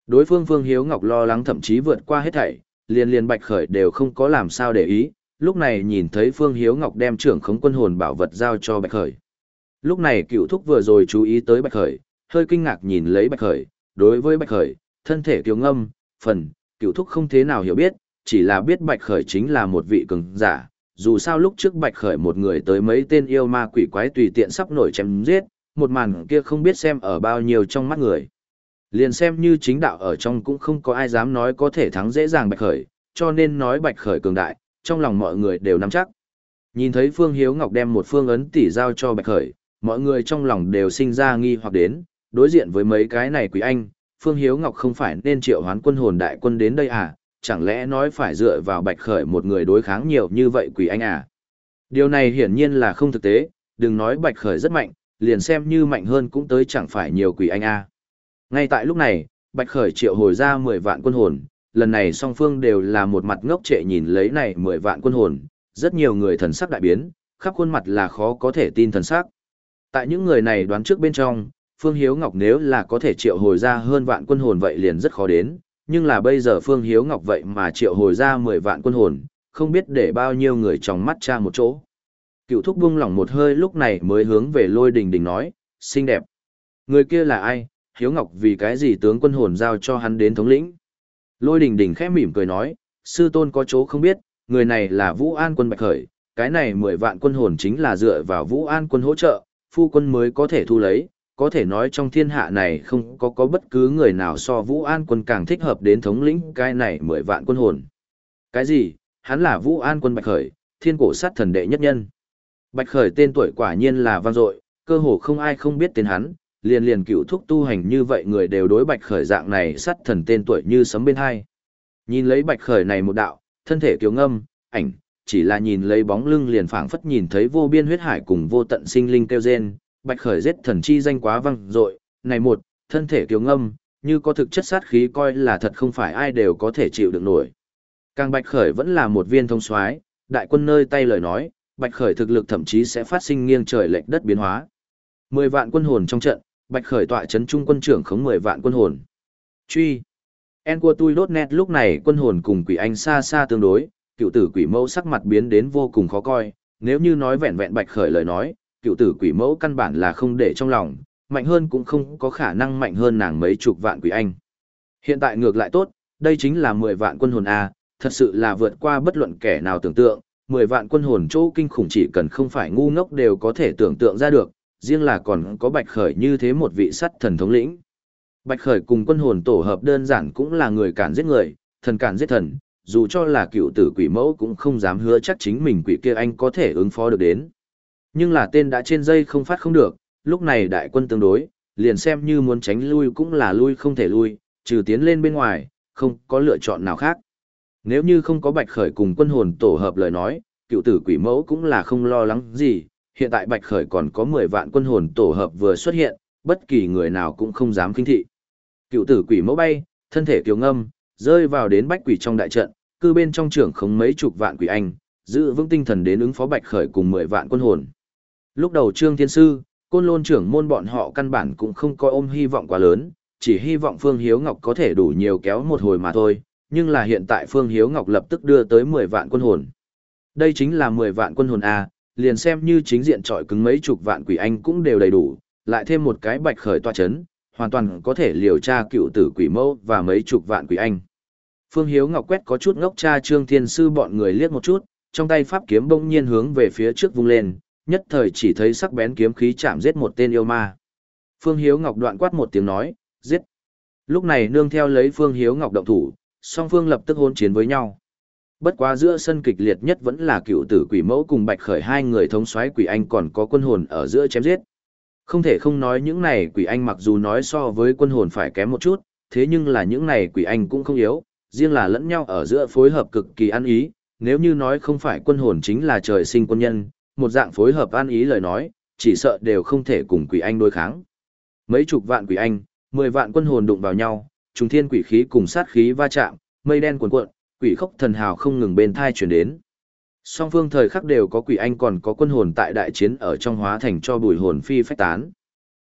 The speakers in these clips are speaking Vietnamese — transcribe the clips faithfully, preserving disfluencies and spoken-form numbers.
Đối phương Phương Hiếu Ngọc lo lắng thậm chí vượt qua hết thảy, liền liền Bạch Khởi đều không có làm sao để ý, lúc này nhìn thấy Phương Hiếu Ngọc đem trưởng khống quân hồn bảo vật giao cho Bạch Khởi. Lúc này Cựu Thúc vừa rồi chú ý tới Bạch Khởi, hơi kinh ngạc nhìn lấy Bạch Khởi, đối với Bạch Khởi, thân thể kiêu ngâm, phần, Cựu Thúc không thế nào hiểu biết, chỉ là biết Bạch Khởi chính là một vị cường giả, dù sao lúc trước Bạch Khởi một người tới mấy tên yêu ma quỷ quái tùy tiện sắp nổi chém giết, một màn kia không biết xem ở bao nhiêu trong mắt người. Liền xem như chính đạo ở trong cũng không có ai dám nói có thể thắng dễ dàng Bạch Khởi, cho nên nói Bạch Khởi cường đại, trong lòng mọi người đều nắm chắc. Nhìn thấy Phương Hiếu Ngọc đem một phương ấn tỷ giao cho Bạch Khởi, mọi người trong lòng đều sinh ra nghi hoặc đến, đối diện với mấy cái này quỷ anh, Phương Hiếu Ngọc không phải nên triệu hoán quân hồn đại quân đến đây à, chẳng lẽ nói phải dựa vào Bạch Khởi một người đối kháng nhiều như vậy quỷ anh à. Điều này hiển nhiên là không thực tế, đừng nói Bạch Khởi rất mạnh, liền xem như mạnh hơn cũng tới chẳng phải nhiều quỷ anh à. Ngay tại lúc này, Bạch Khởi triệu hồi ra mười vạn quân hồn, lần này song phương đều là một mặt ngốc trệ nhìn lấy này mười vạn quân hồn, rất nhiều người thần sắc đại biến, khắp khuôn mặt là khó có thể tin thần sắc. Tại những người này đoán trước bên trong, Phương Hiếu Ngọc nếu là có thể triệu hồi ra hơn vạn quân hồn vậy liền rất khó đến, nhưng là bây giờ Phương Hiếu Ngọc vậy mà triệu hồi ra mười vạn quân hồn, không biết để bao nhiêu người trong mắt cha một chỗ. Cựu Thúc buông lỏng một hơi lúc này mới hướng về Lôi Đình Đình nói, xinh đẹp. Người kia là ai, Hiếu Ngọc vì cái gì tướng quân hồn giao cho hắn đến thống lĩnh? Lôi Đình Đình khẽ mỉm cười nói, sư tôn có chỗ không biết, người này là Vũ An quân Bạch Khởi, cái này mười vạn quân hồn chính là dựa vào Vũ An quân hỗ trợ, phu quân mới có thể thu lấy, có thể nói trong thiên hạ này không có có bất cứ người nào so Vũ An quân càng thích hợp đến thống lĩnh cái này mười vạn quân hồn. Cái gì? Hắn là Vũ An quân Bạch Khởi, thiên cổ sát thần đệ nhất nhân. Bạch Khởi tên tuổi quả nhiên là vang dội, cơ hồ không ai không biết tên hắn, liền liền Cựu Thúc tu hành như vậy người đều đối Bạch Khởi dạng này sát thần tên tuổi như sấm bên hai. Nhìn lấy Bạch Khởi này một đạo, thân thể kiều ngâm, ảnh, chỉ là nhìn lấy bóng lưng liền phảng phất nhìn thấy vô biên huyết hải cùng vô tận sinh linh kêu rên, Bạch Khởi giết thần chi danh quá vang dội, này một, thân thể kiều ngâm, như có thực chất sát khí coi là thật không phải ai đều có thể chịu được nổi. Càng Bạch Khởi vẫn là một viên thông soái, đại quân nơi tay lời nói, Bạch Khởi thực lực thậm chí sẽ phát sinh nghiêng trời lệch đất biến hóa. Mười vạn quân hồn trong trận, Bạch Khởi tọa trấn trung quân trưởng khống mười vạn quân hồn. Truy. Enquatui.net lúc này quân hồn cùng quỷ anh xa xa tương đối, cựu tử quỷ mẫu sắc mặt biến đến vô cùng khó coi, nếu như nói vẹn vẹn Bạch Khởi lời nói, cựu tử quỷ mẫu căn bản là không để trong lòng, mạnh hơn cũng không có khả năng mạnh hơn nàng mấy chục vạn quỷ anh. Hiện tại ngược lại tốt, đây chính là mười vạn quân hồn A, thật sự là vượt qua bất luận kẻ nào tưởng tượng, mười vạn quân hồn chỗ kinh khủng chỉ cần không phải ngu ngốc đều có thể tưởng tượng ra được, riêng là còn có Bạch Khởi như thế một vị sắt thần thống lĩnh. Bạch Khởi cùng quân hồn tổ hợp đơn giản cũng là người cản giết người, thần cản giết thần, dù cho là cựu tử quỷ mẫu cũng không dám hứa chắc chính mình quỷ kia anh có thể ứng phó được đến. Nhưng là tên đã trên dây không phát không được, lúc này đại quân tương đối, liền xem như muốn tránh lui cũng là lui không thể lui, trừ tiến lên bên ngoài, không có lựa chọn nào khác. Nếu như không có Bạch Khởi cùng quân hồn tổ hợp lời nói, cựu tử quỷ mẫu cũng là không lo lắng gì, hiện tại Bạch Khởi còn có mười vạn quân hồn tổ hợp vừa xuất hiện, bất kỳ người nào cũng không dám khinh thị. Cựu tử quỷ mẫu bay, thân thể kiều ngâm, rơi vào đến bách quỷ trong đại trận, cư bên trong trưởng khống mấy chục vạn quỷ anh, giữ vững tinh thần đến ứng phó Bạch Khởi cùng mười vạn quân hồn. Lúc đầu Trương Thiên Sư, Côn Lôn trưởng môn bọn họ căn bản cũng không có ôm hy vọng quá lớn, chỉ hy vọng Phương Hiếu Ngọc có thể đủ nhiều kéo một hồi mà thôi, nhưng là hiện tại Phương Hiếu Ngọc lập tức đưa tới mười vạn quân hồn. Đây chính là mười vạn quân hồn A, liền xem như chính diện trọi cứng mấy chục vạn quỷ anh cũng đều đầy đủ, lại thêm một cái Bạch Khởi tọa chấn, hoàn toàn có thể liều tra cựu tử quỷ mẫu và mấy chục vạn quỷ anh. Phương Hiếu Ngọc quét có chút ngốc cha Trương Thiên Sư bọn người liếc một chút, trong tay pháp kiếm bỗng nhiên hướng về phía trước vung lên, nhất thời chỉ thấy sắc bén kiếm khí chạm giết một tên yêu ma. Phương Hiếu Ngọc đoạn quát một tiếng nói, giết. Lúc này nương theo lấy Phương Hiếu Ngọc động thủ, song phương lập tức hôn chiến với nhau. Bất quá giữa sân kịch liệt nhất vẫn là cựu tử quỷ mẫu cùng Bạch Khởi hai người thống soái quỷ anh còn có quân hồn ở giữa chém giết. Không thể không nói những này quỷ anh mặc dù nói so với quân hồn phải kém một chút, thế nhưng là những này quỷ anh cũng không yếu, riêng là lẫn nhau ở giữa phối hợp cực kỳ ăn ý, nếu như nói không phải quân hồn chính là trời sinh quân nhân, một dạng phối hợp ăn ý lời nói, chỉ sợ đều không thể cùng quỷ anh đối kháng. Mấy chục vạn quỷ anh, mười vạn quân hồn đụng vào nhau, trùng thiên quỷ khí cùng sát khí va chạm, mây đen cuồn cuộn, quỷ khốc thần hào không ngừng bên thai chuyển đến. Song phương thời khắc đều có quỷ anh còn có quân hồn tại đại chiến ở trong hóa thành cho bùi hồn phi phách tán.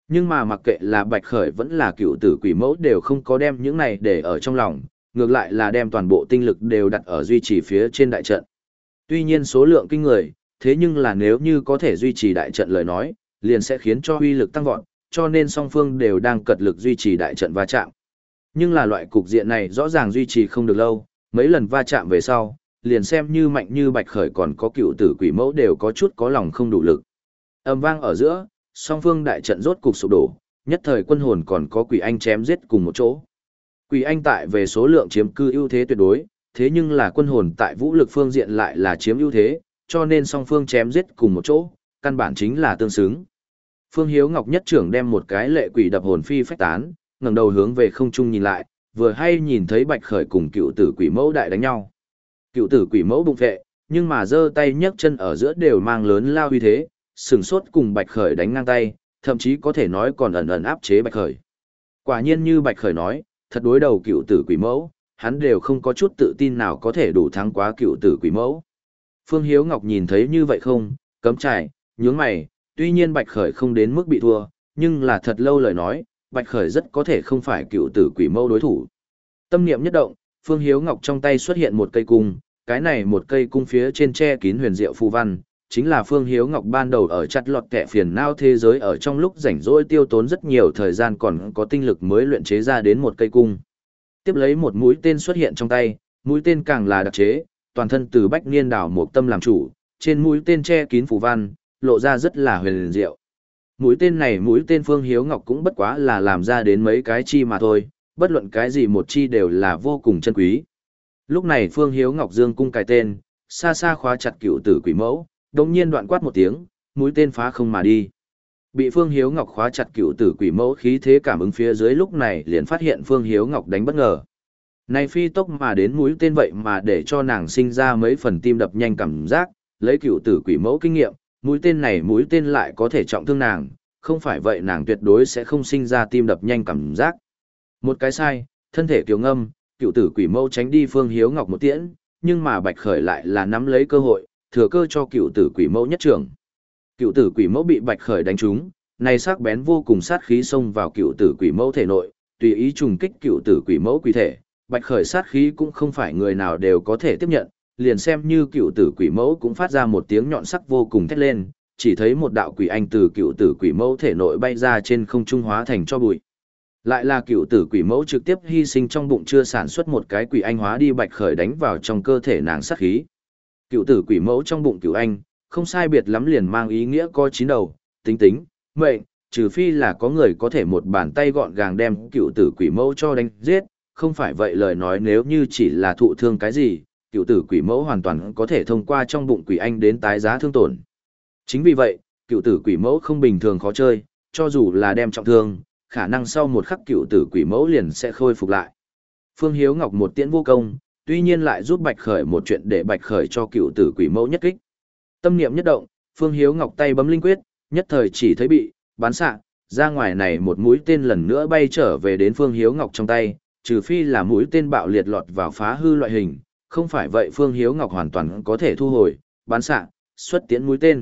Nhưng mà mặc kệ là Bạch Khởi vẫn là cựu tử quỷ mẫu đều không có đem những này để ở trong lòng, ngược lại là đem toàn bộ tinh lực đều đặt ở duy trì phía trên đại trận. Tuy nhiên số lượng kinh người, thế nhưng là nếu như có thể duy trì đại trận lời nói, liền sẽ khiến cho uy lực tăng vọt, cho nên song phương đều đang cật lực duy trì đại trận va chạm. Nhưng là loại cục diện này rõ ràng duy trì không được lâu, mấy lần va chạm về sau, liền xem như mạnh như Bạch Khởi còn có cựu tử quỷ mẫu đều có chút có lòng không đủ lực. Âm vang ở giữa, song phương đại trận rốt cục sụp đổ, nhất thời quân hồn còn có quỷ anh chém giết cùng một chỗ. Quỷ anh tại về số lượng chiếm cư ưu thế tuyệt đối, thế nhưng là quân hồn tại vũ lực phương diện lại là chiếm ưu thế, cho nên song phương chém giết cùng một chỗ, căn bản chính là tương xứng. Phương Hiếu Ngọc nhất trưởng đem một cái lệ quỷ đập hồn phi phách tán, ngẩng đầu hướng về không trung nhìn lại, vừa hay nhìn thấy Bạch Khởi cùng cựu tử quỷ mẫu đại đánh nhau. Cựu tử quỷ mẫu bụng vệ, nhưng mà giơ tay nhấc chân ở giữa đều mang lớn lao uy thế, sừng sốt cùng Bạch Khởi đánh ngang tay, thậm chí có thể nói còn ẩn ẩn áp chế Bạch Khởi. Quả nhiên như Bạch Khởi nói, thật đối đầu cựu tử quỷ mẫu, hắn đều không có chút tự tin nào có thể đủ thắng quá cựu tử quỷ mẫu. Phương Hiếu Ngọc nhìn thấy như vậy không, cấm trải, nhướng mày, tuy nhiên Bạch Khởi không đến mức bị thua, nhưng là thật lâu lời nói, Bạch Khởi rất có thể không phải cựu tử quỷ mẫu đối thủ. Tâm niệm nhất động, Phương Hiếu Ngọc trong tay xuất hiện một cây cung, cái này một cây cung phía trên che kín huyền diệu phù văn, chính là Phương Hiếu Ngọc ban đầu ở chặt lọt kẻ phiền não thế giới ở trong lúc rảnh rỗi tiêu tốn rất nhiều thời gian còn có tinh lực mới luyện chế ra đến một cây cung. Tiếp lấy một mũi tên xuất hiện trong tay, mũi tên càng là đặc chế, toàn thân từ bách niên đảo một tâm làm chủ, trên mũi tên che kín phù văn, lộ ra rất là huyền diệu. Mũi tên này mũi tên Phương Hiếu Ngọc cũng bất quá là làm ra đến mấy cái chi mà thôi, bất luận cái gì một chi đều là vô cùng chân quý. Lúc này Phương Hiếu Ngọc dương cung cài tên, xa xa khóa chặt cựu tử quỷ mẫu, đồng nhiên đoạn quát một tiếng, mũi tên phá không mà đi. Bị Phương Hiếu Ngọc khóa chặt cựu tử quỷ mẫu khí thế cảm ứng phía dưới lúc này liền phát hiện Phương Hiếu Ngọc đánh bất ngờ. Này phi tốc mà đến mũi tên vậy mà để cho nàng sinh ra mấy phần tim đập nhanh cảm giác, lấy cựu tử quỷ mẫu kinh nghiệm, mũi tên này mũi tên lại có thể trọng thương nàng, không phải vậy nàng tuyệt đối sẽ không sinh ra tim đập nhanh cảm giác. Một cái sai, thân thể kiều ngâm, cựu tử quỷ mẫu tránh đi Phương Hiếu Ngọc một tiễn, nhưng mà Bạch Khởi lại là nắm lấy cơ hội, thừa cơ cho cựu tử quỷ mẫu nhất trưởng. Cựu tử quỷ mẫu bị Bạch Khởi đánh trúng, này sắc bén vô cùng sát khí xông vào cựu tử quỷ mẫu thể nội, tùy ý trùng kích cựu tử quỷ mẫu quỷ thể. Bạch Khởi sát khí cũng không phải người nào đều có thể tiếp nhận, liền xem như cựu tử quỷ mẫu cũng phát ra một tiếng nhọn sắc vô cùng thét lên, chỉ thấy một đạo quỷ anh từ cựu tử quỷ mẫu thể nội bay ra trên không trung hóa thành cho bụi. Lại là cựu tử quỷ mẫu trực tiếp hy sinh trong bụng chưa sản xuất một cái quỷ anh hóa đi Bạch Khởi đánh vào trong cơ thể nàng sát khí. Cựu tử quỷ mẫu trong bụng cựu anh, không sai biệt lắm liền mang ý nghĩa có chín đầu, tính tính, mệnh, trừ phi là có người có thể một bàn tay gọn gàng đem cựu tử quỷ mẫu cho đánh giết, không phải vậy lời nói nếu như chỉ là thụ thương cái gì, cựu tử quỷ mẫu hoàn toàn có thể thông qua trong bụng quỷ anh đến tái giá thương tổn. Chính vì vậy, cựu tử quỷ mẫu không bình thường khó chơi, cho dù là đem trọng thương, khả năng sau một khắc cựu tử quỷ mẫu liền sẽ khôi phục lại. Phương Hiếu Ngọc một tiễn vô công, tuy nhiên lại giúp Bạch Khởi một chuyện để Bạch Khởi cho cựu tử quỷ mẫu nhất kích. Tâm niệm nhất động, Phương Hiếu Ngọc tay bấm linh quyết, nhất thời chỉ thấy bị bán xạ ra ngoài này một mũi tên lần nữa bay trở về đến Phương Hiếu Ngọc trong tay, trừ phi là mũi tên bạo liệt lọt vào phá hư loại hình, không phải vậy Phương Hiếu Ngọc hoàn toàn có thể thu hồi, bán xạ, xuất tiễn mũi tên.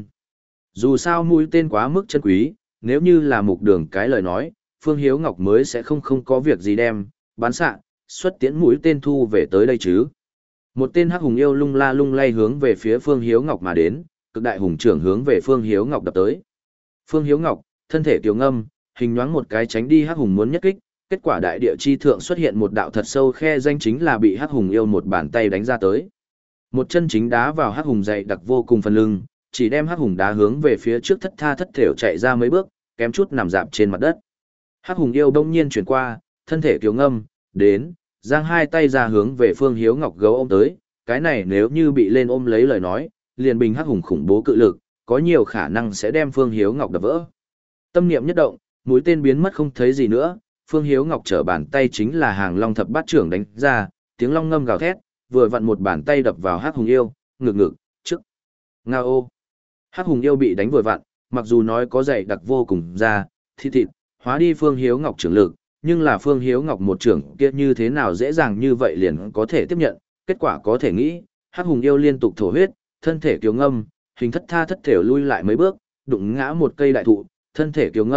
Dù sao mũi tên quá mức chân quý, nếu như là mục đường cái lời nói, Phương Hiếu Ngọc mới sẽ không không có việc gì đem, bán xạ, xuất tiễn mũi tên thu về tới đây chứ. Một tên hắc hùng yêu lung la lung lay hướng về phía Phương Hiếu Ngọc mà đến, cực đại hùng trưởng hướng về Phương Hiếu Ngọc đập tới. Phương Hiếu Ngọc, thân thể kiều ngâm, hình nhoáng một cái tránh đi hắc hùng muốn nhất kích, kết quả đại địa chi thượng xuất hiện một đạo thật sâu khe danh chính là bị hắc hùng yêu một bàn tay đánh ra tới. Một chân chính đá vào hắc hùng dày đặc vô cùng phần lưng, chỉ đem hắc hùng đá hướng về phía trước thất tha thất thểu chạy ra mấy bước, kém chút nằm dạp trên mặt đất. Hắc hùng yêu đông nhiên chuyển qua, thân thể kiều ngâm, đến, giang hai tay ra hướng về Phương Hiếu Ngọc gấu ôm tới, cái này nếu như bị lên ôm lấy lời nói, liền bình hắc hùng khủng bố cự lực, có nhiều khả năng sẽ đem Phương Hiếu Ngọc đập vỡ. Tâm niệm nhất động, mũi tên biến mất không thấy gì nữa, Phương Hiếu Ngọc trở bàn tay chính là hàng long thập bát trưởng đánh ra, tiếng long ngâm gào thét, vừa vặn một bàn tay đập vào hắc hùng yêu, ngực ngực, trước. Nga ô. Hắc hùng yêu bị đánh vừa vặn, mặc dù nói có dày đặc vô cùng ra, thịt thịt, hóa đi Phương Hiếu Ngọc trưởng lực, nhưng là Phương Hiếu Ngọc một trưởng kia như thế nào dễ dàng như vậy liền có thể tiếp nhận, kết quả có thể nghĩ, hắc hùng yêu liên tục thổ huyết, thân thể kiều ngâm, hình thất tha thất thểu lui lại mấy bước, đụng ngã một cây đại thụ, thân thể kiều ngâm,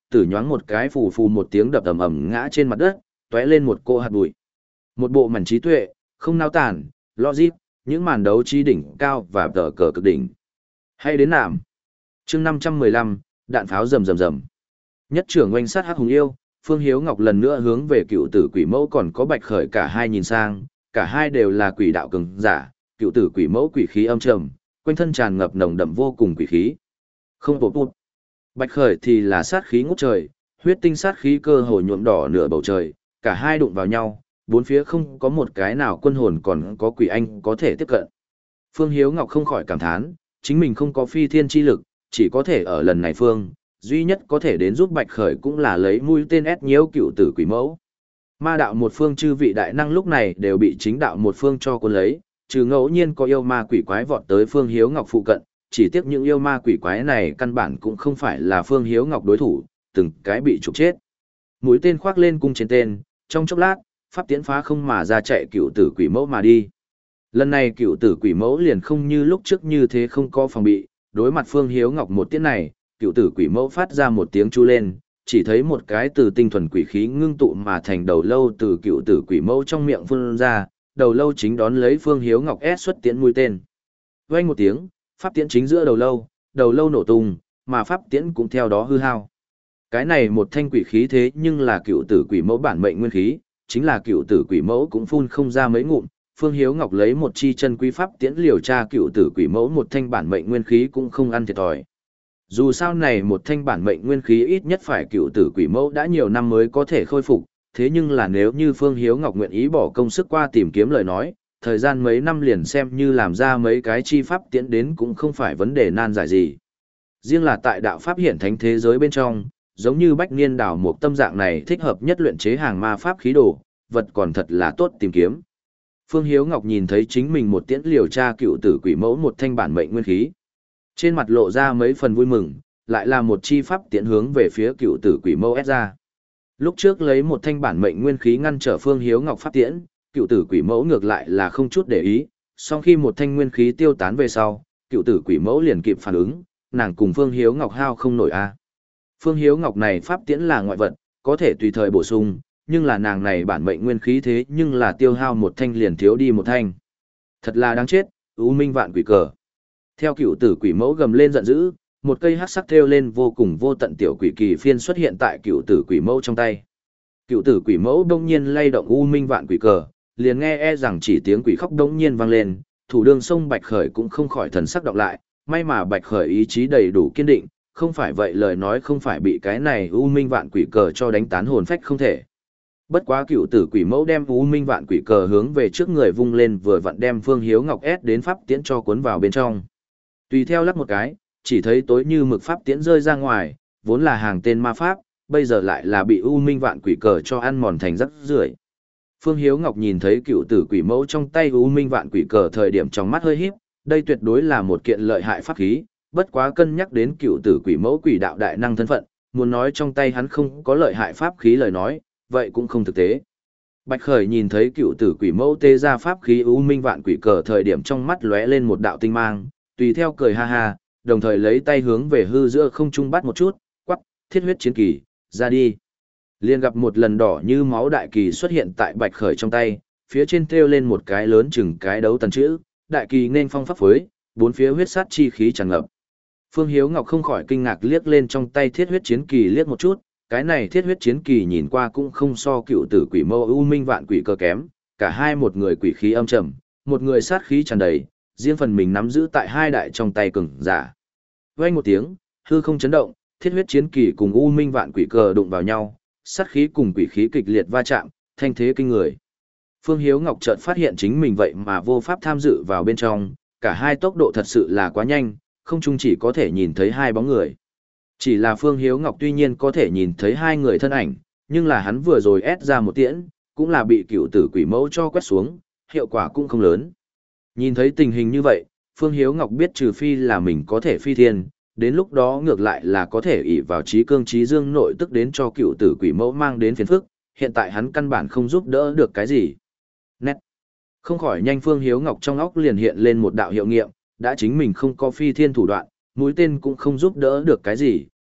tử nhoáng một cái phù phù một tiếng đập ầm ầm ngã trên mặt đất, tóe lên một cỗ hạt bụi. Một bộ màn trí tuệ, không nao tản, logic, những màn đấu trí đỉnh cao và tờ cờ cực đỉnh. Hay đến nạm. Chương năm trăm mười lăm, đạn pháo rầm rầm rầm. Nhất trưởng oanh sát hắc hùng yêu, Phương Hiếu Ngọc lần nữa hướng về cựu tử quỷ mẫu còn có Bạch Khởi cả hai nhìn sang, cả hai đều là quỷ đạo cường giả, cựu tử quỷ mẫu quỷ khí âm trầm, quanh thân tràn ngập nồng đậm vô cùng quỷ khí. Không bột bụt. Bạch Khởi thì là sát khí ngút trời, huyết tinh sát khí cơ hồ nhuộm đỏ nửa bầu trời, cả hai đụng vào nhau, bốn phía không có một cái nào quân hồn còn có quỷ anh có thể tiếp cận. Phương Hiếu Ngọc không khỏi cảm thán, chính mình không có phi thiên chi lực, chỉ có thể ở lần này phương, duy nhất có thể đến giúp Bạch Khởi cũng là lấy mũi tên ép nhiễu cựu tử quỷ mẫu. Ma đạo một phương chư vị đại năng lúc này đều bị chính đạo một phương cho cuốn lấy, trừ ngẫu nhiên có yêu ma quỷ quái vọt tới Phương Hiếu Ngọc phụ cận, chỉ tiếc những yêu ma quỷ quái này căn bản cũng không phải là Phương Hiếu Ngọc đối thủ, từng cái bị trục chết. Mũi tên khoác lên cung trên tên, trong chốc lát, pháp tiễn phá không mà ra chạy cựu tử quỷ mẫu mà đi. Lần này cựu tử quỷ mẫu liền không như lúc trước như thế không có phòng bị, đối mặt Phương Hiếu Ngọc một tiễn này, cựu tử quỷ mẫu phát ra một tiếng chu lên, chỉ thấy một cái từ tinh thuần quỷ khí ngưng tụ mà thành đầu lâu từ cựu tử quỷ mẫu trong miệng phun ra, đầu lâu chính đón lấy Phương Hiếu Ngọc ép xuất tiễn mũi tên. Vang một tiếng, pháp tiễn chính giữa đầu lâu, đầu lâu nổ tung, mà pháp tiễn cũng theo đó hư hao. Cái này một thanh quỷ khí thế nhưng là cựu tử quỷ mẫu bản mệnh nguyên khí, chính là cựu tử quỷ mẫu cũng phun không ra mấy ngụm. Phương Hiếu Ngọc lấy một chi chân quý pháp tiễn liều tra cựu tử quỷ mẫu một thanh bản mệnh nguyên khí cũng không ăn thiệt thòi. Dù sao này một thanh bản mệnh nguyên khí ít nhất phải cựu tử quỷ mẫu đã nhiều năm mới có thể khôi phục, thế nhưng là nếu như Phương Hiếu Ngọc nguyện ý bỏ công sức qua tìm kiếm lời nói, thời gian mấy năm liền xem như làm ra mấy cái chi pháp tiễn đến cũng không phải vấn đề nan giải gì. Riêng là tại đạo pháp hiển thánh thế giới bên trong, giống như bách niên đảo một tâm dạng này thích hợp nhất luyện chế hàng ma pháp khí đồ, vật còn thật là tốt tìm kiếm. Phương Hiếu Ngọc nhìn thấy chính mình một tiễn liều tra cựu tử quỷ mẫu một thanh bản mệnh nguyên khí. Trên mặt lộ ra mấy phần vui mừng, lại là một chi pháp tiễn hướng về phía cựu tử quỷ mẫu ép ra. Lúc trước lấy một thanh bản mệnh nguyên khí ngăn trở Phương Hiếu Ngọc pháp tiễn, cựu tử quỷ mẫu ngược lại là không chút để ý, song khi một thanh nguyên khí tiêu tán về sau, cựu tử quỷ mẫu liền kịp phản ứng, nàng cùng Phương Hiếu Ngọc hao không nổi a. Phương Hiếu Ngọc này pháp tiễn là ngoại vật, có thể tùy thời bổ sung, nhưng là nàng này bản mệnh nguyên khí thế nhưng là tiêu hao một thanh liền thiếu đi một thanh. Thật là đáng chết, U Minh Vạn Quỷ Cờ. Theo cựu tử quỷ mẫu gầm lên giận dữ, một cây hắc sắc thêu lên vô cùng vô tận tiểu quỷ kỳ phiên xuất hiện tại cựu tử quỷ mẫu trong tay. Cựu tử quỷ mẫu đông nhiên lay động U Minh Vạn Quỷ Cờ, liền nghe e rằng chỉ tiếng quỷ khóc đông nhiên vang lên, thủ đường sông Bạch Khởi cũng không khỏi thần sắc đọc lại, may mà Bạch Khởi ý chí đầy đủ kiên định, không phải vậy lời nói không phải bị cái này U Minh Vạn Quỷ Cờ cho đánh tán hồn phách không thể. Bất quá cựu tử quỷ mẫu đem U Minh Vạn Quỷ Cờ hướng về trước người vung lên vừa vặn đem Phương Hiếu Ngọc ép đến pháp tiễn cho cuốn vào bên trong. Tùy theo lắc một cái, chỉ thấy tối như mực pháp tiễn rơi ra ngoài, vốn là hàng tên ma pháp, bây giờ lại là bị U Minh Vạn Quỷ Cờ cho ăn mòn thành rắc rưởi. Phương Hiếu Ngọc nhìn thấy cựu tử quỷ mẫu trong tay U Minh Vạn Quỷ Cờ thời điểm trong mắt hơi híp, đây tuyệt đối là một kiện lợi hại pháp khí, bất quá cân nhắc đến cựu tử quỷ mẫu quỷ đạo đại năng thân phận, muốn nói trong tay hắn không có lợi hại pháp khí lời nói, vậy cũng không thực tế. Bạch Khởi nhìn thấy cựu tử quỷ mẫu tê ra pháp khí U Minh Vạn Quỷ Cờ thời điểm trong mắt lóe lên một đạo tinh mang, tùy theo cười ha ha, đồng thời lấy tay hướng về hư giữa không trung bắt một chút, quắc, thiết huyết chiến kỳ, ra đi. Liền gặp một lần đỏ như máu đại kỳ xuất hiện tại Bạch Khởi trong tay, phía trên thêu lên một cái lớn chừng cái đấu tần chữ, đại kỳ nên phong pháp phối, bốn phía huyết sát chi khí tràn ngập. Phương Hiếu Ngọc không khỏi kinh ngạc liếc lên trong tay thiết huyết chiến kỳ liếc một chút, cái này thiết huyết chiến kỳ nhìn qua cũng không so cựu tử quỷ mâu U Minh Vạn Quỷ Cờ kém, cả hai một người quỷ khí âm trầm, một người sát khí tràn đầy, riêng phần mình nắm giữ tại hai đại trong tay cường giả. Vang một tiếng, hư không chấn động, thiết huyết chiến kỳ cùng U Minh Vạn Quỷ Cờ đụng vào nhau, sát khí cùng quỷ khí kịch liệt va chạm, thanh thế kinh người. Phương Hiếu Ngọc chợt phát hiện chính mình vậy mà vô pháp tham dự vào bên trong, cả hai tốc độ thật sự là quá nhanh, không chung chỉ có thể nhìn thấy hai bóng người. Chỉ là Phương Hiếu Ngọc tuy nhiên có thể nhìn thấy hai người thân ảnh, nhưng là hắn vừa rồi ép ra một tiễn, cũng là bị cựu tử quỷ mẫu cho quét xuống, hiệu quả cũng không lớn. Nhìn thấy tình hình như vậy, Phương Hiếu Ngọc biết trừ phi là mình có thể phi thiên, đến lúc đó ngược lại là có thể ỷ vào trí cương trí dương nội tức đến cho cựu tử quỷ mẫu mang đến phiền phức, hiện tại hắn căn bản không giúp đỡ được cái gì. Nét. Không khỏi nhanh Phương Hiếu Ngọc trong óc liền hiện lên một đạo hiệu nghiệm, đã chính mình không có phi thiên thủ đoạn, mũi tên cũng không giúp đỡ được cái gì,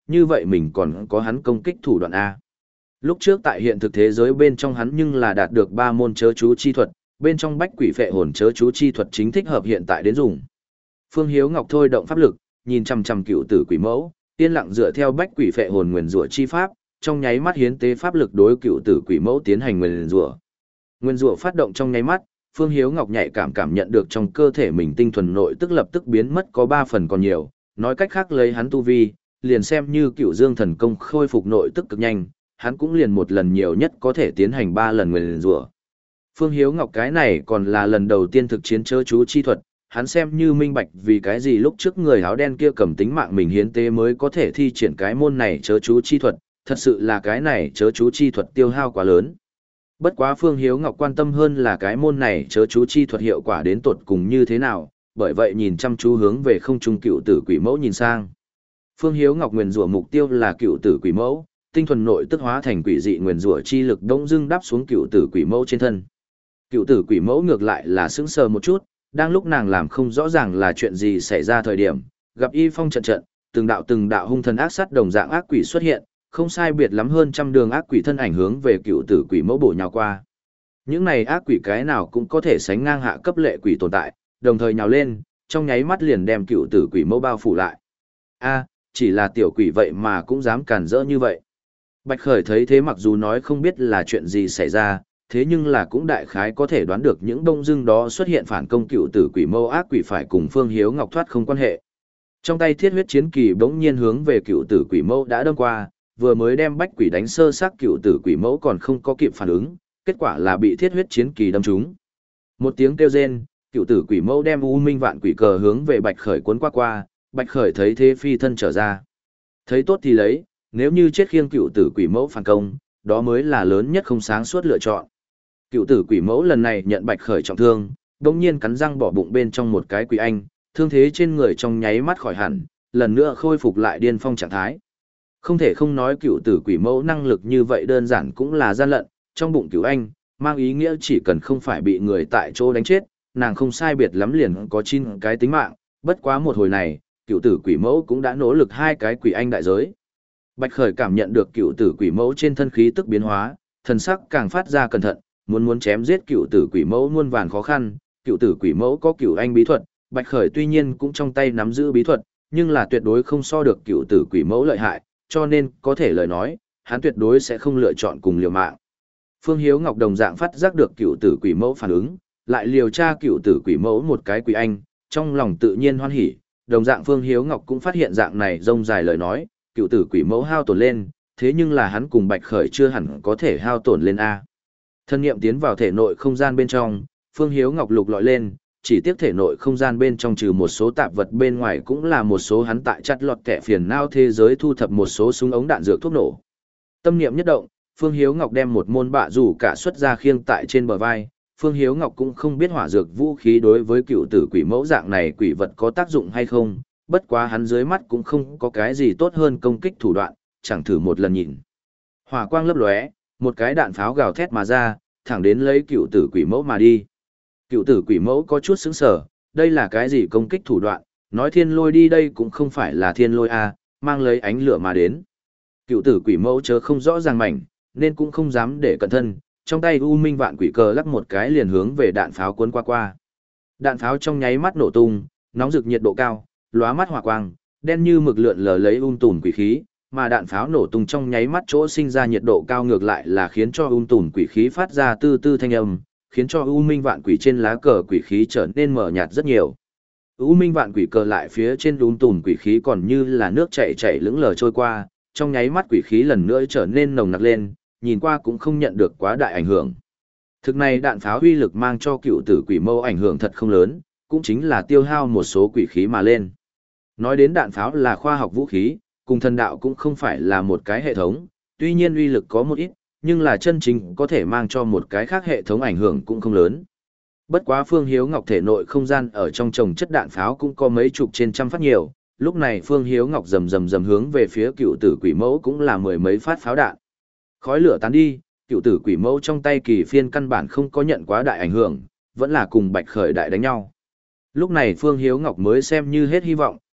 như vậy mình còn có hắn công kích thủ đoạn A. Lúc trước tại hiện thực thế giới bên trong hắn nhưng là đạt được ba môn chớ chú chi thuật, bên trong bách quỷ phệ hồn chớ chú chi thuật chính thích hợp hiện tại đến dùng. Phương Hiếu Ngọc thôi động pháp lực, nhìn chằm chằm cựu tử quỷ mẫu, yên lặng dựa theo bách quỷ phệ hồn nguyên rủa chi pháp, trong nháy mắt hiến tế pháp lực đối cựu tử quỷ mẫu tiến hành nguyên rủa. Nguyên rủa phát động trong nháy mắt, Phương Hiếu Ngọc nhạy cảm cảm nhận được trong cơ thể mình tinh thuần nội tức lập tức biến mất có ba phần còn nhiều, nói cách khác lấy hắn tu vi, liền xem như cựu dương thần công khôi phục nội tức cực nhanh, hắn cũng liền một lần nhiều nhất có thể tiến hành ba lần nguyên rủa. Phương Hiếu Ngọc cái này còn là lần đầu tiên thực chiến chớ chú chi thuật, hắn xem như minh bạch vì cái gì lúc trước người áo đen kia cầm tính mạng mình hiến tế mới có thể thi triển cái môn này chớ chú chi thuật, thật sự là cái này chớ chú chi thuật tiêu hao quá lớn. Bất quá Phương Hiếu Ngọc quan tâm hơn là cái môn này chớ chú chi thuật hiệu quả đến tột cùng như thế nào, bởi vậy nhìn chăm chú hướng về không trung cựu tử quỷ mẫu nhìn sang. Phương Hiếu Ngọc nguyền rủa mục tiêu là cựu tử quỷ mẫu, tinh thuần nội tức hóa thành quỷ dị nguyền rủa chi lực đông dưng đáp xuống cựu tử quỷ mẫu trên thân. Cựu tử quỷ mẫu ngược lại là sững sờ một chút, đang lúc nàng làm không rõ ràng là chuyện gì xảy ra thời điểm, gặp y phong trận trận, từng đạo từng đạo hung thần ác sát đồng dạng ác quỷ xuất hiện, không sai biệt lắm hơn trăm đường ác quỷ thân ảnh hướng về cựu tử quỷ mẫu bổ nhào qua. Những này ác quỷ cái nào cũng có thể sánh ngang hạ cấp lệ quỷ tồn tại, đồng thời nhào lên, trong nháy mắt liền đem cựu tử quỷ mẫu bao phủ lại. A, chỉ là tiểu quỷ vậy mà cũng dám cản rỡ như vậy. Bạch Khởi thấy thế mặc dù nói không biết là chuyện gì xảy ra, thế nhưng là cũng đại khái có thể đoán được những đông dưng đó xuất hiện phản công cựu tử quỷ mẫu ác quỷ phải cùng Phương Hiếu Ngọc thoát không quan hệ. Trong tay thiết huyết chiến kỳ bỗng nhiên hướng về cựu tử quỷ mẫu đã đâm qua, vừa mới đem bách quỷ đánh sơ xác cựu tử quỷ mẫu còn không có kịp phản ứng, kết quả là bị thiết huyết chiến kỳ đâm trúng. Một tiếng kêu rên, cựu tử quỷ mẫu đem u minh vạn quỷ cờ hướng về Bạch Khởi cuốn qua qua, Bạch Khởi thấy thế phi thân trở ra. Thấy tốt thì lấy, nếu như chết khiêng cựu tử quỷ mẫu phản công, đó mới là lớn nhất không sáng suốt lựa chọn. Cựu tử quỷ mẫu lần này nhận Bạch Khởi trọng thương, đồng nhiên cắn răng bỏ bụng bên trong một cái quỷ anh, thương thế trên người trong nháy mắt khỏi hẳn, lần nữa khôi phục lại điên phong trạng thái. Không thể không nói cựu tử quỷ mẫu năng lực như vậy đơn giản cũng là gian lận, trong bụng cửu anh, mang ý nghĩa chỉ cần không phải bị người tại chỗ đánh chết, nàng không sai biệt lắm liền có chín cái tính mạng, bất quá một hồi này, cựu tử quỷ mẫu cũng đã nỗ lực hai cái quỷ anh đại giới. Bạch Khởi cảm nhận được cựu tử quỷ mẫu trên thân khí tức biến hóa, thần sắc càng phát ra cẩn thận, muốn muốn chém giết cựu tử quỷ mẫu muôn vàn khó khăn, cựu tử quỷ mẫu có cựu anh bí thuật, Bạch Khởi tuy nhiên cũng trong tay nắm giữ bí thuật, nhưng là tuyệt đối không so được cựu tử quỷ mẫu lợi hại, cho nên có thể lời nói, hắn tuyệt đối sẽ không lựa chọn cùng liều mạng. Phương Hiếu Ngọc đồng dạng phát giác được cựu tử quỷ mẫu phản ứng, lại liều tra cựu tử quỷ mẫu một cái quỷ anh, trong lòng tự nhiên hoan hỉ, đồng dạng Phương Hiếu Ngọc cũng phát hiện dạng này rông dài lời nói, cựu tử quỷ mẫu hao tổn lên, thế nhưng là hắn cùng Bạch Khởi chưa hẳn có thể hao tổn lên A. Thân niệm tiến vào thể nội không gian bên trong, Phương Hiếu Ngọc lục lọi lên, chỉ tiếc thể nội không gian bên trong trừ một số tạp vật bên ngoài cũng là một số hắn tại chặt lọt kẻ phiền não thế giới thu thập một số súng ống đạn dược thuốc nổ. Tâm niệm nhất động, Phương Hiếu Ngọc đem một môn bạ rủ cả xuất ra khiêng tại trên bờ vai. Phương Hiếu Ngọc cũng không biết hỏa dược vũ khí đối với cựu tử quỷ mẫu dạng này quỷ vật có tác dụng hay không, bất quá hắn dưới mắt cũng không có cái gì tốt hơn công kích thủ đoạn, chẳng thử một lần nhìn. Hỏa quang lấp lóe, một cái đạn pháo gào thét mà ra, thẳng đến lấy cựu tử quỷ mẫu mà đi. Cựu tử quỷ mẫu có chút sững sờ, đây là cái gì công kích thủ đoạn, nói thiên lôi đi đây cũng không phải là thiên lôi a, mang lấy ánh lửa mà đến. Cựu tử quỷ mẫu chớ không rõ ràng mảnh, nên cũng không dám để cẩn thân, trong tay u minh vạn quỷ cờ lắc một cái liền hướng về đạn pháo cuốn qua qua. Đạn pháo trong nháy mắt nổ tung, nóng rực nhiệt độ cao, lóa mắt hỏa quang, đen như mực lượn lờ lấy um tùm quỷ khí, mà đạn pháo nổ tung trong nháy mắt chỗ sinh ra nhiệt độ cao ngược lại là khiến cho um tùm quỷ khí phát ra tư tư thanh âm, khiến cho u minh vạn quỷ trên lá cờ quỷ khí trở nên mờ nhạt rất nhiều. U minh vạn quỷ cờ lại phía trên um tùm quỷ khí còn như là nước chảy chảy lững lờ trôi qua, trong nháy mắt quỷ khí lần nữa trở nên nồng nặc lên, nhìn qua cũng không nhận được quá đại ảnh hưởng. Thực này đạn pháo uy lực mang cho cựu tử quỷ mâu ảnh hưởng thật không lớn, cũng chính là tiêu hao một số quỷ khí mà lên. Nói đến đạn pháo là khoa học vũ khí, cùng thần đạo cũng không phải là một cái hệ thống, tuy nhiên uy lực có một ít, nhưng là chân chính có thể mang cho một cái khác hệ thống ảnh hưởng cũng không lớn. Bất quá Phương Hiếu Ngọc thể nội không gian ở trong trồng chất đạn pháo cũng có mấy chục trên trăm phát nhiều, lúc này Phương Hiếu Ngọc rầm rầm rầm hướng về phía cựu tử quỷ mẫu cũng là mười mấy phát pháo đạn. Khói lửa tán đi, cựu tử quỷ mẫu trong tay kỳ phiên căn bản không có nhận quá đại ảnh hưởng, vẫn là cùng Bạch Khởi đại đánh nhau. Lúc này Phương Hiếu Ngọc mới xem như hết hy vọng,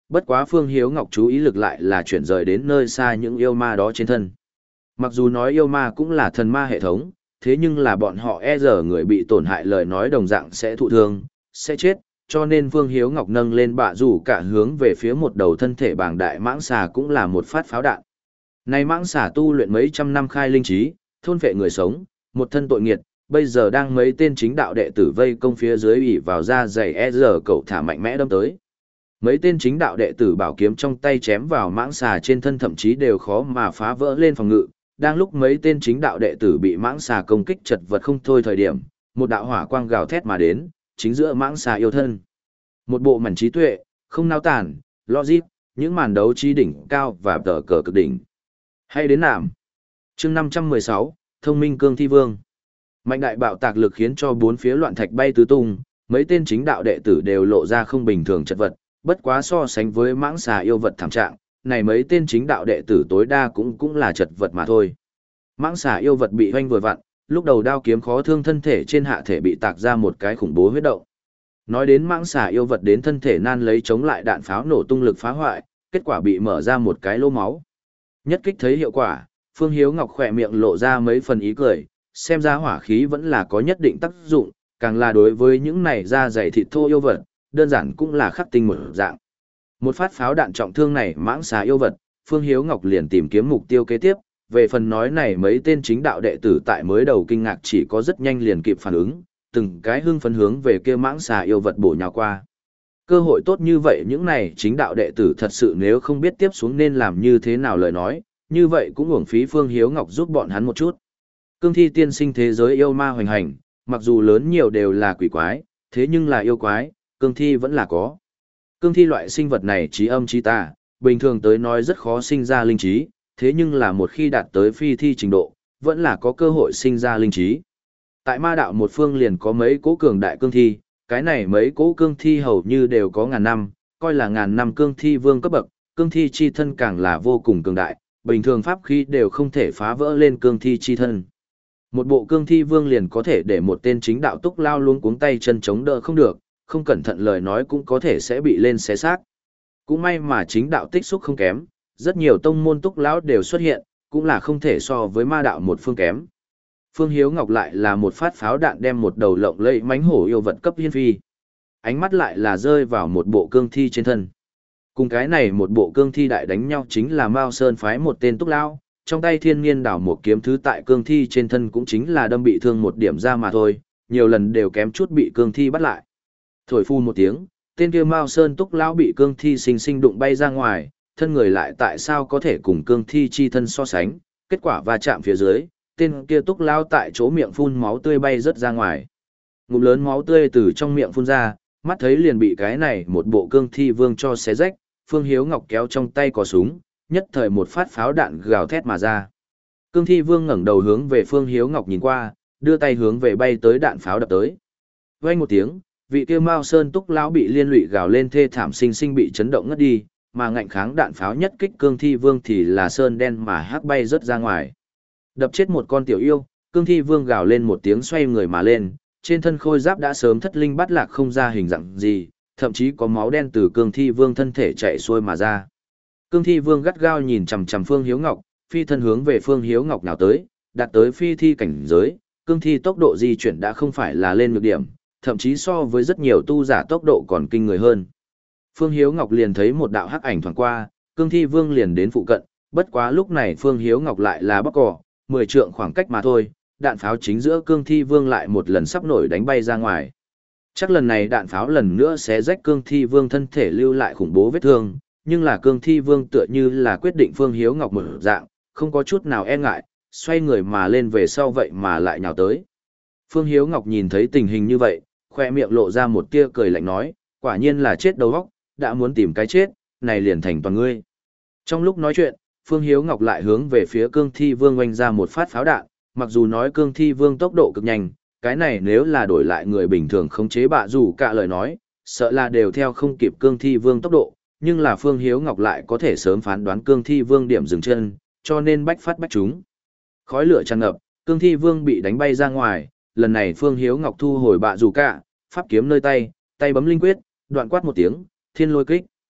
bất quá Phương Hiếu Ngọc chú ý lực lại là chuyển rời đến nơi xa những yêu ma đó trên thân. Mặc dù nói yêu ma cũng là thần ma hệ thống, thế nhưng là bọn họ e giờ người bị tổn hại lời nói đồng dạng sẽ thụ thương, sẽ chết, cho nên Phương Hiếu Ngọc nâng lên bạ rủ cả hướng về phía một đầu thân thể bảng đại mãng xà cũng là một phát pháo đạn. Này mãng xà tu luyện mấy trăm năm khai linh trí, thôn phệ người sống, một thân tội nghiệt, bây giờ đang mấy tên chính đạo đệ tử vây công phía dưới ủy vào ra giày e giờ cậu thả mạnh mẽ đâm tới. Mấy tên chính đạo đệ tử bảo kiếm trong tay chém vào mãng xà trên thân thậm chí đều khó mà phá vỡ lên phòng ngự. Đang lúc mấy tên chính đạo đệ tử bị mãng xà công kích chật vật không thôi thời điểm, một đạo hỏa quang gào thét mà đến, chính giữa mãng xà yêu thân. Một bộ mảnh trí tuệ, không nao tản, logic, những màn đấu trí đỉnh cao và tờ cờ cực đỉnh. Hay đến nạm. Chương năm trăm mười sáu, Thông minh cương thi vương. Mạnh đại bạo tạc lực khiến cho bốn phía loạn thạch bay tứ tung, mấy tên chính đạo đệ tử đều lộ ra không bình thường chật vật, bất quá so sánh với mãng xà yêu vật thảm trạng, này mấy tên chính đạo đệ tử tối đa cũng cũng là chật vật mà thôi. Mãng xà yêu vật bị hoanh vừa vặn, lúc đầu đao kiếm khó thương thân thể trên hạ thể bị tạc ra một cái khủng bố huyết động. Nói đến mãng xà yêu vật đến thân thể nan lấy chống lại đạn pháo nổ tung lực phá hoại, kết quả bị mở ra một cái lỗ máu. Nhất kích thấy hiệu quả, Phương Hiếu Ngọc khỏe miệng lộ ra mấy phần ý cười, xem ra hỏa khí vẫn là có nhất định tác dụng, càng là đối với những này da dày thịt thô yêu vật, đơn giản cũng là khắc tinh một dạng. Một phát pháo đạn trọng thương này mãng xà yêu vật, Phương Hiếu Ngọc liền tìm kiếm mục tiêu kế tiếp, về phần nói này mấy tên chính đạo đệ tử tại mới đầu kinh ngạc chỉ có rất nhanh liền kịp phản ứng, từng cái hưng phấn hướng về kia mãng xà yêu vật bổ nhào qua. Cơ hội tốt như vậy những này chính đạo đệ tử thật sự nếu không biết tiếp xuống nên làm như thế nào lời nói, như vậy cũng uổng phí Phương Hiếu Ngọc giúp bọn hắn một chút. Cương thi tiên sinh thế giới yêu ma hoành hành, mặc dù lớn nhiều đều là quỷ quái, thế nhưng là yêu quái, cương thi vẫn là có. Cương thi loại sinh vật này trí âm trí tà, bình thường tới nói rất khó sinh ra linh trí, thế nhưng là một khi đạt tới phi thi trình độ, vẫn là có cơ hội sinh ra linh trí. Tại ma đạo một phương liền có mấy cố cường đại cương thi, cái này mấy cố cương thi hầu như đều có ngàn năm, coi là ngàn năm cương thi vương cấp bậc, cương thi chi thân càng là vô cùng cường đại, bình thường pháp khí đều không thể phá vỡ lên cương thi chi thân. Một bộ cương thi vương liền có thể để một tên chính đạo túc lao luôn cuống tay chân chống đỡ không được, không cẩn thận lời nói cũng có thể sẽ bị lên xé xác. Cũng may mà chính đạo tích xúc không kém, rất nhiều tông môn túc lão đều xuất hiện, cũng là không thể so với ma đạo một phương kém. Phương Hiếu Ngọc lại là một phát pháo đạn đem một đầu lộng lẫy mãnh hổ yêu vật cấp hiên phi. Ánh mắt lại là rơi vào một bộ cương thi trên thân. Cùng cái này một bộ cương thi đại đánh nhau chính là Mao Sơn phái một tên túc lão, trong tay thiên niên đảo một kiếm thứ tại cương thi trên thân cũng chính là đâm bị thương một điểm ra mà thôi, nhiều lần đều kém chút bị cương thi bắt lại. Thổi phu một tiếng, tên kia Mao Sơn túc lão bị cương thi sinh sinh đụng bay ra ngoài, thân người lại tại sao có thể cùng cương thi chi thân so sánh, kết quả va chạm phía dưới, tên kia túc lão tại chỗ miệng phun máu tươi bay rớt ra ngoài. Ngụm lớn máu tươi từ trong miệng phun ra, mắt thấy liền bị cái này một bộ cương thi vương cho xé rách, Phương Hiếu Ngọc kéo trong tay cò súng, nhất thời một phát pháo đạn gào thét mà ra. Cương thi vương ngẩng đầu hướng về Phương Hiếu Ngọc nhìn qua, đưa tay hướng về bay tới đạn pháo đập tới. Vang một tiếng, vị kia Mao Sơn túc lão bị liên lụy gào lên thê thảm sinh sinh bị chấn động ngất đi, mà ngạnh kháng đạn pháo nhất kích cương thi vương thì là sơn đen mà hắc bay rớt ra ngoài. Đập chết một con tiểu yêu, cương thi vương gào lên một tiếng xoay người mà lên, trên thân khôi giáp đã sớm thất linh bắt lạc không ra hình dạng gì, thậm chí có máu đen từ cương thi vương thân thể chạy xuôi mà ra. Cương thi vương gắt gao nhìn chằm chằm Phương Hiếu Ngọc, phi thân hướng về Phương Hiếu Ngọc nào tới, đạt tới phi thi cảnh giới, cương thi tốc độ di chuyển đã không phải là lên nhược điểm, thậm chí so với rất nhiều tu giả tốc độ còn kinh người hơn. Phương Hiếu Ngọc liền thấy một đạo hắc ảnh thoáng qua, cương thi vương liền đến phụ cận, bất quá lúc này Phương Hiếu Ngọc lại là bóc cỏ, mười trượng khoảng cách mà thôi, đạn pháo chính giữa cương thi vương lại một lần sắp nổi đánh bay ra ngoài. Chắc lần này đạn pháo lần nữa sẽ rách cương thi vương thân thể lưu lại khủng bố vết thương, nhưng là cương thi vương tựa như là quyết định Phương Hiếu Ngọc mở dạng, không có chút nào e ngại, xoay người mà lên về sau vậy mà lại nhào tới. Phương Hiếu Ngọc nhìn thấy tình hình như vậy, khoe miệng lộ ra một tia cười lạnh nói, quả nhiên là chết đầu óc, đã muốn tìm cái chết, này liền thành toàn ngươi. Trong lúc nói chuyện, Phương Hiếu Ngọc lại hướng về phía cương thi vương oanh ra một phát pháo đạn, mặc dù nói cương thi vương tốc độ cực nhanh, cái này nếu là đổi lại người bình thường khống chế bạ dù cả lời nói, sợ là đều theo không kịp cương thi vương tốc độ, nhưng là Phương Hiếu Ngọc lại có thể sớm phán đoán cương thi vương điểm dừng chân, cho nên bách phát bách chúng. Khói lửa tràn ngập, cương thi vương bị đánh bay ra ngoài, lần này Phương Hiếu Ngọc thu hồi bạ dù cả, pháp kiếm nơi tay, tay bấm linh quyết, đoạn quát một tiếng, thiên lôi kích.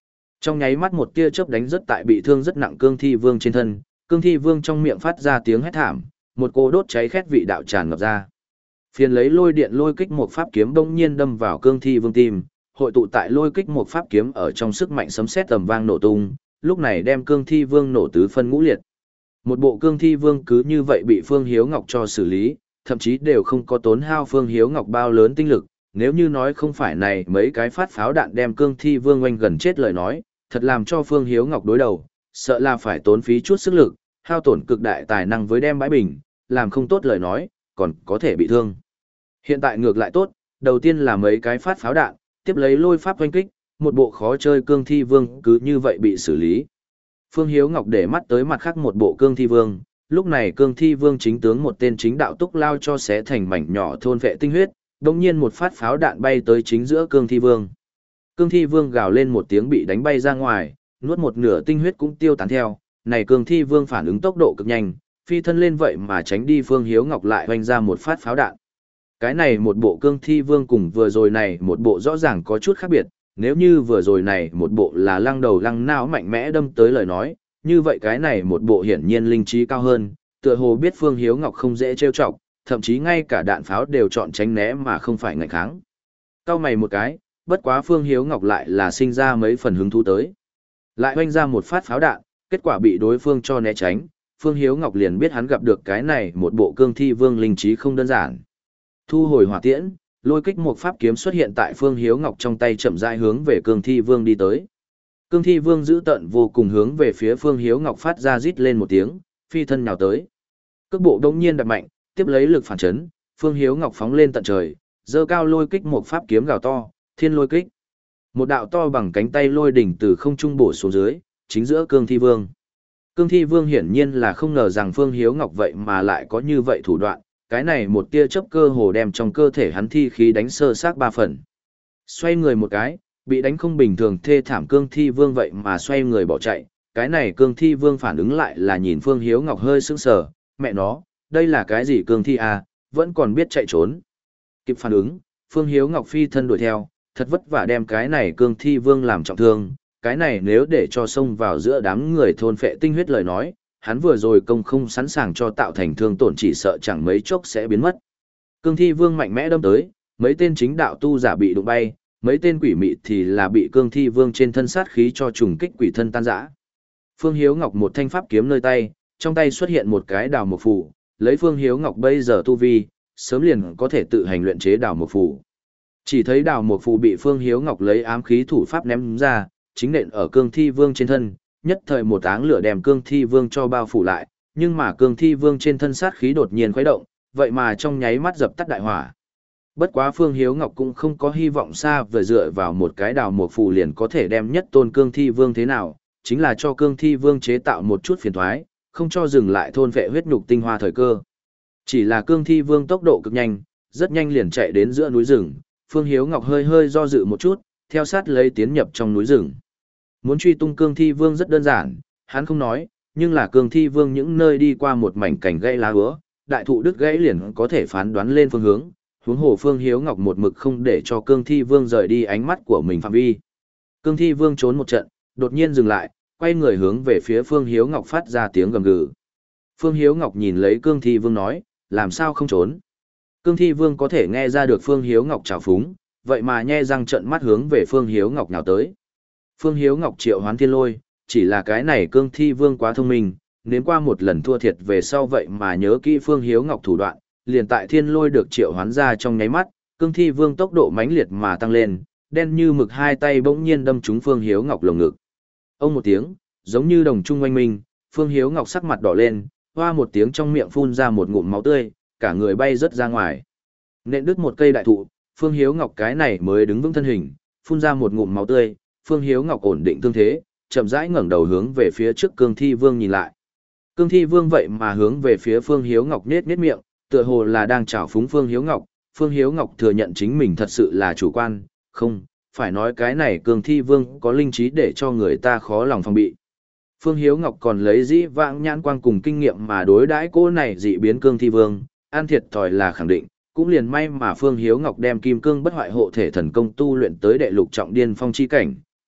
Trong nháy mắt một tia chớp đánh rất tại bị thương rất nặng Cương Thi Vương trên thân, Cương Thi Vương trong miệng phát ra tiếng hét thảm, một cô đốt cháy khét vị đạo tràn ngập ra. Phiền lấy lôi điện lôi kích một pháp kiếm bỗng nhiên đâm vào Cương Thi Vương tim, hội tụ tại lôi kích một pháp kiếm ở trong sức mạnh sấm sét tầm vang nổ tung, lúc này đem Cương Thi Vương nổ tứ phân ngũ liệt. Một bộ Cương Thi Vương cứ như vậy bị Phương Hiếu Ngọc cho xử lý, thậm chí đều không có tốn hao Phương Hiếu Ngọc bao lớn tinh lực, nếu như nói không phải này mấy cái phát pháo đạn đem Cương Thi Vương oanh gần chết lời nói, thật làm cho Phương Hiếu Ngọc đối đầu, sợ là phải tốn phí chút sức lực, hao tổn cực đại tài năng với đem bãi bình, làm không tốt lời nói, còn có thể bị thương. Hiện tại ngược lại tốt, đầu tiên là mấy cái phát pháo đạn, tiếp lấy lôi pháp oanh kích, một bộ khó chơi Cương Thi Vương cứ như vậy bị xử lý. Phương Hiếu Ngọc để mắt tới mặt khác một bộ Cương Thi Vương, lúc này Cương Thi Vương chính tướng một tên chính đạo túc lao cho xé thành mảnh nhỏ thôn vệ tinh huyết, đồng nhiên một phát pháo đạn bay tới chính giữa Cương Thi Vương. Cương Thi Vương gào lên một tiếng bị đánh bay ra ngoài, nuốt một nửa tinh huyết cũng tiêu tán theo, này Cương Thi Vương phản ứng tốc độ cực nhanh, phi thân lên vậy mà tránh đi Phương Hiếu Ngọc lại hoành ra một phát pháo đạn. Cái này một bộ Cương Thi Vương cùng vừa rồi này một bộ rõ ràng có chút khác biệt, nếu như vừa rồi này một bộ là lăng đầu lăng não mạnh mẽ đâm tới lời nói, như vậy cái này một bộ hiển nhiên linh trí cao hơn, tựa hồ biết Phương Hiếu Ngọc không dễ trêu chọc, thậm chí ngay cả đạn pháo đều chọn tránh né mà không phải ngạnh kháng. Cao mày một cái, bất quá Phương Hiếu Ngọc lại là sinh ra mấy phần hứng thú tới. Lại hoanh ra một phát pháo đạn, kết quả bị đối phương cho né tránh, Phương Hiếu Ngọc liền biết hắn gặp được cái này một bộ Cương Thi Vương linh trí không đơn giản. Thu hồi hỏa tiễn, lôi kích một pháp kiếm xuất hiện tại Phương Hiếu Ngọc trong tay chậm rãi hướng về Cương Thi Vương đi tới. Cương Thi Vương giữ tận vô cùng hướng về phía Phương Hiếu Ngọc phát ra rít lên một tiếng, phi thân nhào tới. Cước bộ đống nhiên đập mạnh, tiếp lấy lực phản chấn, Phương Hiếu Ngọc phóng lên tận trời, giơ cao lôi kích một pháp kiếm gào to, thiên lôi kích. Một đạo to bằng cánh tay lôi đỉnh từ không trung bổ xuống dưới, chính giữa Cương Thi Vương. Cương Thi Vương hiển nhiên là không ngờ rằng Phương Hiếu Ngọc vậy mà lại có như vậy thủ đoạn, cái này một tia chớp cơ hồ đem trong cơ thể hắn thi khí đánh sơ xác ba phần. Xoay người một cái, bị đánh không bình thường thê thảm Cương Thi Vương vậy mà xoay người bỏ chạy, cái này Cương Thi Vương phản ứng lại là nhìn Phương Hiếu Ngọc hơi sững sờ, mẹ nó, đây là cái gì Cương Thi à, vẫn còn biết chạy trốn. Kịp phản ứng, Phương Hiếu Ngọc phi thân đuổi theo, thật vất vả đem cái này Cương Thi Vương làm trọng thương, cái này nếu để cho xông vào giữa đám người thôn phệ tinh huyết lời nói, hắn vừa rồi công không sẵn sàng cho tạo thành thương tổn chỉ sợ chẳng mấy chốc sẽ biến mất. Cương Thi Vương mạnh mẽ đâm tới, mấy tên chính đạo tu giả bị đụng bay, mấy tên quỷ mị thì là bị Cương Thi Vương trên thân sát khí cho trùng kích quỷ thân tan rã. Phương Hiếu Ngọc một thanh pháp kiếm nơi tay, trong tay xuất hiện một cái đào mộc phù, lấy Phương Hiếu Ngọc bây giờ tu vi, sớm liền có thể tự hành luyện chế đào mộc phù. Chỉ thấy đào mộc phù bị Phương Hiếu Ngọc lấy ám khí thủ pháp ném ra, chính nện ở Cương Thi Vương trên thân, nhất thời một áng lửa đem Cương Thi Vương cho bao phủ lại, nhưng mà Cương Thi Vương trên thân sát khí đột nhiên khuấy động, vậy mà trong nháy mắt dập tắt đại hỏa. Bất quá Phương Hiếu Ngọc cũng không có hy vọng xa vừa dựa vào một cái đào mộc phù liền có thể đem nhất tôn Cương Thi Vương thế nào, chính là cho Cương Thi Vương chế tạo một chút phiền toái, không cho dừng lại thôn vệ huyết nhục tinh hoa thời cơ. Chỉ là Cương Thi Vương tốc độ cực nhanh, rất nhanh liền chạy đến giữa núi rừng, Phương Hiếu Ngọc hơi hơi do dự một chút, theo sát lấy tiến nhập trong núi rừng. Muốn truy tung Cương Thi Vương rất đơn giản, hắn không nói, nhưng là Cương Thi Vương những nơi đi qua một mảnh cành gãy lá úa, đại thụ đứt gãy liền có thể phán đoán lên phương hướng, huống hồ Phương Hiếu Ngọc một mực không để cho Cương Thi Vương rời đi ánh mắt của mình phạm vi. Cương Thi Vương trốn một trận, đột nhiên dừng lại, quay người hướng về phía Phương Hiếu Ngọc phát ra tiếng gầm gừ. Phương Hiếu Ngọc nhìn lấy Cương Thi Vương nói, làm sao không trốn? Cương Thi Vương có thể nghe ra được Phương Hiếu Ngọc trào phúng, vậy mà nhe răng trợn mắt hướng về Phương Hiếu Ngọc nhào tới. Phương Hiếu Ngọc triệu hoán thiên lôi, chỉ là cái này Cương Thi Vương quá thông minh, nếu qua một lần thua thiệt về sau vậy mà nhớ kỹ Phương Hiếu Ngọc thủ đoạn, liền tại thiên lôi được triệu hoán ra trong nháy mắt, Cương Thi Vương tốc độ mãnh liệt mà tăng lên, đen như mực hai tay bỗng nhiên đâm trúng Phương Hiếu Ngọc lồng ngực. Ông một tiếng, giống như đồng trung oanh minh, Phương Hiếu Ngọc sắc mặt đỏ lên, hoa một tiếng trong miệng phun ra một ngụm máu tươi, cả người bay rớt ra ngoài. Nện đứt một cây đại thụ, Phương Hiếu Ngọc cái này mới đứng vững thân hình, phun ra một ngụm máu tươi, Phương Hiếu Ngọc ổn định thương thế, chậm rãi ngẩng đầu hướng về phía trước Cương Thi Vương nhìn lại. Cương Thi Vương vậy mà hướng về phía Phương Hiếu Ngọc nhếch nhếch miệng, tựa hồ là đang chào phúng Phương Hiếu Ngọc. Phương Hiếu Ngọc thừa nhận chính mình thật sự là chủ quan, không, phải nói cái này Cương Thi Vương có linh trí để cho người ta khó lòng phòng bị. Phương Hiếu Ngọc còn lấy dĩ vãng nhãn quang cùng kinh nghiệm mà đối đãi cô này dị biến Cương Thi Vương, an thiệt thòi là khẳng định, cũng liền may mà Phương Hiếu Ngọc đem Kim Cương Bất Hoại Hộ Thể thần công tu luyện tới đệ lục trọng điên phong chi cảnh,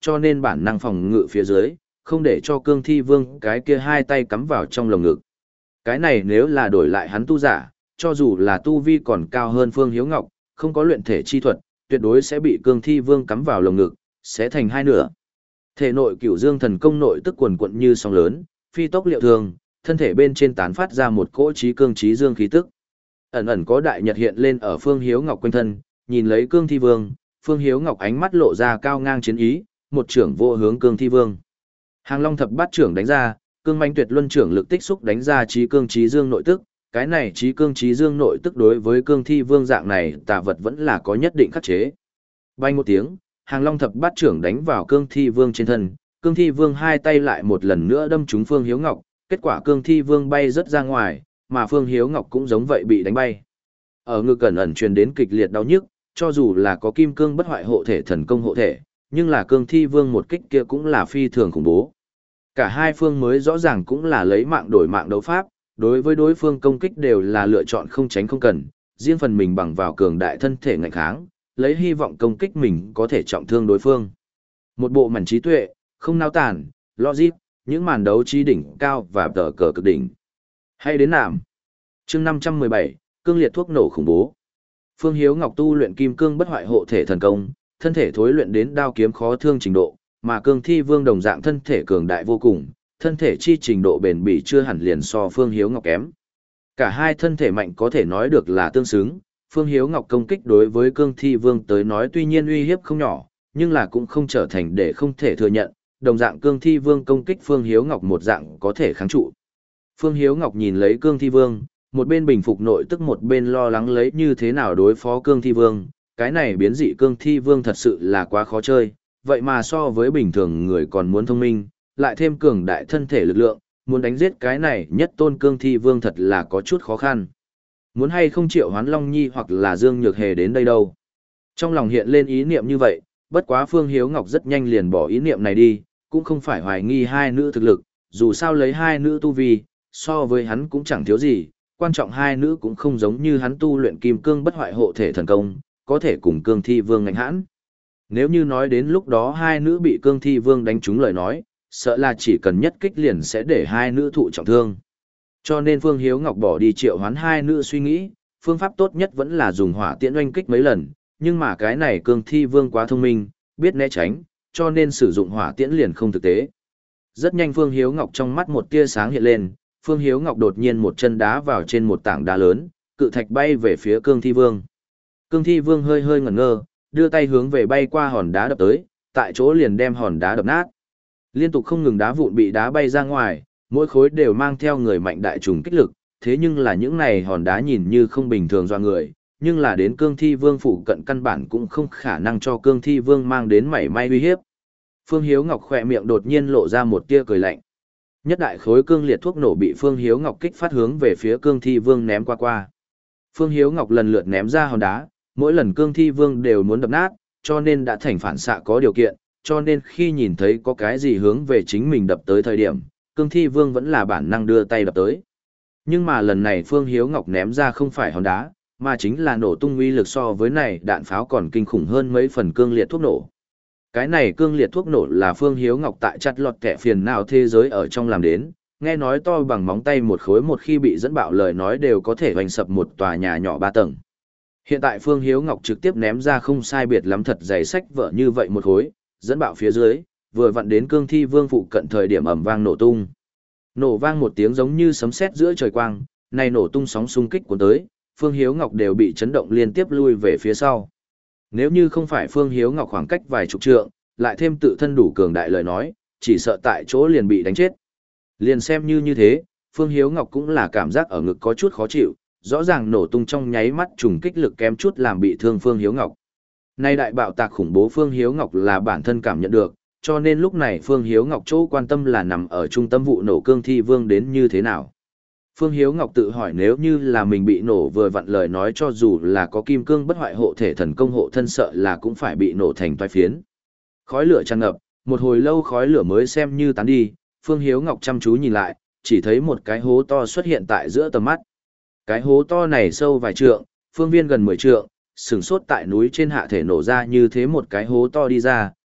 cho nên bản năng phòng ngự phía dưới, không để cho cương thi vương cái kia hai tay cắm vào trong lồng ngực. Cái này nếu là đổi lại hắn tu giả, cho dù là tu vi còn cao hơn Phương Hiếu Ngọc, không có luyện thể chi thuật, tuyệt đối sẽ bị cương thi vương cắm vào lồng ngực, sẽ thành hai nửa. Thể nội Cửu Dương thần công nội tức quần quận như sóng lớn, phi tốc liệu thường, thân thể bên trên tán phát ra một cỗ trí cương trí dương khí tức. Ẩn ẩn có đại nhật hiện lên ở Phương Hiếu Ngọc quanh thân, nhìn lấy cương thi vương, Phương Hiếu Ngọc ánh mắt lộ ra cao ngang chiến ý, một trưởng vô hướng cương thi vương. Hàng Long thập bát trưởng đánh ra, cương manh tuyệt luân trưởng lực tích xúc đánh ra trí cương trí dương nội tức, cái này trí cương trí dương nội tức đối với cương thi vương dạng này tà vật vẫn là có nhất định khắc chế. Bay một tiếng, Hàng Long thập bát trưởng đánh vào cương thi vương trên thân, cương thi vương hai tay lại một lần nữa đâm trúng Phương Hiếu Ngọc, kết quả cương thi vương bay rất ra ngoài, mà Phương Hiếu Ngọc cũng giống vậy bị đánh bay. Ở ngực ẩn ẩn truyền đến kịch liệt đau nhức, cho dù là có kim cương bất hoại hộ thể thần công hộ thể, nhưng là cương thi vương một kích kia cũng là phi thường khủng bố. Cả hai phương mới rõ ràng cũng là lấy mạng đổi mạng đấu pháp, đối với đối phương công kích đều là lựa chọn không tránh không cần, riêng phần mình bằng vào cường đại thân thể ngạnh kháng, lấy hy vọng công kích mình có thể trọng thương đối phương. Một bộ màn trí tuệ, không nao tản, logic, những màn đấu trí đỉnh cao và tờ cờ cực đỉnh. Hay đến nạm. Chương năm trăm mười bảy, cương liệt thuốc nổ khủng bố. Phương Hiếu Ngọc tu luyện kim cương bất hoại hộ thể thần công, thân thể thối luyện đến đao kiếm khó thương trình độ, mà cương thi vương đồng dạng thân thể cường đại vô cùng, thân thể chi trình độ bền bỉ chưa hẳn liền so Phương Hiếu Ngọc kém. Cả hai thân thể mạnh có thể nói được là tương xứng, Phương Hiếu Ngọc công kích đối với cương thi vương tới nói tuy nhiên uy hiếp không nhỏ, nhưng là cũng không trở thành để không thể thừa nhận, đồng dạng cương thi vương công kích Phương Hiếu Ngọc một dạng có thể kháng trụ. Phương Hiếu Ngọc nhìn lấy cương thi vương, một bên bình phục nội tức một bên lo lắng lấy như thế nào đối phó cương thi vương, cái này biến dị cương thi vương thật sự là quá khó chơi, vậy mà so với bình thường người còn muốn thông minh, lại thêm cường đại thân thể lực lượng, muốn đánh giết cái này nhất tôn cương thi vương thật là có chút khó khăn. Muốn hay không triệu hoán Long Nhi hoặc là Dương Nhược Hề đến đây đâu. Trong lòng hiện lên ý niệm như vậy, bất quá Phương Hiếu Ngọc rất nhanh liền bỏ ý niệm này đi, cũng không phải hoài nghi hai nữ thực lực, dù sao lấy hai nữ tu vi, so với hắn cũng chẳng thiếu gì, quan trọng hai nữ cũng không giống như hắn tu luyện kim cương bất hoại hộ thể thần công, có thể cùng cương thi vương ngạnh hãn. Nếu như nói đến lúc đó hai nữ bị cương thi vương đánh trúng lời nói, sợ là chỉ cần nhất kích liền sẽ để hai nữ thụ trọng thương. Cho nên Phương Hiếu Ngọc bỏ đi triệu hoán hai nữ suy nghĩ, phương pháp tốt nhất vẫn là dùng hỏa tiễn oanh kích mấy lần, nhưng mà cái này cương thi vương quá thông minh, biết né tránh, cho nên sử dụng hỏa tiễn liền không thực tế. Rất nhanh Phương Hiếu Ngọc trong mắt một tia sáng hiện lên, Phương Hiếu Ngọc đột nhiên một chân đá vào trên một tảng đá lớn, cự thạch bay về phía cương thi vương. Cương thi vương hơi hơi ngẩn ngơ, đưa tay hướng về bay qua hòn đá đập tới, tại chỗ liền đem hòn đá đập nát. Liên tục không ngừng đá vụn bị đá bay ra ngoài, mỗi khối đều mang theo người mạnh đại trùng kích lực, thế nhưng là những này hòn đá nhìn như không bình thường do người, nhưng là đến cương thi vương phụ cận căn bản cũng không khả năng cho cương thi vương mang đến mảy may uy hiếp. Phương Hiếu Ngọc khỏe miệng đột nhiên lộ ra một tia cười lạnh. Nhất đại khối cương liệt thuốc nổ bị Phương Hiếu Ngọc kích phát hướng về phía cương thi vương ném qua qua. Phương Hiếu Ngọc lần lượt ném ra hòn đá, mỗi lần cương thi vương đều muốn đập nát, cho nên đã thành phản xạ có điều kiện, cho nên khi nhìn thấy có cái gì hướng về chính mình đập tới thời điểm, cương thi vương vẫn là bản năng đưa tay đập tới. Nhưng mà lần này Phương Hiếu Ngọc ném ra không phải hòn đá, mà chính là nổ tung uy lực so với này đạn pháo còn kinh khủng hơn mấy phần cương liệt thuốc nổ. Cái này cương liệt thuốc nổ là Phương Hiếu Ngọc tại chặt lọt kẻ phiền não thế giới ở trong làm đến, nghe nói to bằng móng tay một khối một khi bị dẫn bạo lời nói đều có thể hoành sập một tòa nhà nhỏ ba tầng. Hiện tại Phương Hiếu Ngọc trực tiếp ném ra không sai biệt lắm thật dày sách vở như vậy một khối, dẫn bạo phía dưới, vừa vặn đến cương thi vương phụ cận thời điểm ầm vang nổ tung. Nổ vang một tiếng giống như sấm sét giữa trời quang, này nổ tung sóng xung kích cuốn tới, Phương Hiếu Ngọc đều bị chấn động liên tiếp lui về phía sau. Nếu như không phải Phương Hiếu Ngọc khoảng cách vài chục trượng, lại thêm tự thân đủ cường đại lời nói, chỉ sợ tại chỗ liền bị đánh chết. Liền xem như như thế, Phương Hiếu Ngọc cũng là cảm giác ở ngực có chút khó chịu, rõ ràng nổ tung trong nháy mắt trùng kích lực kém chút làm bị thương Phương Hiếu Ngọc. Nay đại bạo tạc khủng bố Phương Hiếu Ngọc là bản thân cảm nhận được, cho nên lúc này Phương Hiếu Ngọc chỗ quan tâm là nằm ở trung tâm vụ nổ cương thi vương đến như thế nào. Phương Hiếu Ngọc tự hỏi nếu như là mình bị nổ vừa vặn lời nói cho dù là có kim cương bất hoại hộ thể thần công hộ thân sợ là cũng phải bị nổ thành toái phiến. Khói lửa tràn ngập, một hồi lâu khói lửa mới xem như tán đi, Phương Hiếu Ngọc chăm chú nhìn lại, chỉ thấy một cái hố to xuất hiện tại giữa tầm mắt. Cái hố to này sâu vài trượng, phương viên gần mười trượng, sừng sốt tại núi trên hạ thể nổ ra như thế một cái hố to đi ra,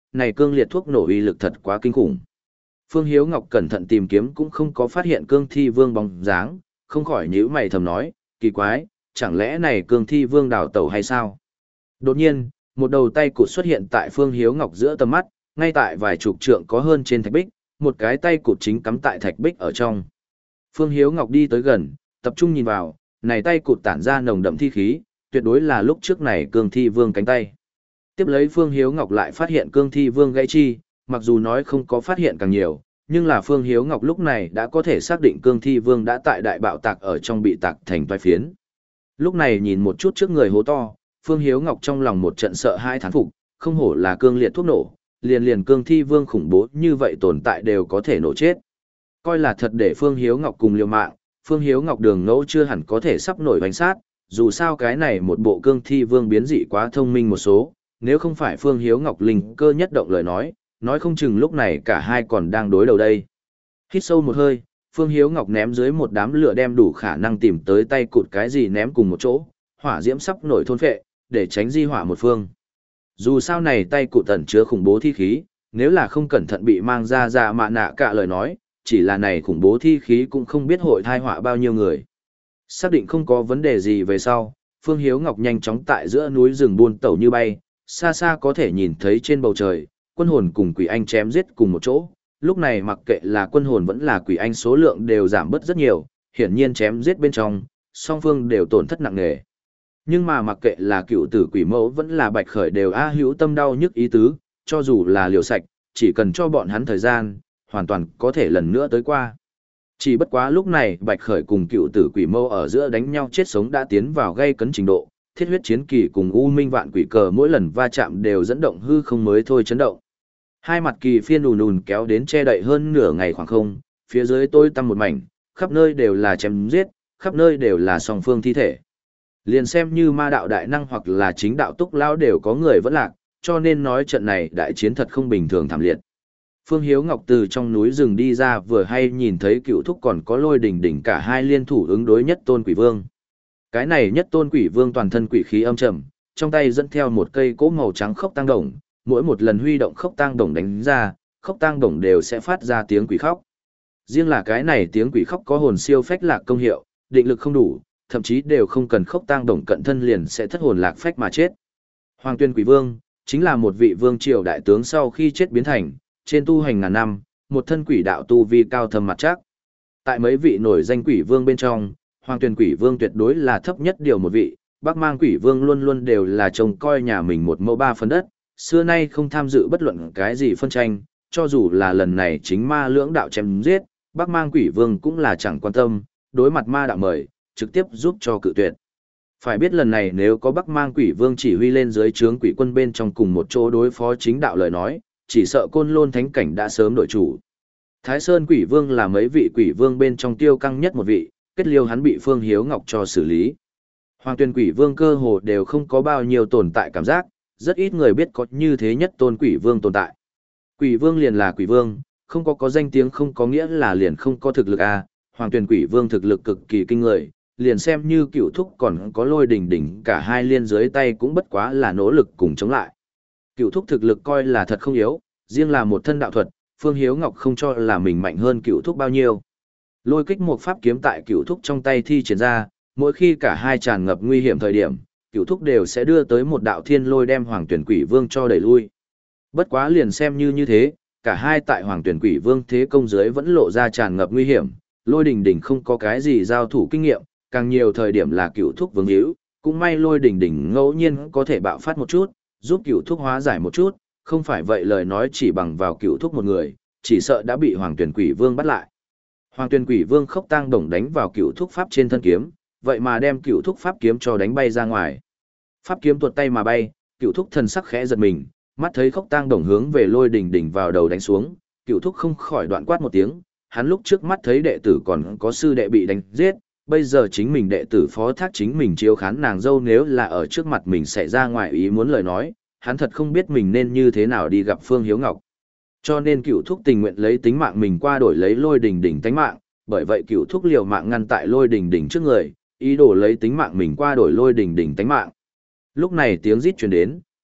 này cương liệt thuốc nổ uy lực thật quá kinh khủng. Phương Hiếu Ngọc cẩn thận tìm kiếm cũng không có phát hiện cương thi vương bóng dáng, không khỏi nhíu mày thầm nói, kỳ quái, chẳng lẽ này cương thi vương đào tẩu hay sao? Đột nhiên, một đầu tay cụt xuất hiện tại Phương Hiếu Ngọc giữa tầm mắt, ngay tại vài chục trượng có hơn trên thạch bích, một cái tay cụt chính cắm tại thạch bích ở trong. Phương Hiếu Ngọc đi tới gần, tập trung nhìn vào, này tay cụt tản ra nồng đậm thi khí, tuyệt đối là lúc trước này cương thi vương cánh tay. Tiếp lấy Phương Hiếu Ngọc lại phát hiện cương thi vương gãy chi, mặc dù nói không có phát hiện càng nhiều, nhưng là Phương Hiếu Ngọc lúc này đã có thể xác định cương thi vương đã tại đại bạo tạc ở trong bị tạc thành toái phiến. Lúc này nhìn một chút trước người hố to, Phương Hiếu Ngọc trong lòng một trận sợ hai thán phục, không hổ là cương liệt thuốc nổ, liền liền cương thi vương khủng bố như vậy tồn tại đều có thể nổ chết. Coi là thật để Phương Hiếu Ngọc cùng liều mạng, Phương Hiếu Ngọc đường ngẫu chưa hẳn có thể sắp nổi bánh sát, dù sao cái này một bộ cương thi vương biến dị quá thông minh một số, nếu không phải Phương Hiếu Ngọc linh cơ nhất động lời nói, nói không chừng lúc này cả hai còn đang đối đầu đây. Hít sâu một hơi, Phương Hiếu Ngọc ném dưới một đám lửa đem đủ khả năng tìm tới tay cụt cái gì ném cùng một chỗ, hỏa diễm sắp nổi thôn phệ, để tránh di hỏa một phương. Dù sao này tay cụt tẩn chứa khủng bố thi khí, nếu là không cẩn thận bị mang ra ra mạ nạ cả lời nói, chỉ là này khủng bố thi khí cũng không biết hội thai họa bao nhiêu người. Xác định không có vấn đề gì về sau, Phương Hiếu Ngọc nhanh chóng tại giữa núi rừng buôn tẩu như bay, xa xa có thể nhìn thấy trên bầu trời, quân hồn cùng quỷ anh chém giết cùng một chỗ. Lúc này mặc kệ là quân hồn vẫn là quỷ anh số lượng đều giảm bớt rất nhiều, hiển nhiên chém giết bên trong, song phương đều tổn thất nặng nề. Nhưng mà mặc kệ là cựu tử quỷ mẫu vẫn là bạch khởi đều a hữu tâm đau nhức ý tứ, cho dù là liều sạch, chỉ cần cho bọn hắn thời gian, hoàn toàn có thể lần nữa tới qua. Chỉ bất quá lúc này bạch khởi cùng cựu tử quỷ mẫu ở giữa đánh nhau chết sống đã tiến vào gây cấn trình độ, thiết huyết chiến kỳ cùng u minh vạn quỷ cờ mỗi lần va chạm đều dẫn động hư không mới thôi chấn động. Hai mặt kỳ phiên ùn ùn kéo đến che đậy hơn nửa ngày khoảng không, phía dưới tôi tăm một mảnh, khắp nơi đều là chém giết, khắp nơi đều là song phương thi thể. Liền xem như ma đạo đại năng hoặc là chính đạo túc lão đều có người vẫn lạc, cho nên nói trận này đại chiến thật không bình thường thảm liệt. Phương Hiếu Ngọc từ trong núi rừng đi ra vừa hay nhìn thấy cựu thúc còn có lôi đỉnh đỉnh cả hai liên thủ ứng đối nhất tôn quỷ vương. Cái này nhất tôn quỷ vương toàn thân quỷ khí âm trầm, trong tay dẫn theo một cây cỗ màu trắng khốc tang đồng, mỗi một lần huy động khốc tang đồng đánh ra, khốc tang đồng đều sẽ phát ra tiếng quỷ khóc. Riêng là cái này tiếng quỷ khóc có hồn siêu phách lạc công hiệu, định lực không đủ, thậm chí đều không cần khốc tang đồng cận thân liền sẽ thất hồn lạc phách mà chết. Hoàng Tuyên Quỷ Vương chính là một vị vương triều đại tướng sau khi chết biến thành, trên tu hành ngàn năm, một thân quỷ đạo tu vi cao thâm mặt chắc. Tại mấy vị nổi danh quỷ vương bên trong, Hoàng Tuyên Quỷ Vương tuyệt đối là thấp nhất điều một vị, Bắc Mang Quỷ Vương luôn luôn đều là trông coi nhà mình một mẫu ba phần đất, xưa nay không tham dự bất luận cái gì phân tranh, cho dù là lần này chính ma lưỡng đạo chém giết, Bắc Mang Quỷ Vương cũng là chẳng quan tâm, đối mặt ma đạo mời, trực tiếp giúp cho cự tuyệt. Phải biết lần này nếu có Bắc Mang Quỷ Vương chỉ huy lên dưới trướng quỷ quân bên trong cùng một chỗ đối phó chính đạo lời nói, chỉ sợ Côn Lôn Thánh Cảnh đã sớm đổi chủ. Thái Sơn Quỷ Vương là mấy vị quỷ vương bên trong tiêu căng nhất một vị, kết liêu hắn bị Phương Hiếu Ngọc cho xử lý. Hoàng Tuyên Quỷ Vương cơ hồ đều không có bao nhiêu tồn tại cảm giác, rất ít người biết có như thế nhất tôn quỷ vương tồn tại. Quỷ vương liền là quỷ vương, không có có danh tiếng không có nghĩa là liền không có thực lực a. Hoàng Tuyên Quỷ Vương thực lực cực kỳ kinh người, liền xem như cựu thúc còn có lôi đỉnh đỉnh cả hai liên dưới tay cũng bất quá là nỗ lực cùng chống lại. Cựu thúc thực lực coi là thật không yếu, riêng là một thân đạo thuật, Phương Hiếu Ngọc không cho là mình mạnh hơn cựu thúc bao nhiêu. Lôi kích một pháp kiếm tại cựu thúc trong tay thi triển ra, mỗi khi cả hai tràn ngập nguy hiểm thời điểm, cựu thúc đều sẽ đưa tới một đạo thiên lôi đem Hoàng Tuyển Quỷ Vương cho đẩy lui. Bất quá liền xem như như thế, cả hai tại Hoàng Tuyển Quỷ Vương thế công dưới vẫn lộ ra tràn ngập nguy hiểm, lôi đỉnh đỉnh không có cái gì giao thủ kinh nghiệm, càng nhiều thời điểm là cựu thúc vương hữu, cũng may lôi đỉnh đỉnh ngẫu nhiên có thể bạo phát một chút, giúp cựu thúc hóa giải một chút, không phải vậy lời nói chỉ bằng vào cựu thúc một người, chỉ sợ đã bị Hoàng Tuyển Quỷ Vương bắt lại. Hoàng Tuyển Quỷ Vương khốc tang đồng đánh vào cựu thúc pháp trên thân kiếm, vậy mà đem cựu thúc pháp kiếm cho đánh bay ra ngoài. Pháp kiếm tuột tay mà bay, cựu thúc thần sắc khẽ giật mình, mắt thấy khốc tang đồng hướng về lôi đỉnh đỉnh vào đầu đánh xuống, cựu thúc không khỏi đoạn quát một tiếng, hắn lúc trước mắt thấy đệ tử còn có sư đệ bị đánh giết, bây giờ chính mình đệ tử phó thác chính mình chiếu khán nàng dâu nếu là ở trước mặt mình xảy ra ngoài ý muốn lời nói, hắn thật không biết mình nên như thế nào đi gặp Phương Hiếu Ngọc. Cho nên cựu thúc tình nguyện lấy tính mạng mình qua đổi lấy lôi đỉnh đỉnh tánh mạng, bởi vậy cựu thúc liều mạng ngăn tại lôi đỉnh đỉnh trước người, ý đồ lấy tính mạng mình qua đổi lôi đỉnh đỉnh tánh mạng. Lúc này tiếng rít truyền đến,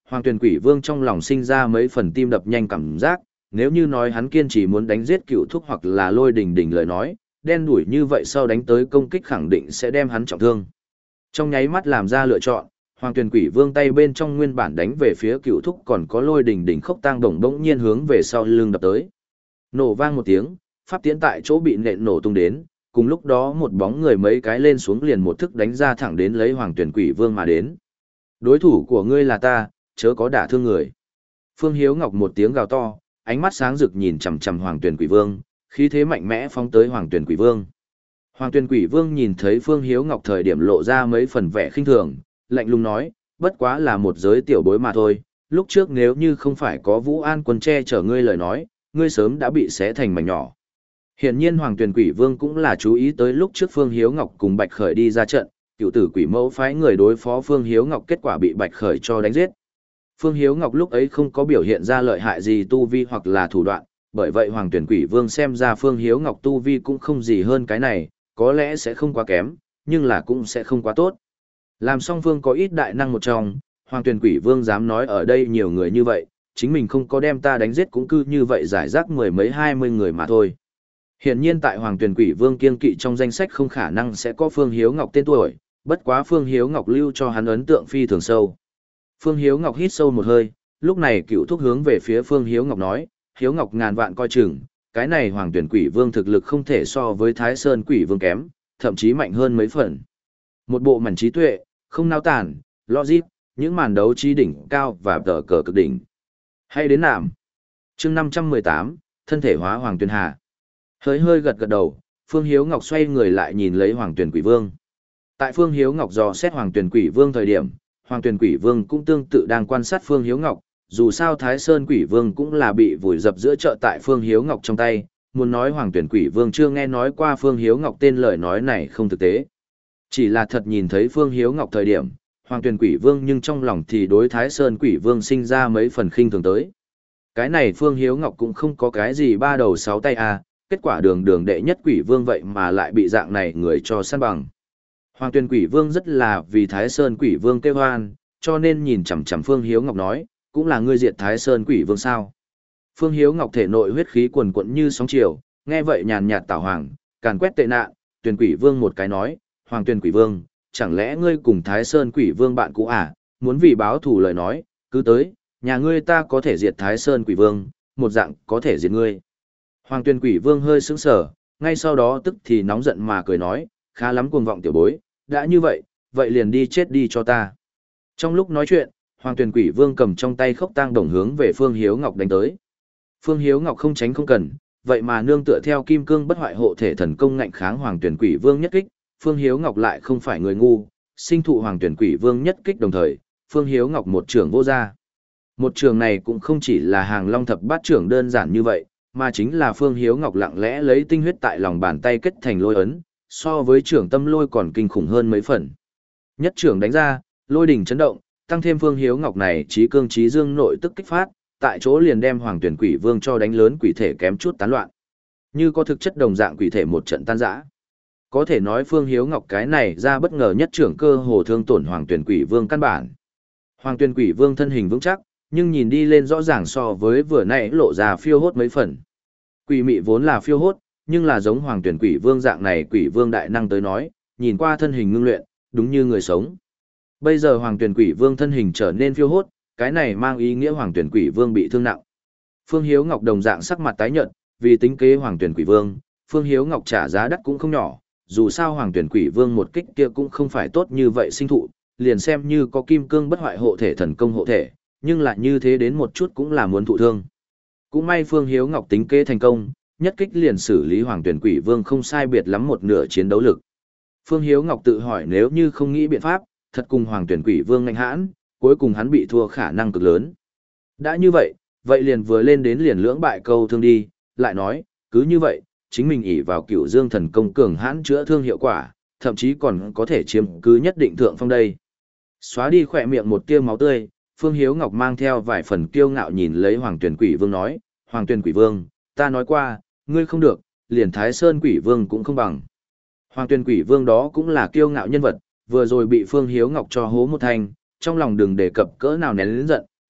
Hoàng Tuyền Quỷ Vương trong lòng sinh ra mấy phần tim đập nhanh cảm giác, nếu như nói hắn kiên trì muốn đánh giết Cựu Thúc hoặc là Lôi Đình Đình lời nói, đen đuổi như vậy sau đánh tới công kích khẳng định sẽ đem hắn trọng thương. Trong nháy mắt làm ra lựa chọn, Hoàng Tuyền Quỷ Vương tay bên trong nguyên bản đánh về phía Cựu Thúc còn có Lôi Đình Đình khốc tang đồng bỗng nhiên hướng về sau lưng đập tới. Nổ vang một tiếng, pháp tiễn tại chỗ bị nện nổ tung đến, cùng lúc đó một bóng người mấy cái lên xuống liền một thức đánh ra thẳng đến lấy Hoàng Tuyền Quỷ Vương mà đến. Đối thủ của ngươi là ta, chớ có đả thương người. Phương Hiếu Ngọc một tiếng gào to, ánh mắt sáng rực nhìn chằm chằm Hoàng Tuyền Quỷ Vương, khí thế mạnh mẽ phóng tới Hoàng Tuyền Quỷ Vương. Hoàng Tuyền Quỷ Vương nhìn thấy Phương Hiếu Ngọc thời điểm lộ ra mấy phần vẻ khinh thường, lạnh lùng nói, bất quá là một giới tiểu bối mà thôi, lúc trước nếu như không phải có Vũ An Quân che chở ngươi lời nói, ngươi sớm đã bị xé thành mảnh nhỏ. Hiển nhiên Hoàng Tuyền Quỷ Vương cũng là chú ý tới lúc trước Phương Hiếu Ngọc cùng Bạch Khởi đi ra trận, cựu tử quỷ mẫu phái người đối phó Phương Hiếu Ngọc kết quả bị Bạch Khởi cho đánh giết. Phương Hiếu Ngọc lúc ấy không có biểu hiện ra lợi hại gì tu vi hoặc là thủ đoạn, bởi vậy Hoàng Tuyền Quỷ Vương xem ra Phương Hiếu Ngọc tu vi cũng không gì hơn cái này, có lẽ sẽ không quá kém, nhưng là cũng sẽ không quá tốt. Làm song phương có ít đại năng một trong, Hoàng Tuyền Quỷ Vương dám nói ở đây nhiều người như vậy, chính mình không có đem ta đánh giết cũng cứ như vậy giải rác mười mấy hai mươi người mà thôi. Hiển nhiên tại Hoàng Tuyền Quỷ Vương kiên kỵ trong danh sách không khả năng sẽ có Phương Hiếu Ngọc tên tuổi, bất quá Phương Hiếu Ngọc lưu cho hắn ấn tượng phi thường sâu. Phương Hiếu Ngọc hít sâu một hơi, lúc này Cựu Thúc hướng về phía Phương Hiếu Ngọc nói, Hiếu Ngọc ngàn vạn coi chừng, cái này Hoàng Tuyền Quỷ Vương thực lực không thể so với Thái Sơn Quỷ Vương kém, thậm chí mạnh hơn mấy phần. Một bộ mảnh trí tuệ, không nao tản, logic, những màn đấu trí đỉnh cao và tờ cờ cực đỉnh. Hay đến nạm. Chương năm trăm mười tám, thân thể hóa Hoàng Tuyền Hà. Hơi hơi gật gật đầu, Phương Hiếu Ngọc xoay người lại nhìn lấy Hoàng Tuyền Quỷ Vương. Tại Phương Hiếu Ngọc dò xét Hoàng Tuyền Quỷ Vương thời điểm, Hoàng Tuyền Quỷ Vương cũng tương tự đang quan sát Phương Hiếu Ngọc, dù sao Thái Sơn Quỷ Vương cũng là bị vùi dập giữa chợ tại Phương Hiếu Ngọc trong tay, muốn nói Hoàng Tuyền Quỷ Vương chưa nghe nói qua Phương Hiếu Ngọc tên lời nói này không thực tế. Chỉ là thật nhìn thấy Phương Hiếu Ngọc thời điểm, Hoàng Tuyền Quỷ Vương nhưng trong lòng thì đối Thái Sơn Quỷ Vương sinh ra mấy phần khinh thường tới. Cái này Phương Hiếu Ngọc cũng không có cái gì ba đầu sáu tay à, kết quả đường đường đệ nhất Quỷ Vương vậy mà lại bị dạng này người cho săn bằng. Hoàng Tuyền Quỷ Vương rất là vì Thái Sơn Quỷ Vương kêu hoan, cho nên nhìn chằm chằm Phương Hiếu Ngọc nói, cũng là ngươi diệt Thái Sơn Quỷ Vương sao? Phương Hiếu Ngọc thể nội huyết khí quần quật như sóng chiều, nghe vậy nhàn nhạt tảo hoàng, càn quét tệ nạn, Tuyền Quỷ Vương một cái nói, Hoàng Tuyền Quỷ Vương, chẳng lẽ ngươi cùng Thái Sơn Quỷ Vương bạn cũ à, muốn vì báo thù lời nói, cứ tới, nhà ngươi ta có thể diệt Thái Sơn Quỷ Vương, một dạng có thể diệt ngươi. Hoàng Tuyền Quỷ Vương hơi sững sờ, ngay sau đó tức thì nóng giận mà cười nói, khá lắm cuồng vọng tiểu bối, đã như vậy, vậy liền đi chết đi cho ta. Trong lúc nói chuyện, Hoàng Tuyền Quỷ Vương cầm trong tay khốc tang đồng hướng về Phương Hiếu Ngọc đánh tới. Phương Hiếu Ngọc không tránh không cần, vậy mà nương tựa theo kim cương bất hoại hộ thể thần công ngạnh kháng Hoàng Tuyền Quỷ Vương nhất kích, Phương Hiếu Ngọc lại không phải người ngu, sinh thụ Hoàng Tuyền Quỷ Vương nhất kích đồng thời, Phương Hiếu Ngọc một trường vô ra. Một trường này cũng không chỉ là hàng long thập bát trưởng đơn giản như vậy, mà chính là Phương Hiếu Ngọc lặng lẽ lấy tinh huyết tại lòng bàn tay kết thành lôi ấn, so với trưởng tâm lôi còn kinh khủng hơn mấy phần. Nhất trưởng đánh ra, lôi đỉnh chấn động, tăng thêm Phương Hiếu Ngọc này trí cương trí dương nội tức kích phát, tại chỗ liền đem Hoàng Tuyền Quỷ Vương cho đánh lớn quỷ thể kém chút tán loạn. Như có thực chất đồng dạng quỷ thể một trận tan rã. Có thể nói Phương Hiếu Ngọc cái này ra bất ngờ nhất trưởng cơ hồ thương tổn Hoàng Tuyền Quỷ Vương căn bản. Hoàng Tuyền Quỷ Vương thân hình vững chắc, nhưng nhìn đi lên rõ ràng so với vừa nãy lộ ra phiêu hốt mấy phần. Quỷ mị vốn là phiêu hốt, nhưng là giống Hoàng Tuyền Quỷ Vương dạng này Quỷ Vương đại năng tới nói, nhìn qua thân hình ngưng luyện, đúng như người sống. Bây giờ Hoàng Tuyền Quỷ Vương thân hình trở nên phiêu hốt, cái này mang ý nghĩa Hoàng Tuyền Quỷ Vương bị thương nặng. Phương Hiếu Ngọc đồng dạng sắc mặt tái nhợt, vì tính kế Hoàng Tuyền Quỷ Vương, Phương Hiếu Ngọc trả giá đắt cũng không nhỏ, dù sao Hoàng Tuyền Quỷ Vương một kích kia cũng không phải tốt như vậy sinh thụ, liền xem như có kim cương bất hoại hộ thể thần công hộ thể, nhưng lại như thế đến một chút cũng là muốn thụ thương. Cũng may Phương Hiếu Ngọc tính kế thành công, nhất kích liền xử lý Hoàng Tuyền Quỷ Vương không sai biệt lắm một nửa chiến đấu lực. Phương Hiếu Ngọc tự hỏi nếu như không nghĩ biện pháp, thật cùng Hoàng Tuyền Quỷ Vương ngạnh hãn, cuối cùng hắn bị thua khả năng cực lớn. Đã như vậy, vậy liền vừa lên đến liền lưỡng bại câu thương đi, lại nói, cứ như vậy, chính mình ỷ vào Cửu Dương thần công cường hãn chữa thương hiệu quả, thậm chí còn có thể chiếm cứ nhất định thượng phong đây. Xóa đi khỏe miệng một tia máu tươi, Phương Hiếu Ngọc mang theo vài phần kiêu ngạo nhìn lấy Hoàng Tuyền Quỷ Vương nói, Hoàng Tuyền Quỷ Vương, ta nói qua, ngươi không được, liền Thái Sơn Quỷ Vương cũng không bằng. Hoàng Tuyền Quỷ Vương đó cũng là kiêu ngạo nhân vật, vừa rồi bị Phương Hiếu Ngọc cho hố một thanh, trong lòng đừng đề cập cỡ nào nén lớn giận,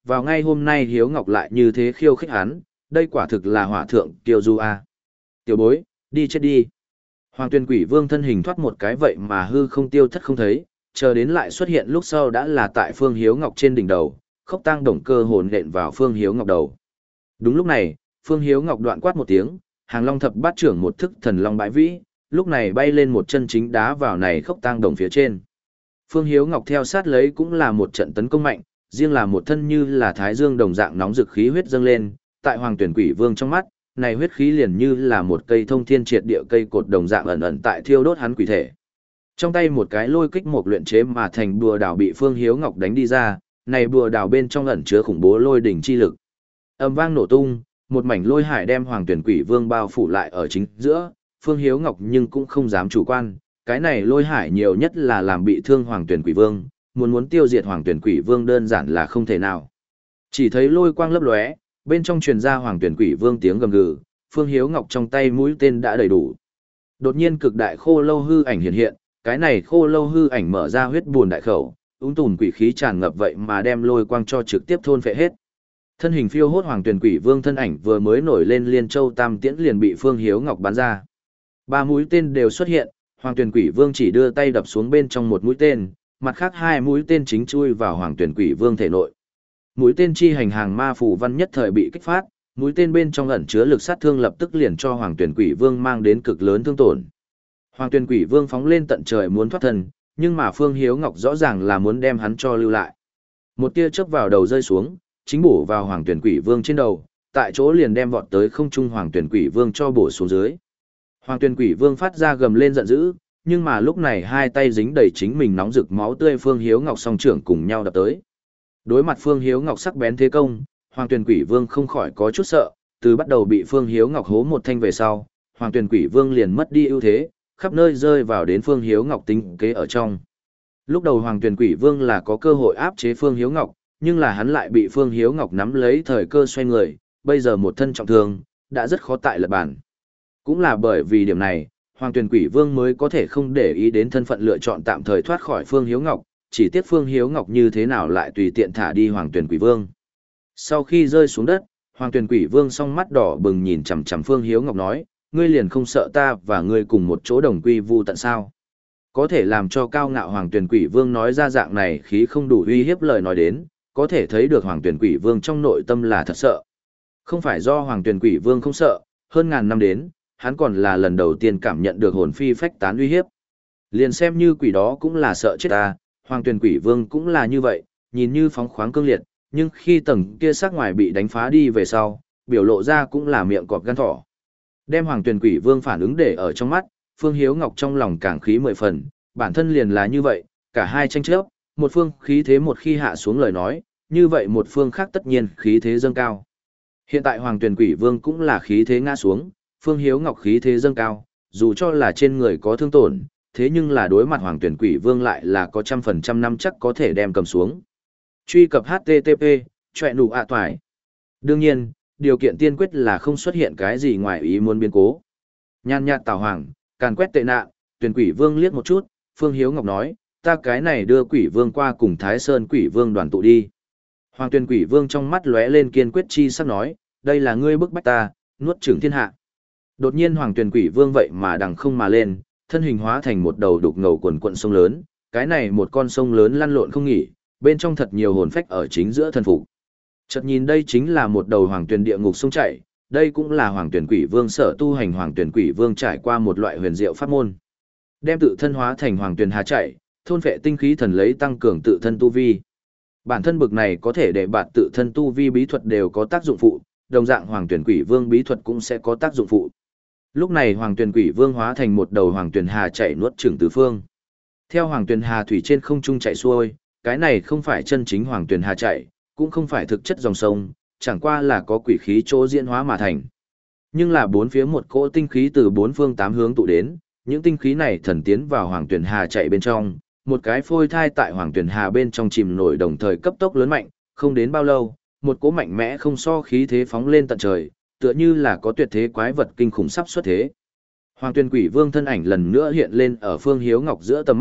vào ngay hôm nay Hiếu Ngọc lại như thế khiêu khích hắn, đây quả thực là hỏa thượng kiêu du a. Tiểu bối, đi chết đi. Hoàng Tuyền Quỷ Vương thân hình thoát một cái vậy mà hư không tiêu thất không thấy, chờ đến lại xuất hiện lúc sau đã là tại Phương Hiếu Ngọc trên đỉnh đầu, khốc tang đồng cơ hồn nện vào Phương Hiếu Ngọc đầu. Đúng lúc này, Phương Hiếu Ngọc đoạn quát một tiếng, Hàng Long thập bát trưởng một thức thần long bãi vĩ, lúc này bay lên một chân chính đá vào này khốc tang đồng phía trên. Phương Hiếu Ngọc theo sát lấy cũng là một trận tấn công mạnh, riêng là một thân như là thái dương đồng dạng nóng rực khí huyết dâng lên, tại Hoàng Tuyển Quỷ Vương trong mắt, này huyết khí liền như là một cây thông thiên triệt địa cây cột đồng dạng ẩn ẩn tại thiêu đốt hắn quỷ thể. Trong tay một cái lôi kích một luyện chế mà thành bùa đảo bị Phương Hiếu Ngọc đánh đi ra, này bùa đảo bên trong ẩn chứa khủng bố lôi đỉnh chi lực. Âm vang nổ tung, một mảnh lôi hải đem Hoàng Tuyển Quỷ Vương bao phủ lại ở chính giữa, Phương Hiếu Ngọc nhưng cũng không dám chủ quan, cái này lôi hải nhiều nhất là làm bị thương Hoàng Tuyển Quỷ Vương, muốn muốn tiêu diệt Hoàng Tuyển Quỷ Vương đơn giản là không thể nào. Chỉ thấy lôi quang lấp lóe, bên trong truyền ra Hoàng Tuyển Quỷ Vương tiếng gầm gừ, Phương Hiếu Ngọc trong tay mũi tên đã đầy đủ. Đột nhiên cực đại khô lâu hư ảnh hiện hiện, cái này khô lâu hư ảnh mở ra huyết buồn đại khẩu, ung tùn quỷ khí tràn ngập vậy mà đem lôi quang cho trực tiếp thôn phệ hết. Thân hình phiêu hốt Hoàng Tuyển Quỷ Vương thân ảnh vừa mới nổi lên Liên Châu Tam Tiễn liền bị Phương Hiếu Ngọc bắn ra. Ba mũi tên đều xuất hiện, Hoàng Tuyển Quỷ Vương chỉ đưa tay đập xuống bên trong một mũi tên, mặt khác hai mũi tên chính chui vào Hoàng Tuyển Quỷ Vương thể nội. Mũi tên chi hành hàng ma phù văn nhất thời bị kích phát, mũi tên bên trong ẩn chứa lực sát thương lập tức liền cho Hoàng Tuyển Quỷ Vương mang đến cực lớn thương tổn. Hoàng Tuyển Quỷ Vương phóng lên tận trời muốn thoát thân, nhưng mà Phương Hiếu Ngọc rõ ràng là muốn đem hắn cho lưu lại. Một tia chớp vào đầu rơi xuống, chính bổ vào Hoàng Tuyển Quỷ Vương trên đầu, tại chỗ liền đem vọt tới không trung Hoàng Tuyển Quỷ Vương cho bổ xuống dưới. Hoàng Tuyển Quỷ Vương phát ra gầm lên giận dữ, nhưng mà lúc này hai tay dính đầy chính mình nóng rực máu tươi Phương Hiếu Ngọc song trưởng cùng nhau đập tới. Đối mặt Phương Hiếu Ngọc sắc bén thế công, Hoàng Tuyền Quỷ Vương không khỏi có chút sợ, từ bắt đầu bị Phương Hiếu Ngọc hố một thanh về sau, Hoàng Tuyền Quỷ Vương liền mất đi ưu thế, khắp nơi rơi vào đến Phương Hiếu Ngọc tính kế ở trong. Lúc đầu Hoàng Tuyền Quỷ Vương là có cơ hội áp chế Phương Hiếu Ngọc, nhưng là hắn lại bị Phương Hiếu Ngọc nắm lấy thời cơ xoay người, bây giờ một thân trọng thương, đã rất khó tại lật bản. Cũng là bởi vì điểm này, Hoàng Tuyền Quỷ Vương mới có thể không để ý đến thân phận lựa chọn tạm thời thoát khỏi Phương Hiếu Ngọc, chỉ tiếc Phương Hiếu Ngọc như thế nào lại tùy tiện thả đi Hoàng Tuyền Quỷ Vương. Sau khi rơi xuống đất, Hoàng Tuyền Quỷ Vương song mắt đỏ bừng nhìn chằm chằm Phương Hiếu Ngọc nói, ngươi liền không sợ ta và ngươi cùng một chỗ đồng quy vu tận sao? Có thể làm cho cao ngạo Hoàng Tuyền Quỷ Vương nói ra dạng này khí không đủ uy hiếp lời nói đến, có thể thấy được Hoàng Tuyền Quỷ Vương trong nội tâm là thật sợ. Không phải do Hoàng Tuyền Quỷ Vương không sợ, hơn ngàn năm đến, hắn còn là lần đầu tiên cảm nhận được hồn phi phách tán uy hiếp. Liền xem như quỷ đó cũng là sợ chết ta, Hoàng Tuyền Quỷ Vương cũng là như vậy, nhìn như phóng khoáng cương liệt, nhưng khi tầng kia sắc ngoài bị đánh phá đi về sau, biểu lộ ra cũng là miệng cọp gan thỏ. Đem Hoàng Tuyền Quỷ Vương phản ứng để ở trong mắt, Phương Hiếu Ngọc trong lòng càng khí mười phần, bản thân liền là như vậy, cả hai tranh chấp, một phương khí thế một khi hạ xuống lời nói, như vậy một phương khác tất nhiên khí thế dâng cao. Hiện tại Hoàng Tuyền Quỷ Vương cũng là khí thế ngã xuống, Phương Hiếu Ngọc khí thế dâng cao, dù cho là trên người có thương tổn, thế nhưng là đối mặt Hoàng Tuyển Quỷ Vương lại là có trăm phần trăm năm chắc có thể đem cầm xuống. Truy cập H T T P, chọe nụ ạ toài. Đương nhiên, điều kiện tiên quyết là không xuất hiện cái gì ngoài ý muốn biến cố. Nhan nhạt tào hoàng, càn quét tệ nạn, Tuyển Quỷ Vương liếc một chút, Phương Hiếu Ngọc nói, ta cái này đưa Quỷ Vương qua cùng Thái Sơn Quỷ Vương đoàn tụ đi. Hoàng Tuyển Quỷ Vương trong mắt lóe lên kiên quyết chi sắc nói, đây là ngươi bức bách ta, nuốt chửng thiên hạ. Đột nhiên Hoàng Tuyển Quỷ Vương vậy mà đằng không mà lên, thân hình hóa thành một đầu đục ngầu quần quận sông lớn, cái này một con sông lớn lăn lộn không nghỉ, bên trong thật nhiều hồn phách ở chính giữa thân phục. Chợt nhìn đây chính là một đầu Hoàng Tuyển địa ngục sông chảy, đây cũng là Hoàng Tuyển Quỷ Vương sở tu hành Hoàng Tuyển Quỷ Vương trải qua một loại huyền diệu pháp môn. Đem tự thân hóa thành Hoàng Tuyển hà chảy, thôn phệ tinh khí thần lấy tăng cường tự thân tu vi. Bản thân bực này có thể để bạn tự thân tu vi bí thuật đều có tác dụng phụ, đồng dạng Hoàng Tuyển Quỷ Vương bí thuật cũng sẽ có tác dụng phụ. Lúc này Hoàng Tuyển Quỷ Vương hóa thành một đầu Hoàng Tuyển hà chảy nuốt chửng tứ phương. Theo Hoàng Tuyển hà thủy trên không trung chảy xuôi, cái này không phải chân chính Hoàng Tuyển hà chảy, cũng không phải thực chất dòng sông, chẳng qua là có quỷ khí chỗ diễn hóa mà thành. Nhưng là bốn phía một cỗ tinh khí từ bốn phương tám hướng tụ đến, những tinh khí này thần tiến vào Hoàng Tuyển hà chảy bên trong, một cái phôi thai tại Hoàng Tuyển hà bên trong chìm nổi đồng thời cấp tốc lớn mạnh, không đến bao lâu, một cỗ mạnh mẽ không so khí thế phóng lên tận trời, tựa như là có tuyệt thế quái vật kinh khủng sắp xuất thế. Hoàng Tuyển Quỷ Vương thân ảnh lần nữa hiện lên ở Phương Hiếu Ngọc giữa tầm mắt,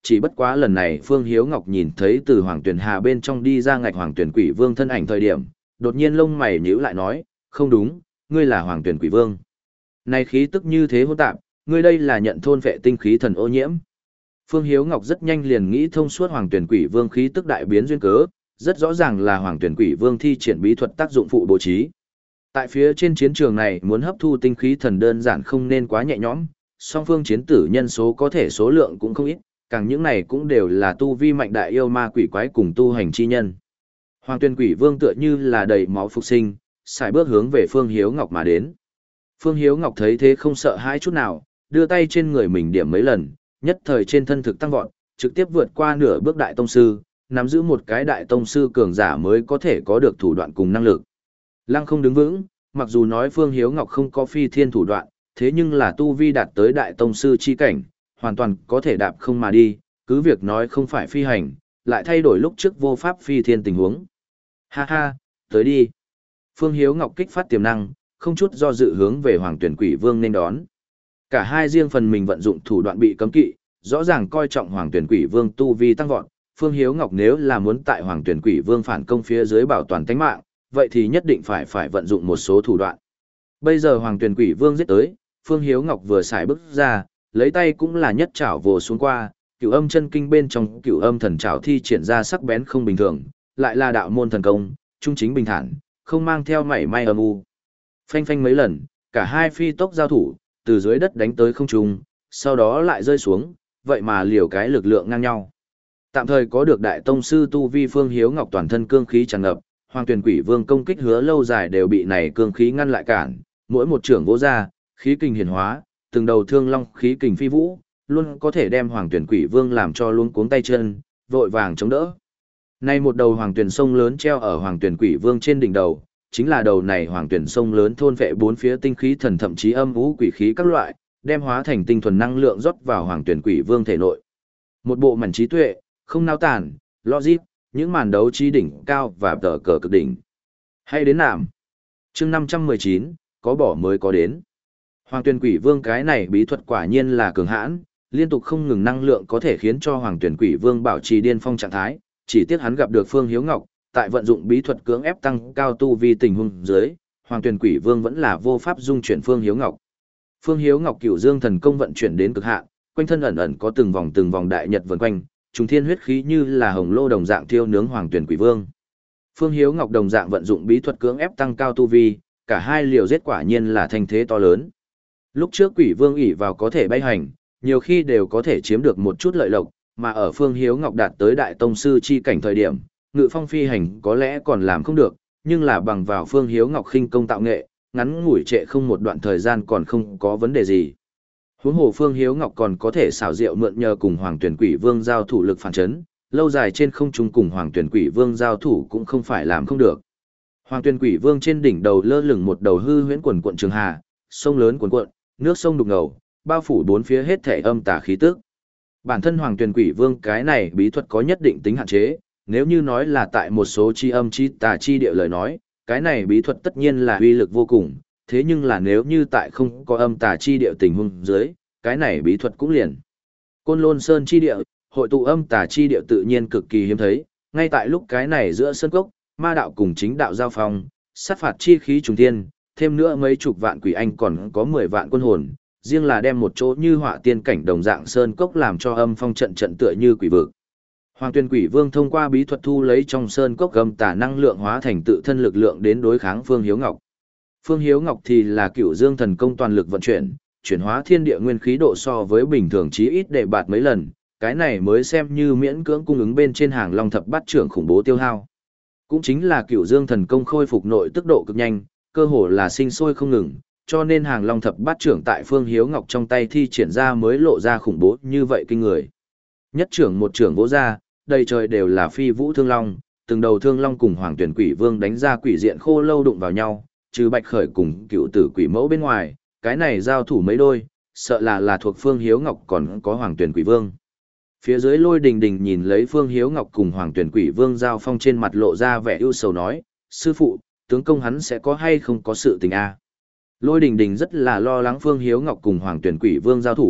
chỉ bất quá lần này Phương Hiếu Ngọc nhìn thấy từ Hoàng Tuyển Hà bên trong đi ra ngạch Hoàng Tuyển Quỷ Vương thân ảnh thời điểm, đột nhiên lông mày nhíu lại nói, không đúng, ngươi là Hoàng Tuyển Quỷ Vương. Này khí tức như thế hỗn tạp, ngươi đây là nhận thôn vệ tinh khí thần ô nhiễm. Phương Hiếu Ngọc rất nhanh liền nghĩ thông suốt Hoàng Tuyển Quỷ Vương khí tức đại biến duyên cớ, rất rõ ràng là Hoàng Tuyển Quỷ Vương thi triển bí thuật tác dụng phụ bố trí. Tại phía trên chiến trường này muốn hấp thu tinh khí thần đơn giản không nên quá nhẹ nhõm, song phương chiến tử nhân số có thể số lượng cũng không ít, càng những này cũng đều là tu vi mạnh đại yêu ma quỷ quái cùng tu hành chi nhân. Hoàng Tuyển Quỷ Vương tựa như là đầy máu phục sinh, xài bước hướng về Phương Hiếu Ngọc mà đến. Phương Hiếu Ngọc thấy thế không sợ hãi chút nào, đưa tay trên người mình điểm mấy lần, nhất thời trên thân thực tăng vọt, trực tiếp vượt qua nửa bước đại tông sư, nắm giữ một cái đại tông sư cường giả mới có thể có được thủ đoạn cùng năng lực. Lăng không đứng vững, mặc dù nói Phương Hiếu Ngọc không có phi thiên thủ đoạn, thế nhưng là tu vi đạt tới đại tông sư chi cảnh, hoàn toàn có thể đạp không mà đi, cứ việc nói không phải phi hành, lại thay đổi lúc trước vô pháp phi thiên tình huống. Ha ha, tới đi. Phương Hiếu Ngọc kích phát tiềm năng, không chút do dự hướng về Hoàng Tuyển Quỷ Vương nên đón. Cả hai riêng phần mình vận dụng thủ đoạn bị cấm kỵ, rõ ràng coi trọng Hoàng Tuyển Quỷ Vương tu vi tăng vọt, Phương Hiếu Ngọc nếu là muốn tại Hoàng Tuyển Quỷ Vương phản công phía dưới bảo toàn tính mạng, vậy thì nhất định phải phải vận dụng một số thủ đoạn. Bây giờ Hoàng Tuyển Quỷ Vương giết tới, Phương Hiếu Ngọc vừa xài bước ra, lấy tay cũng là nhất chảo vồ xuống qua, Cửu Âm chân kinh bên trong Cửu Âm thần trảo thi triển ra sắc bén không bình thường, lại là đạo môn thần công, trung chính bình thản, không mang theo mảy may âm u. Phanh phanh mấy lần, cả hai phi tốc giao thủ, từ dưới đất đánh tới không trung, sau đó lại rơi xuống, vậy mà liều cái lực lượng ngang nhau. Tạm thời có được đại tông sư tu vi Phương Hiếu Ngọc toàn thân cương khí tràn ngập, Hoàng Tuyển Quỷ Vương công kích hứa lâu dài đều bị này cương khí ngăn lại cản, mỗi một trưởng vỗ ra, khí kình hiển hóa, từng đầu thương long khí kình phi vũ, luôn có thể đem Hoàng Tuyển Quỷ Vương làm cho luống cuống tay chân, vội vàng chống đỡ. Nay một đầu Hoàng Tuyển sông lớn treo ở Hoàng Tuyển Quỷ Vương trên đỉnh đầu, chính là đầu này Hoàng Tuyển sông lớn thôn vệ bốn phía tinh khí thần thậm chí âm vũ quỷ khí các loại, đem hóa thành tinh thuần năng lượng rót vào Hoàng Tuyển Quỷ Vương thể nội. Một bộ mảnh trí tuệ, không nao tản, logic, những màn đấu trí đỉnh cao và tờ cờ cực đỉnh. Hay đến nạm. Chương năm trăm mười chín, có bỏ mới có đến. Hoàng Tuyển Quỷ Vương cái này bí thuật quả nhiên là cường hãn, liên tục không ngừng năng lượng có thể khiến cho Hoàng Tuyển Quỷ Vương bảo trì điên phong trạng thái, chỉ tiếc hắn gặp được Phương Hiếu Ngọc, tại vận dụng bí thuật cưỡng ép tăng cao tu vi tình huống dưới, Hoàng Tuyển Quỷ Vương vẫn là vô pháp dung chuyển Phương Hiếu Ngọc. Phương Hiếu Ngọc Cửu Dương thần công vận chuyển đến cực hạn, quanh thân ẩn ẩn có từng vòng từng vòng đại nhật vần quanh, trùng thiên huyết khí như là hồng lô đồng dạng thiêu nướng Hoàng Tuyển Quỷ Vương. Phương Hiếu Ngọc đồng dạng vận dụng bí thuật cưỡng ép tăng cao tu vi, cả hai liều giết quả nhiên là thanh thế to lớn. Lúc trước Quỷ Vương ỷ vào có thể bay hành, nhiều khi đều có thể chiếm được một chút lợi lộc, mà ở Phương Hiếu Ngọc đạt tới đại tông sư chi cảnh thời điểm, ngự phong phi hành có lẽ còn làm không được, nhưng là bằng vào Phương Hiếu Ngọc khinh công tạo nghệ, ngắn ngủi trệ không một đoạn thời gian còn không có vấn đề gì. Huống hồ Phương Hiếu Ngọc còn có thể xảo diệu mượn nhờ cùng Hoàng Tuyển Quỷ Vương giao thủ lực phản chấn, lâu dài trên không trung cùng Hoàng Tuyển Quỷ Vương giao thủ cũng không phải làm không được. Hoàng Tuyển Quỷ Vương trên đỉnh đầu lơ lửng một đầu hư huyễn quần quận trường hà, sông lớn cuồn cuộn, nước sông đục ngầu, bao phủ bốn phía hết thể âm tà khí tức. Bản thân Hoàng Tuyển Quỷ Vương cái này bí thuật có nhất định tính hạn chế, nếu như nói là tại một số chi âm chi tà chi địa lời nói, cái này bí thuật tất nhiên là uy lực vô cùng, thế nhưng là nếu như tại không có âm tà chi địa tình huống dưới, cái này bí thuật cũng liền. Côn Lôn Sơn chi địa, hội tụ âm tà chi địa tự nhiên cực kỳ hiếm thấy, ngay tại lúc cái này giữa sơn cốc, ma đạo cùng chính đạo giao phong, sát phạt chi khí trùng thiên, thêm nữa mấy chục vạn quỷ anh còn có mười vạn quân hồn, riêng là đem một chỗ như họa tiên cảnh đồng dạng sơn cốc làm cho âm phong trận trận tựa như quỷ vực. Hoàng Tuyển Quỷ Vương thông qua bí thuật thu lấy trong sơn cốc âm tà năng lượng hóa thành tự thân lực lượng đến đối kháng Phương Hiếu Ngọc. Phương Hiếu Ngọc thì là Cửu Dương thần công toàn lực vận chuyển, chuyển hóa thiên địa nguyên khí độ so với bình thường chí ít để bạt mấy lần, cái này mới xem như miễn cưỡng cung ứng bên trên hàng long thập bát trưởng khủng bố tiêu hao. Cũng chính là Cửu Dương thần công khôi phục nội tức độ cực nhanh, cơ hồ là sinh sôi không ngừng, cho nên hàng long thập bát trưởng tại Phương Hiếu Ngọc trong tay thi triển ra mới lộ ra khủng bố như vậy kinh người. Nhất trưởng một trưởng vỗ ra, đầy trời đều là phi vũ thương long, từng đầu thương long cùng Hoàng Tuyển Quỷ Vương đánh ra quỷ diện khô lâu đụng vào nhau, trừ Bạch Khởi cùng cựu tử quỷ mẫu bên ngoài, cái này giao thủ mấy đôi, sợ là là thuộc Phương Hiếu Ngọc còn có Hoàng Tuyển Quỷ Vương. Phía dưới Lôi Đình Đình nhìn lấy Phương Hiếu Ngọc cùng Hoàng Tuyển Quỷ Vương giao phong trên mặt lộ ra vẻ ưu sầu nói, sư phụ, tướng công hắn sẽ có hay không có sự tình a? Lôi Đình Đình rất là lo lắng Phương Hiếu Ngọc cùng Hoàng Tuyển Quỷ Vương giao thủ,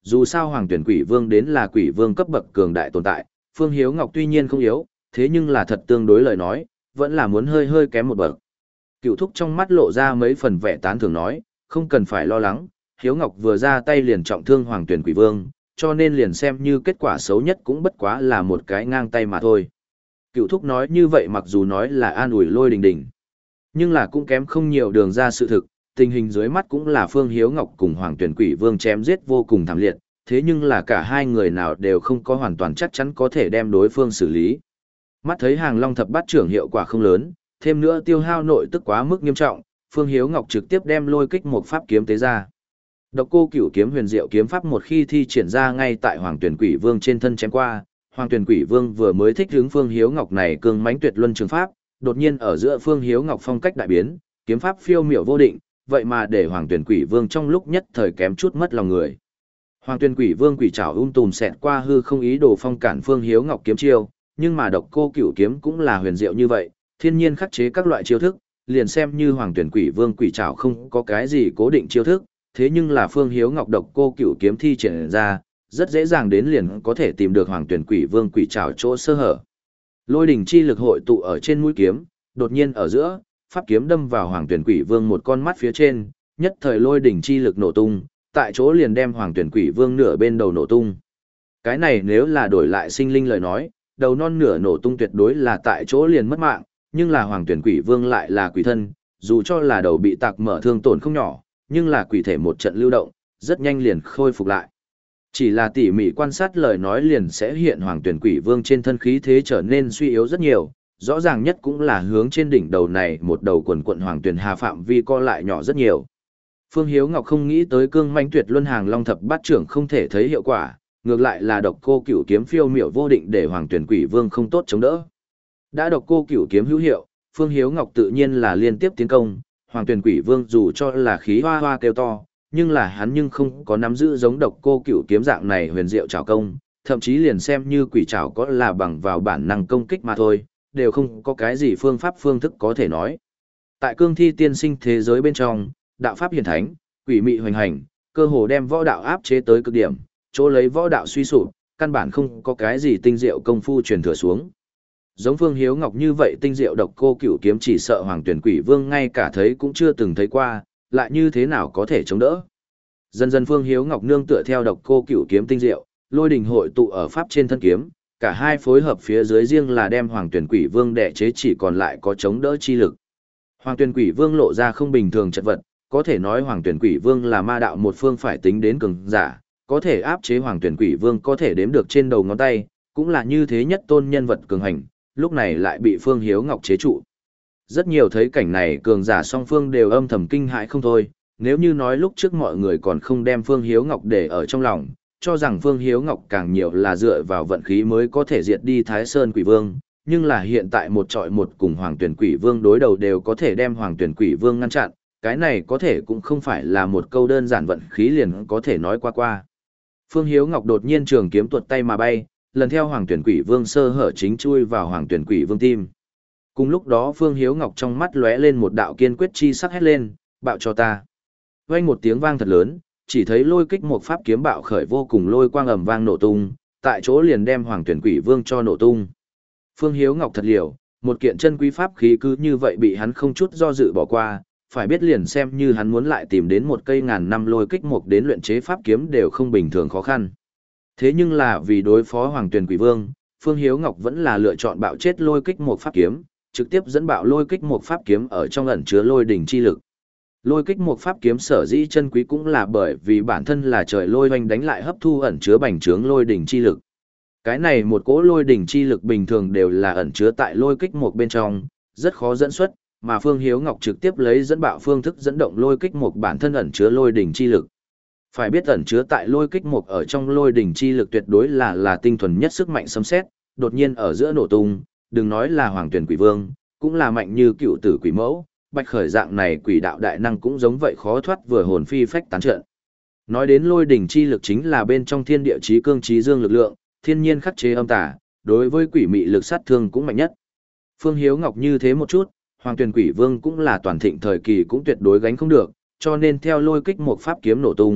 dù sao Hoàng Tuyển Quỷ Vương đến là quỷ vương cấp bậc cường đại tồn tại, Phương Hiếu Ngọc tuy nhiên không yếu, thế nhưng là thật tương đối lời nói, vẫn là muốn hơi hơi kém một bậc. Cựu thúc trong mắt lộ ra mấy phần vẻ tán thưởng nói, không cần phải lo lắng, Hiếu Ngọc vừa ra tay liền trọng thương Hoàng Tuyển Quỷ Vương, cho nên liền xem như kết quả xấu nhất cũng bất quá là một cái ngang tay mà thôi. Cựu thúc nói như vậy mặc dù nói là an ủi Lôi Đình Đình, nhưng là cũng kém không nhiều đường ra sự thực, tình hình dưới mắt cũng là Phương Hiếu Ngọc cùng Hoàng Tuyển Quỷ Vương chém giết vô cùng thảm liệt, thế nhưng là cả hai người nào đều không có hoàn toàn chắc chắn có thể đem đối phương xử lý. Mắt thấy Hàng Long thập bát trưởng hiệu quả không lớn, thêm nữa tiêu hao nội tức quá mức nghiêm trọng, Phương Hiếu Ngọc trực tiếp đem lôi kích một pháp kiếm tế ra. Độc Cô Cửu kiếm huyền diệu kiếm pháp một khi thi triển ra ngay tại Hoàng Tuyển Quỷ Vương trên thân chém qua, Hoàng Tuyển Quỷ Vương vừa mới thích hướng Phương Hiếu Ngọc này cương mãnh tuyệt luân trường pháp, đột nhiên ở giữa Phương Hiếu Ngọc phong cách đại biến, kiếm pháp phiêu miểu vô định, vậy mà để Hoàng Tuyển Quỷ Vương trong lúc nhất thời kém chút mất lòng người. Hoàng Tuyển Quỷ Vương quỷ trảo ung tùm xẹt qua hư không ý đồ phong cản Phương Hiếu Ngọc kiếm chiêu, nhưng mà Độc Cô Cửu kiếm cũng là huyền diệu như vậy, thiên nhiên khắc chế các loại chiêu thức, liền xem như Hoàng Tuyển Quỷ Vương quỷ trảo không có cái gì cố định chiêu thức, thế nhưng là Phương Hiếu Ngọc Độc Cô Cửu kiếm thi triển ra, rất dễ dàng đến liền có thể tìm được Hoàng Tuyển Quỷ Vương quỷ trảo chỗ sơ hở. Lôi đỉnh chi lực hội tụ ở trên mũi kiếm, đột nhiên ở giữa, pháp kiếm đâm vào Hoàng Tuyển Quỷ Vương một con mắt phía trên, nhất thời lôi đỉnh chi lực nổ tung, tại chỗ liền đem Hoàng Tuyển Quỷ Vương nửa bên đầu nổ tung. Cái này nếu là đổi lại sinh linh lời nói, đầu non nửa nổ tung tuyệt đối là tại chỗ liền mất mạng, nhưng là Hoàng Tuyển Quỷ Vương lại là quỷ thân, dù cho là đầu bị tạc mở thương tổn không nhỏ, nhưng là quỷ thể một trận lưu động, rất nhanh liền khôi phục lại. Chỉ là tỉ mỉ quan sát lời nói liền sẽ hiện Hoàng Tuyển Quỷ Vương trên thân khí thế trở nên suy yếu rất nhiều, rõ ràng nhất cũng là hướng trên đỉnh đầu này một đầu quần quận Hoàng Tuyển Hà phạm vi co lại nhỏ rất nhiều. Phương Hiếu Ngọc không nghĩ tới cương manh tuyệt luân Hàng Long thập bát trưởng không thể thấy hiệu quả, ngược lại là Độc Cô Cửu kiếm phiêu miểu vô định để Hoàng Tuyển Quỷ Vương không tốt chống đỡ. Đã Độc Cô Cửu kiếm hữu hiệu, Phương Hiếu Ngọc tự nhiên là liên tiếp tiến công, Hoàng Tuyển Quỷ Vương dù cho là khí hoa hoa kêu to, nhưng là hắn nhưng không có nắm giữ giống Độc Cô Cửu kiếm dạng này huyền diệu trảo công, thậm chí liền xem như quỷ trảo có là bằng vào bản năng công kích mà thôi, đều không có cái gì phương pháp phương thức có thể nói. Tại cương thi tiên sinh thế giới bên trong, đạo pháp hiển thánh, quỷ mị hoành hành, cơ hồ đem võ đạo áp chế tới cực điểm, chỗ lấy võ đạo suy sụp, căn bản không có cái gì tinh diệu công phu truyền thừa xuống. Giống Phương Hiếu Ngọc như vậy tinh diệu Độc Cô Cửu kiếm chỉ sợ Hoàng Tuyển Quỷ Vương ngay cả thấy cũng chưa từng thấy qua, lại như thế nào có thể chống đỡ. Dần dần Phương Hiếu Ngọc nương tựa theo Độc Cô Cửu kiếm tinh diệu, lôi đình hội tụ ở pháp trên thân kiếm, cả hai phối hợp phía dưới riêng là đem Hoàng Tuyển Quỷ Vương đè chế chỉ còn lại có chống đỡ chi lực. Hoàng Tuyển Quỷ Vương lộ ra không bình thường chật vật, có thể nói Hoàng Tuyển Quỷ Vương là ma đạo một phương phải tính đến cường giả, có thể áp chế Hoàng Tuyển Quỷ Vương có thể đếm được trên đầu ngón tay, cũng là như thế nhất tôn nhân vật cường hành, lúc này lại bị Phương Hiếu Ngọc chế trụ. Rất nhiều thấy cảnh này cường giả song phương đều âm thầm kinh hãi không thôi, nếu như nói lúc trước mọi người còn không đem Phương Hiếu Ngọc để ở trong lòng, cho rằng Phương Hiếu Ngọc càng nhiều là dựa vào vận khí mới có thể diệt đi Thái Sơn Quỷ Vương, nhưng là hiện tại một trọi một cùng Hoàng Tuyển Quỷ Vương đối đầu đều có thể đem Hoàng Tuyển Quỷ Vương ngăn chặn, cái này có thể cũng không phải là một câu đơn giản vận khí liền có thể nói qua qua. Phương Hiếu Ngọc đột nhiên trường kiếm tuột tay mà bay, lần theo Hoàng Tuyển Quỷ Vương sơ hở chính chui vào Hoàng Tuyển Quỷ Vương tim. Cùng lúc đó Phương Hiếu Ngọc trong mắt lóe lên một đạo kiên quyết chi sắc hét lên, bạo cho ta. Vang một tiếng vang thật lớn, chỉ thấy lôi kích một pháp kiếm bạo khởi vô cùng lôi quang ầm vang nổ tung, tại chỗ liền đem Hoàng Tuyển Quỷ Vương cho nổ tung. Phương Hiếu Ngọc thật liều, một kiện chân quý pháp khí cứ như vậy bị hắn không chút do dự bỏ qua, phải biết liền xem như hắn muốn lại tìm đến một cây ngàn năm lôi kích một đến luyện chế pháp kiếm đều không bình thường khó khăn. Thế nhưng là vì đối phó Hoàng Tuyển Quỷ Vương, Phương Hiếu Ngọc vẫn là lựa chọn bạo chết lôi kích một pháp kiếm, trực tiếp dẫn bạo lôi kích một pháp kiếm ở trong ẩn chứa lôi đỉnh chi lực. Lôi kích một pháp kiếm sở dĩ chân quý cũng là bởi vì bản thân là trời lôi hoành đánh lại hấp thu ẩn chứa bành trướng lôi đỉnh chi lực. Cái này một cỗ lôi đỉnh chi lực bình thường đều là ẩn chứa tại lôi kích một bên trong, rất khó dẫn xuất, mà Phương Hiếu Ngọc trực tiếp lấy dẫn bạo phương thức dẫn động lôi kích một bản thân ẩn chứa lôi đỉnh chi lực. Phải biết ẩn chứa tại lôi kích một ở trong lôi đỉnh chi lực tuyệt đối là là tinh thuần nhất sức mạnh sấm sét, đột nhiên ở giữa nổ tung, đừng nói là Hoàng Tuyển Quỷ Vương, cũng là mạnh như cựu tử quỷ mẫu, Bạch Khởi dạng này quỷ đạo đại năng cũng giống vậy khó thoát vừa hồn phi phách tán trận. Nói đến lôi đỉnh chi lực chính là bên trong thiên địa chí cương chí dương lực lượng, thiên nhiên khắc chế âm tà, đối với quỷ mị lực sát thương cũng mạnh nhất. Phương Hiếu Ngọc như thế một chút, Hoàng Tuyển Quỷ Vương cũng là toàn thịnh thời kỳ cũng tuyệt đối gánh không được, cho nên theo lôi kích một pháp kiếm nổ tung,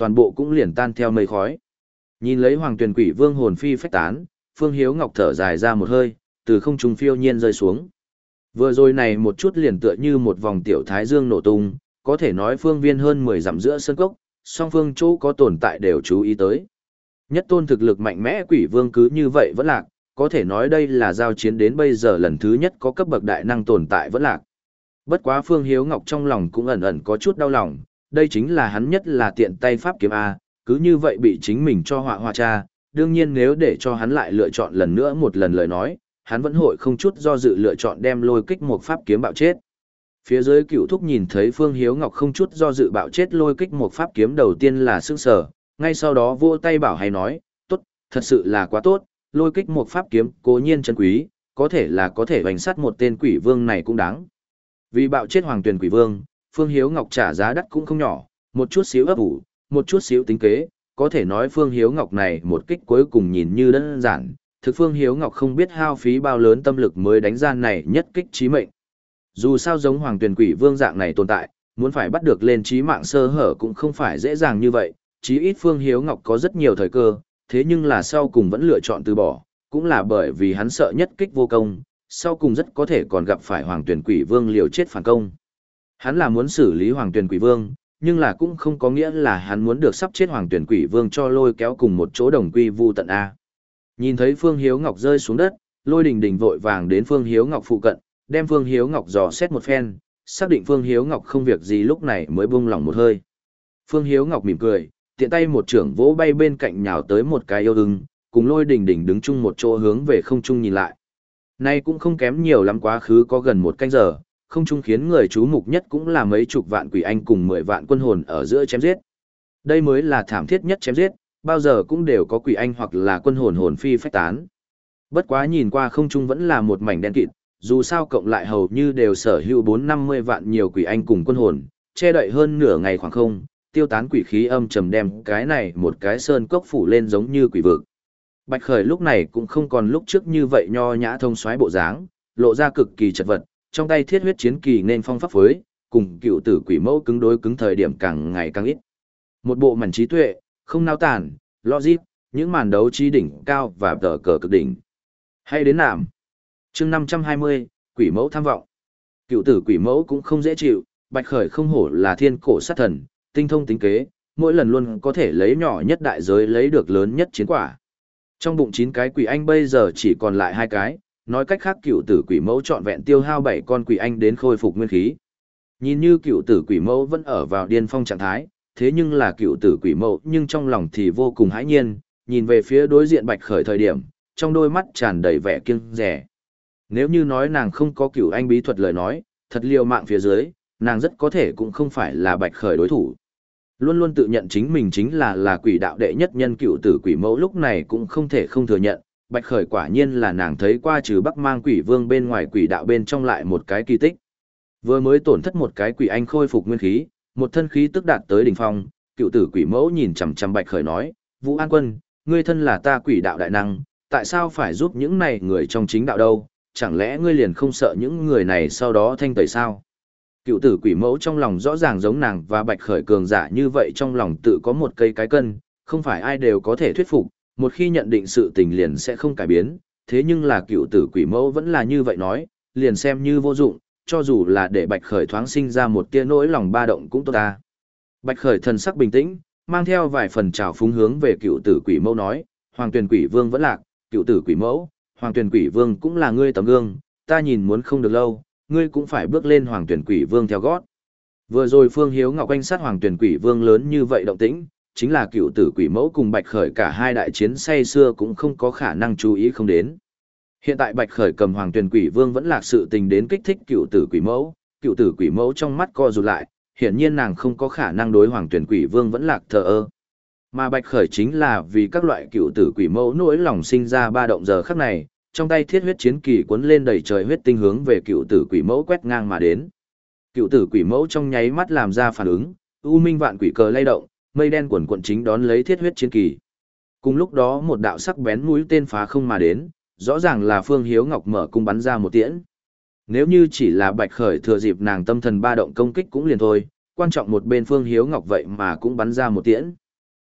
toàn bộ cũng liền tan theo mây khói. Nhìn lấy Hoàng Tuyền Quỷ Vương hồn phi phách tán, Phương Hiếu Ngọc thở dài ra một hơi, từ không trung phiêu nhiên rơi xuống. Vừa rồi này một chút liền tựa như một vòng tiểu thái dương nổ tung, có thể nói phương viên hơn mười dặm giữa sân cốc, song phương chỗ có tồn tại đều chú ý tới. Nhất tôn thực lực mạnh mẽ quỷ vương cứ như vậy vẫn lạc, có thể nói đây là giao chiến đến bây giờ lần thứ nhất có cấp bậc đại năng tồn tại vẫn lạc. Bất quá Phương Hiếu Ngọc trong lòng cũng ẩn ẩn có chút đau lòng, đây chính là hắn nhất là tiện tay pháp kiếm A, cứ như vậy bị chính mình cho họa họa cha, đương nhiên nếu để cho hắn lại lựa chọn lần nữa một lần lời nói, hắn vẫn hội không chút do dự lựa chọn đem lôi kích một pháp kiếm bạo chết. Phía dưới cửu thúc nhìn thấy Phương Hiếu Ngọc không chút do dự bạo chết lôi kích một pháp kiếm đầu tiên là sững sờ, ngay sau đó vỗ tay bảo hay nói, tốt, thật sự là quá tốt, lôi kích một pháp kiếm cố nhiên chân quý, có thể là có thể hoành sát một tên quỷ vương này cũng đáng. Vì bạo chết Hoàng Tuyền Quỷ Vương, Phương Hiếu Ngọc trả giá đắt cũng không nhỏ, một chút xíu ấp ủ, một chút xíu tính kế, có thể nói Phương Hiếu Ngọc này một kích cuối cùng nhìn như đơn giản, thực Phương Hiếu Ngọc không biết hao phí bao lớn tâm lực mới đánh ra này nhất kích chí mệnh. Dù sao giống Hoàng Tuyền Quỷ Vương dạng này tồn tại, muốn phải bắt được lên chí mạng sơ hở cũng không phải dễ dàng như vậy, chí ít Phương Hiếu Ngọc có rất nhiều thời cơ, thế nhưng là sau cùng vẫn lựa chọn từ bỏ, cũng là bởi vì hắn sợ nhất kích vô công, sau cùng rất có thể còn gặp phải Hoàng Tuyền Quỷ Vương liều chết phản công. Hắn là muốn xử lý Hoàng Tuyền Quỷ Vương, nhưng là cũng không có nghĩa là hắn muốn được sắp chết Hoàng Tuyền Quỷ Vương cho lôi kéo cùng một chỗ đồng quy vu tận A. Nhìn thấy Phương Hiếu Ngọc rơi xuống đất, Lôi Đình Đình vội vàng đến Phương Hiếu Ngọc phụ cận, đem Phương Hiếu Ngọc dò xét một phen, xác định Phương Hiếu Ngọc không việc gì lúc này mới buông lỏng một hơi. Phương Hiếu Ngọc mỉm cười, tiện tay một trưởng vỗ bay bên cạnh nhào tới một cái yêu ưng, cùng Lôi Đình Đình đứng chung một chỗ hướng về không trung nhìn lại. Nay cũng không kém nhiều lắm, quá khứ có gần một canh giờ, không trung khiến người chú mục nhất cũng là mấy chục vạn quỷ anh cùng mười vạn quân hồn ở giữa chém giết. Đây mới là thảm thiết nhất chém giết, bao giờ cũng đều có quỷ anh hoặc là quân hồn hồn phi phách tán. Bất quá nhìn qua không trung vẫn là một mảnh đen kịt, dù sao cộng lại hầu như đều sở hữu bốn năm mươi vạn nhiều quỷ anh cùng quân hồn, che đậy hơn nửa ngày khoảng không, tiêu tán quỷ khí âm trầm đem cái này một cái sơn cốc phủ lên giống như quỷ vực. Bạch Khởi lúc này cũng không còn lúc trước như vậy nho nhã thông soái bộ dáng, lộ ra cực kỳ chật vật, trong tay thiết huyết chiến kỳ nên phong pháp phối, cùng cựu tử quỷ mẫu cứng đối cứng thời điểm càng ngày càng ít. Một bộ mảnh trí tuệ, không nao tản, logic, những màn đấu trí đỉnh cao và tờ cờ cực đỉnh. Hay đến nạm. Chương năm trăm hai mươi, quỷ mẫu tham vọng. Cựu tử quỷ mẫu cũng không dễ chịu, Bạch Khởi không hổ là thiên cổ sát thần, tinh thông tính kế, mỗi lần luôn có thể lấy nhỏ nhất đại giới lấy được lớn nhất chiến quả. Trong bụng chín cái quỷ anh bây giờ chỉ còn lại hai cái, nói cách khác cựu tử quỷ mẫu trọn vẹn tiêu hao bảy con quỷ anh đến khôi phục nguyên khí. Nhìn như cựu tử quỷ mẫu vẫn ở vào điên phong trạng thái, thế nhưng là cựu tử quỷ mẫu nhưng trong lòng thì vô cùng hãi nhiên, nhìn về phía đối diện Bạch Khởi thời điểm, trong đôi mắt tràn đầy vẻ kiêng dè. Nếu như nói nàng không có cựu anh bí thuật lời nói, thật liều mạng phía dưới, nàng rất có thể cũng không phải là Bạch Khởi đối thủ. Luôn luôn tự nhận chính mình chính là là quỷ đạo đệ nhất nhân cựu tử quỷ mẫu lúc này cũng không thể không thừa nhận, Bạch Khởi quả nhiên là nàng thấy qua trừ Bắc Mang Quỷ Vương bên ngoài quỷ đạo bên trong lại một cái kỳ tích. Vừa mới tổn thất một cái quỷ anh khôi phục nguyên khí, một thân khí tức đạt tới đỉnh phong, cựu tử quỷ mẫu nhìn chằm chằm Bạch Khởi nói, Vũ An Quân, ngươi thân là ta quỷ đạo đại năng, tại sao phải giúp những này người trong chính đạo đâu, chẳng lẽ ngươi liền không sợ những người này sau đó thanh tẩy sao? Cựu tử quỷ mẫu trong lòng rõ ràng giống nàng và Bạch Khởi cường giả như vậy, trong lòng tự có một cây cái cân, không phải ai đều có thể thuyết phục, một khi nhận định sự tình liền sẽ không cải biến, thế nhưng là cựu tử quỷ mẫu vẫn là như vậy nói, liền xem như vô dụng, cho dù là để Bạch Khởi thoáng sinh ra một tia nỗi lòng ba động cũng tốt ta. Bạch Khởi thần sắc bình tĩnh, mang theo vài phần trào phúng hướng về cựu tử quỷ mẫu nói, Hoàng Tuyền Quỷ Vương vẫn lạc, cựu tử quỷ mẫu, Hoàng Tuyền Quỷ Vương cũng là ngươi tấm gương, ta nhìn muốn không được lâu, ngươi cũng phải bước lên Hoàng Tuyền Quỷ Vương theo gót. Vừa rồi Phương Hiếu Ngọc quanh sát Hoàng Tuyền Quỷ Vương lớn như vậy động tĩnh, chính là cựu tử quỷ mẫu cùng Bạch Khởi cả hai đại chiến say xưa cũng không có khả năng chú ý không đến. Hiện tại Bạch Khởi cầm Hoàng Tuyền Quỷ Vương vẫn lạc sự tình đến kích thích cựu tử quỷ mẫu, cựu tử quỷ mẫu trong mắt co rụt lại, hiển nhiên nàng không có khả năng đối Hoàng Tuyền Quỷ Vương vẫn lạc thờ ơ. Mà Bạch Khởi chính là vì các loại cựu tử quỷ mẫu nỗi lòng sinh ra ba động giờ khắc này, trong tay thiết huyết chiến kỳ cuốn lên đầy trời huyết tinh hướng về cựu tử quỷ mẫu quét ngang mà đến. Cựu tử quỷ mẫu trong nháy mắt làm ra phản ứng, u minh vạn quỷ cờ lay động, mây đen quần quận chính đón lấy thiết huyết chiến kỳ. Cùng lúc đó một đạo sắc bén mũi tên phá không mà đến, rõ ràng là Phương Hiếu Ngọc mở cung bắn ra một tiễn. Nếu như chỉ là Bạch Khởi thừa dịp nàng tâm thần ba động công kích cũng liền thôi, quan trọng một bên Phương Hiếu Ngọc vậy mà cũng bắn ra một tiễn.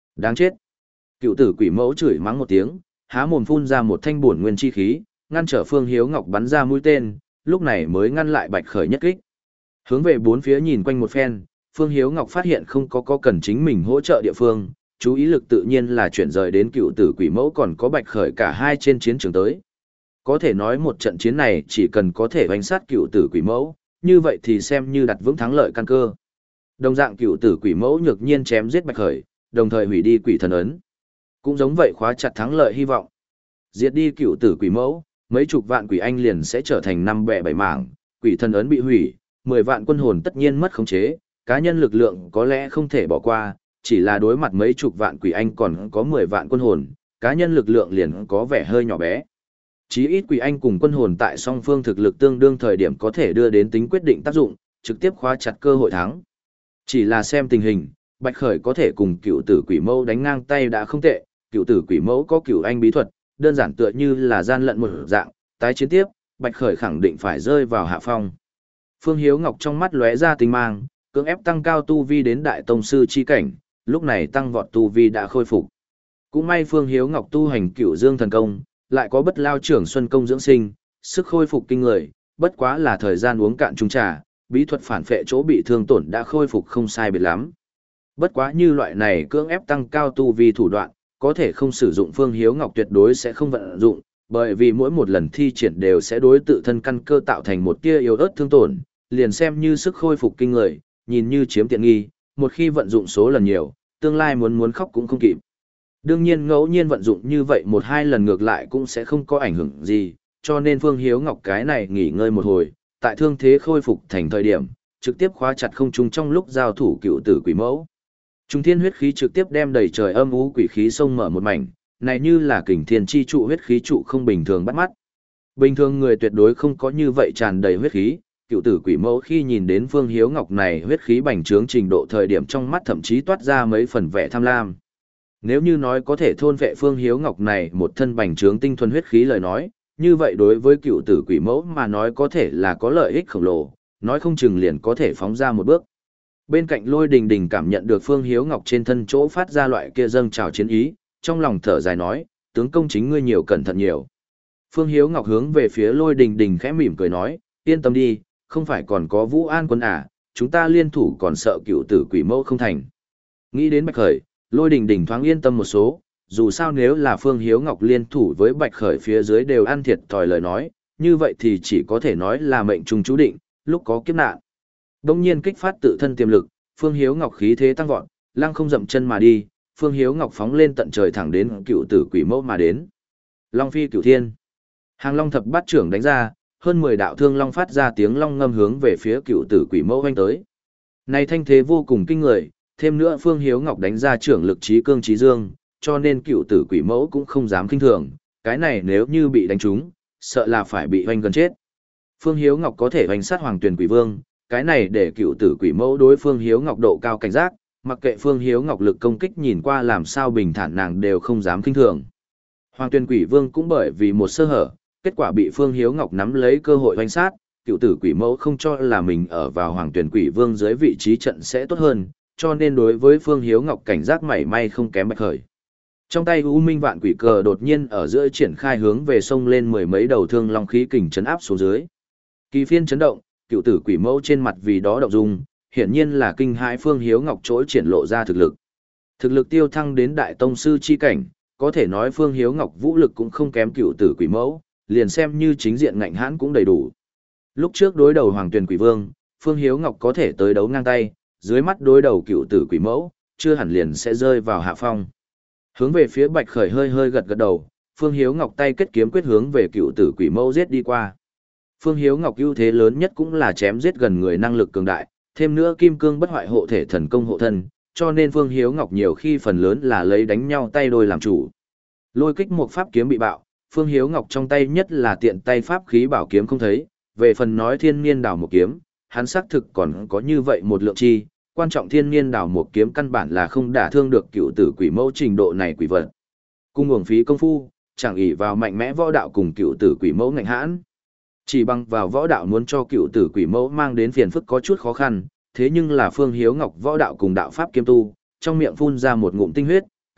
Đáng chết. Cựu tử quỷ mẫu chửi mắng một tiếng, há mồm phun ra một thanh bổn nguyên chi khí, ngăn trở Phương Hiếu Ngọc bắn ra mũi tên, lúc này mới ngăn lại Bạch Khởi nhất kích. Hướng về bốn phía nhìn quanh một phen, Phương Hiếu Ngọc phát hiện không có có cần chính mình hỗ trợ địa phương, chú ý lực tự nhiên là chuyển rời đến cựu tử quỷ mẫu còn có Bạch Khởi cả hai trên chiến trường tới. Có thể nói một trận chiến này chỉ cần có thể hoành sát cựu tử quỷ mẫu, như vậy thì xem như đặt vững thắng lợi căn cơ. Đồng dạng cựu tử quỷ mẫu nhược nhiên chém giết Bạch Khởi, đồng thời hủy đi quỷ thần ấn. Cũng giống vậy khóa chặt thắng lợi hy vọng. Diệt đi cựu tử quỷ mẫu, mấy chục vạn quỷ anh liền sẽ trở thành năm bè bảy mảng, quỷ thần ấn bị hủy, mười vạn quân hồn tất nhiên mất khống chế, cá nhân lực lượng có lẽ không thể bỏ qua, chỉ là đối mặt mấy chục vạn quỷ anh còn có mười vạn quân hồn, cá nhân lực lượng liền có vẻ hơi nhỏ bé. Chí ít quỷ anh cùng quân hồn tại song phương thực lực tương đương thời điểm có thể đưa đến tính quyết định tác dụng, trực tiếp khóa chặt cơ hội thắng. Chỉ là xem tình hình, Bạch Khởi có thể cùng cựu tử quỷ mẫu đánh ngang tay đã không tệ, cựu tử quỷ mẫu có cựu anh bí thuật, đơn giản tựa như là gian lận một dạng, tái chiến tiếp, Bạch Khởi khẳng định phải rơi vào hạ phong. Phương Hiếu Ngọc trong mắt lóe ra tinh mang, cưỡng ép tăng cao tu vi đến đại tông sư chi cảnh, lúc này tăng vọt tu vi đã khôi phục. Cũng may Phương Hiếu Ngọc tu hành Cửu Dương thần công, lại có Bất Lao trưởng xuân công dưỡng sinh, sức khôi phục kinh người, bất quá là thời gian uống cạn chung trà, bí thuật phản phệ chỗ bị thương tổn đã khôi phục không sai biệt lắm. Bất quá như loại này cưỡng ép tăng cao tu vi thủ đoạn, có thể không sử dụng Phương Hiếu Ngọc tuyệt đối sẽ không vận dụng, bởi vì mỗi một lần thi triển đều sẽ đối tự thân căn cơ tạo thành một tia yếu ớt thương tổn, liền xem như sức khôi phục kinh người, nhìn như chiếm tiện nghi, một khi vận dụng số lần nhiều, tương lai muốn muốn khóc cũng không kịp. Đương nhiên ngẫu nhiên vận dụng như vậy một hai lần ngược lại cũng sẽ không có ảnh hưởng gì, cho nên Phương Hiếu Ngọc cái này nghỉ ngơi một hồi, tại thương thế khôi phục thành thời điểm, trực tiếp khóa chặt không trung trong lúc giao thủ cựu tử quỷ mẫu. Trung thiên huyết khí trực tiếp đem đầy trời âm u quỷ khí sông mở một mảnh, này như là kình thiên chi trụ huyết khí trụ không bình thường bắt mắt. Bình thường người tuyệt đối không có như vậy tràn đầy huyết khí, cựu tử quỷ mẫu khi nhìn đến Phương Hiếu Ngọc này huyết khí bành trướng trình độ thời điểm trong mắt thậm chí toát ra mấy phần vẻ tham lam. Nếu như nói có thể thôn vệ Phương Hiếu Ngọc này một thân bành trướng tinh thuần huyết khí lời nói, như vậy đối với cựu tử quỷ mẫu mà nói có thể là có lợi ích khổng lồ, nói không chừng liền có thể phóng ra một bước. Bên cạnh Lôi Đình Đình cảm nhận được Phương Hiếu Ngọc trên thân chỗ phát ra loại kia dâng trào chiến ý, trong lòng thở dài nói, tướng công chính ngươi nhiều cẩn thận nhiều. Phương Hiếu Ngọc hướng về phía Lôi Đình Đình khẽ mỉm cười nói, yên tâm đi, không phải còn có Vũ An quân à, chúng ta liên thủ còn sợ cựu tử quỷ mẫu không thành. Nghĩ đến Bạch Khởi, Lôi Đình Đình thoáng yên tâm một số, dù sao nếu là Phương Hiếu Ngọc liên thủ với Bạch Khởi phía dưới đều ăn thiệt thòi lời nói, như vậy thì chỉ có thể nói là mệnh trùng chú định, lúc có kiếp nạn. Đông nhiên kích phát tự thân tiềm lực, Phương Hiếu Ngọc khí thế tăng vọt, lăng không dậm chân mà đi, Phương Hiếu Ngọc phóng lên tận trời thẳng đến cựu tử quỷ mẫu mà đến. Long phi cửu thiên. Hàng Long thập bát trưởng đánh ra, hơn mười đạo thương long phát ra tiếng long ngâm hướng về phía cựu tử quỷ mẫu vanh tới. Này thanh thế vô cùng kinh người, thêm nữa Phương Hiếu Ngọc đánh ra trưởng lực trí cương trí dương, cho nên cựu tử quỷ mẫu cũng không dám kinh thường, cái này nếu như bị đánh trúng, sợ là phải bị hoanh gần chết. Phương Hiếu Ngọc có thể hoành sát Hoàng Tuyền Quỷ Vương, cái này để cựu tử quỷ mẫu đối Phương Hiếu Ngọc độ cao cảnh giác, mặc kệ Phương Hiếu Ngọc lực công kích nhìn qua làm sao bình thản nàng đều không dám kinh thường. Hoàng Tuyền Quỷ Vương cũng bởi vì một sơ hở, kết quả bị Phương Hiếu Ngọc nắm lấy cơ hội hoành sát, cựu tử quỷ mẫu không cho là mình ở vào Hoàng Tuyền Quỷ Vương dưới vị trí trận sẽ tốt hơn, cho nên đối với Phương Hiếu Ngọc cảnh giác mảy may không kém Bạch Khởi. Trong tay U Minh Vạn Quỷ cờ đột nhiên ở giữa triển khai hướng về sông lên mười mấy đầu thương long khí kình chấn áp xuống dưới. Kỳ phiên chấn động, cựu tử quỷ mẫu trên mặt vì đó động dung, hiển nhiên là kinh hãi Phương Hiếu Ngọc trỗi triển lộ ra thực lực. Thực lực tiêu thăng đến đại tông sư chi cảnh, có thể nói Phương Hiếu Ngọc vũ lực cũng không kém cựu tử quỷ mẫu, liền xem như chính diện ngạnh hãn cũng đầy đủ. Lúc trước đối đầu Hoàng Tuyền Quỷ Vương, Phương Hiếu Ngọc có thể tới đấu ngang tay, dưới mắt đối đầu cựu tử quỷ mẫu, chưa hẳn liền sẽ rơi vào hạ phong. Hướng về phía Bạch Khởi hơi hơi gật gật đầu, Phương Hiếu Ngọc tay kết kiếm quyết hướng về cựu tử quỷ mẫu giết đi qua. Phương Hiếu Ngọc ưu thế lớn nhất cũng là chém giết gần người năng lực cường đại, thêm nữa kim cương bất hoại hộ thể thần công hộ thân, cho nên Phương Hiếu Ngọc nhiều khi phần lớn là lấy đánh nhau tay đôi làm chủ. Lôi kích một pháp kiếm bị bạo, Phương Hiếu Ngọc trong tay nhất là tiện tay pháp khí bảo kiếm không thấy, về phần nói thiên niên đảo một kiếm, hắn xác thực còn có như vậy một lượng chi, quan trọng thiên niên đảo một kiếm căn bản là không đả thương được cựu tử quỷ mẫu trình độ này quỷ vật. Cung uổng phí công phu, chẳng ỷ vào mạnh mẽ võ đạo cùng cựu tử quỷ mẫu ngạnh hãn. Chỉ bằng vào võ đạo muốn cho cựu tử quỷ mẫu mang đến phiền phức có chút khó khăn, thế nhưng là Phương Hiếu Ngọc võ đạo cùng đạo pháp kiêm tu, trong miệng phun ra một ngụm tinh huyết,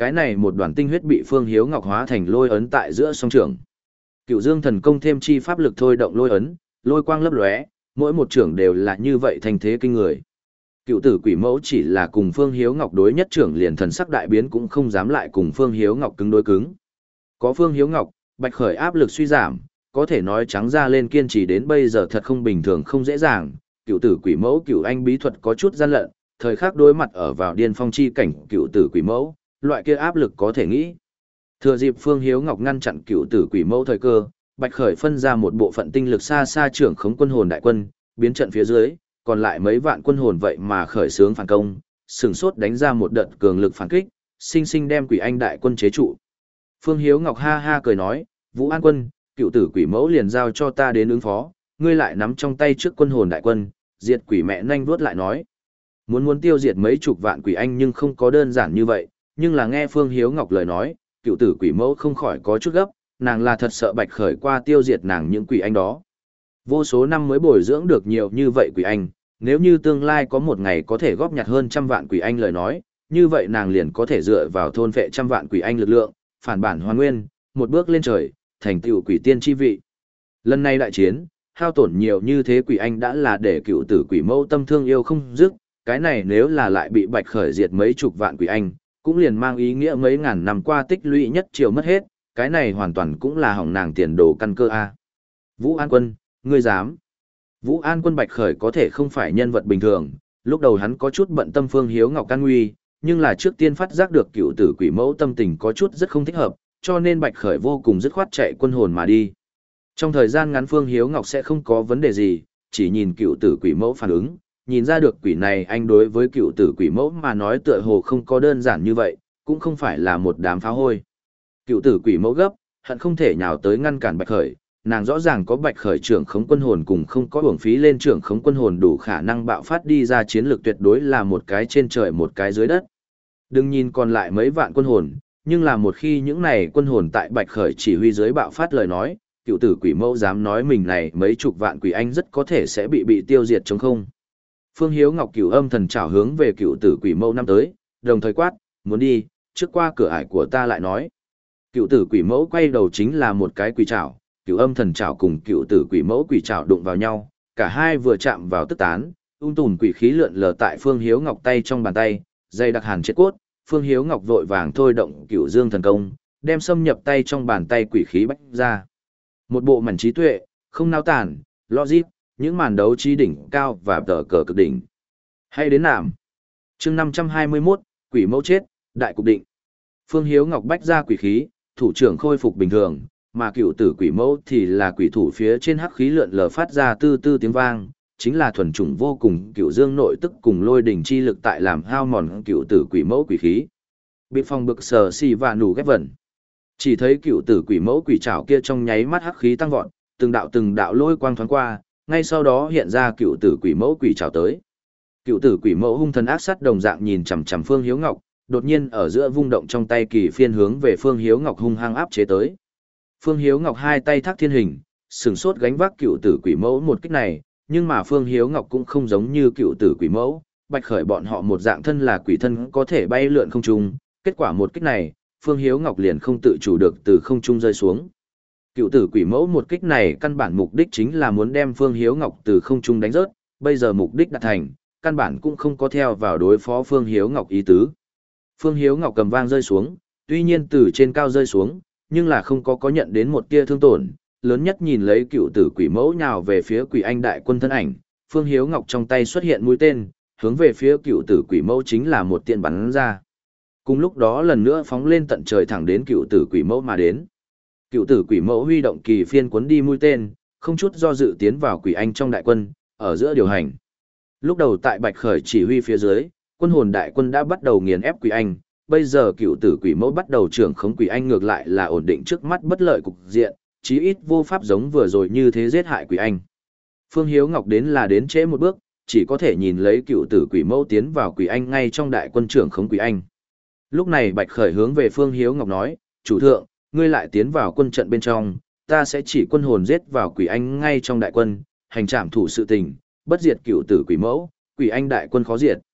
Cái này một đoàn tinh huyết bị Phương Hiếu Ngọc hóa thành lôi ấn tại giữa song trường. Cựu Dương thần công thêm chi pháp lực thôi động lôi ấn, lôi quang lấp lóe, mỗi một trưởng đều là như vậy thành thế kinh người. Cựu tử quỷ mẫu chỉ là cùng Phương Hiếu Ngọc đối nhất trưởng liền thần sắc đại biến cũng không dám lại cùng Phương Hiếu Ngọc cứng đối cứng. Có Phương Hiếu Ngọc, Bạch Khởi áp lực suy giảm, có thể nói trắng ra lên kiên trì đến bây giờ thật không bình thường không dễ dàng. Cựu tử quỷ mẫu cựu anh bí thuật có chút gian lận, thời khắc đối mặt ở vào điên phong chi cảnh cựu tử quỷ mẫu, loại kia áp lực có thể nghĩ. Thừa dịp Phương Hiếu Ngọc ngăn chặn cựu tử quỷ mẫu thời cơ, Bạch Khởi phân ra một bộ phận tinh lực xa xa trưởng khống quân hồn đại quân, biến trận phía dưới, còn lại mấy vạn quân hồn vậy mà khởi xướng phản công, sừng sốt đánh ra một đợt cường lực phản kích, sinh sinh đem Quỷ Anh đại quân chế trụ. Phương Hiếu Ngọc ha ha cười nói, Vũ An quân, cựu tử quỷ mẫu liền giao cho ta đến ứng phó, ngươi lại nắm trong tay trước quân hồn đại quân, diệt quỷ mẹ nhanh vuốt lại nói. Muốn muốn tiêu diệt mấy chục vạn quỷ anh nhưng không có đơn giản như vậy, nhưng là nghe Phương Hiếu Ngọc lời nói, cựu tử quỷ mẫu không khỏi có chút gấp, nàng là thật sợ Bạch Khởi qua tiêu diệt nàng những quỷ anh đó. Vô số năm mới bồi dưỡng được nhiều như vậy quỷ anh, nếu như tương lai có một ngày có thể góp nhặt hơn trăm vạn quỷ anh lời nói, như vậy nàng liền có thể dựa vào thôn phệ trăm vạn quỷ anh lực lượng, phản bản hoàn nguyên, một bước lên trời, thành tựu quỷ tiên chi vị. Lần này đại chiến, hao tổn nhiều như thế quỷ anh đã là để cựu tử quỷ mẫu tâm thương yêu không dứt, cái này nếu là lại bị Bạch Khởi diệt mấy chục vạn quỷ anh, cũng liền mang ý nghĩa mấy ngàn năm qua tích lũy nhất triều mất hết, cái này hoàn toàn cũng là hỏng nàng tiền đồ căn cơ a. Vũ An quân, ngươi dám? Vũ An quân Bạch Khởi có thể không phải nhân vật bình thường, lúc đầu hắn có chút bận tâm Phương Hiếu Ngọc can nguy, nhưng là trước tiên phát giác được cựu tử quỷ mẫu tâm tình có chút rất không thích hợp, cho nên Bạch Khởi vô cùng dứt khoát chạy quân hồn mà đi. Trong thời gian ngắn Phương Hiếu Ngọc sẽ không có vấn đề gì, chỉ nhìn cựu tử quỷ mẫu phản ứng, nhìn ra được quỷ này anh đối với cựu tử quỷ mẫu mà nói tựa hồ không có đơn giản như vậy, cũng không phải là một đám phá hôi. Cựu tử quỷ mẫu gấp, hận không thể nhào tới ngăn cản Bạch Khởi, nàng rõ ràng có Bạch Khởi trưởng khống quân hồn cùng không có uổng phí lên trưởng khống quân hồn đủ khả năng bạo phát đi ra chiến lược tuyệt đối là một cái trên trời một cái dưới đất. Đừng nhìn còn lại mấy vạn quân hồn, nhưng là một khi những này quân hồn tại Bạch Khởi chỉ huy dưới bạo phát lời nói, cựu tử quỷ mẫu dám nói mình này mấy chục vạn quỷ anh rất có thể sẽ bị bị tiêu diệt chống không. Phương Hiếu Ngọc cửu âm thần trảo hướng về cựu tử quỷ mẫu năm tới, đồng thời quát, muốn đi, trước qua cửa ải của ta lại nói. Cựu tử quỷ mẫu quay đầu chính là một cái quỷ trảo, cựu âm thần trảo cùng cựu tử quỷ mẫu quỷ trảo đụng vào nhau, cả hai vừa chạm vào tức tán, ung tùn quỷ khí lượn lờ tại Phương Hiếu Ngọc tay trong bàn tay, dây đặc hàn chết cốt, Phương Hiếu Ngọc vội vàng thôi động cựu dương thần công, đem xâm nhập tay trong bàn tay quỷ khí bách ra. Một bộ mảnh trí tuệ, không nao tản, logic, những màn đấu trí đỉnh cao và tờ cờ cực đỉnh. Hay đến nạm. Chương năm trăm hai mươi mốt, quỷ mẫu chết, đại cục định. Phương Hiếu Ngọc bách ra quỷ khí, thủ trưởng khôi phục bình thường, mà cựu tử quỷ mẫu thì là quỷ thủ phía trên hắc khí lượn lờ phát ra tư tư tiếng vang, chính là thuần chủng vô cùng cựu dương nội tức cùng lôi đỉnh chi lực tại làm hao mòn cựu tử quỷ mẫu quỷ khí. Bị phong bực sờ xì và nủ ghép vẩn. Chỉ thấy cựu tử quỷ mẫu quỷ trảo kia trong nháy mắt hắc khí tăng vọt, từng đạo từng đạo lôi quang thoáng qua, ngay sau đó hiện ra cựu tử quỷ mẫu quỷ trảo tới. Cựu tử quỷ mẫu hung thần ác sát đồng dạng nhìn chằm chằm Phương Hiếu Ngọc, đột nhiên ở giữa vung động trong tay kỳ phiên hướng về Phương Hiếu Ngọc hung hăng áp chế tới. Phương Hiếu Ngọc hai tay thác thiên hình, sừng sốt gánh vác cựu tử quỷ mẫu một kích này, nhưng mà Phương Hiếu Ngọc cũng không giống như cựu tử quỷ mẫu, Bạch Khởi bọn họ một dạng thân là quỷ thân có thể bay lượn không trung, kết quả một kích này, Phương Hiếu Ngọc liền không tự chủ được từ không trung rơi xuống. Cựu tử quỷ mẫu một kích này căn bản mục đích chính là muốn đem Phương Hiếu Ngọc từ không trung đánh rớt, bây giờ mục đích đạt thành, căn bản cũng không có theo vào đối phó Phương Hiếu Ngọc ý tứ. Phương Hiếu Ngọc cầm vang rơi xuống, tuy nhiên từ trên cao rơi xuống, nhưng là không có có nhận đến một tia thương tổn, lớn nhất nhìn lấy cựu tử quỷ mẫu nhào về phía quỷ anh đại quân thân ảnh, Phương Hiếu Ngọc trong tay xuất hiện mũi tên, hướng về phía cựu tử quỷ mẫu chính là một tiện bắn ra. Cùng lúc đó lần nữa phóng lên tận trời thẳng đến cựu tử quỷ mẫu mà đến. Cựu tử quỷ mẫu huy động kỳ phiên cuốn đi mũi tên, không chút do dự tiến vào quỷ anh trong đại quân, ở giữa điều hành. Lúc đầu tại Bạch Khởi chỉ huy phía dưới, quân hồn đại quân đã bắt đầu nghiền ép quỷ anh, bây giờ cựu tử quỷ mẫu bắt đầu trưởng khống quỷ anh ngược lại là ổn định trước mắt bất lợi cục diện, chí ít vô pháp giống vừa rồi như thế giết hại quỷ anh. Phương Hiếu Ngọc đến là đến trễ một bước, chỉ có thể nhìn lấy cựu tử quỷ mẫu tiến vào quỷ anh ngay trong đại quân trưởng khống quỷ anh. Lúc này Bạch Khởi hướng về Phương Hiếu Ngọc nói, chủ thượng, ngươi lại tiến vào quân trận bên trong, ta sẽ chỉ quân hồn giết vào quỷ anh ngay trong đại quân, hành trảm thủ sự tình, bất diệt cựu tử quỷ mẫu, quỷ anh đại quân khó diệt.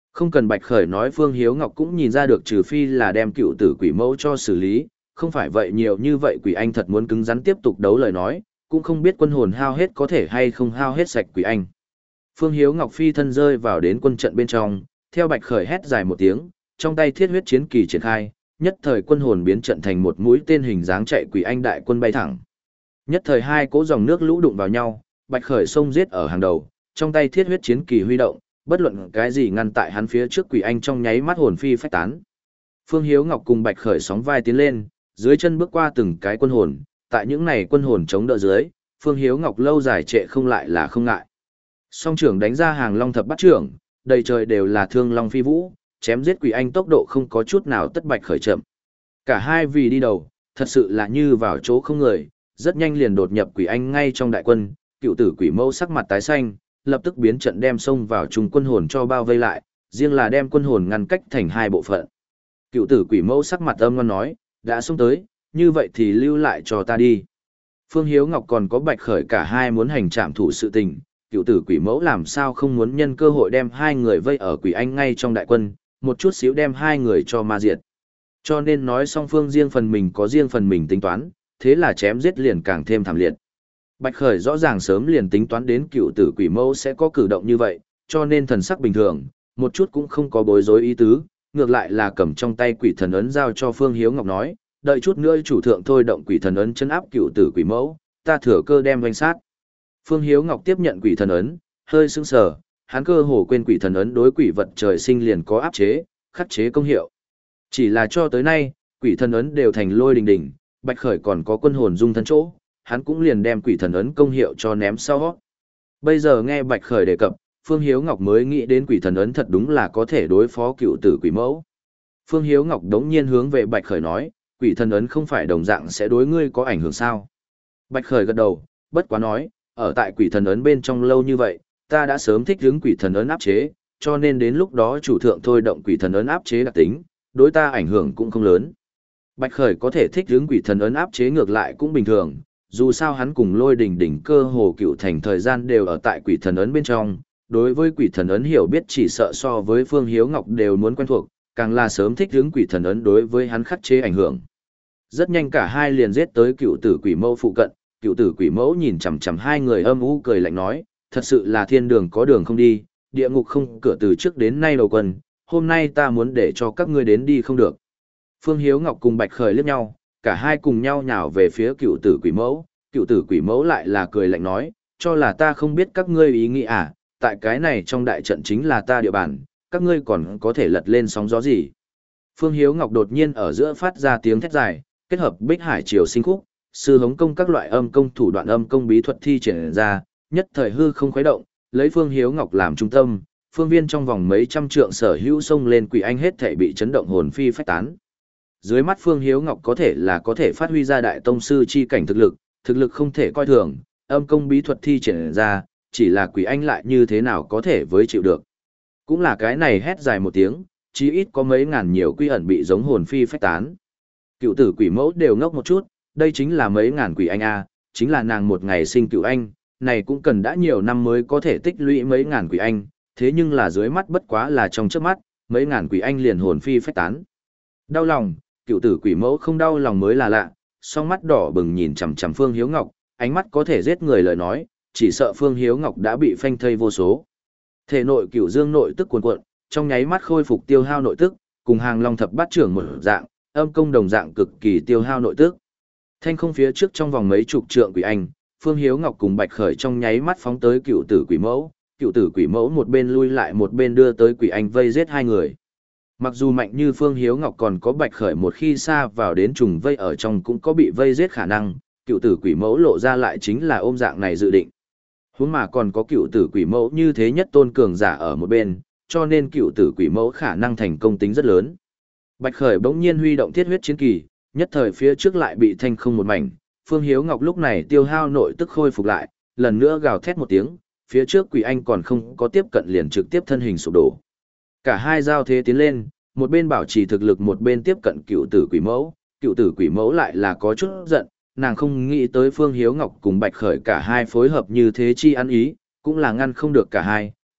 Không cần Bạch Khởi nói, Phương Hiếu Ngọc cũng nhìn ra được, trừ phi là đem cựu tử quỷ mẫu cho xử lý, không phải vậy nhiều như vậy quỷ anh thật muốn cứng rắn tiếp tục đấu lời nói, cũng không biết quân hồn hao hết có thể hay không hao hết sạch quỷ anh. Phương Hiếu Ngọc phi thân rơi vào đến quân trận bên trong, theo Bạch Khởi hét dài một tiếng, trong tay thiết huyết chiến kỳ triển khai, nhất thời quân hồn biến trận thành một mũi tên hình dáng chạy quỷ anh đại quân bay thẳng. Nhất thời hai cỗ dòng nước lũ đụng vào nhau, Bạch Khởi xông giết ở hàng đầu, trong tay thiết huyết chiến kỳ huy động, bất luận cái gì ngăn tại hắn phía trước quỷ anh trong nháy mắt hồn phi phách tán. Phương Hiếu Ngọc cùng Bạch Khởi sóng vai tiến lên, dưới chân bước qua từng cái quân hồn, tại những này quân hồn chống đỡ dưới, Phương Hiếu Ngọc lâu dài trệ không lại là không ngại. Song trưởng đánh ra hàng long thập bắt trưởng, đầy trời đều là thương long phi vũ, chém giết quỷ anh tốc độ không có chút nào tất Bạch Khởi chậm. Cả hai vì đi đầu, thật sự là như vào chỗ không người, rất nhanh liền đột nhập quỷ anh ngay trong đại quân, cựu tử quỷ mẫu sắc mặt tái xanh, lập tức biến trận đem xông vào trung quân hồn cho bao vây lại, riêng là đem quân hồn ngăn cách thành hai bộ phận. Cựu tử quỷ mẫu sắc mặt âm ngoan nói, đã xông tới, như vậy thì lưu lại cho ta đi. Phương Hiếu Ngọc còn có Bạch Khởi cả hai muốn hành trảm thủ sự tình, cựu tử quỷ mẫu làm sao không muốn nhân cơ hội đem hai người vây ở quỷ anh ngay trong đại quân, một chút xíu đem hai người cho ma diệt. Cho nên nói song phương riêng phần mình có riêng phần mình tính toán, thế là chém giết liền càng thêm thảm liệt. Bạch Khởi rõ ràng sớm liền tính toán đến cựu tử quỷ mẫu sẽ có cử động như vậy, cho nên thần sắc bình thường, một chút cũng không có bối rối ý tứ, ngược lại là cầm trong tay quỷ thần ấn giao cho Phương Hiếu Ngọc nói, đợi chút nữa chủ thượng thôi động quỷ thần ấn chấn áp cựu tử quỷ mẫu, ta thừa cơ đem doanh sát. Phương Hiếu Ngọc tiếp nhận quỷ thần ấn, hơi sững sờ, hắn cơ hồ quên quỷ thần ấn đối quỷ vật trời sinh liền có áp chế, khắc chế công hiệu. Chỉ là cho tới nay, quỷ thần ấn đều thành lôi đình đình, Bạch Khởi còn có quân hồn dung thân chỗ, hắn cũng liền đem quỷ thần ấn công hiệu cho ném sau. Bây giờ nghe Bạch Khởi đề cập, Phương Hiếu Ngọc mới nghĩ đến quỷ thần ấn thật đúng là có thể đối phó cựu tử quỷ mẫu. Phương Hiếu Ngọc đống nhiên hướng về Bạch Khởi nói, quỷ thần ấn không phải đồng dạng sẽ đối ngươi có ảnh hưởng sao? Bạch Khởi gật đầu, bất quá nói, ở tại quỷ thần ấn bên trong lâu như vậy, ta đã sớm thích ứng quỷ thần ấn áp chế, cho nên đến lúc đó chủ thượng thôi động quỷ thần ấn áp chế đặc tính, đối ta ảnh hưởng cũng không lớn. Bạch Khởi có thể thích ứng quỷ thần ấn áp chế ngược lại cũng bình thường, dù sao hắn cùng lôi đỉnh đỉnh cơ hồ cựu thành thời gian đều ở tại quỷ thần ấn bên trong, đối với quỷ thần ấn hiểu biết chỉ sợ so với Phương Hiếu Ngọc đều muốn quen thuộc, càng là sớm thích ứng quỷ thần ấn đối với hắn khắc chế ảnh hưởng. Rất nhanh cả hai liền giết tới cựu tử quỷ mẫu phụ cận, cựu tử quỷ mẫu nhìn chằm chằm hai người âm u cười lạnh nói, thật sự là thiên đường có đường không đi, địa ngục không cửa từ trước đến nay đầu quân, hôm nay ta muốn để cho các ngươi đến đi không được. Phương Hiếu Ngọc cùng Bạch Khởi liếc nhau, cả hai cùng nhau nhào về phía cựu tử quỷ mẫu, cựu tử quỷ mẫu lại là cười lạnh nói, cho là ta không biết các ngươi ý nghĩ à, tại cái này trong đại trận chính là ta địa bàn, các ngươi còn có thể lật lên sóng gió gì. Phương Hiếu Ngọc đột nhiên ở giữa phát ra tiếng thét dài, kết hợp Bích Hải Triều Sinh Khúc, sư hống công các loại âm công thủ đoạn âm công bí thuật thi triển ra, nhất thời hư không khuấy động, lấy Phương Hiếu Ngọc làm trung tâm, phương viên trong vòng mấy trăm trượng sở hữu xông lên quỷ anh hết thảy bị chấn động hồn phi phách tán. Dưới mắt Phương Hiếu Ngọc có thể là có thể phát huy ra đại tông sư chi cảnh thực lực, thực lực không thể coi thường, âm công bí thuật thi triển ra, chỉ là quỷ anh lại như thế nào có thể với chịu được. Cũng là cái này hét dài một tiếng, chí ít có mấy ngàn nhiều quy ẩn bị giống hồn phi phách tán. Cựu tử quỷ mẫu đều ngốc một chút, đây chính là mấy ngàn quỷ anh a, chính là nàng một ngày sinh cựu anh, này cũng cần đã nhiều năm mới có thể tích lũy mấy ngàn quỷ anh, thế nhưng là dưới mắt bất quá là trong trước mắt, mấy ngàn quỷ anh liền hồn phi phách tán. Đau lòng, cựu tử quỷ mẫu không đau lòng mới là lạ, song mắt đỏ bừng nhìn chằm chằm Phương Hiếu Ngọc, ánh mắt có thể giết người lời nói, chỉ sợ Phương Hiếu Ngọc đã bị phanh thây vô số. Thể nội cửu dương nội tức cuồn cuộn, trong nháy mắt khôi phục tiêu hao nội tức, cùng hàng long thập bát trưởng một dạng, âm công đồng dạng cực kỳ tiêu hao nội tức. Thanh không phía trước trong vòng mấy chục trượng quỷ anh, Phương Hiếu Ngọc cùng Bạch Khởi trong nháy mắt phóng tới cựu tử quỷ mẫu, cựu tử quỷ mẫu một bên lui lại một bên đưa tới quỷ anh vây giết hai người. Mặc dù mạnh như Phương Hiếu Ngọc còn có Bạch Khởi một khi xa vào đến trùng vây ở trong cũng có bị vây giết khả năng, cựu tử quỷ mẫu lộ ra lại chính là ôm dạng này dự định. Huống mà còn có cựu tử quỷ mẫu như thế nhất tôn cường giả ở một bên, cho nên cựu tử quỷ mẫu khả năng thành công tính rất lớn. Bạch Khởi bỗng nhiên huy động thiết huyết chiến kỳ, nhất thời phía trước lại bị thanh không một mảnh, Phương Hiếu Ngọc lúc này tiêu hao nội tức khôi phục lại, lần nữa gào thét một tiếng, phía trước quỷ anh còn không có tiếp cận liền trực tiếp thân hình sụp đổ. Cả hai giao thế tiến lên, một bên bảo trì thực lực một bên tiếp cận cựu tử quỷ mẫu, cựu tử quỷ mẫu lại là có chút giận, nàng không nghĩ tới Phương Hiếu Ngọc cùng Bạch Khởi cả hai phối hợp như thế chi ăn ý, cũng là ngăn không được cả hai,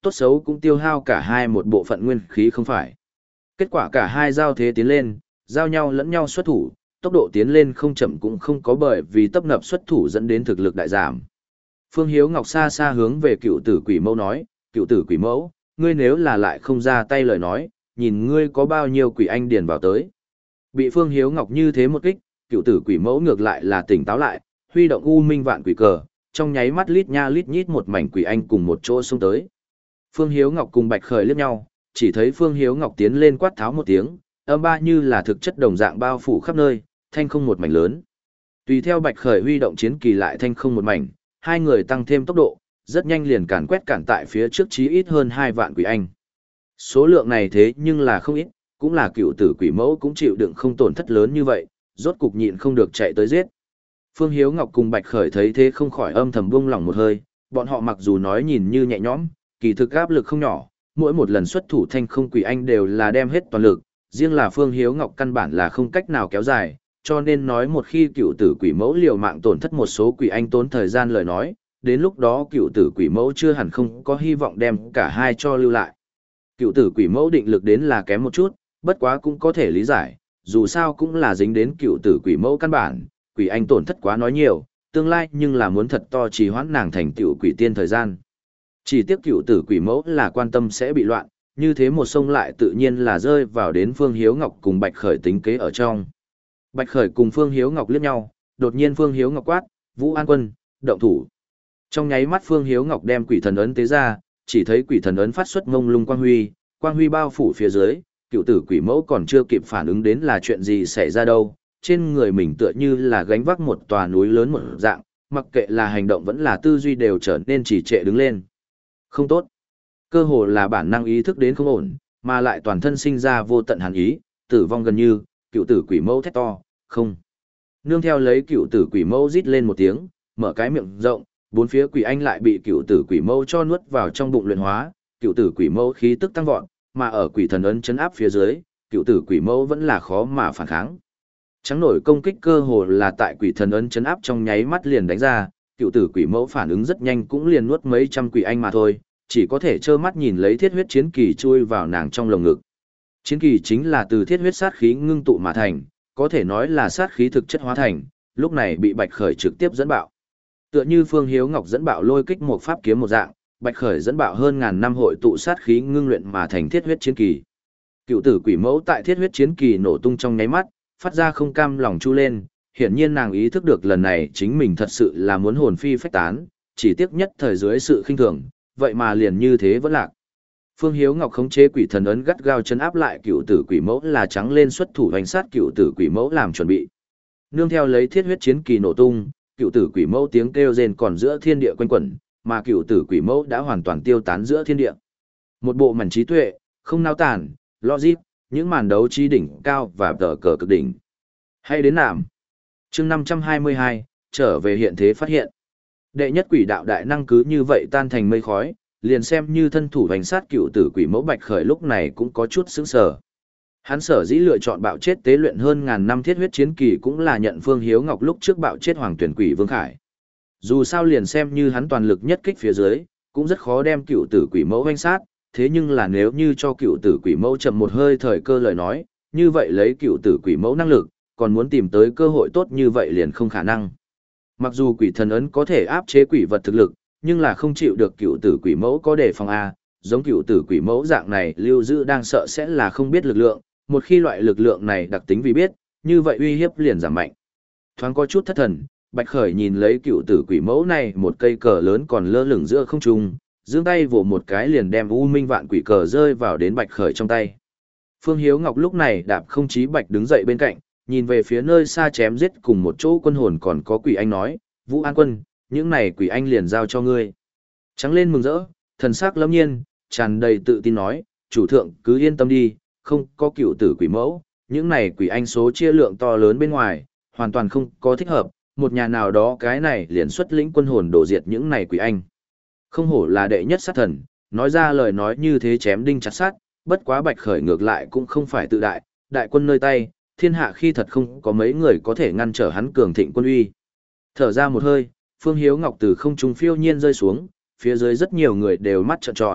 tốt xấu cũng tiêu hao cả hai một bộ phận nguyên khí không phải. Kết quả cả hai giao thế tiến lên, giao nhau lẫn nhau xuất thủ, tốc độ tiến lên không chậm cũng không có bởi vì tấp nập xuất thủ dẫn đến thực lực đại giảm. Phương Hiếu Ngọc xa xa hướng về cựu tử quỷ mẫu nói, cựu tử quỷ mẫu, ngươi nếu là lại không ra tay lời nói, nhìn ngươi có bao nhiêu quỷ anh điền vào tới. Bị Phương Hiếu Ngọc như thế một kích, cựu tử quỷ mẫu ngược lại là tỉnh táo lại, huy động u minh vạn quỷ cờ, trong nháy mắt lít nha lít nhít một mảnh quỷ anh cùng một chỗ xông tới. Phương Hiếu Ngọc cùng Bạch Khởi liếc nhau, chỉ thấy Phương Hiếu Ngọc tiến lên quát tháo một tiếng, âm ba như là thực chất đồng dạng bao phủ khắp nơi, thanh không một mảnh lớn. Tùy theo Bạch Khởi huy động chiến kỳ lại thanh không một mảnh, hai người tăng thêm tốc độ, rất nhanh liền càn quét cản tại phía trước chí ít hơn hai vạn quỷ anh. Số lượng này thế nhưng là không ít, cũng là cựu tử quỷ mẫu cũng chịu đựng không tổn thất lớn như vậy, rốt cục nhịn không được chạy tới giết. Phương Hiếu Ngọc cùng Bạch Khởi thấy thế không khỏi âm thầm buông lỏng một hơi, bọn họ mặc dù nói nhìn như nhẹ nhõm, kỳ thực áp lực không nhỏ, mỗi một lần xuất thủ thanh không quỷ anh đều là đem hết toàn lực, riêng là Phương Hiếu Ngọc căn bản là không cách nào kéo dài, cho nên nói một khi cựu tử quỷ mẫu liều mạng tổn thất một số quỷ anh tốn thời gian lời nói, đến lúc đó cựu tử quỷ mẫu chưa hẳn không có hy vọng đem cả hai cho lưu lại. Cựu tử quỷ mẫu định lực đến là kém một chút, bất quá cũng có thể lý giải, dù sao cũng là dính đến cựu tử quỷ mẫu căn bản, quỷ anh tổn thất quá nói nhiều, tương lai nhưng là muốn thật to trì hoãn nàng thành tựu quỷ tiên thời gian. Chỉ tiếc cựu tử quỷ mẫu là quan tâm sẽ bị loạn, như thế một sông lại tự nhiên là rơi vào đến Phương Hiếu Ngọc cùng Bạch Khởi tính kế ở trong. Bạch Khởi cùng Phương Hiếu Ngọc liếc nhau, đột nhiên Phương Hiếu Ngọc quát, Vũ An Quân, động thủ. Trong nháy mắt Phương Hiếu Ngọc đem quỷ thần ấn tế ra, chỉ thấy quỷ thần ấn phát xuất ngông lung quang huy, quang huy bao phủ phía dưới, cựu tử quỷ mẫu còn chưa kịp phản ứng đến là chuyện gì xảy ra đâu, trên người mình tựa như là gánh vác một tòa núi lớn một dạng, mặc kệ là hành động vẫn là tư duy đều trở nên trì trệ đứng lên. Không tốt. Cơ hồ là bản năng ý thức đến không ổn, mà lại toàn thân sinh ra vô tận hàn ý, tử vong gần như, cựu tử quỷ mẫu thét to, không. Nương theo lấy cựu tử quỷ mẫu rít lên một tiếng, mở cái miệng rộng, bốn phía quỷ anh lại bị cựu tử quỷ mẫu cho nuốt vào trong bụng luyện hóa, cựu tử quỷ mẫu khí tức tăng vọt, mà ở quỷ thần ấn chấn áp phía dưới, cựu tử quỷ mẫu vẫn là khó mà phản kháng. Trắng nổi công kích cơ hồ là tại quỷ thần ấn chấn áp trong nháy mắt liền đánh ra, cựu tử quỷ mẫu phản ứng rất nhanh cũng liền nuốt mấy trăm quỷ anh mà thôi, chỉ có thể trơ mắt nhìn lấy thiết huyết chiến kỳ chui vào nàng trong lồng ngực. Chiến kỳ chính là từ thiết huyết sát khí ngưng tụ mà thành, có thể nói là sát khí thực chất hóa thành, lúc này bị Bạch Khởi trực tiếp dẫn bạo. Tựa như Phương Hiếu Ngọc dẫn bạo lôi kích một pháp kiếm một dạng, Bạch Khởi dẫn bạo hơn ngàn năm hội tụ sát khí ngưng luyện mà thành thiết huyết chiến kỳ. Cựu tử quỷ mẫu tại thiết huyết chiến kỳ nổ tung trong nháy mắt, phát ra không cam lòng chu lên, hiển nhiên nàng ý thức được lần này chính mình thật sự là muốn hồn phi phách tán, chỉ tiếc nhất thời dưới sự khinh thường, vậy mà liền như thế vẫn lạc. Phương Hiếu Ngọc khống chế quỷ thần ấn gắt gao chân áp lại cựu tử quỷ mẫu là trắng lên xuất thủ hành sát cựu tử quỷ mẫu làm chuẩn bị. Nương theo lấy thiết huyết chiến kỳ nổ tung, cựu tử quỷ mẫu tiếng kêu rền còn giữa thiên địa quanh quẩn, mà cựu tử quỷ mẫu đã hoàn toàn tiêu tán giữa thiên địa. Một bộ mảnh trí tuệ, không nao tản, logic, những màn đấu trí đỉnh cao và tờ cờ cực đỉnh. Hay đến nạm. Chương năm trăm hai mươi hai, trở về hiện thế phát hiện. Đệ nhất quỷ đạo đại năng cứ như vậy tan thành mây khói, liền xem như thân thủ hành sát cựu tử quỷ mẫu Bạch Khởi lúc này cũng có chút sững sờ. Hắn sở dĩ lựa chọn bạo chết tế luyện hơn ngàn năm thiết huyết chiến kỳ cũng là nhận Phương Hiếu Ngọc lúc trước bạo chết Hoàng Tuyển Quỷ Vương Khải. Dù sao liền xem như hắn toàn lực nhất kích phía dưới, cũng rất khó đem cựu tử quỷ mẫu hành sát, thế nhưng là nếu như cho cựu tử quỷ mẫu chậm một hơi thời cơ lời nói, như vậy lấy cựu tử quỷ mẫu năng lực, còn muốn tìm tới cơ hội tốt như vậy liền không khả năng. Mặc dù quỷ thần ấn có thể áp chế quỷ vật thực lực, nhưng là không chịu được cựu tử quỷ mẫu có đề phòng A, giống cựu tử quỷ mẫu dạng này lưu giữ đang sợ sẽ là không biết lực lượng, một khi loại lực lượng này đặc tính vì biết, như vậy uy hiếp liền giảm mạnh. Thoáng có chút thất thần, Bạch Khởi nhìn lấy cựu tử quỷ mẫu này một cây cờ lớn còn lơ lửng giữa không trung, giương tay vỗ một cái liền đem U Minh Vạn Quỷ cờ rơi vào đến Bạch Khởi trong tay. Phương Hiếu Ngọc lúc này đạp không chí Bạch đứng dậy bên cạnh, nhìn về phía nơi xa chém giết cùng một chỗ quân hồn còn có quỷ anh nói, Vũ An Quân, những này quỷ anh liền giao cho ngươi. Trắng lên mừng rỡ, thần sắc lâm nhiên, tràn đầy tự tin nói, chủ thượng cứ yên tâm đi, không có cựu tử quỷ mẫu, những này quỷ anh số chia lượng to lớn bên ngoài, hoàn toàn không có thích hợp, một nhà nào đó cái này liền xuất lĩnh quân hồn đổ diệt những này quỷ anh. Không hổ là đệ nhất sát thần, nói ra lời nói như thế chém đinh chặt sát, bất quá Bạch Khởi ngược lại cũng không phải tự đại, đại quân nơi tay, thiên hạ khi thật không có mấy người có thể ngăn trở hắn cường thịnh quân uy. Thở ra một hơi, Phương Hiếu Ngọc từ không trung phiêu nhiên rơi xuống, phía dưới rất nhiều người đều mắt trợn tròn,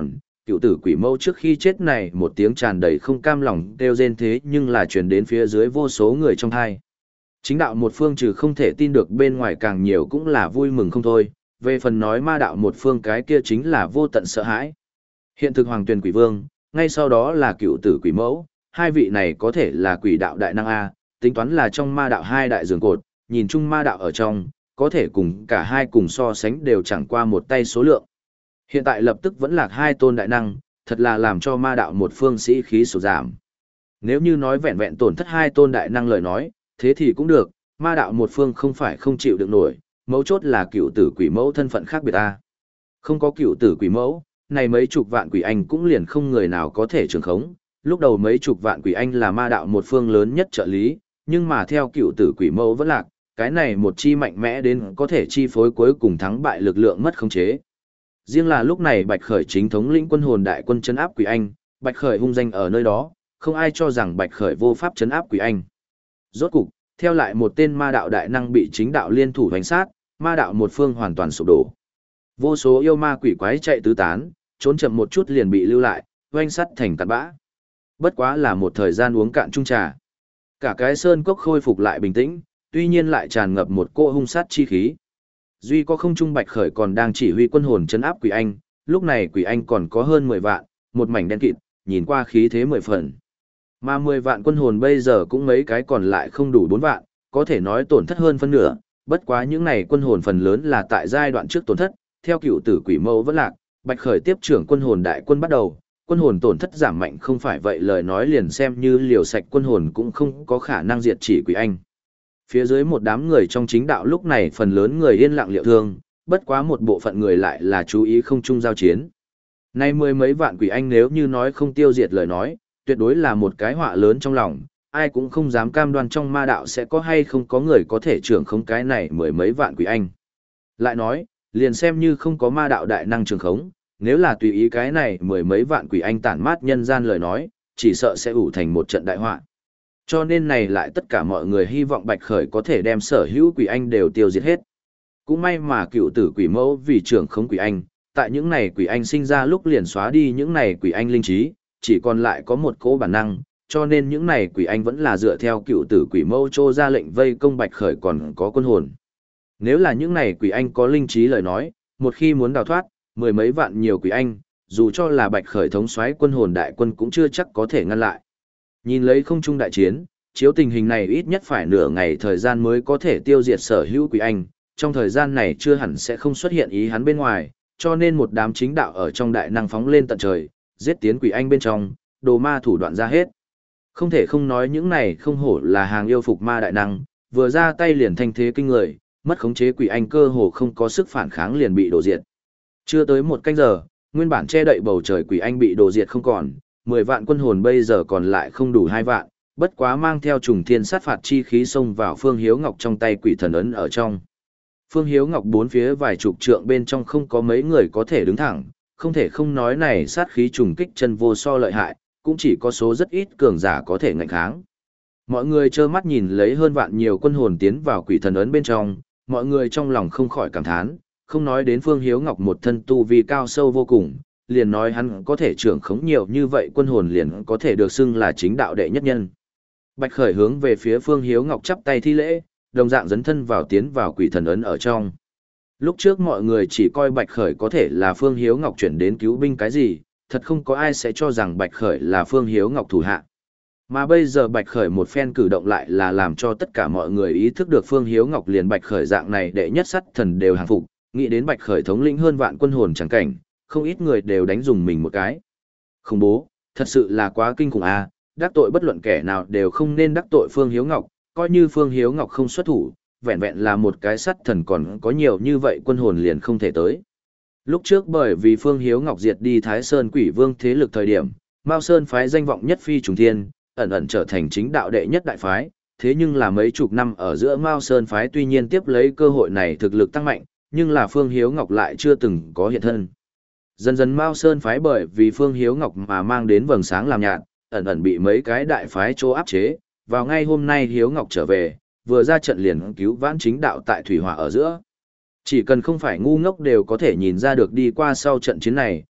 Cựu tử quỷ mẫu trước khi chết này một tiếng tràn đầy không cam lòng kêu rên thế nhưng là truyền đến phía dưới vô số người trong thai. Chính đạo một phương trừ không thể tin được bên ngoài càng nhiều cũng là vui mừng không thôi, về phần nói ma đạo một phương cái kia chính là vô tận sợ hãi. Hiện thực hoàng tuyển quỷ vương, ngay sau đó là cựu tử quỷ mẫu, hai vị này có thể là quỷ đạo đại năng A, tính toán là trong ma đạo hai đại giường cột, nhìn chung ma đạo ở trong, có thể cùng cả hai cùng so sánh đều chẳng qua một tay số lượng. Hiện tại lập tức vẫn lạc hai tôn đại năng, thật là làm cho ma đạo một phương sĩ khí sụt giảm. Nếu như nói vẹn vẹn tổn thất hai tôn đại năng lời nói, thế thì cũng được, ma đạo một phương không phải không chịu được nổi, mấu chốt là cựu tử quỷ mẫu thân phận khác biệt ta. Không có cựu tử quỷ mẫu, này mấy chục vạn quỷ anh cũng liền không người nào có thể trường khống. Lúc đầu mấy chục vạn quỷ anh là ma đạo một phương lớn nhất trợ lý, nhưng mà theo cựu tử quỷ mẫu vẫn lạc, cái này một chi mạnh mẽ đến có thể chi phối cuối cùng thắng bại lực lượng mất khống chế. Riêng là lúc này Bạch Khởi chính thống lĩnh quân hồn đại quân trấn áp quỷ anh, Bạch Khởi hung danh ở nơi đó, không ai cho rằng Bạch Khởi vô pháp trấn áp quỷ anh. Rốt cục, theo lại một tên ma đạo đại năng bị chính đạo liên thủ đánh sát, ma đạo một phương hoàn toàn sụp đổ. Vô số yêu ma quỷ quái chạy tứ tán, trốn chậm một chút liền bị lưu lại, oanh sắt thành tạt bã. Bất quá là một thời gian uống cạn chung trà. Cả cái sơn cốc khôi phục lại bình tĩnh, tuy nhiên lại tràn ngập một cỗ hung sát chi khí. Duy có không trung Bạch Khởi còn đang chỉ huy quân hồn trấn áp quỷ anh, lúc này quỷ anh còn có hơn mười vạn, một mảnh đen kịt, nhìn qua khí thế mười phần. Mà mười vạn quân hồn bây giờ cũng mấy cái còn lại không đủ bốn vạn, có thể nói tổn thất hơn phân nửa, bất quá những này quân hồn phần lớn là tại giai đoạn trước tổn thất, theo cựu tử quỷ mẫu vẫn lạc, Bạch Khởi tiếp trưởng quân hồn đại quân bắt đầu, quân hồn tổn thất giảm mạnh không phải vậy lời nói liền xem như liều sạch quân hồn cũng không có khả năng diệt chỉ quỷ anh. Phía dưới một đám người trong chính đạo lúc này phần lớn người yên lặng liệu thương, bất quá một bộ phận người lại là chú ý không chung giao chiến. Nay mười mấy vạn quỷ anh nếu như nói không tiêu diệt lời nói, tuyệt đối là một cái họa lớn trong lòng, ai cũng không dám cam đoan trong ma đạo sẽ có hay không có người có thể trưởng khống cái này mười mấy vạn quỷ anh. Lại nói, liền xem như không có ma đạo đại năng trưởng khống, nếu là tùy ý cái này mười mấy vạn quỷ anh tản mát nhân gian lời nói, chỉ sợ sẽ ủ thành một trận đại họa. Cho nên này lại tất cả mọi người hy vọng Bạch Khởi có thể đem sở hữu quỷ anh đều tiêu diệt hết. Cũng may mà cựu tử quỷ mẫu vì trưởng khống quỷ anh, tại những này quỷ anh sinh ra lúc liền xóa đi những này quỷ anh linh trí, chỉ còn lại có một cỗ bản năng, cho nên những này quỷ anh vẫn là dựa theo cựu tử quỷ mẫu trô ra lệnh vây công Bạch Khởi còn có quân hồn. Nếu là những này quỷ anh có linh trí lời nói, một khi muốn đào thoát, mười mấy vạn nhiều quỷ anh, dù cho là Bạch Khởi thống soái quân hồn đại quân cũng chưa chắc có thể ngăn lại. Nhìn lấy không trung đại chiến, chiếu tình hình này ít nhất phải nửa ngày thời gian mới có thể tiêu diệt sở hữu quỷ anh, trong thời gian này chưa hẳn sẽ không xuất hiện ý hắn bên ngoài, cho nên một đám chính đạo ở trong đại năng phóng lên tận trời, giết tiến quỷ anh bên trong, đồ ma thủ đoạn ra hết. Không thể không nói những này không hổ là hàng yêu phục ma đại năng, vừa ra tay liền thanh thế kinh người, mất khống chế quỷ anh cơ hồ không có sức phản kháng liền bị đổ diệt. Chưa tới một canh giờ, nguyên bản che đậy bầu trời quỷ anh bị đổ diệt không còn, mười vạn quân hồn bây giờ còn lại không đủ hai vạn, bất quá mang theo trùng thiên sát phạt chi khí xông vào Phương Hiếu Ngọc trong tay quỷ thần ấn ở trong. Phương Hiếu Ngọc bốn phía vài chục trượng bên trong không có mấy người có thể đứng thẳng, không thể không nói này sát khí trùng kích chân vô so lợi hại, cũng chỉ có số rất ít cường giả có thể ngạnh kháng. Mọi người trơ mắt nhìn lấy hơn vạn nhiều quân hồn tiến vào quỷ thần ấn bên trong, mọi người trong lòng không khỏi cảm thán, không nói đến Phương Hiếu Ngọc một thân tu vi cao sâu vô cùng, liền nói hắn có thể trưởng khống nhiều như vậy quân hồn liền có thể được xưng là chính đạo đệ nhất nhân. Bạch Khởi hướng về phía Phương Hiếu Ngọc chắp tay thi lễ, đồng dạng dấn thân vào tiến vào quỷ thần ấn ở trong. Lúc trước mọi người chỉ coi Bạch Khởi có thể là Phương Hiếu Ngọc chuyển đến cứu binh cái gì, thật không có ai sẽ cho rằng Bạch Khởi là Phương Hiếu Ngọc thủ hạ. Mà bây giờ Bạch Khởi một phen cử động lại là làm cho tất cả mọi người ý thức được Phương Hiếu Ngọc liền Bạch Khởi dạng này đệ nhất sắt thần đều hàng phục, nghĩ đến Bạch Khởi thống lĩnh hơn vạn quân hồn chẳng cảnh, không ít người đều đánh dùng mình một cái. Khủng bố, thật sự là quá kinh khủng a, đắc tội bất luận kẻ nào đều không nên đắc tội Phương Hiếu Ngọc, coi như Phương Hiếu Ngọc không xuất thủ, vẹn vẹn là một cái sắt thần còn có nhiều như vậy quân hồn liền không thể tới. Lúc trước bởi vì Phương Hiếu Ngọc diệt đi Thái Sơn Quỷ Vương thế lực thời điểm, Mao Sơn phái danh vọng nhất phi trùng thiên, ẩn ẩn trở thành chính đạo đệ nhất đại phái, thế nhưng là mấy chục năm ở giữa Mao Sơn phái tuy nhiên tiếp lấy cơ hội này thực lực tăng mạnh, nhưng là Phương Hiếu Ngọc lại chưa từng có hiện thân. Dần dần Mao Sơn phái bởi vì Phương Hiếu Ngọc mà mang đến vầng sáng làm nhạt, ẩn ẩn bị mấy cái đại phái chỗ áp chế, vào ngay hôm nay Hiếu Ngọc trở về, vừa ra trận liền cứu vãn chính đạo tại thủy hỏa ở giữa. Chỉ cần không phải ngu ngốc đều có thể nhìn ra được đi qua sau trận chiến này,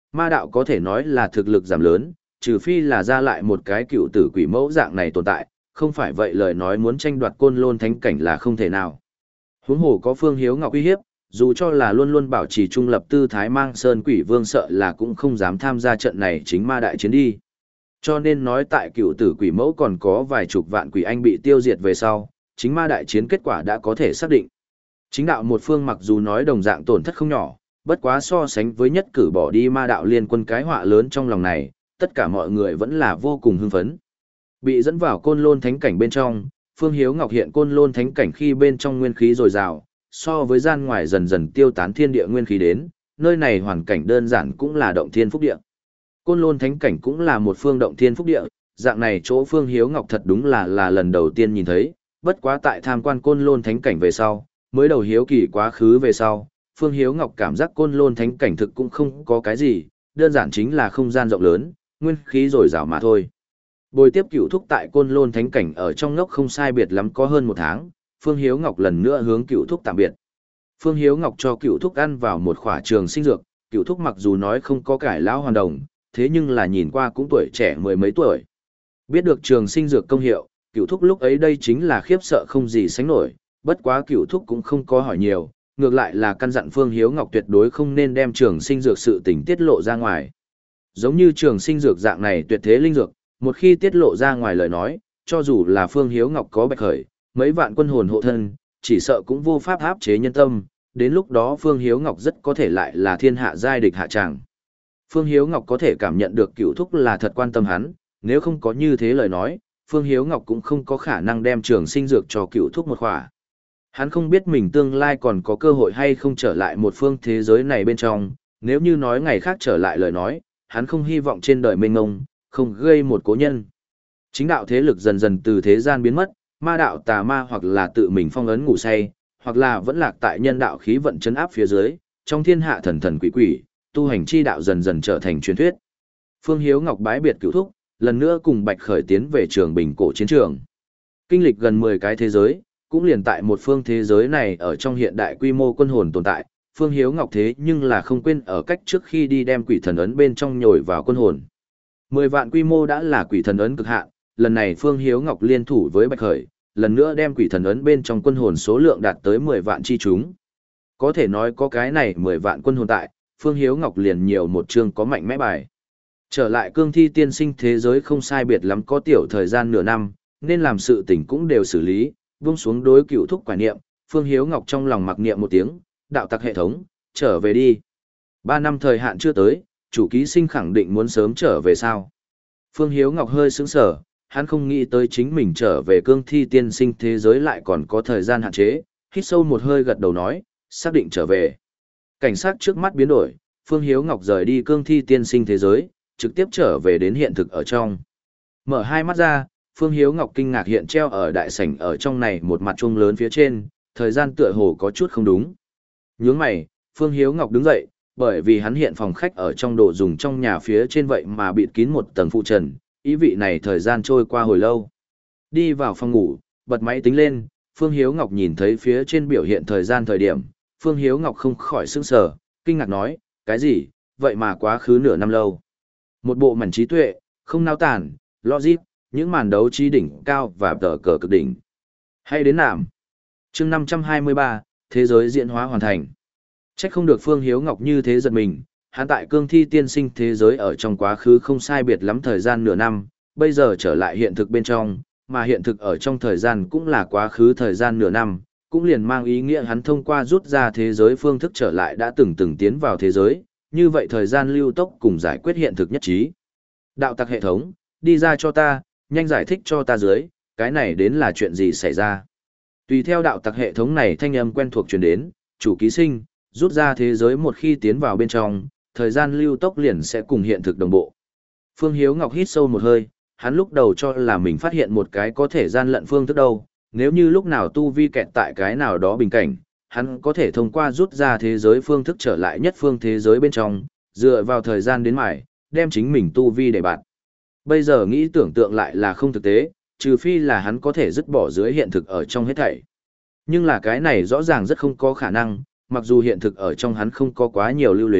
ma đạo có thể nói là thực lực giảm lớn, trừ phi là ra lại một cái cựu tử quỷ mẫu dạng này tồn tại, không phải vậy lời nói muốn tranh đoạt côn lôn thánh cảnh là không thể nào. Huống hồ có Phương Hiếu Ngọc uy hiếp, dù cho là luôn luôn bảo trì trung lập tư thái mang sơn quỷ vương sợ là cũng không dám tham gia trận này chính ma đại chiến đi. Cho nên nói tại cựu tử quỷ mẫu còn có vài chục vạn quỷ anh bị tiêu diệt về sau, chính ma đại chiến kết quả đã có thể xác định. Chính đạo một phương mặc dù nói đồng dạng tổn thất không nhỏ, bất quá so sánh với nhất cử bỏ đi ma đạo liên quân cái họa lớn trong lòng này, tất cả mọi người vẫn là vô cùng hưng phấn. Bị dẫn vào côn lôn thánh cảnh bên trong, Phương Hiếu Ngọc hiện côn lôn thánh cảnh khi bên trong nguyên khí dồi dào, so với gian ngoài dần dần tiêu tán thiên địa nguyên khí đến, nơi này hoàn cảnh đơn giản cũng là động thiên phúc địa. Côn lôn thánh cảnh cũng là một phương động thiên phúc địa, dạng này chỗ Phương Hiếu Ngọc thật đúng là là lần đầu tiên nhìn thấy, bất quá tại tham quan côn lôn thánh cảnh về sau, mới đầu hiếu kỳ quá khứ về sau, Phương Hiếu Ngọc cảm giác côn lôn thánh cảnh thực cũng không có cái gì, đơn giản chính là không gian rộng lớn, nguyên khí dồi dào mà thôi. Bồi tiếp cửu thúc tại côn lôn thánh cảnh ở trong ngốc không sai biệt lắm có hơn một tháng, Phương Hiếu Ngọc lần nữa hướng cửu thúc tạm biệt. Phương Hiếu Ngọc cho cửu thúc ăn vào một khỏa trường sinh dược, cửu thúc mặc dù nói không có cải lão hoàn đồng, thế nhưng là nhìn qua cũng tuổi trẻ mười mấy tuổi. Biết được trường sinh dược công hiệu, cửu thúc lúc ấy đây chính là khiếp sợ không gì sánh nổi, bất quá cửu thúc cũng không có hỏi nhiều, ngược lại là căn dặn Phương Hiếu Ngọc tuyệt đối không nên đem trường sinh dược sự tình tiết lộ ra ngoài. Giống như trường sinh dược dạng này tuyệt thế linh dược, một khi tiết lộ ra ngoài lời nói, cho dù là Phương Hiếu Ngọc có bạch khởi, mấy vạn quân hồn hộ thân, chỉ sợ cũng vô pháp áp chế nhân tâm, đến lúc đó Phương Hiếu Ngọc rất có thể lại là thiên hạ giai địch hạ tràng. Phương Hiếu Ngọc có thể cảm nhận được cửu thúc là thật quan tâm hắn, nếu không có như thế lời nói, Phương Hiếu Ngọc cũng không có khả năng đem trường sinh dược cho cửu thúc một khỏa. Hắn không biết mình tương lai còn có cơ hội hay không trở lại một phương thế giới này bên trong, nếu như nói ngày khác trở lại lời nói, hắn không hy vọng trên đời mênh ngông, không gây một cố nhân. Chính đạo thế lực dần dần từ thế gian biến mất, ma đạo tà ma hoặc là tự mình phong ấn ngủ say, hoặc là vẫn lạc tại nhân đạo khí vận chấn áp phía dưới, trong thiên hạ thần thần quỷ quỷ, tu hành chi đạo dần dần trở thành truyền thuyết. Phương Hiếu Ngọc bái biệt cửu thúc, lần nữa cùng Bạch Khởi tiến về trường Bình cổ chiến trường. Kinh lịch gần mười cái thế giới, cũng liền tại một phương thế giới này ở trong hiện đại quy mô quân hồn tồn tại, Phương Hiếu Ngọc thế nhưng là không quên ở cách trước khi đi đem quỷ thần ấn bên trong nhồi vào quân hồn. Mười vạn quy mô đã là quỷ thần ấn cực hạn, lần này Phương Hiếu Ngọc liên thủ với Bạch Khởi, lần nữa đem quỷ thần ấn bên trong quân hồn số lượng đạt tới mười vạn chi chúng. Có thể nói có cái này mười vạn quân hồn tại, Phương Hiếu Ngọc liền nhiều một chương có mạnh mẽ bài. Trở lại cương thi tiên sinh thế giới không sai biệt lắm có tiểu thời gian nửa năm, nên làm sự tình cũng đều xử lý, buông xuống đối cựu thúc quả niệm, Phương Hiếu Ngọc trong lòng mặc niệm một tiếng, đạo tặc hệ thống, trở về đi. Ba năm thời hạn chưa tới, chủ ký sinh khẳng định muốn sớm trở về sao. Phương Hiếu Ngọc hơi sững sờ, hắn không nghĩ tới chính mình trở về cương thi tiên sinh thế giới lại còn có thời gian hạn chế, hít sâu một hơi gật đầu nói, xác định trở về. Cảnh sát trước mắt biến đổi, Phương Hiếu Ngọc rời đi cương thi tiên sinh thế giới, trực tiếp trở về đến hiện thực ở trong. Mở hai mắt ra, Phương Hiếu Ngọc kinh ngạc hiện treo ở đại sảnh ở trong này một mặt chuông lớn phía trên, thời gian tựa hồ có chút không đúng. Nhướng mày, Phương Hiếu Ngọc đứng dậy, bởi vì hắn hiện phòng khách ở trong đồ dùng trong nhà phía trên vậy mà bịt kín một tầng phụ trần, ý vị này thời gian trôi qua hồi lâu. Đi vào phòng ngủ, bật máy tính lên, Phương Hiếu Ngọc nhìn thấy phía trên biểu hiện thời gian thời điểm, Phương Hiếu Ngọc không khỏi sững sờ, kinh ngạc nói, cái gì, vậy mà quá khứ nửa năm lâu. Một bộ mảnh trí tuệ, không nao tản, logic, những màn đấu trí đỉnh cao và tờ cờ cực đỉnh. Hay đến nạm. chương năm trăm hai mươi ba, thế giới diễn hóa hoàn thành. Trách không được Phương Hiếu Ngọc như thế giật mình, hắn tại cương thi tiên sinh thế giới ở trong quá khứ không sai biệt lắm thời gian nửa năm, bây giờ trở lại hiện thực bên trong, mà hiện thực ở trong thời gian cũng là quá khứ thời gian nửa năm, cũng liền mang ý nghĩa hắn thông qua rút ra thế giới phương thức trở lại đã từng từng tiến vào thế giới, như vậy thời gian lưu tốc cùng giải quyết hiện thực nhất trí. Đạo tặc hệ thống, đi ra cho ta, nhanh giải thích cho ta dưới, cái này đến là chuyện gì xảy ra. Tùy theo đạo tặc hệ thống này thanh âm quen thuộc truyền đến, chủ ký sinh, rút ra thế giới một khi tiến vào bên trong, thời gian lưu tốc liền sẽ cùng hiện thực đồng bộ. Phương Hiếu Ngọc hít sâu một hơi, hắn lúc đầu cho là mình phát hiện một cái có thể gian lận phương thức đâu, nếu như lúc nào tu vi kẹt tại cái nào đó bình cảnh, hắn có thể thông qua rút ra thế giới phương thức trở lại nhất phương thế giới bên trong, dựa vào thời gian đến mải, đem chính mình tu vi để bạn. Bây giờ nghĩ tưởng tượng lại là không thực tế, trừ phi là hắn có thể dứt bỏ dưới hiện thực ở trong hết thảy. Nhưng là cái này rõ ràng rất không có khả năng, mặc dù hiện thực ở trong hắn không có quá nhiều lưu luyến,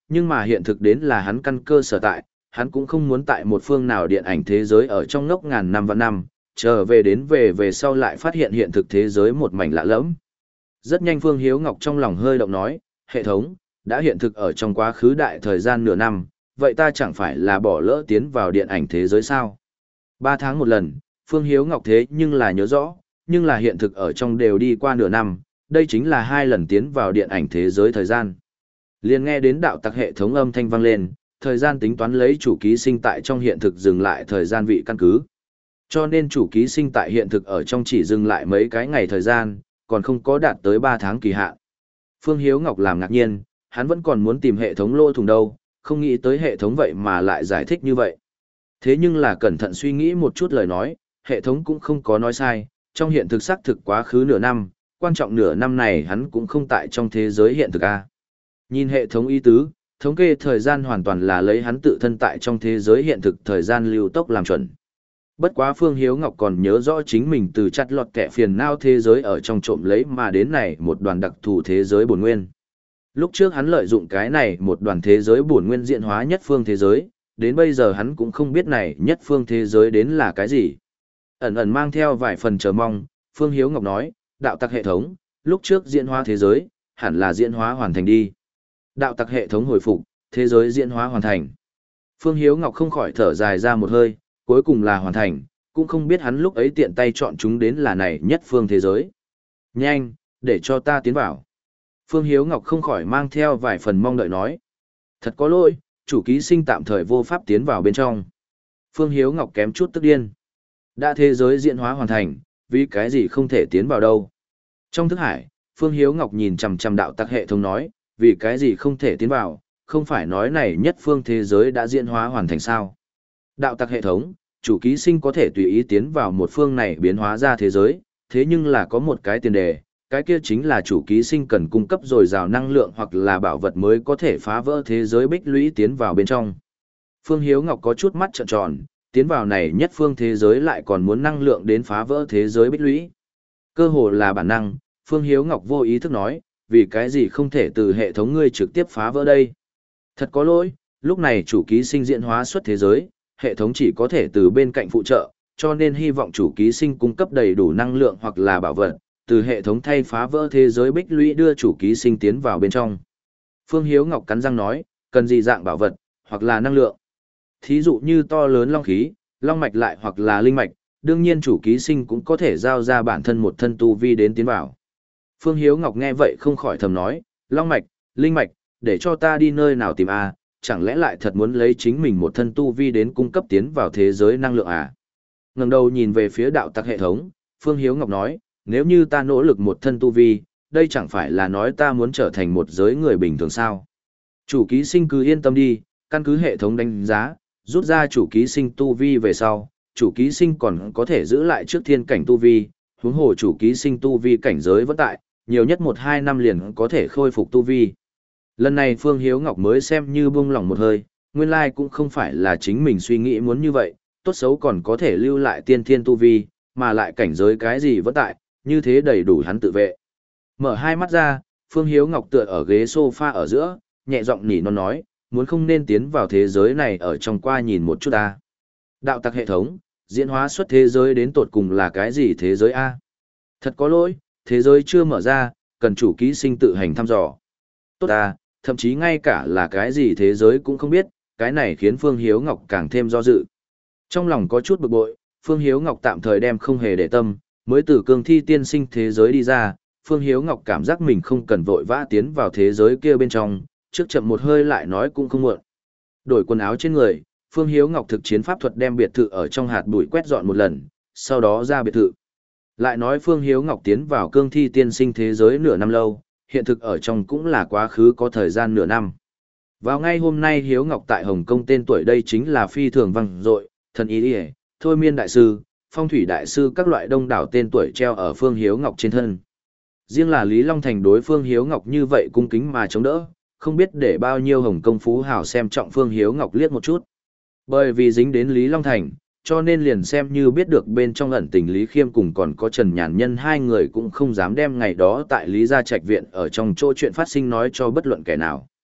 nhưng mà hiện thực đến là hắn căn cơ sở tại, hắn cũng không muốn tại một phương nào điện ảnh thế giới ở trong ngốc ngàn năm và năm, trở về đến về về sau lại phát hiện hiện thực thế giới một mảnh lạ lẫm. Rất nhanh Phương Hiếu Ngọc trong lòng hơi động nói, hệ thống, đã hiện thực ở trong quá khứ đại thời gian nửa năm, vậy ta chẳng phải là bỏ lỡ tiến vào điện ảnh thế giới sao? Ba tháng một lần, Phương Hiếu Ngọc thế nhưng là nhớ rõ, nhưng là hiện thực ở trong đều đi qua nửa năm, đây chính là hai lần tiến vào điện ảnh thế giới thời gian. Liền nghe đến đạo tặc hệ thống âm thanh vang lên, thời gian tính toán lấy chủ ký sinh tại trong hiện thực dừng lại thời gian vị căn cứ. Cho nên chủ ký sinh tại hiện thực ở trong chỉ dừng lại mấy cái ngày thời gian, còn không có đạt tới ba tháng kỳ hạn. Phương Hiếu Ngọc làm ngạc nhiên, hắn vẫn còn muốn tìm hệ thống lô thủng đâu, không nghĩ tới hệ thống vậy mà lại giải thích như vậy. Thế nhưng là cẩn thận suy nghĩ một chút lời nói, hệ thống cũng không có nói sai, trong hiện thực xác thực quá khứ nửa năm, quan trọng nửa năm này hắn cũng không tại trong thế giới hiện thực a. Nhìn hệ thống ý tứ, thống kê thời gian hoàn toàn là lấy hắn tự thân tại trong thế giới hiện thực thời gian lưu tốc làm chuẩn. Bất quá Phương Hiếu Ngọc còn nhớ rõ chính mình từ chặt lọt kẻ phiền não thế giới ở trong trộm lấy mà đến này một đoàn đặc thù thế giới bổn nguyên. Lúc trước hắn lợi dụng cái này một đoàn thế giới bổn nguyên diễn hóa nhất phương thế giới, đến bây giờ hắn cũng không biết này nhất phương thế giới đến là cái gì. Ẩn ẩn mang theo vài phần chờ mong, Phương Hiếu Ngọc nói, đạo tặc hệ thống, lúc trước diễn hóa thế giới, hẳn là diễn hóa hoàn thành đi. Đạo tặc hệ thống hồi phục, thế giới diễn hóa hoàn thành. Phương Hiếu Ngọc không khỏi thở dài ra một hơi, cuối cùng là hoàn thành, cũng không biết hắn lúc ấy tiện tay chọn chúng đến là này nhất phương thế giới. Nhanh, để cho ta tiến vào. Phương Hiếu Ngọc không khỏi mang theo vài phần mong đợi nói. Thật có lỗi, chủ ký sinh tạm thời vô pháp tiến vào bên trong. Phương Hiếu Ngọc kém chút tức điên. Đã thế giới diễn hóa hoàn thành, vì cái gì không thể tiến vào đâu. Trong thức hải, Phương Hiếu Ngọc nhìn chằm chằm đạo tặc hệ thống nói, vì cái gì không thể tiến vào, không phải nói này nhất phương thế giới đã diễn hóa hoàn thành sao. Đạo tặc hệ thống, chủ ký sinh có thể tùy ý tiến vào một phương này biến hóa ra thế giới, thế nhưng là có một cái tiền đề, cái kia chính là chủ ký sinh cần cung cấp dồi dào năng lượng hoặc là bảo vật mới có thể phá vỡ thế giới bích lũy tiến vào bên trong. Phương Hiếu Ngọc có chút mắt trợn tròn, tiến vào này nhất phương thế giới lại còn muốn năng lượng đến phá vỡ thế giới bích lũy. Cơ hồ là bản năng, Phương Hiếu Ngọc vô ý thức nói, vì cái gì không thể từ hệ thống ngươi trực tiếp phá vỡ đây. Thật có lỗi, lúc này chủ ký sinh diễn hóa xuất thế giới, hệ thống chỉ có thể từ bên cạnh phụ trợ, cho nên hy vọng chủ ký sinh cung cấp đầy đủ năng lượng hoặc là bảo vật, từ hệ thống thay phá vỡ thế giới bích lũy đưa chủ ký sinh tiến vào bên trong. Phương Hiếu Ngọc cắn răng nói, cần gì dạng bảo vật, hoặc là năng lượng. Thí dụ như to lớn long khí, long mạch lại hoặc là linh mạch, đương nhiên chủ ký sinh cũng có thể giao ra bản thân một thân tu vi đến tiến vào. Phương Hiếu Ngọc nghe vậy không khỏi thầm nói, long mạch, linh mạch, để cho ta đi nơi nào tìm a, chẳng lẽ lại thật muốn lấy chính mình một thân tu vi đến cung cấp tiến vào thế giới năng lượng à? Ngẩng đầu nhìn về phía đạo tặc hệ thống, Phương Hiếu Ngọc nói, nếu như ta nỗ lực một thân tu vi, đây chẳng phải là nói ta muốn trở thành một giới người bình thường sao? Chủ ký sinh cứ yên tâm đi, căn cứ hệ thống đánh giá, rút ra chủ ký sinh tu vi về sau, chủ ký sinh còn có thể giữ lại trước thiên cảnh tu vi, huống hồ chủ ký sinh tu vi cảnh giới vẫn tại, nhiều nhất một hai năm liền có thể khôi phục tu vi. Lần này Phương Hiếu Ngọc mới xem như buông lỏng một hơi, nguyên lai cũng không phải là chính mình suy nghĩ muốn như vậy, tốt xấu còn có thể lưu lại tiên thiên tu vi, mà lại cảnh giới cái gì vẫn tại, như thế đầy đủ hắn tự vệ. Mở hai mắt ra, Phương Hiếu Ngọc tựa ở ghế sofa ở giữa, nhẹ giọng nỉ non nói, muốn không nên tiến vào thế giới này ở trong qua nhìn một chút ta. Đạo tặc hệ thống, diễn hóa xuất thế giới đến tột cùng là cái gì thế giới A? Thật có lỗi, thế giới chưa mở ra, cần chủ ký sinh tự hành thăm dò. Tốt ta, thậm chí ngay cả là cái gì thế giới cũng không biết, cái này khiến Phương Hiếu Ngọc càng thêm do dự. Trong lòng có chút bực bội, Phương Hiếu Ngọc tạm thời đem không hề để tâm, mới từ cương thi tiên sinh thế giới đi ra, Phương Hiếu Ngọc cảm giác mình không cần vội vã tiến vào thế giới kia bên trong, trước chậm một hơi lại nói cũng không muộn. Đổi quần áo trên người, Phương Hiếu Ngọc thực chiến pháp thuật đem biệt thự ở trong hạt bụi quét dọn một lần, sau đó ra biệt thự. Lại nói Phương Hiếu Ngọc tiến vào cương thi tiên sinh thế giới nửa năm lâu, hiện thực ở trong cũng là quá khứ có thời gian nửa năm. Vào ngay hôm nay Hiếu Ngọc tại Hồng Kông tên tuổi đây chính là phi thường vang dội, thần y điề, thôi miên đại sư, phong thủy đại sư các loại đông đảo tên tuổi treo ở Phương Hiếu Ngọc trên thân. Riêng là Lý Long Thành đối Phương Hiếu Ngọc như vậy cung kính mà chống đỡ, không biết để bao nhiêu Hồng Kông phú hào xem trọng Phương Hiếu Ngọc liếc một chút. Bởi vì dính đến Lý Long Thành, cho nên liền xem như biết được bên trong ẩn tình Lý Khiêm cùng còn có Trần Nhàn Nhân hai người cũng không dám đem ngày đó tại Lý Gia Trạch Viện ở trong chỗ chuyện phát sinh nói cho bất luận kẻ nào.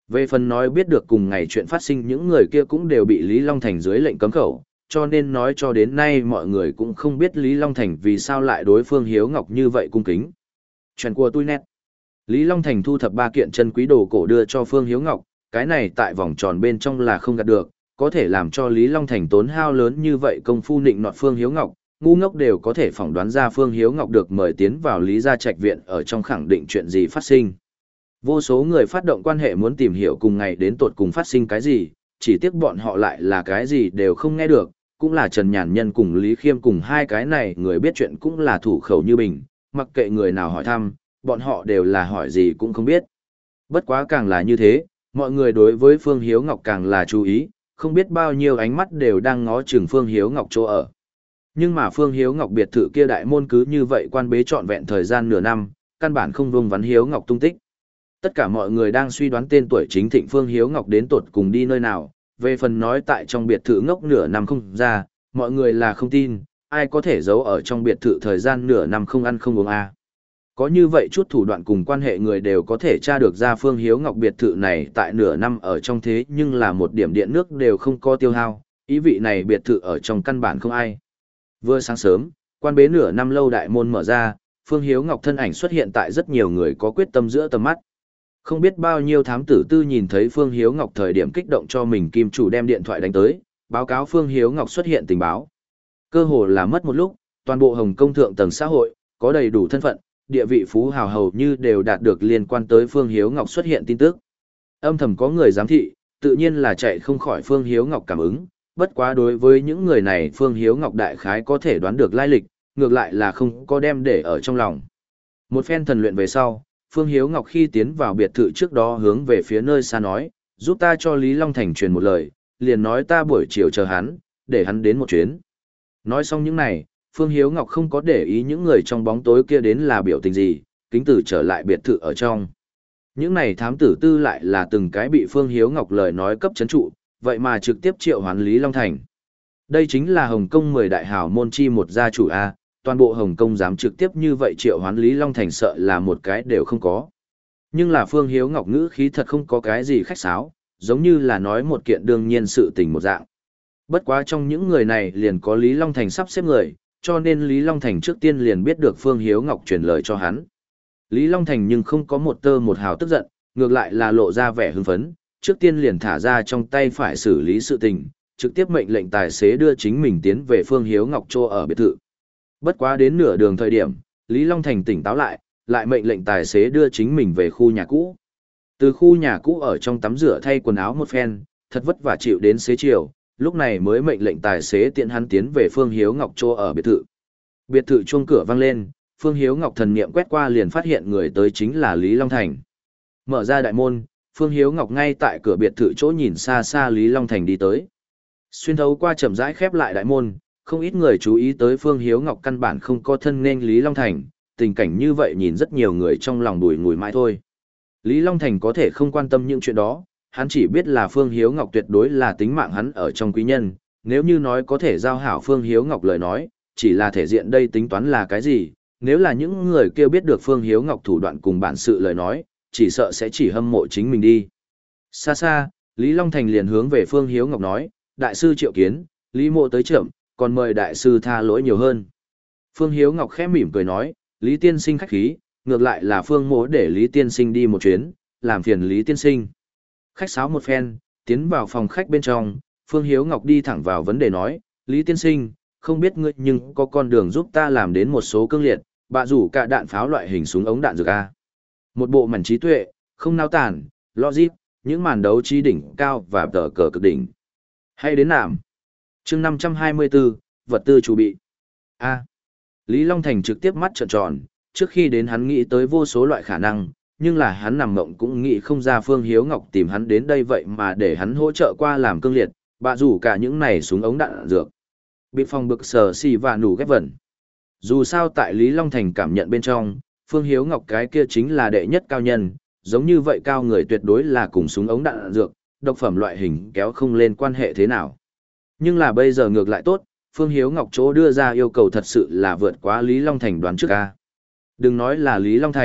Về phần nói biết được cùng ngày chuyện phát sinh những người kia cũng đều bị Lý Long Thành dưới lệnh cấm khẩu, cho nên nói cho đến nay mọi người cũng không biết Lý Long Thành vì sao lại đối Phương Hiếu Ngọc như vậy cung kính. Chuyện của tôi nét. Lý Long Thành thu thập ba kiện chân quý đồ cổ đưa cho Phương Hiếu Ngọc, cái này tại vòng tròn bên trong là không gạt được, có thể làm cho Lý Long Thành tốn hao lớn như vậy công phu nịnh nọt Phương Hiếu Ngọc, ngu ngốc đều có thể phỏng đoán ra Phương Hiếu Ngọc được mời tiến vào Lý gia trạch viện ở trong khẳng định chuyện gì phát sinh. Vô số người phát động quan hệ muốn tìm hiểu cùng ngày đến tột cùng phát sinh cái gì, chỉ tiếc bọn họ lại là cái gì đều không nghe được, cũng là Trần Nhàn Nhân cùng Lý Khiêm cùng hai cái này người biết chuyện cũng là thủ khẩu như bình, mặc kệ người nào hỏi thăm, bọn họ đều là hỏi gì cũng không biết. Bất quá càng là như thế, mọi người đối với Phương Hiếu Ngọc càng là chú ý, không biết bao nhiêu ánh mắt đều đang ngó chừng Phương Hiếu Ngọc chỗ ở. Nhưng mà Phương Hiếu Ngọc biệt thự kia đại môn cứ như vậy quan bế trọn vẹn thời gian nửa năm, căn bản không vương vắn Hiếu Ngọc tung tích. Tất cả mọi người đang suy đoán tên tuổi chính thịnh Phương Hiếu Ngọc đến tột cùng đi nơi nào, về phần nói tại trong biệt thự ngốc nửa năm không ra, mọi người là không tin, ai có thể giấu ở trong biệt thự thời gian nửa năm không ăn không uống à. Có như vậy chút thủ đoạn cùng quan hệ người đều có thể tra được ra Phương Hiếu Ngọc biệt thự này tại nửa năm ở trong thế nhưng là một điểm điện nước đều không có tiêu hao, ý vị này biệt thự ở trong căn bản không ai. Vừa sáng sớm, quan bế nửa năm lâu đại môn mở ra, Phương Hiếu Ngọc thân ảnh xuất hiện tại rất nhiều người có quyết tâm giữa tầm mắt. Không biết bao nhiêu thám tử tư nhìn thấy Phương Hiếu Ngọc thời điểm kích động cho mình kim chủ đem điện thoại đánh tới, báo cáo Phương Hiếu Ngọc xuất hiện tình báo. Cơ hồ là mất một lúc, toàn bộ Hồng Kông thượng tầng xã hội, có đầy đủ thân phận, địa vị phú hào hầu như đều đạt được liên quan tới Phương Hiếu Ngọc xuất hiện tin tức. Âm thầm có người giám thị, tự nhiên là chạy không khỏi Phương Hiếu Ngọc cảm ứng, bất quá đối với những người này Phương Hiếu Ngọc đại khái có thể đoán được lai lịch, ngược lại là không có đem để ở trong lòng. Một phen thần luyện về sau, Phương Hiếu Ngọc khi tiến vào biệt thự trước đó hướng về phía nơi xa nói, giúp ta cho Lý Long Thành truyền một lời, liền nói ta buổi chiều chờ hắn, để hắn đến một chuyến. Nói xong những này, Phương Hiếu Ngọc không có để ý những người trong bóng tối kia đến là biểu tình gì, kính tử trở lại biệt thự ở trong. Những này thám tử tư lại là từng cái bị Phương Hiếu Ngọc lời nói cấp chấn trụ, vậy mà trực tiếp triệu hoán Lý Long Thành. Đây chính là Hồng Kông mười đại hảo môn chi một gia chủ A, toàn bộ Hồng Kông dám trực tiếp như vậy triệu hoán Lý Long Thành sợ là một cái đều không có. Nhưng là Phương Hiếu Ngọc ngữ khí thật không có cái gì khách sáo, giống như là nói một kiện đương nhiên sự tình một dạng. Bất quá trong những người này liền có Lý Long Thành sắp xếp người, cho nên Lý Long Thành trước tiên liền biết được Phương Hiếu Ngọc truyền lời cho hắn. Lý Long Thành nhưng không có một tơ một hào tức giận, ngược lại là lộ ra vẻ hưng phấn, trước tiên liền thả ra trong tay phải xử lý sự tình, trực tiếp mệnh lệnh tài xế đưa chính mình tiến về Phương Hiếu Ngọc chỗ ở biệt thự. Bất quá đến nửa đường thời điểm, Lý Long Thành tỉnh táo lại, lại mệnh lệnh tài xế đưa chính mình về khu nhà cũ. Từ khu nhà cũ ở trong tắm rửa thay quần áo một phen, thật vất vả chịu đến xế chiều, lúc này mới mệnh lệnh tài xế tiện hắn tiến về Phương Hiếu Ngọc chỗ ở biệt thự. Biệt thự chuông cửa vang lên, Phương Hiếu Ngọc thần niệm quét qua liền phát hiện người tới chính là Lý Long Thành. Mở ra đại môn, Phương Hiếu Ngọc ngay tại cửa biệt thự chỗ nhìn xa xa Lý Long Thành đi tới. Xuyên thấu qua chậm rãi khép lại đại môn, không ít người chú ý tới Phương Hiếu Ngọc căn bản không có thân nên Lý Long Thành, tình cảnh như vậy nhìn rất nhiều người trong lòng đùi ngùi mãi thôi. Lý Long Thành có thể không quan tâm những chuyện đó, hắn chỉ biết là Phương Hiếu Ngọc tuyệt đối là tính mạng hắn ở trong quý nhân, nếu như nói có thể giao hảo Phương Hiếu Ngọc lời nói, chỉ là thể diện đây tính toán là cái gì, nếu là những người kia biết được Phương Hiếu Ngọc thủ đoạn cùng bản sự lời nói, chỉ sợ sẽ chỉ hâm mộ chính mình đi. Xa xa, Lý Long Thành liền hướng về Phương Hiếu Ngọc nói, đại sư triệu kiến, Lý mộ tới trưởng, còn mời đại sư tha lỗi nhiều hơn. Phương Hiếu Ngọc khẽ mỉm cười nói, Lý tiên sinh khách khí, ngược lại là Phương mộ để Lý tiên sinh đi một chuyến, làm phiền Lý tiên sinh. Khách sáo một phen, tiến vào phòng khách bên trong, Phương Hiếu Ngọc đi thẳng vào vấn đề nói, Lý tiên sinh, không biết ngươi nhưng có con đường giúp ta làm đến một số cương liệt, bạ rủ cả đạn pháo loại hình súng ống đạn dược A. Một bộ mảnh trí tuệ, không nao tản, logic, những màn đấu trí đỉnh cao và tờ cờ cực đỉnh. Hay đến nạm. chương năm trăm hai mươi bốn, vật tư chuẩn bị. A. Lý Long Thành trực tiếp mắt trợn tròn, trước khi đến hắn nghĩ tới vô số loại khả năng, nhưng là hắn nằm mộng cũng nghĩ không ra Phương Hiếu Ngọc tìm hắn đến đây vậy mà để hắn hỗ trợ qua làm cương liệt, bạ rủ cả những này súng ống đạn dược. Bị phòng bực sờ xì và nủ ghép vẩn. Dù sao tại Lý Long Thành cảm nhận bên trong, Phương Hiếu Ngọc cái kia chính là đệ nhất cao nhân, giống như vậy cao người tuyệt đối là cùng súng ống đạn dược, độc phẩm loại hình kéo không lên quan hệ thế nào. Nhưng là bây giờ ngược lại tốt, Phương Hiếu Ngọc chỗ đưa ra yêu cầu thật sự là vượt quá Lý Long Thành đoán trước ca. Đừng nói là Lý Long Thành,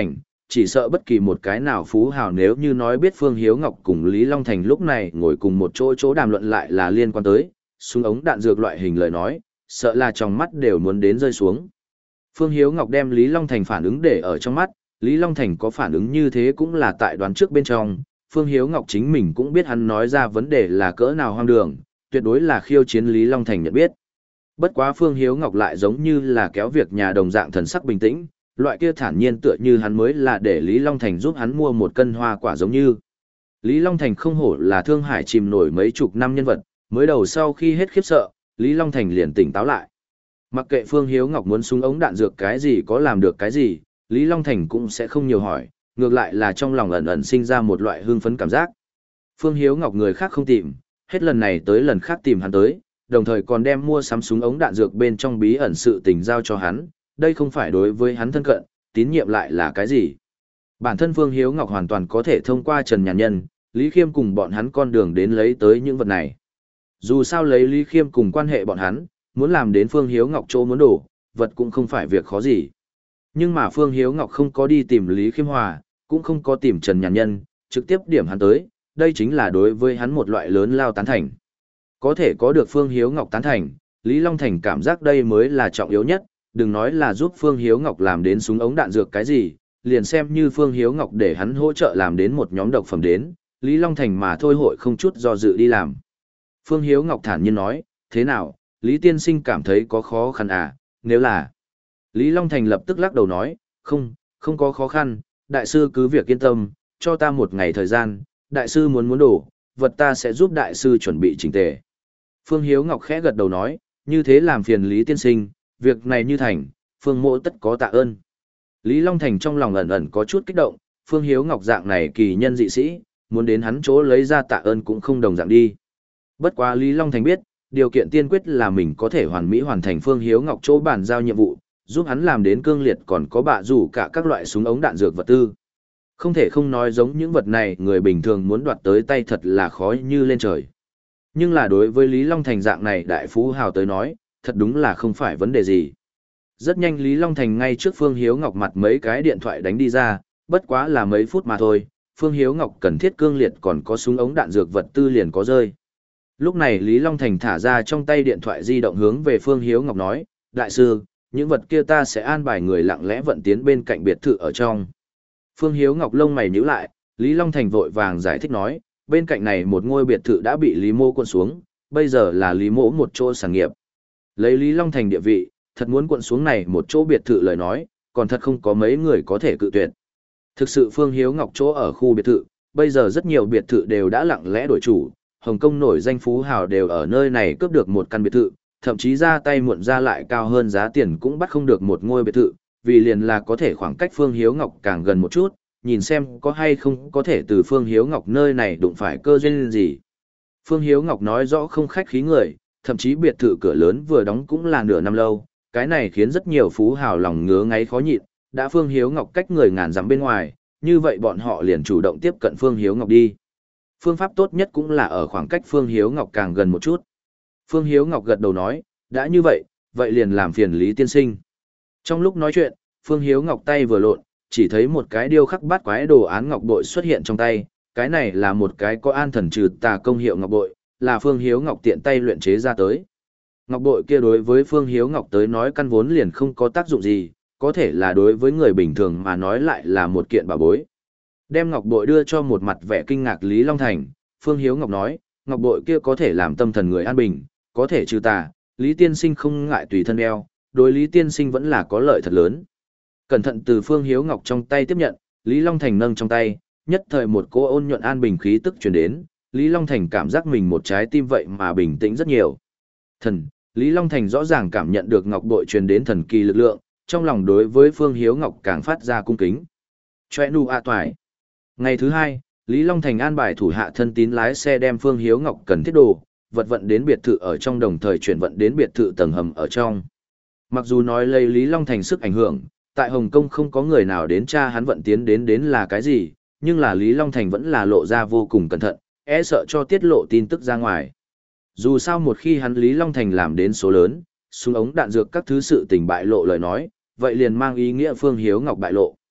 chỉ sợ bất kỳ một cái nào phú hào nếu như nói biết Phương Hiếu Ngọc cùng Lý Long Thành lúc này ngồi cùng một chỗ chỗ đàm luận lại là liên quan tới, súng ống đạn dược loại hình lời nói, sợ là trong mắt đều muốn đến rơi xuống. Phương Hiếu Ngọc đem Lý Long Thành phản ứng để ở trong mắt, Lý Long Thành có phản ứng như thế cũng là tại đoán trước bên trong, Phương Hiếu Ngọc chính mình cũng biết hắn nói ra vấn đề là cỡ nào hoang đường, tuyệt đối là khiêu chiến Lý Long Thành nhận biết. Bất quá Phương Hiếu Ngọc lại giống như là kéo việc nhà đồng dạng thần sắc bình tĩnh, loại kia thản nhiên tựa như hắn mới là để Lý Long Thành giúp hắn mua một cân hoa quả giống như. Lý Long Thành không hổ là Thương Hải chìm nổi mấy chục năm nhân vật, mới đầu sau khi hết khiếp sợ, Lý Long Thành liền tỉnh táo lại. Mặc kệ Phương Hiếu Ngọc muốn súng ống đạn dược cái gì có làm được cái gì, Lý Long Thành cũng sẽ không nhiều hỏi, ngược lại là trong lòng ẩn ẩn sinh ra một loại hưng phấn cảm giác. Phương Hiếu Ngọc người khác không tìm, hết lần này tới lần khác tìm hắn tới, đồng thời còn đem mua sắm súng ống đạn dược bên trong bí ẩn sự tình giao cho hắn, đây không phải đối với hắn thân cận, tín nhiệm lại là cái gì. Bản thân Phương Hiếu Ngọc hoàn toàn có thể thông qua Trần Nhàn Nhân, Lý Khiêm cùng bọn hắn con đường đến lấy tới những vật này. Dù sao lấy Lý Khiêm cùng quan hệ bọn hắn, muốn làm đến Phương Hiếu Ngọc chỗ muốn đổ, vật cũng không phải việc khó gì. Nhưng mà Phương Hiếu Ngọc không có đi tìm Lý Khiêm Hòa, cũng không có tìm Trần Nhàn Nhân, trực tiếp điểm hắn tới, đây chính là đối với hắn một loại lớn lao tán thành. Có thể có được Phương Hiếu Ngọc tán thành, Lý Long Thành cảm giác đây mới là trọng yếu nhất, đừng nói là giúp Phương Hiếu Ngọc làm đến súng ống đạn dược cái gì, liền xem như Phương Hiếu Ngọc để hắn hỗ trợ làm đến một nhóm độc phẩm đến, Lý Long Thành mà thôi hội không chút do dự đi làm. Phương Hiếu Ngọc thản nhiên nói, thế nào, Lý Tiên Sinh cảm thấy có khó khăn à, nếu là... Lý Long Thành lập tức lắc đầu nói, không, không có khó khăn, đại sư cứ việc yên tâm, cho ta một ngày thời gian, đại sư muốn muốn đổ, vật ta sẽ giúp đại sư chuẩn bị chỉnh tề. Phương Hiếu Ngọc khẽ gật đầu nói, như thế làm phiền Lý Tiên Sinh, việc này như thành, Phương mộ tất có tạ ơn. Lý Long Thành trong lòng ẩn ẩn có chút kích động, Phương Hiếu Ngọc dạng này kỳ nhân dị sĩ, muốn đến hắn chỗ lấy ra tạ ơn cũng không đồng dạng đi. Bất quá Lý Long Thành biết, điều kiện tiên quyết là mình có thể hoàn mỹ hoàn thành Phương Hiếu Ngọc chỗ bàn giao nhiệm vụ, giúp hắn làm đến cương liệt còn có bạ rủ cả các loại súng ống đạn dược vật tư. Không thể không nói giống những vật này người bình thường muốn đoạt tới tay thật là khó như lên trời. Nhưng là đối với Lý Long Thành dạng này đại phú hào tới nói, thật đúng là không phải vấn đề gì. Rất nhanh Lý Long Thành ngay trước Phương Hiếu Ngọc mặt mấy cái điện thoại đánh đi ra, bất quá là mấy phút mà thôi, Phương Hiếu Ngọc cần thiết cương liệt còn có súng ống đạn dược vật tư liền có rơi. Lúc này Lý Long Thành thả ra trong tay điện thoại di động hướng về Phương Hiếu Ngọc nói, đại sư, những vật kia ta sẽ an bài người lặng lẽ vận tiến bên cạnh biệt thự ở trong. Phương Hiếu Ngọc lông mày nhíu lại, Lý Long Thành vội vàng giải thích nói, bên cạnh này một ngôi biệt thự đã bị Lý Mô cuộn xuống, bây giờ là Lý Mỗ một chỗ sản nghiệp. Lấy Lý Long Thành địa vị, thật muốn cuộn xuống này một chỗ biệt thự lời nói, còn thật không có mấy người có thể cự tuyệt. Thực sự Phương Hiếu Ngọc chỗ ở khu biệt thự, bây giờ rất nhiều biệt thự đều đã lặng lẽ đổi chủ, Hồng Kông nổi danh phú hào đều ở nơi này cướp được một căn biệt thự, thậm chí ra tay muộn ra lại cao hơn giá tiền cũng bắt không được một ngôi biệt thự, vì liền là có thể khoảng cách Phương Hiếu Ngọc càng gần một chút, nhìn xem có hay không có thể từ Phương Hiếu Ngọc nơi này đụng phải cơ duyên gì. Phương Hiếu Ngọc nói rõ không khách khí người, thậm chí biệt thự cửa lớn vừa đóng cũng là nửa năm lâu, cái này khiến rất nhiều phú hào lòng ngứa ngáy khó nhịn, đã Phương Hiếu Ngọc cách người ngàn dặm bên ngoài, như vậy bọn họ liền chủ động tiếp cận Phương Hiếu Ngọc đi. Phương pháp tốt nhất cũng là ở khoảng cách Phương Hiếu Ngọc càng gần một chút. Phương Hiếu Ngọc gật đầu nói, đã như vậy, vậy liền làm phiền Lý Tiên Sinh. Trong lúc nói chuyện, Phương Hiếu Ngọc tay vừa lộn, chỉ thấy một cái điêu khắc bát quái đồ án ngọc bội xuất hiện trong tay, cái này là một cái có an thần trừ tà công hiệu ngọc bội, là Phương Hiếu Ngọc tiện tay luyện chế ra tới. Ngọc bội kia đối với Phương Hiếu Ngọc tới nói căn vốn liền không có tác dụng gì, có thể là đối với người bình thường mà nói lại là một kiện bảo bối. Đem ngọc bội đưa cho một mặt vẻ kinh ngạc Lý Long Thành, Phương Hiếu Ngọc nói, ngọc bội kia có thể làm tâm thần người an bình, có thể trừ tà, Lý Tiên Sinh không ngại tùy thân đeo, đối Lý Tiên Sinh vẫn là có lợi thật lớn. Cẩn thận từ Phương Hiếu Ngọc trong tay tiếp nhận, Lý Long Thành nâng trong tay, nhất thời một cỗ ôn nhuận an bình khí tức truyền đến, Lý Long Thành cảm giác mình một trái tim vậy mà bình tĩnh rất nhiều. Thần, Lý Long Thành rõ ràng cảm nhận được ngọc bội truyền đến thần kỳ lực lượng, trong lòng đối với Phương Hiếu Ngọc càng phát ra cung kính. Choe nu a toại. Ngày thứ hai, Lý Long Thành an bài thủ hạ thân tín lái xe đem Phương Hiếu Ngọc cần thiết đồ, vật vận đến biệt thự ở trong đồng thời chuyển vận đến biệt thự tầng hầm ở trong. Mặc dù nói lấy Lý Long Thành sức ảnh hưởng, tại Hồng Kông không có người nào đến tra hắn vận tiến đến đến là cái gì, nhưng là Lý Long Thành vẫn là lộ ra vô cùng cẩn thận, e sợ cho tiết lộ tin tức ra ngoài. Dù sao một khi hắn Lý Long Thành làm đến số lớn, súng ống đạn dược các thứ sự tình bại lộ lời nói, vậy liền mang ý nghĩa Phương Hiếu Ngọc bại lộ.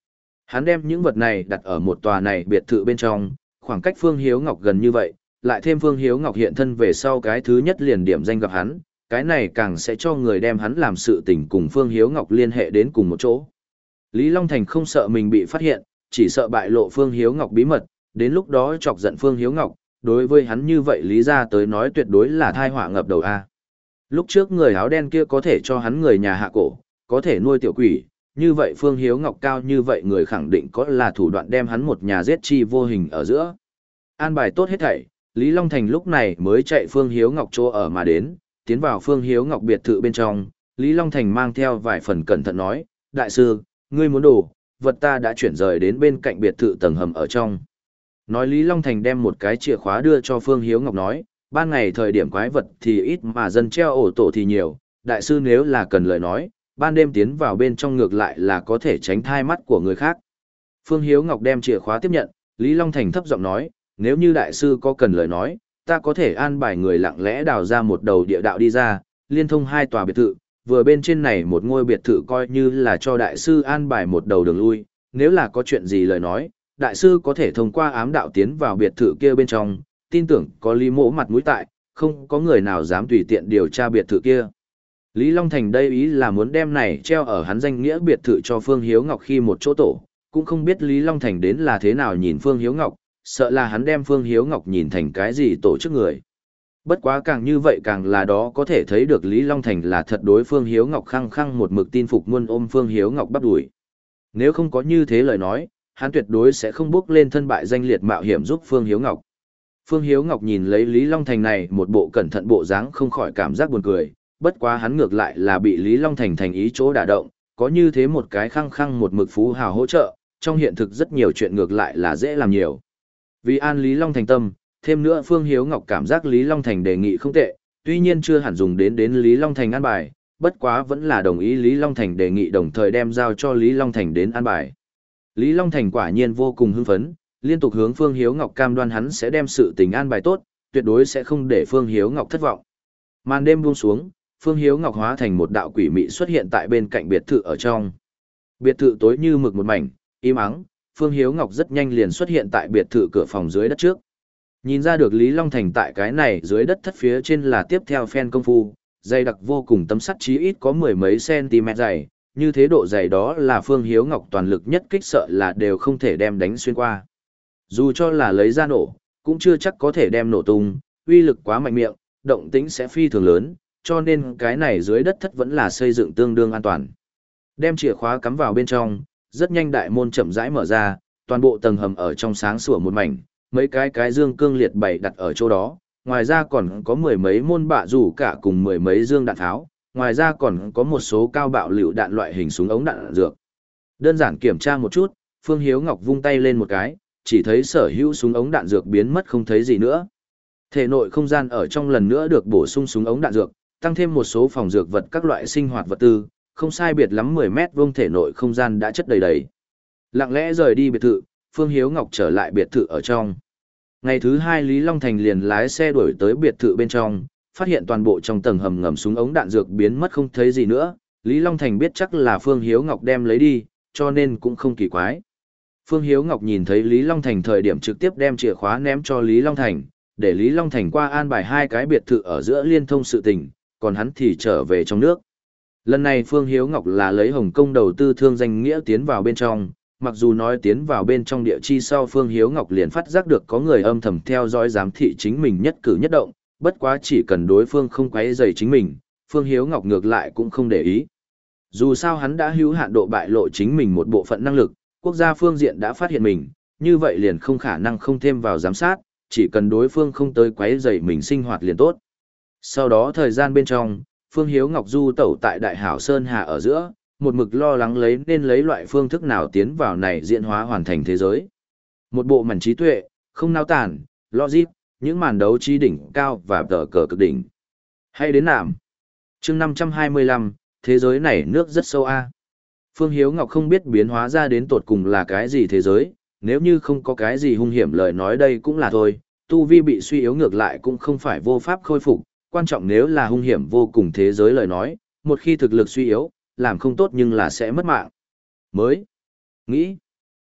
Hắn đem những vật này đặt ở một tòa này biệt thự bên trong, khoảng cách Phương Hiếu Ngọc gần như vậy, lại thêm Phương Hiếu Ngọc hiện thân về sau cái thứ nhất liền điểm danh gặp hắn, cái này càng sẽ cho người đem hắn làm sự tình cùng Phương Hiếu Ngọc liên hệ đến cùng một chỗ. Lý Long Thành không sợ mình bị phát hiện, chỉ sợ bại lộ Phương Hiếu Ngọc bí mật, đến lúc đó chọc giận Phương Hiếu Ngọc, đối với hắn như vậy lý ra tới nói tuyệt đối là thai họa ngập đầu a. Lúc trước người áo đen kia có thể cho hắn người nhà hạ cổ, có thể nuôi tiểu quỷ, như vậy Phương Hiếu Ngọc cao như vậy người khẳng định có là thủ đoạn đem hắn một nhà giết chi vô hình ở giữa. An bài tốt hết thảy, Lý Long Thành lúc này mới chạy Phương Hiếu Ngọc chỗ ở mà đến, tiến vào Phương Hiếu Ngọc biệt thự bên trong, Lý Long Thành mang theo vài phần cẩn thận nói, đại sư, ngươi muốn đồ, vật ta đã chuyển rời đến bên cạnh biệt thự tầng hầm ở trong. Nói Lý Long Thành đem một cái chìa khóa đưa cho Phương Hiếu Ngọc nói, ban ngày thời điểm quái vật thì ít mà dân treo ổ tổ thì nhiều, đại sư nếu là cần lời nói, ban đêm tiến vào bên trong ngược lại là có thể tránh thai mắt của người khác. Phương Hiếu Ngọc đem chìa khóa tiếp nhận, Lý Long Thành thấp giọng nói, nếu như đại sư có cần lời nói, ta có thể an bài người lặng lẽ đào ra một đầu địa đạo đi ra, liên thông hai tòa biệt thự, vừa bên trên này một ngôi biệt thự coi như là cho đại sư an bài một đầu đường lui, nếu là có chuyện gì lời nói, đại sư có thể thông qua ám đạo tiến vào biệt thự kia bên trong, tin tưởng có Lý Mỗ mặt mũi tại, không có người nào dám tùy tiện điều tra biệt thự kia. Lý Long Thành đây ý là muốn đem này treo ở hắn danh nghĩa biệt thự cho Phương Hiếu Ngọc khi một chỗ tổ, cũng không biết Lý Long Thành đến là thế nào nhìn Phương Hiếu Ngọc, sợ là hắn đem Phương Hiếu Ngọc nhìn thành cái gì tổ chức người. Bất quá càng như vậy càng là đó có thể thấy được Lý Long Thành là thật đối Phương Hiếu Ngọc khăng khăng một mực tin phục luôn ôm Phương Hiếu Ngọc bắt đuổi. Nếu không có như thế lời nói, hắn tuyệt đối sẽ không bước lên thân bại danh liệt mạo hiểm giúp Phương Hiếu Ngọc. Phương Hiếu Ngọc nhìn lấy Lý Long Thành này một bộ cẩn thận bộ dáng không khỏi cảm giác buồn cười, bất quá hắn ngược lại là bị Lý Long Thành thành ý chỗ đả động, có như thế một cái khăng khăng một mực phú hào hỗ trợ, trong hiện thực rất nhiều chuyện ngược lại là dễ làm nhiều. Vì an Lý Long Thành tâm, thêm nữa Phương Hiếu Ngọc cảm giác Lý Long Thành đề nghị không tệ, tuy nhiên chưa hẳn dùng đến đến Lý Long Thành an bài, bất quá vẫn là đồng ý Lý Long Thành đề nghị đồng thời đem giao cho Lý Long Thành đến an bài. Lý Long Thành quả nhiên vô cùng hưng phấn, liên tục hướng Phương Hiếu Ngọc cam đoan hắn sẽ đem sự tình an bài tốt, tuyệt đối sẽ không để Phương Hiếu Ngọc thất vọng. Màn đêm buông xuống, Phương Hiếu Ngọc hóa thành một đạo quỷ mị xuất hiện tại bên cạnh biệt thự ở trong. Biệt thự tối như mực một mảnh, im ắng, Phương Hiếu Ngọc rất nhanh liền xuất hiện tại biệt thự cửa phòng dưới đất trước. Nhìn ra được Lý Long Thành tại cái này dưới đất thất phía trên là tiếp theo phen công phu, dày đặc vô cùng tấm sắt chí ít có mười mấy cm dày, như thế độ dày đó là Phương Hiếu Ngọc toàn lực nhất kích sợ là đều không thể đem đánh xuyên qua. Dù cho là lấy ra nổ, cũng chưa chắc có thể đem nổ tung, uy lực quá mạnh miệng, động tĩnh sẽ phi thường lớn, cho nên cái này dưới đất thất vẫn là xây dựng tương đương an toàn. Đem chìa khóa cắm vào bên trong, rất nhanh đại môn chậm rãi mở ra, toàn bộ tầng hầm ở trong sáng sủa một mảnh, mấy cái cái dương cương liệt bày đặt ở chỗ đó, ngoài ra còn có mười mấy môn bạ rủ cả cùng mười mấy dương đạn tháo, ngoài ra còn có một số cao bạo lựu đạn loại hình súng ống đạn dược. Đơn giản kiểm tra một chút, Phương Hiếu Ngọc vung tay lên một cái, chỉ thấy sở hữu súng ống đạn dược biến mất không thấy gì nữa. Thể nội không gian ở trong lần nữa được bổ sung súng ống đạn dược, tăng thêm một số phòng dược vật các loại sinh hoạt vật tư, không sai biệt lắm mười mét vuông thể nội không gian đã chất đầy đầy. Lặng lẽ rời đi biệt thự, Phương Hiếu Ngọc trở lại biệt thự ở trong. Ngày thứ hai Lý Long Thành liền lái xe đuổi tới biệt thự bên trong, phát hiện toàn bộ trong tầng hầm ngầm súng ống đạn dược biến mất không thấy gì nữa. Lý Long Thành biết chắc là Phương Hiếu Ngọc đem lấy đi, cho nên cũng không kỳ quái. Phương Hiếu Ngọc nhìn thấy Lý Long Thành thời điểm trực tiếp đem chìa khóa ném cho Lý Long Thành, để Lý Long Thành qua an bài hai cái biệt thự ở giữa liên thông sự tình, còn hắn thì trở về trong nước. Lần này Phương Hiếu Ngọc là lấy Hồng Kông đầu tư thương danh nghĩa tiến vào bên trong, mặc dù nói tiến vào bên trong địa chi sau Phương Hiếu Ngọc liền phát giác được có người âm thầm theo dõi giám thị chính mình nhất cử nhất động, bất quá chỉ cần đối phương không quấy rầy chính mình, Phương Hiếu Ngọc ngược lại cũng không để ý. Dù sao hắn đã hữu hạn độ bại lộ chính mình một bộ phận năng lực, quốc gia phương diện đã phát hiện mình, như vậy liền không khả năng không thêm vào giám sát, chỉ cần đối phương không tới quấy rầy mình sinh hoạt liền tốt. Sau đó thời gian bên trong, Phương Hiếu Ngọc du tẩu tại Đại Hảo Sơn Hà ở giữa, một mực lo lắng lấy nên lấy loại phương thức nào tiến vào này diễn hóa hoàn thành thế giới. Một bộ mảnh trí tuệ, không nao tản, logic, những màn đấu trí đỉnh cao và tờ cờ cực đỉnh. Hay đến nạm. chương năm trăm hai mươi lăm, thế giới này nước rất sâu a. Phương Hiếu Ngọc không biết biến hóa ra đến tột cùng là cái gì thế giới, nếu như không có cái gì hung hiểm lời nói đây cũng là thôi, tu vi bị suy yếu ngược lại cũng không phải vô pháp khôi phục, quan trọng nếu là hung hiểm vô cùng thế giới lời nói, một khi thực lực suy yếu, làm không tốt nhưng là sẽ mất mạng. Mới nghĩ,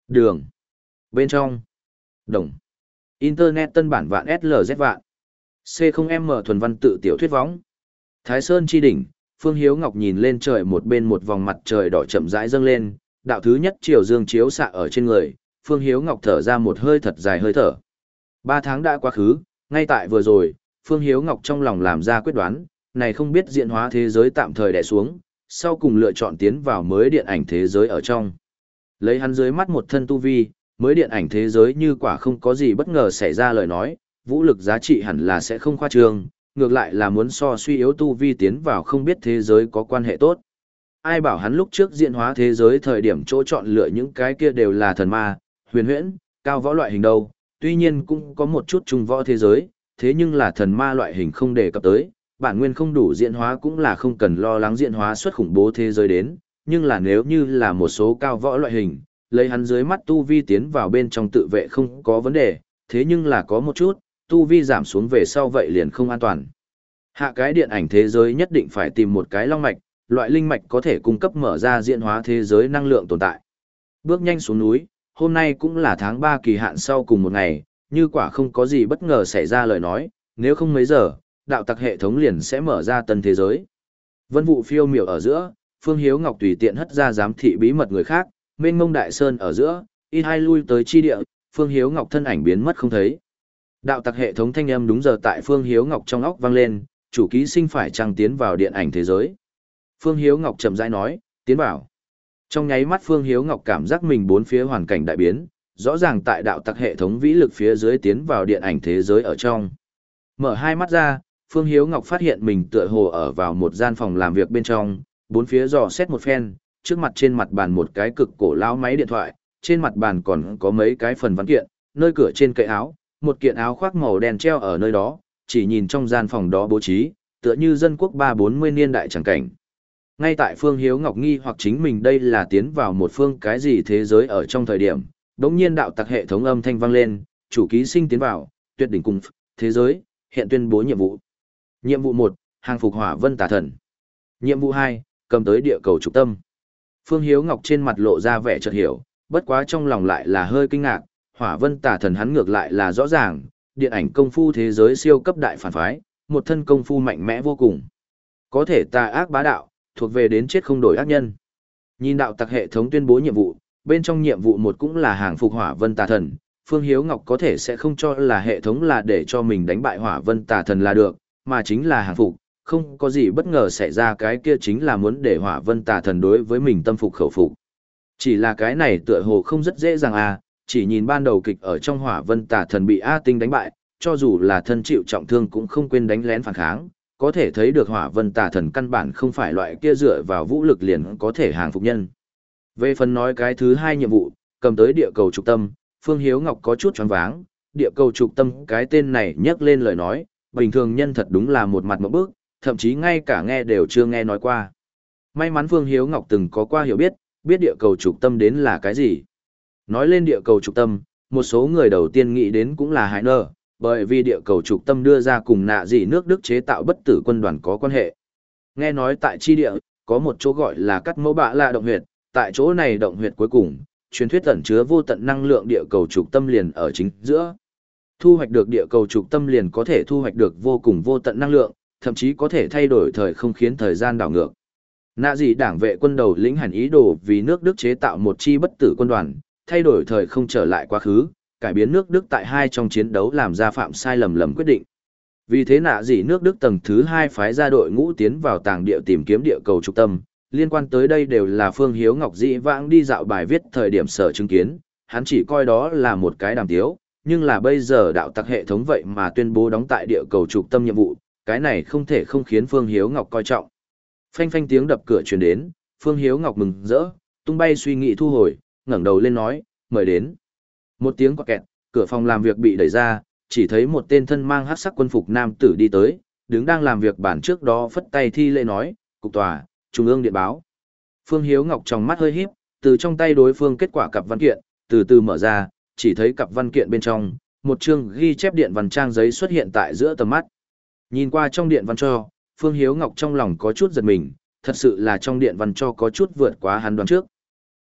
Đường. Bên trong. Đồng. Internet tân bản vạn ét lờ dét vạn. C không M thuần văn tự tiểu thuyết võng. Thái Sơn chi đỉnh, Phương Hiếu Ngọc nhìn lên trời, một bên một vòng mặt trời đỏ chậm rãi dâng lên, đạo thứ nhất chiều dương chiếu xạ ở trên người, Phương Hiếu Ngọc thở ra một hơi thật dài hơi thở. Ba tháng đã quá khứ, ngay tại vừa rồi, Phương Hiếu Ngọc trong lòng làm ra quyết đoán, này không biết diễn hóa thế giới tạm thời đè xuống, sau cùng lựa chọn tiến vào mới điện ảnh thế giới ở trong. Lấy hắn dưới mắt một thân tu vi, mới điện ảnh thế giới như quả không có gì bất ngờ xảy ra lời nói, vũ lực giá trị hẳn là sẽ không khoa trương, ngược lại là muốn so suy yếu tu vi tiến vào không biết thế giới có quan hệ tốt. Ai bảo hắn lúc trước diễn hóa thế giới thời điểm chỗ chọn lựa những cái kia đều là thần ma, huyền huyễn, cao võ loại hình đâu, tuy nhiên cũng có một chút trung võ thế giới, thế nhưng là thần ma loại hình không đề cập tới, bản nguyên không đủ diễn hóa cũng là không cần lo lắng diễn hóa xuất khủng bố thế giới đến, nhưng là nếu như là một số cao võ loại hình, lấy hắn dưới mắt tu vi tiến vào bên trong tự vệ không có vấn đề, thế nhưng là có một chút, tu vi giảm xuống về sau vậy liền không an toàn. Hạ cái điện ảnh thế giới nhất định phải tìm một cái long mạch, loại linh mạch có thể cung cấp mở ra diễn hóa thế giới năng lượng tồn tại. Bước nhanh xuống núi, hôm nay cũng là tháng ba kỳ hạn sau cùng một ngày, như quả không có gì bất ngờ xảy ra lời nói, nếu không mấy giờ, đạo tặc hệ thống liền sẽ mở ra tân thế giới. Vân vụ phiêu miểu ở giữa, Phương Hiếu Ngọc tùy tiện hất ra giám thị bí mật người khác, mênh mông đại sơn ở giữa, ít hai lui tới chi địa, Phương Hiếu Ngọc thân ảnh biến mất không thấy. Đạo tặc hệ thống thanh âm đúng giờ tại Phương Hiếu Ngọc trong óc vang lên, chủ ký sinh phải trăng tiến vào điện ảnh thế giới. Phương Hiếu Ngọc chậm rãi nói, tiến vào. Trong nháy mắt Phương Hiếu Ngọc cảm giác mình bốn phía hoàn cảnh đại biến, rõ ràng tại đạo tặc hệ thống vĩ lực phía dưới tiến vào điện ảnh thế giới ở trong. Mở hai mắt ra, Phương Hiếu Ngọc phát hiện mình tựa hồ ở vào một gian phòng làm việc bên trong, bốn phía dò xét một phen, trước mặt trên mặt bàn một cái cực cổ lão máy điện thoại, trên mặt bàn còn có mấy cái phần văn kiện, nơi cửa trên kệ áo, một kiện áo khoác màu đen treo ở nơi đó, chỉ nhìn trong gian phòng đó bố trí, tựa như dân quốc ba bốn mươi niên đại chẳng cảnh. Ngay tại Phương Hiếu Ngọc nghi hoặc chính mình đây là tiến vào một phương cái gì thế giới ở trong thời điểm, đống nhiên đạo tặc hệ thống âm thanh vang lên, chủ ký sinh tiến vào, tuyệt đỉnh cùng thế giới, hiện tuyên bố nhiệm vụ. Nhiệm vụ một, hàng phục hỏa vân tà thần. Nhiệm vụ hai, cầm tới địa cầu trục tâm. Phương Hiếu Ngọc trên mặt lộ ra vẻ chợt hiểu, bất quá trong lòng lại là hơi kinh ngạc, hỏa vân tà thần hắn ngược lại là rõ ràng, điện ảnh công phu thế giới siêu cấp đại phản phái, một thân công phu mạnh mẽ vô cùng. Có thể tà ác bá đạo, thuộc về đến chết không đổi ác nhân. Nhìn đạo tặc hệ thống tuyên bố nhiệm vụ, bên trong nhiệm vụ một cũng là hàng phục hỏa vân tà thần, Phương Hiếu Ngọc có thể sẽ không cho là hệ thống là để cho mình đánh bại hỏa vân tà thần là được, mà chính là hàng phục, không có gì bất ngờ xảy ra, cái kia chính là muốn để hỏa vân tà thần đối với mình tâm phục khẩu phục. Chỉ là cái này tựa hồ không rất dễ dàng à, chỉ nhìn ban đầu kịch ở trong hỏa vân tà thần bị A Tinh đánh bại, cho dù là thân chịu trọng thương cũng không quên đánh lén phản kháng, có thể thấy được hỏa vân tà thần căn bản không phải loại kia dựa vào vũ lực liền có thể hàng phục nhân. Về phần nói cái thứ hai nhiệm vụ, cầm tới địa cầu trục tâm, Phương Hiếu Ngọc có chút choáng váng, địa cầu trục tâm cái tên này nhắc lên lời nói, bình thường nhân thật đúng là một mặt một bước, thậm chí ngay cả nghe đều chưa nghe nói qua. May mắn Phương Hiếu Ngọc từng có qua hiểu biết, biết địa cầu trục tâm đến là cái gì. Nói lên địa cầu trục tâm, một số người đầu tiên nghĩ đến cũng là Hải Nơ, bởi vì địa cầu trục tâm đưa ra cùng nạ dị nước Đức chế tạo bất tử quân đoàn có quan hệ. Nghe nói tại chi địa, có một chỗ gọi là cắt mẫu bạ lạ động huyệt, tại chỗ này động huyệt cuối cùng, truyền thuyết ẩn chứa vô tận năng lượng địa cầu trục tâm liền ở chính giữa. Thu hoạch được địa cầu trục tâm liền có thể thu hoạch được vô cùng vô tận năng lượng, thậm chí có thể thay đổi thời không khiến thời gian đảo ngược. Nạ dị đảng vệ quân đầu lĩnh hành ý đồ vì nước Đức chế tạo một chi bất tử quân đoàn, thay đổi thời không trở lại quá khứ, cải biến nước Đức tại hai trong chiến đấu làm ra phạm sai lầm lầm quyết định. Vì thế nạ dị nước Đức tầng thứ hai phái ra đội ngũ tiến vào tàng địa tìm kiếm địa cầu trục tâm, liên quan tới đây đều là Phương Hiếu Ngọc dĩ vãng đi dạo bài viết thời điểm sở chứng kiến, hắn chỉ coi đó là một cái đàm tiếu, nhưng là bây giờ đạo tặc hệ thống vậy mà tuyên bố đóng tại địa cầu trục tâm nhiệm vụ, cái này không thể không khiến Phương Hiếu Ngọc coi trọng. Phanh phanh tiếng đập cửa truyền đến, Phương Hiếu Ngọc mừng rỡ, tung bay suy nghĩ thu hồi, ngẩng đầu lên nói, mời đến. Một tiếng quạt kẹt, cửa phòng làm việc bị đẩy ra, chỉ thấy một tên thân mang hắc sắc quân phục nam tử đi tới, đứng đang làm việc bản trước đó phất tay thi lễ nói, cục tòa, trung ương điện báo. Phương Hiếu Ngọc trong mắt hơi híp, từ trong tay đối phương kết quả cặp văn kiện, từ từ mở ra, chỉ thấy cặp văn kiện bên trong, một chương ghi chép điện văn trang giấy xuất hiện tại giữa tầm mắt. Nhìn qua trong điện văn cho, Phương Hiếu Ngọc trong lòng có chút giật mình, thật sự là trong điện văn cho có chút vượt quá hắn đoán trước.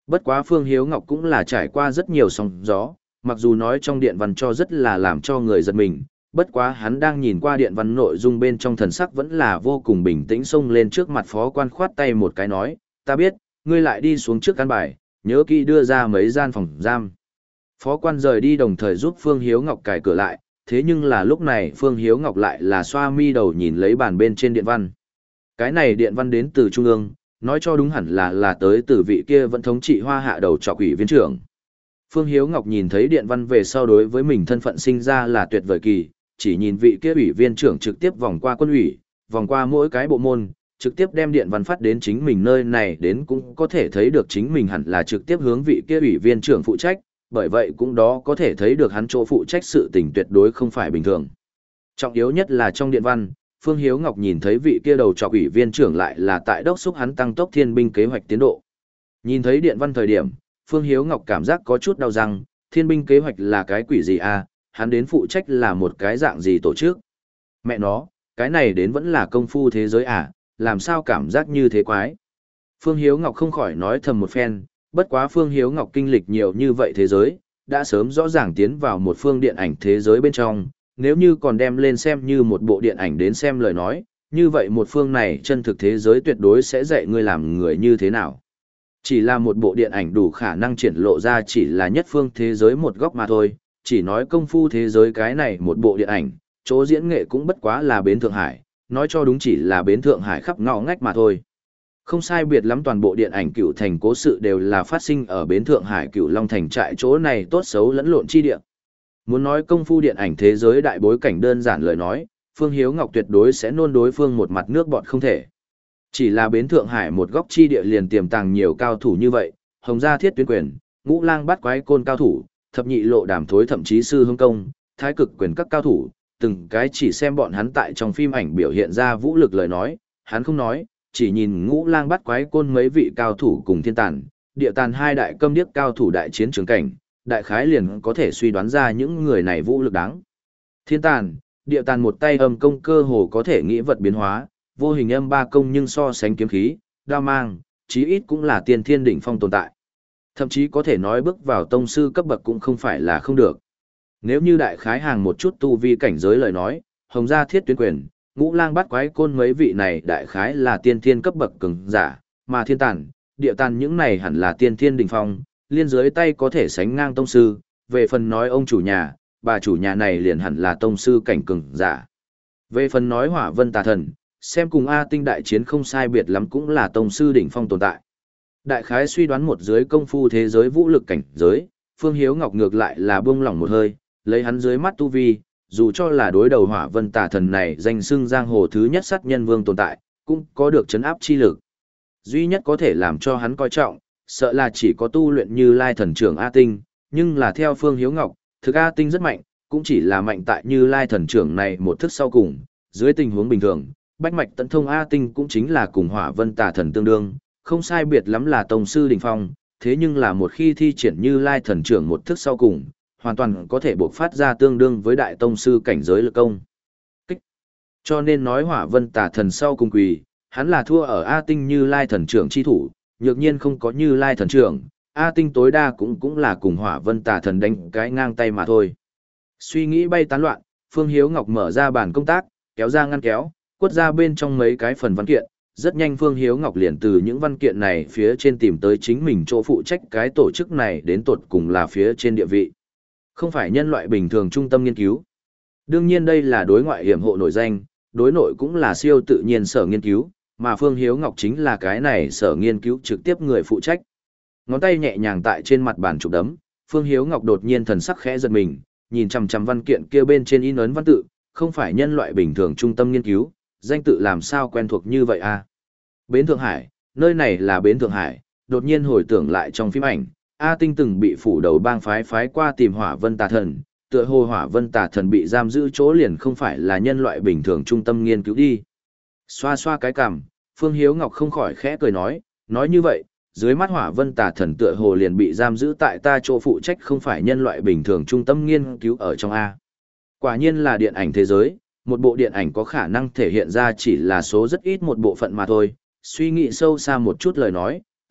Bất quá Phương Hiếu Ngọc cũng là trải qua rất nhiều sóng gió, mặc dù nói trong điện văn cho rất là làm cho người giật mình, bất quá hắn đang nhìn qua điện văn nội dung bên trong thần sắc vẫn là vô cùng bình tĩnh, xông lên trước mặt phó quan khoát tay một cái nói, ta biết, ngươi lại đi xuống trước căn bài, nhớ kỹ đưa ra mấy gian phòng giam. Phó quan rời đi đồng thời giúp Phương Hiếu Ngọc cài cửa lại, thế nhưng là lúc này Phương Hiếu Ngọc lại là xoa mi đầu nhìn lấy bàn bên trên điện văn. Cái này điện văn đến từ Trung ương, nói cho đúng hẳn là là tới từ vị kia vẫn thống trị Hoa Hạ đầu trọc ủy viên trưởng. Phương Hiếu Ngọc nhìn thấy điện văn về sau đối với mình thân phận sinh ra là tuyệt vời kỳ, chỉ nhìn vị kia ủy viên trưởng trực tiếp vòng qua quân ủy, vòng qua mỗi cái bộ môn, trực tiếp đem điện văn phát đến chính mình nơi này đến cũng có thể thấy được chính mình hẳn là trực tiếp hướng vị kia ủy viên trưởng phụ trách, bởi vậy cũng đó có thể thấy được hắn chỗ phụ trách sự tình tuyệt đối không phải bình thường. Trọng yếu nhất là trong điện văn, Phương Hiếu Ngọc nhìn thấy vị kia đầu trọc ủy viên trưởng lại là tại đốc xúc hắn tăng tốc thiên binh kế hoạch tiến độ. Nhìn thấy điện văn thời điểm, Phương Hiếu Ngọc cảm giác có chút đau răng, thiên binh kế hoạch là cái quỷ gì à, hắn đến phụ trách là một cái dạng gì tổ chức. Mẹ nó, cái này đến vẫn là công phu thế giới à, làm sao cảm giác như thế quái. Phương Hiếu Ngọc không khỏi nói thầm một phen, bất quá Phương Hiếu Ngọc kinh lịch nhiều như vậy thế giới, đã sớm rõ ràng tiến vào một phương điện ảnh thế giới bên trong, nếu như còn đem lên xem như một bộ điện ảnh đến xem lời nói, như vậy một phương này chân thực thế giới tuyệt đối sẽ dạy ngươi làm người như thế nào. Chỉ là một bộ điện ảnh đủ khả năng triển lộ ra chỉ là nhất phương thế giới một góc mà thôi, chỉ nói công phu thế giới cái này một bộ điện ảnh, chỗ diễn nghệ cũng bất quá là bến Thượng Hải, nói cho đúng chỉ là bến Thượng Hải khắp ngõ ngách mà thôi. Không sai biệt lắm toàn bộ điện ảnh Cựu Thành cố sự đều là phát sinh ở bến Thượng Hải Cựu Long Thành trại chỗ này tốt xấu lẫn lộn chi địa. Muốn nói công phu điện ảnh thế giới đại bối cảnh đơn giản lời nói, Phương Hiếu Ngọc tuyệt đối sẽ nôn đối phương một mặt nước bọt không thể. Chỉ là bến Thượng Hải một góc chi địa liền tiềm tàng nhiều cao thủ như vậy, Hồng Gia Thiết Tuyến Quyền, Ngũ Lang Bát Quái Côn cao thủ, Thập Nhị Lộ Đàm Thối thậm chí Sư Hương Công, Thái Cực Quyền các cao thủ, từng cái chỉ xem bọn hắn tại trong phim ảnh biểu hiện ra vũ lực lời nói, hắn không nói, chỉ nhìn Ngũ Lang Bát Quái Côn mấy vị cao thủ cùng Thiên Tàn, Địa Tàn hai đại câm điếc cao thủ đại chiến trường cảnh, đại khái liền có thể suy đoán ra những người này vũ lực đáng. Thiên Tàn, Địa Tàn một tay âm công cơ hồ có thể nghĩ vật biến hóa, vô hình âm ba công nhưng so sánh kiếm khí, đao mang, chí ít cũng là tiên thiên đỉnh phong tồn tại. Thậm chí có thể nói bước vào tông sư cấp bậc cũng không phải là không được. Nếu như đại khái hàng một chút tu vi cảnh giới lời nói, Hồng Gia Thiết Tuyến Quyền, Ngũ Lang Bát Quái Côn mấy vị này đại khái là tiên thiên cấp bậc cường giả, mà Thiên Tàn, Địa Tàn những này hẳn là tiên thiên đỉnh phong, liên dưới tay có thể sánh ngang tông sư, về phần nói ông chủ nhà, bà chủ nhà này liền hẳn là tông sư cảnh cường giả. Về phần nói Hỏa Vân Tà Thần, xem cùng A Tinh đại chiến không sai biệt lắm cũng là tông sư đỉnh phong tồn tại. Đại khái suy đoán một dưới công phu thế giới vũ lực cảnh giới, Phương Hiếu Ngọc ngược lại là buông lỏng một hơi, lấy hắn dưới mắt tu vi, dù cho là đối đầu Hỏa Vân Tà Thần này danh xưng giang hồ thứ nhất sát nhân vương tồn tại, cũng có được chấn áp chi lực. Duy nhất có thể làm cho hắn coi trọng, sợ là chỉ có tu luyện Như Lai thần trưởng A Tinh, nhưng là theo Phương Hiếu Ngọc, thực A Tinh rất mạnh, cũng chỉ là mạnh tại Như Lai thần trưởng này một thức sau cùng, dưới tình huống bình thường, bách mạch tận thông A Tinh cũng chính là cùng Hỏa Vân Tà Thần tương đương, không sai biệt lắm là tông sư đỉnh phong, thế nhưng là một khi thi triển Như Lai thần trưởng một thức sau cùng, hoàn toàn có thể bộc phát ra tương đương với đại tông sư cảnh giới lực công kích. Cho nên nói Hỏa Vân Tà Thần sau cùng quỳ, hắn là thua ở A Tinh Như Lai thần trưởng chi thủ, nhược nhiên không có Như Lai thần trưởng, A Tinh tối đa cũng cũng là cùng Hỏa Vân Tà Thần đánh cái ngang tay mà thôi. Suy nghĩ bay tán loạn, Phương Hiếu Ngọc mở ra bàn công tác, kéo ra ngăn kéo, quất ra bên trong mấy cái phần văn kiện, rất nhanh Phương Hiếu Ngọc liền từ những văn kiện này phía trên tìm tới chính mình chỗ phụ trách cái tổ chức này đến tột cùng là phía trên địa vị. Không phải nhân loại bình thường trung tâm nghiên cứu. Đương nhiên đây là đối ngoại hiểm hộ nổi danh, đối nội cũng là siêu tự nhiên sở nghiên cứu, mà Phương Hiếu Ngọc chính là cái này sở nghiên cứu trực tiếp người phụ trách. Ngón tay nhẹ nhàng tại trên mặt bàn chụp đấm, Phương Hiếu Ngọc đột nhiên thần sắc khẽ giật mình, nhìn chằm chằm văn kiện kia bên trên in ấn văn tự, không phải nhân loại bình thường trung tâm nghiên cứu, danh tự làm sao quen thuộc như vậy a? Bến Thượng Hải, nơi này là Bến Thượng Hải, đột nhiên hồi tưởng lại trong phim ảnh, A Tinh từng bị phủ đầu bang phái phái qua tìm Hỏa Vân Tà Thần, tựa hồ Hỏa Vân Tà Thần bị giam giữ chỗ liền không phải là nhân loại bình thường trung tâm nghiên cứu đi. Xoa xoa cái cằm, Phương Hiếu Ngọc không khỏi khẽ cười nói, nói như vậy, dưới mắt Hỏa Vân Tà Thần tựa hồ liền bị giam giữ tại ta chỗ phụ trách không phải nhân loại bình thường trung tâm nghiên cứu ở trong A. Quả nhiên là điện ảnh thế giới, một bộ điện ảnh có khả năng thể hiện ra chỉ là số rất ít một bộ phận mà thôi, suy nghĩ sâu xa một chút lời nói,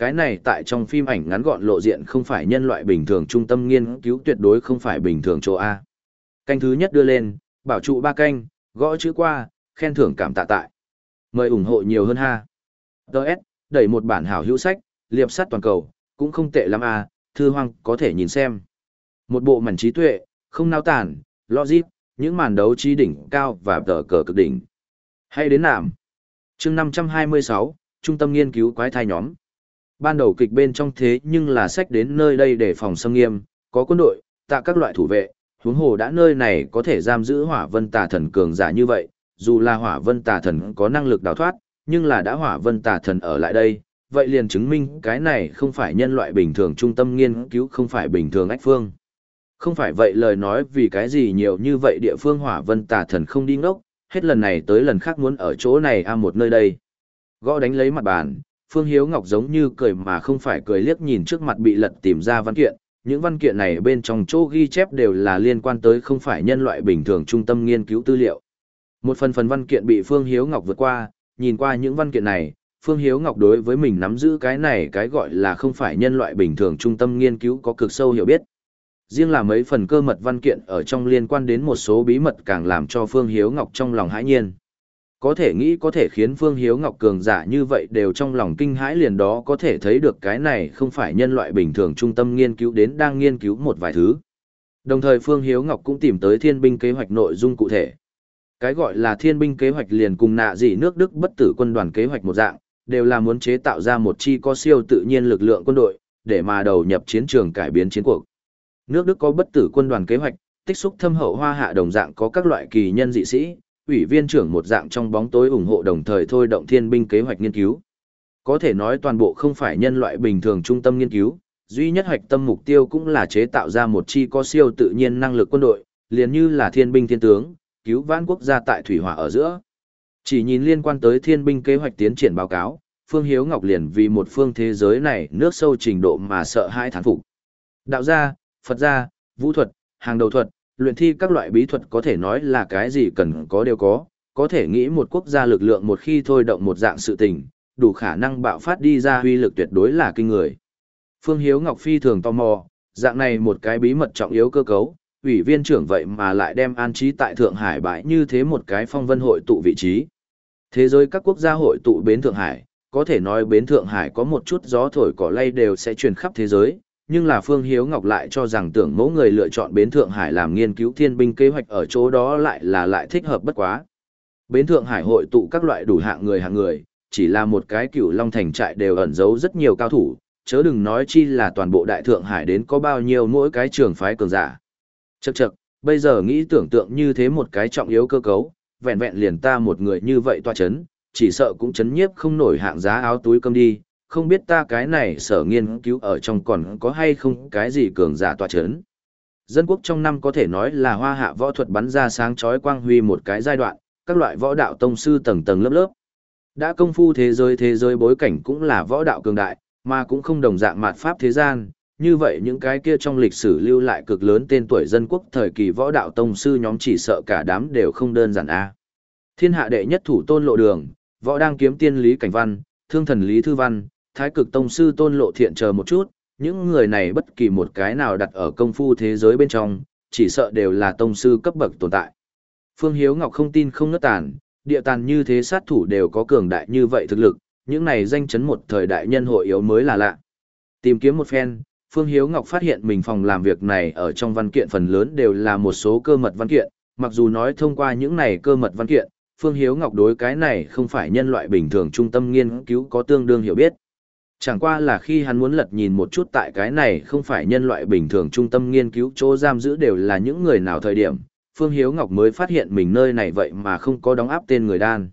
cái này tại trong phim ảnh ngắn gọn lộ diện không phải nhân loại bình thường trung tâm nghiên cứu tuyệt đối không phải bình thường chỗ A. Canh thứ nhất đưa lên, bảo trụ ba canh, gõ chữ qua, khen thưởng cảm tạ tại. Mời ủng hộ nhiều hơn ha. Đợt, đẩy một bản hảo hữu sách, liệp sát toàn cầu, cũng không tệ lắm A, thư hoang có thể nhìn xem. Một bộ mảnh trí tuệ, không nao tản, logic, những màn đấu trí đỉnh cao và tờ cờ cực đỉnh. Hay đến nạm. Chương năm trăm hai mươi sáu, Trung tâm nghiên cứu quái thai nhóm. Ban đầu kịch bên trong thế nhưng là sách đến nơi đây để phòng xâm nghiêm, có quân đội, tạ các loại thủ vệ, huống hồ đã nơi này có thể giam giữ hỏa vân tà thần cường giả như vậy, dù là hỏa vân tà thần có năng lực đào thoát, nhưng là đã hỏa vân tà thần ở lại đây, vậy liền chứng minh cái này không phải nhân loại bình thường trung tâm nghiên cứu không phải bình thường ách phương. Không phải vậy lời nói vì cái gì nhiều như vậy địa phương hỏa vân tà thần không đi ngốc, hết lần này tới lần khác muốn ở chỗ này a một nơi đây. Gõ đánh lấy mặt bàn, Phương Hiếu Ngọc giống như cười mà không phải cười liếc nhìn trước mặt bị lật tìm ra văn kiện, những văn kiện này bên trong chỗ ghi chép đều là liên quan tới không phải nhân loại bình thường trung tâm nghiên cứu tư liệu. Một phần phần văn kiện bị Phương Hiếu Ngọc vượt qua, nhìn qua những văn kiện này, Phương Hiếu Ngọc đối với mình nắm giữ cái này cái gọi là không phải nhân loại bình thường trung tâm nghiên cứu có cực sâu hiểu biết. Riêng là mấy phần cơ mật văn kiện ở trong liên quan đến một số bí mật càng làm cho Phương Hiếu Ngọc trong lòng hãi nhiên. Có thể nghĩ có thể khiến Phương Hiếu Ngọc cường giả như vậy đều trong lòng kinh hãi liền đó có thể thấy được cái này không phải nhân loại bình thường trung tâm nghiên cứu đến đang nghiên cứu một vài thứ. Đồng thời Phương Hiếu Ngọc cũng tìm tới thiên binh kế hoạch nội dung cụ thể. Cái gọi là thiên binh kế hoạch liền cùng nạ dị nước Đức bất tử quân đoàn kế hoạch một dạng, đều là muốn chế tạo ra một chi có siêu tự nhiên lực lượng quân đội, để mà đầu nhập chiến trường cải biến chiến cuộc. Nước Đức có bất tử quân đoàn kế hoạch, tích xúc thâm hậu hoa hạ đồng dạng có các loại kỳ nhân dị sĩ, ủy viên trưởng một dạng trong bóng tối ủng hộ đồng thời thôi động thiên binh kế hoạch nghiên cứu. Có thể nói toàn bộ không phải nhân loại bình thường trung tâm nghiên cứu, duy nhất hoạch tâm mục tiêu cũng là chế tạo ra một chi có siêu tự nhiên năng lực quân đội, liền như là thiên binh thiên tướng, cứu vãn quốc gia tại thủy hỏa ở giữa. Chỉ nhìn liên quan tới thiên binh kế hoạch tiến triển báo cáo, Phương Hiếu Ngọc liền vì một phương thế giới này nước sâu trình độ mà sợ hãi thán phục. Đạo gia, Phật gia, vũ thuật, hàng đầu thuật, luyện thi các loại bí thuật có thể nói là cái gì cần có đều có, có thể nghĩ một quốc gia lực lượng một khi thôi động một dạng sự tình, đủ khả năng bạo phát đi ra uy lực tuyệt đối là kinh người. Phương Hiếu Ngọc phi thường tò mò, dạng này một cái bí mật trọng yếu cơ cấu, ủy viên trưởng vậy mà lại đem an trí tại Thượng Hải bãi như thế một cái phong vân hội tụ vị trí. Thế giới các quốc gia hội tụ bến Thượng Hải, có thể nói bến Thượng Hải có một chút gió thổi cỏ lay đều sẽ truyền khắp thế giới, nhưng là Phương Hiếu Ngọc lại cho rằng tưởng mẫu người lựa chọn bến Thượng Hải làm nghiên cứu thiên binh kế hoạch ở chỗ đó lại là lại thích hợp bất quá. Bến Thượng Hải hội tụ các loại đủ hạng người hạng người, chỉ là một cái Cửu Long thành trại đều ẩn giấu rất nhiều cao thủ, chớ đừng nói chi là toàn bộ đại Thượng Hải đến có bao nhiêu mỗi cái trường phái cường giả. Chậc chậc, bây giờ nghĩ tưởng tượng như thế một cái trọng yếu cơ cấu, vẹn vẹn liền ta một người như vậy toa chấn, chỉ sợ cũng chấn nhiếp không nổi hạng giá áo túi cơm đi, không biết ta cái này sở nghiên cứu ở trong còn có hay không cái gì cường giả tọa chấn. Dân quốc trong năm có thể nói là hoa hạ võ thuật bắn ra sáng chói quang huy một cái giai đoạn, các loại võ đạo tông sư tầng tầng lớp lớp. Đã công phu thế giới thế giới bối cảnh cũng là võ đạo cường đại, mà cũng không đồng dạng mạt pháp thế gian, như vậy những cái kia trong lịch sử lưu lại cực lớn tên tuổi dân quốc thời kỳ võ đạo tông sư nhóm chỉ sợ cả đám đều không đơn giản a. Thiên hạ đệ nhất thủ Tôn Lộ Đường, võ đang kiếm tiên Lý Cảnh Văn, thương thần Lý Thư Văn, thái cực tông sư Tôn Lộ Thiện chờ một chút, những người này bất kỳ một cái nào đặt ở công phu thế giới bên trong, chỉ sợ đều là tông sư cấp bậc tồn tại. Phương Hiếu Ngọc không tin không ngất tàn, địa tàn như thế sát thủ đều có cường đại như vậy thực lực, những này danh chấn một thời đại nhân hội yếu mới là lạ. Tìm kiếm một phen, Phương Hiếu Ngọc phát hiện mình phòng làm việc này ở trong văn kiện phần lớn đều là một số cơ mật văn kiện, mặc dù nói thông qua những này cơ mật văn kiện, Phương Hiếu Ngọc đối cái này không phải nhân loại bình thường trung tâm nghiên cứu có tương đương hiểu biết. Chẳng qua là khi hắn muốn lật nhìn một chút tại cái này không phải nhân loại bình thường trung tâm nghiên cứu chỗ giam giữ đều là những người nào thời điểm, Phương Hiếu Ngọc mới phát hiện mình nơi này vậy mà không có đóng áp tên người đan.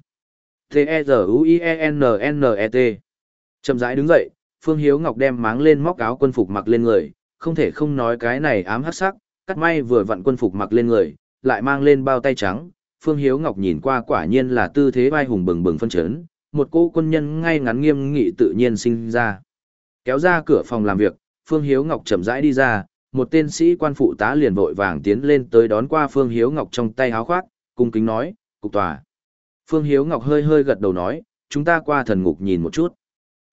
T-E-Z-U-I-E-N-N-E-T Chậm rãi đứng dậy, Phương Hiếu Ngọc đem máng lên móc áo quân phục mặc lên người, không thể không nói cái này ám hắc sắc, cắt may vừa vặn quân phục mặc lên người, lại mang lên bao tay trắng. Phương Hiếu Ngọc nhìn qua quả nhiên là tư thế vai hùng bừng bừng phân chấn, một cô quân nhân ngay ngắn nghiêm nghị tự nhiên sinh ra. Kéo ra cửa phòng làm việc, Phương Hiếu Ngọc chậm rãi đi ra, một tên sĩ quan phụ tá liền vội vàng tiến lên tới đón qua Phương Hiếu Ngọc trong tay háo khoác, cung kính nói, cục tòa. Phương Hiếu Ngọc hơi hơi gật đầu nói, chúng ta qua thần ngục nhìn một chút.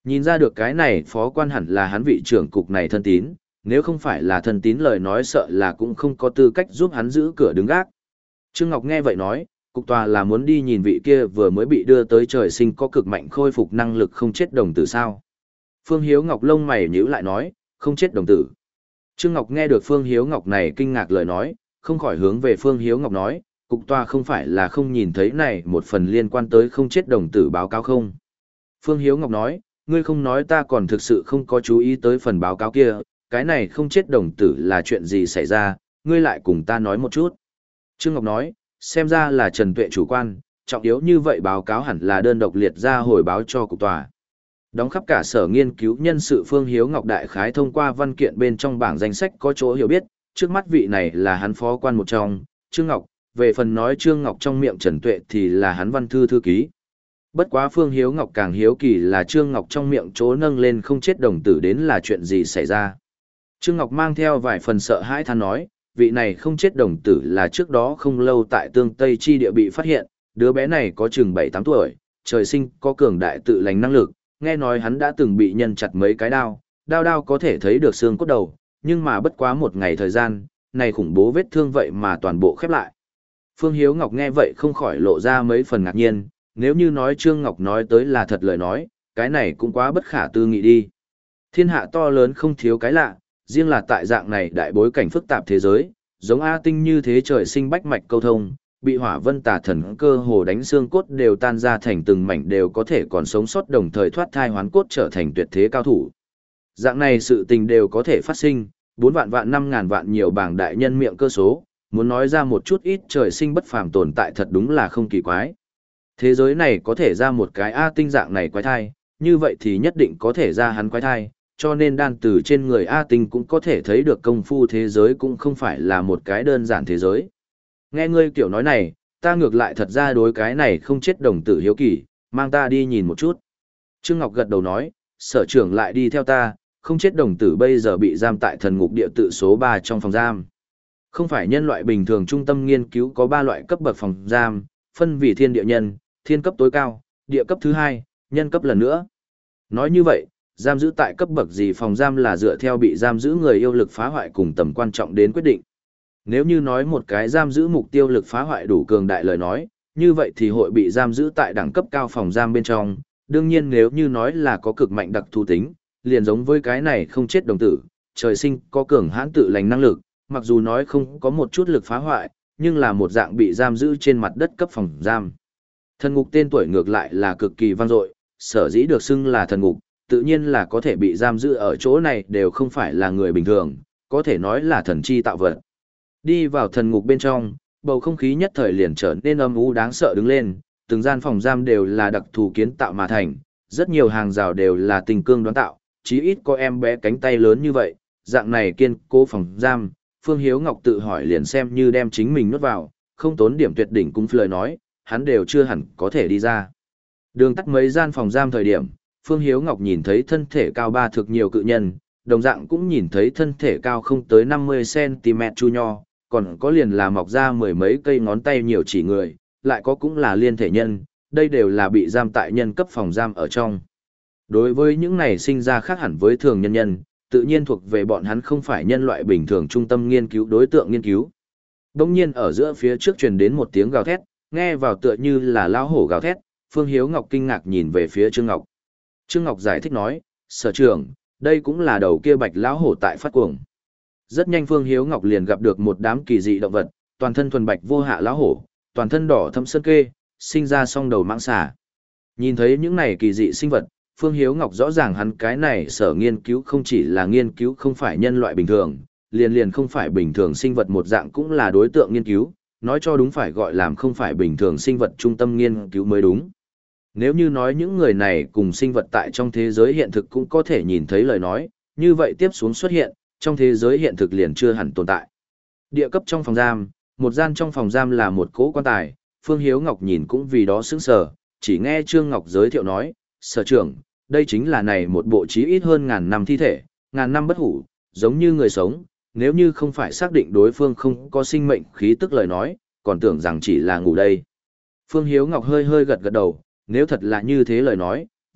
Nhìn ra được cái này phó quan hẳn là hắn vị trưởng cục này thân tín, nếu không phải là thân tín lời nói sợ là cũng không có tư cách giúp hắn giữ cửa đứng gác. Trương Ngọc nghe vậy nói, cục tòa là muốn đi nhìn vị kia vừa mới bị đưa tới trời sinh có cực mạnh khôi phục năng lực không chết đồng tử sao. Phương Hiếu Ngọc lông mày nhíu lại nói, không chết đồng tử. Trương Ngọc nghe được Phương Hiếu Ngọc này kinh ngạc lời nói, không khỏi hướng về Phương Hiếu Ngọc nói, cục tòa không phải là không nhìn thấy này một phần liên quan tới không chết đồng tử báo cáo không. Phương Hiếu Ngọc nói, ngươi không nói ta còn thực sự không có chú ý tới phần báo cáo kia, cái này không chết đồng tử là chuyện gì xảy ra, ngươi lại cùng ta nói một chút. Trương Ngọc nói, xem ra là Trần Tuệ chủ quan, trọng yếu như vậy báo cáo hẳn là đơn độc liệt ra hồi báo cho cục tòa. Đóng khắp cả sở nghiên cứu nhân sự Phương Hiếu Ngọc đại khái thông qua văn kiện bên trong bảng danh sách có chỗ hiểu biết, trước mắt vị này là hắn phó quan một trong, Trương Ngọc, về phần nói Trương Ngọc trong miệng Trần Tuệ thì là hắn văn thư thư ký. Bất quá Phương Hiếu Ngọc càng hiếu kỳ là Trương Ngọc trong miệng chỗ nâng lên không chết đồng tử đến là chuyện gì xảy ra. Trương Ngọc mang theo vài phần sợ hãi than nói, vị này không chết đồng tử là trước đó không lâu tại tương Tây Chi địa bị phát hiện, đứa bé này có chừng bảy tám tuổi, trời sinh có cường đại tự lành năng lực, nghe nói hắn đã từng bị nhân chặt mấy cái đao, đao đao có thể thấy được xương cốt đầu, nhưng mà bất quá một ngày thời gian, này khủng bố vết thương vậy mà toàn bộ khép lại. Phương Hiếu Ngọc nghe vậy không khỏi lộ ra mấy phần ngạc nhiên, nếu như nói Trương Ngọc nói tới là thật lời nói, cái này cũng quá bất khả tư nghị đi. Thiên hạ to lớn không thiếu cái lạ, riêng là tại dạng này đại bối cảnh phức tạp thế giới, giống A Tinh như thế trời sinh bách mạch câu thông, bị hỏa vân tà thần cơ hồ đánh xương cốt đều tan ra thành từng mảnh đều có thể còn sống sót đồng thời thoát thai hoán cốt trở thành tuyệt thế cao thủ. Dạng này sự tình đều có thể phát sinh, bốn vạn vạn năm ngàn vạn nhiều bảng đại nhân miệng cơ số, muốn nói ra một chút ít trời sinh bất phàm tồn tại thật đúng là không kỳ quái. Thế giới này có thể ra một cái A Tinh dạng này quái thai, như vậy thì nhất định có thể ra hắn quái thai, cho nên đan từ trên người A Tinh cũng có thể thấy được công phu thế giới cũng không phải là một cái đơn giản thế giới. Nghe ngươi kiểu nói này, ta ngược lại thật ra đối cái này không chết đồng tử hiếu kỳ, mang ta đi nhìn một chút. Trương Ngọc gật đầu nói, sở trưởng lại đi theo ta, không chết đồng tử bây giờ bị giam tại thần ngục địa tự số ba trong phòng giam. Không phải nhân loại bình thường trung tâm nghiên cứu có ba loại cấp bậc phòng giam, phân vì thiên địa nhân, thiên cấp tối cao, địa cấp thứ hai, nhân cấp lần nữa. Nói như vậy, giam giữ tại cấp bậc gì phòng giam là dựa theo bị giam giữ người yêu lực phá hoại cùng tầm quan trọng đến quyết định. Nếu như nói một cái giam giữ mục tiêu lực phá hoại đủ cường đại lời nói, như vậy thì hội bị giam giữ tại đẳng cấp cao phòng giam bên trong. Đương nhiên nếu như nói là có cực mạnh đặc thù tính, liền giống với cái này không chết đồng tử, trời sinh có cường hãn tự lành năng lực, mặc dù nói không có một chút lực phá hoại, nhưng là một dạng bị giam giữ trên mặt đất cấp phòng giam. Thần ngục tên tuổi ngược lại là cực kỳ vang dội, sở dĩ được xưng là thần ngục, tự nhiên là có thể bị giam giữ ở chỗ này đều không phải là người bình thường, có thể nói là thần chi tạo vật. Đi vào thần ngục bên trong, bầu không khí nhất thời liền trở nên âm u đáng sợ đứng lên, từng gian phòng giam đều là đặc thù kiến tạo mà thành, rất nhiều hàng rào đều là tình cương đoán tạo, chí ít có em bé cánh tay lớn như vậy, dạng này kiên cố phòng giam, Phương Hiếu Ngọc tự hỏi liền xem như đem chính mình nuốt vào, không tốn điểm tuyệt đỉnh cung lời nói, hắn đều chưa hẳn có thể đi ra. Đường tắt mấy gian phòng giam thời điểm, Phương Hiếu Ngọc nhìn thấy thân thể cao ba thực nhiều cự nhân, đồng dạng cũng nhìn thấy thân thể cao không tới năm mươi xăng-ti-mét chu nho, còn có liền là mọc ra mười mấy cây ngón tay nhiều chỉ người, lại có cũng là liên thể nhân, đây đều là bị giam tại nhân cấp phòng giam ở trong. Đối với những này sinh ra khác hẳn với thường nhân nhân, tự nhiên thuộc về bọn hắn không phải nhân loại bình thường trung tâm nghiên cứu đối tượng nghiên cứu. Đông nhiên ở giữa phía trước truyền đến một tiếng gào thét, nghe vào tựa như là lao hổ gào thét, Phương Hiếu Ngọc kinh ngạc nhìn về phía Trương Ngọc. Trương Ngọc giải thích nói, sở trưởng, đây cũng là đầu kia bạch lão hổ tại phát cuồng. Rất nhanh Phương Hiếu Ngọc liền gặp được một đám kỳ dị động vật, toàn thân thuần bạch vô hạ lão hổ, toàn thân đỏ thâm sơn kê, sinh ra song đầu mãng xà. Nhìn thấy những này kỳ dị sinh vật, Phương Hiếu Ngọc rõ ràng hắn cái này sở nghiên cứu không chỉ là nghiên cứu không phải nhân loại bình thường, liền liền không phải bình thường sinh vật một dạng cũng là đối tượng nghiên cứu, nói cho đúng phải gọi làm không phải bình thường sinh vật trung tâm nghiên cứu mới đúng. Nếu như nói những người này cùng sinh vật tại trong thế giới hiện thực cũng có thể nhìn thấy lời nói, như vậy tiếp xuống xuất hiện, trong thế giới hiện thực liền chưa hẳn tồn tại. Địa cấp trong phòng giam, một gian trong phòng giam là một cỗ quan tài, Phương Hiếu Ngọc nhìn cũng vì đó sững sờ, chỉ nghe Trương Ngọc giới thiệu nói, sở trưởng, đây chính là này một bộ chí ít hơn ngàn năm thi thể, ngàn năm bất hủ, giống như người sống, nếu như không phải xác định đối phương không có sinh mệnh khí tức lời nói, còn tưởng rằng chỉ là ngủ đây. Phương Hiếu Ngọc hơi hơi gật gật đầu, nếu thật là như thế lời nói,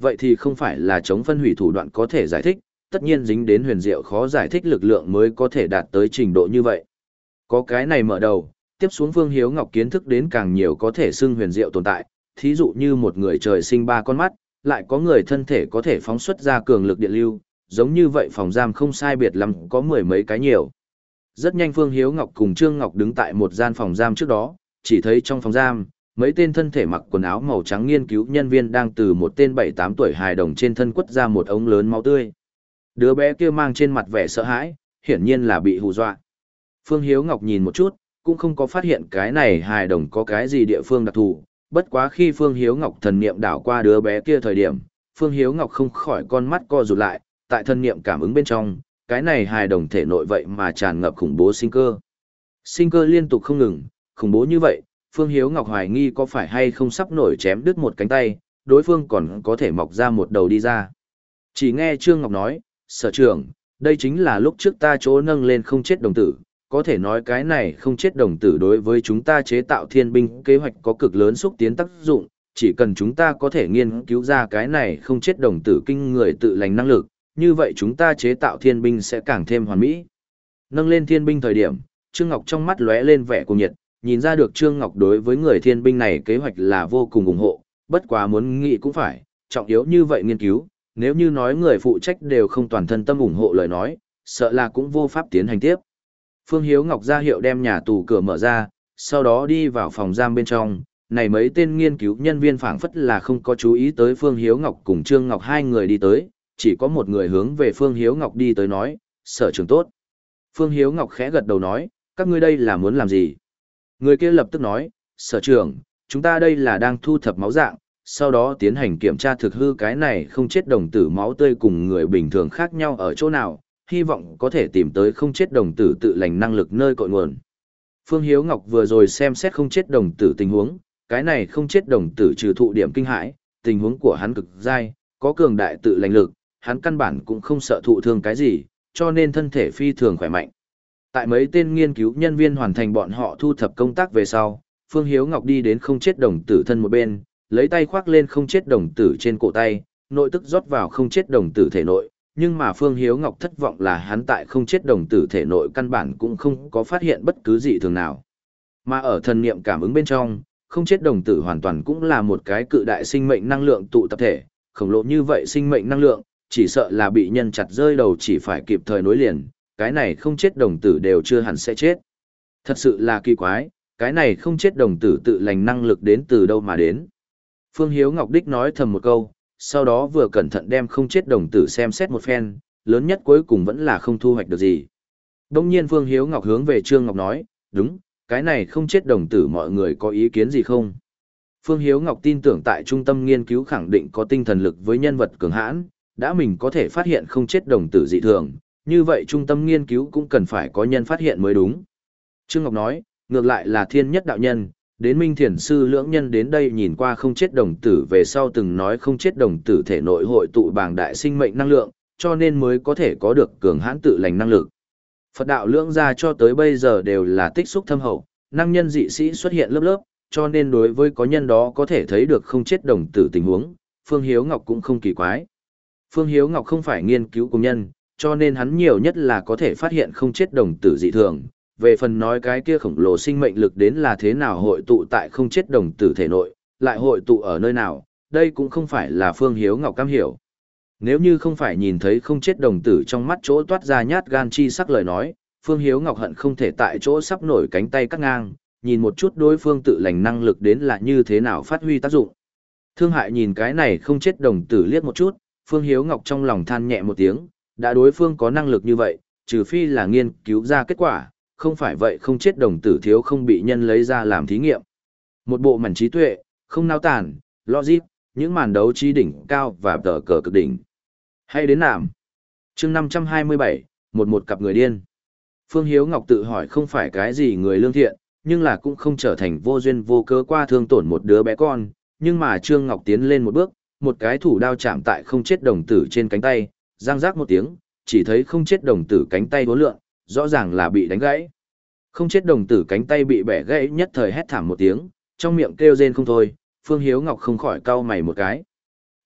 vậy thì không phải là chống phân hủy thủ đoạn có thể giải thích, tất nhiên dính đến huyền diệu khó giải thích lực lượng mới có thể đạt tới trình độ như vậy. Có cái này mở đầu, tiếp xuống Phương Hiếu Ngọc kiến thức đến càng nhiều có thể xưng huyền diệu tồn tại, thí dụ như một người trời sinh ba con mắt, lại có người thân thể có thể phóng xuất ra cường lực điện lưu, giống như vậy phòng giam không sai biệt lắm có mười mấy cái nhiều. Rất nhanh Phương Hiếu Ngọc cùng Trương Ngọc đứng tại một gian phòng giam trước đó, chỉ thấy trong phòng giam, mấy tên thân thể mặc quần áo màu trắng nghiên cứu nhân viên đang từ một tên bảy tám tuổi hài đồng trên thân quất ra một ống lớn máu tươi. Đứa bé kia mang trên mặt vẻ sợ hãi, hiển nhiên là bị hù dọa. Phương Hiếu Ngọc nhìn một chút, cũng không có phát hiện cái này hài đồng có cái gì địa phương đặc thù, bất quá khi Phương Hiếu Ngọc thần niệm đảo qua đứa bé kia thời điểm, Phương Hiếu Ngọc không khỏi con mắt co rụt lại, tại thần niệm cảm ứng bên trong, cái này hài đồng thể nội vậy mà tràn ngập khủng bố sinh cơ. Sinh cơ liên tục không ngừng, khủng bố như vậy, Phương Hiếu Ngọc hoài nghi có phải hay không sắp nổi chém đứt một cánh tay, đối phương còn có thể mọc ra một đầu đi ra. Chỉ nghe Trương Ngọc nói, sở trưởng, đây chính là lúc trước ta chỗ nâng lên không chết đồng tử, có thể nói cái này không chết đồng tử đối với chúng ta chế tạo thiên binh kế hoạch có cực lớn xúc tiến tác dụng, chỉ cần chúng ta có thể nghiên cứu ra cái này không chết đồng tử kinh người tự lành năng lực, như vậy chúng ta chế tạo thiên binh sẽ càng thêm hoàn mỹ. Nâng lên thiên binh thời điểm, Trương Ngọc trong mắt lóe lên vẻ cuồng nhiệt, nhìn ra được Trương Ngọc đối với người thiên binh này kế hoạch là vô cùng ủng hộ, bất quá muốn nghĩ cũng phải, trọng yếu như vậy nghiên cứu, nếu như nói người phụ trách đều không toàn thân tâm ủng hộ lời nói, sợ là cũng vô pháp tiến hành tiếp. Phương Hiếu Ngọc ra hiệu đem nhà tù cửa mở ra, sau đó đi vào phòng giam bên trong, này mấy tên nghiên cứu nhân viên phảng phất là không có chú ý tới Phương Hiếu Ngọc cùng Trương Ngọc hai người đi tới, chỉ có một người hướng về Phương Hiếu Ngọc đi tới nói, sở trưởng tốt. Phương Hiếu Ngọc khẽ gật đầu nói, các ngươi đây là muốn làm gì? Người kia lập tức nói, sở trưởng, chúng ta đây là đang thu thập máu dạng, sau đó tiến hành kiểm tra thực hư cái này không chết đồng tử máu tươi cùng người bình thường khác nhau ở chỗ nào, hy vọng có thể tìm tới không chết đồng tử tự lành năng lực nơi cội nguồn. Phương Hiếu Ngọc vừa rồi xem xét không chết đồng tử tình huống, cái này không chết đồng tử trừ thụ điểm kinh hãi, tình huống của hắn cực dai, có cường đại tự lành lực, hắn căn bản cũng không sợ thụ thương cái gì, cho nên thân thể phi thường khỏe mạnh. Tại mấy tên nghiên cứu nhân viên hoàn thành bọn họ thu thập công tác về sau, Phương Hiếu Ngọc đi đến không chết đồng tử thân một bên, lấy tay khoác lên không chết đồng tử trên cổ tay, nội tức rót vào không chết đồng tử thể nội, nhưng mà Phương Hiếu Ngọc thất vọng là hắn tại không chết đồng tử thể nội căn bản cũng không có phát hiện bất cứ gì thường nào. Mà ở thần niệm cảm ứng bên trong, không chết đồng tử hoàn toàn cũng là một cái cự đại sinh mệnh năng lượng tụ tập thể, khổng lồ như vậy sinh mệnh năng lượng, chỉ sợ là bị nhân chặt rơi đầu chỉ phải kịp thời nối liền, cái này không chết đồng tử đều chưa hẳn sẽ chết. Thật sự là kỳ quái, cái này không chết đồng tử tự lành năng lực đến từ đâu mà đến. Phương Hiếu Ngọc Đích nói thầm một câu, sau đó vừa cẩn thận đem không chết đồng tử xem xét một phen, lớn nhất cuối cùng vẫn là không thu hoạch được gì. Đông nhiên Phương Hiếu Ngọc hướng về Trương Ngọc nói, đúng, cái này không chết đồng tử mọi người có ý kiến gì không? Phương Hiếu Ngọc tin tưởng tại trung tâm nghiên cứu khẳng định có tinh thần lực với nhân vật cường hãn, đã mình có thể phát hiện không chết đồng tử dị thường, như vậy trung tâm nghiên cứu cũng cần phải có nhân phát hiện mới đúng. Trương Ngọc nói, ngược lại là thiên nhất đạo nhân, đến Minh Thiền Sư lưỡng nhân đến đây nhìn qua không chết đồng tử về sau từng nói không chết đồng tử thể nội hội tụ bàng đại sinh mệnh năng lượng, cho nên mới có thể có được cường hãn tự lành năng lực. Phật đạo lưỡng gia cho tới bây giờ đều là tích xúc thâm hậu, năng nhân dị sĩ xuất hiện lớp lớp, cho nên đối với có nhân đó có thể thấy được không chết đồng tử tình huống, Phương Hiếu Ngọc cũng không kỳ quái. Phương Hiếu Ngọc không phải nghiên cứu công nhân, cho nên hắn nhiều nhất là có thể phát hiện không chết đồng tử dị thường. Về phần nói cái kia khổng lồ sinh mệnh lực đến là thế nào hội tụ tại không chết đồng tử thể nội, lại hội tụ ở nơi nào, đây cũng không phải là Phương Hiếu Ngọc cam hiểu. Nếu như không phải nhìn thấy không chết đồng tử trong mắt chỗ toát ra nhát gan chi sắc lời nói, Phương Hiếu Ngọc hận không thể tại chỗ sắp nổi cánh tay cắt ngang, nhìn một chút đối phương tự lành năng lực đến là như thế nào phát huy tác dụng. Thương hại nhìn cái này không chết đồng tử liếc một chút, Phương Hiếu Ngọc trong lòng than nhẹ một tiếng, đã đối phương có năng lực như vậy, trừ phi là nghiên cứu ra kết quả, không phải vậy không chết đồng tử thiếu không bị nhân lấy ra làm thí nghiệm. Một bộ mảnh trí tuệ, không nao tản, logic, những màn đấu trí đỉnh cao và tờ cờ cực đỉnh. Hay đến nạm. chương năm trăm hai mươi bảy, một một cặp người điên. Phương Hiếu Ngọc tự hỏi không phải cái gì người lương thiện, nhưng là cũng không trở thành vô duyên vô cớ qua thương tổn một đứa bé con, nhưng mà Trương Ngọc tiến lên một bước, một cái thủ đao chạm tại không chết đồng tử trên cánh tay, răng rác một tiếng, chỉ thấy không chết đồng tử cánh tay vốn lượn, rõ ràng là bị đánh gãy. Không chết đồng tử cánh tay bị bẻ gãy nhất thời hét thảm một tiếng, trong miệng kêu rên không thôi, Phương Hiếu Ngọc không khỏi cau mày một cái.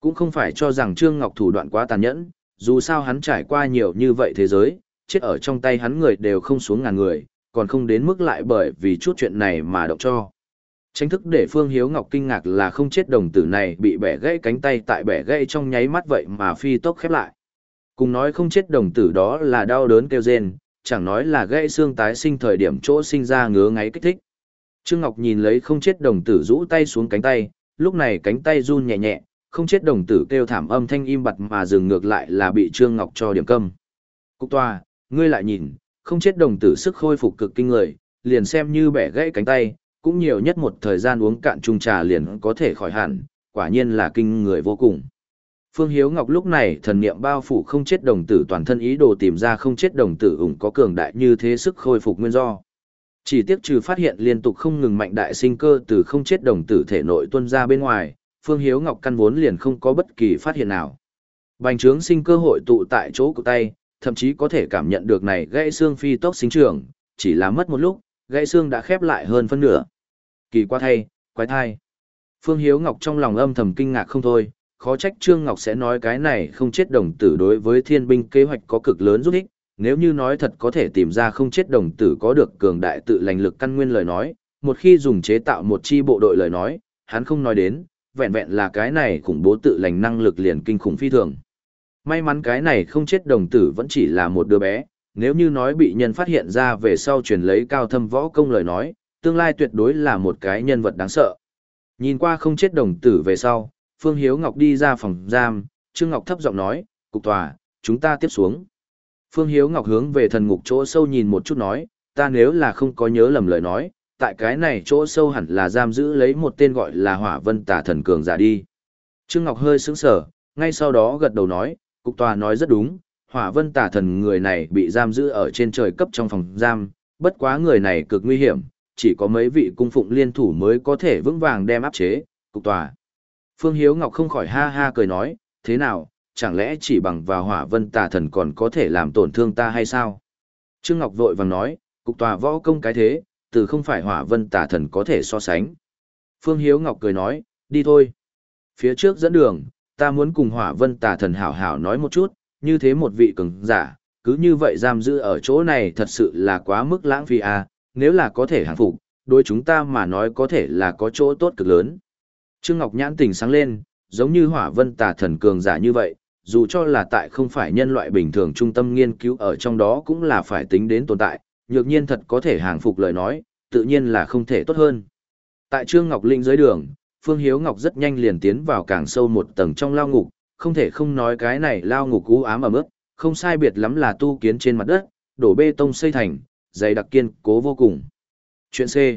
Cũng không phải cho rằng Trương Ngọc thủ đoạn quá tàn nhẫn, dù sao hắn trải qua nhiều như vậy thế giới, chết ở trong tay hắn người đều không xuống ngàn người, còn không đến mức lại bởi vì chút chuyện này mà động cho. Tranh thức để Phương Hiếu Ngọc kinh ngạc là không chết đồng tử này bị bẻ gãy cánh tay tại bẻ gãy trong nháy mắt vậy mà phi tốc khép lại. Cùng nói không chết đồng tử đó là đau đớn kêu rên, chẳng nói là gãy xương tái sinh thời điểm chỗ sinh ra ngứa ngáy kích thích. Trương Ngọc nhìn lấy không chết đồng tử rũ tay xuống cánh tay, lúc này cánh tay run nhẹ nhẹ, không chết đồng tử kêu thảm âm thanh im bặt mà dừng ngược lại là bị Trương Ngọc cho điểm câm. Cục tòa, ngươi lại nhìn, không chết đồng tử sức khôi phục cực kinh người, liền xem như bẻ gãy cánh tay, cũng nhiều nhất một thời gian uống cạn chung trà liền có thể khỏi hẳn, quả nhiên là kinh người vô cùng. Phương Hiếu Ngọc lúc này thần niệm bao phủ không chết đồng tử toàn thân ý đồ tìm ra không chết đồng tử ủng có cường đại như thế sức khôi phục nguyên do. Chỉ tiếc trừ phát hiện liên tục không ngừng mạnh đại sinh cơ từ không chết đồng tử thể nội tuôn ra bên ngoài, Phương Hiếu Ngọc căn vốn liền không có bất kỳ phát hiện nào. Bành trướng sinh cơ hội tụ tại chỗ của tay, thậm chí có thể cảm nhận được này gãy xương phi tốc sinh trưởng, chỉ là mất một lúc, gãy xương đã khép lại hơn phân nửa. Kỳ qua thay, quái thai. Phương Hiếu Ngọc trong lòng âm thầm kinh ngạc không thôi, khó trách Trương Ngọc sẽ nói cái này không chết đồng tử đối với thiên binh kế hoạch có cực lớn giúp ích, nếu như nói thật có thể tìm ra không chết đồng tử có được cường đại tự lành lực căn nguyên lời nói, một khi dùng chế tạo một chi bộ đội lời nói, hắn không nói đến, vẹn vẹn là cái này khủng bố tự lành năng lực liền kinh khủng phi thường. May mắn cái này không chết đồng tử vẫn chỉ là một đứa bé, nếu như nói bị nhân phát hiện ra về sau truyền lấy cao thâm võ công lời nói, tương lai tuyệt đối là một cái nhân vật đáng sợ. Nhìn qua không chết đồng tử về sau, Phương Hiếu Ngọc đi ra phòng giam, Trương Ngọc thấp giọng nói, cục tòa, chúng ta tiếp xuống. Phương Hiếu Ngọc hướng về thần ngục chỗ sâu nhìn một chút nói, ta nếu là không có nhớ lầm lời nói, tại cái này chỗ sâu hẳn là giam giữ lấy một tên gọi là Hỏa Vân Tà Thần cường giả đi. Trương Ngọc hơi sững sờ, ngay sau đó gật đầu nói, cục tòa nói rất đúng, Hỏa Vân Tà Thần người này bị giam giữ ở trên trời cấp trong phòng giam, bất quá người này cực nguy hiểm, chỉ có mấy vị cung phụng liên thủ mới có thể vững vàng đem áp chế, cục tòa. Phương Hiếu Ngọc không khỏi ha ha cười nói, thế nào, chẳng lẽ chỉ bằng vào Hỏa Vân Tà Thần còn có thể làm tổn thương ta hay sao? Trương Ngọc vội vàng nói, cục tòa võ công cái thế, từ không phải Hỏa Vân Tà Thần có thể so sánh. Phương Hiếu Ngọc cười nói, đi thôi. Phía trước dẫn đường, ta muốn cùng Hỏa Vân Tà Thần hảo hảo nói một chút, như thế một vị cường giả, cứ như vậy giam giữ ở chỗ này thật sự là quá mức lãng phí à, nếu là có thể hàng phục, đối chúng ta mà nói có thể là có chỗ tốt cực lớn. Trương Ngọc nhãn tình sáng lên, giống như Hỏa Vân Tà Thần cường giả như vậy, dù cho là tại không phải nhân loại bình thường trung tâm nghiên cứu ở trong đó cũng là phải tính đến tồn tại, nhược nhiên thật có thể hàng phục lời nói, tự nhiên là không thể tốt hơn. Tại Trương Ngọc Linh dưới đường, Phương Hiếu Ngọc rất nhanh liền tiến vào càng sâu một tầng trong lao ngục, không thể không nói cái này lao ngục u ám ẩm ướt, không sai biệt lắm là tu kiến trên mặt đất, đổ bê tông xây thành, dày đặc kiên cố vô cùng. Chuyện C.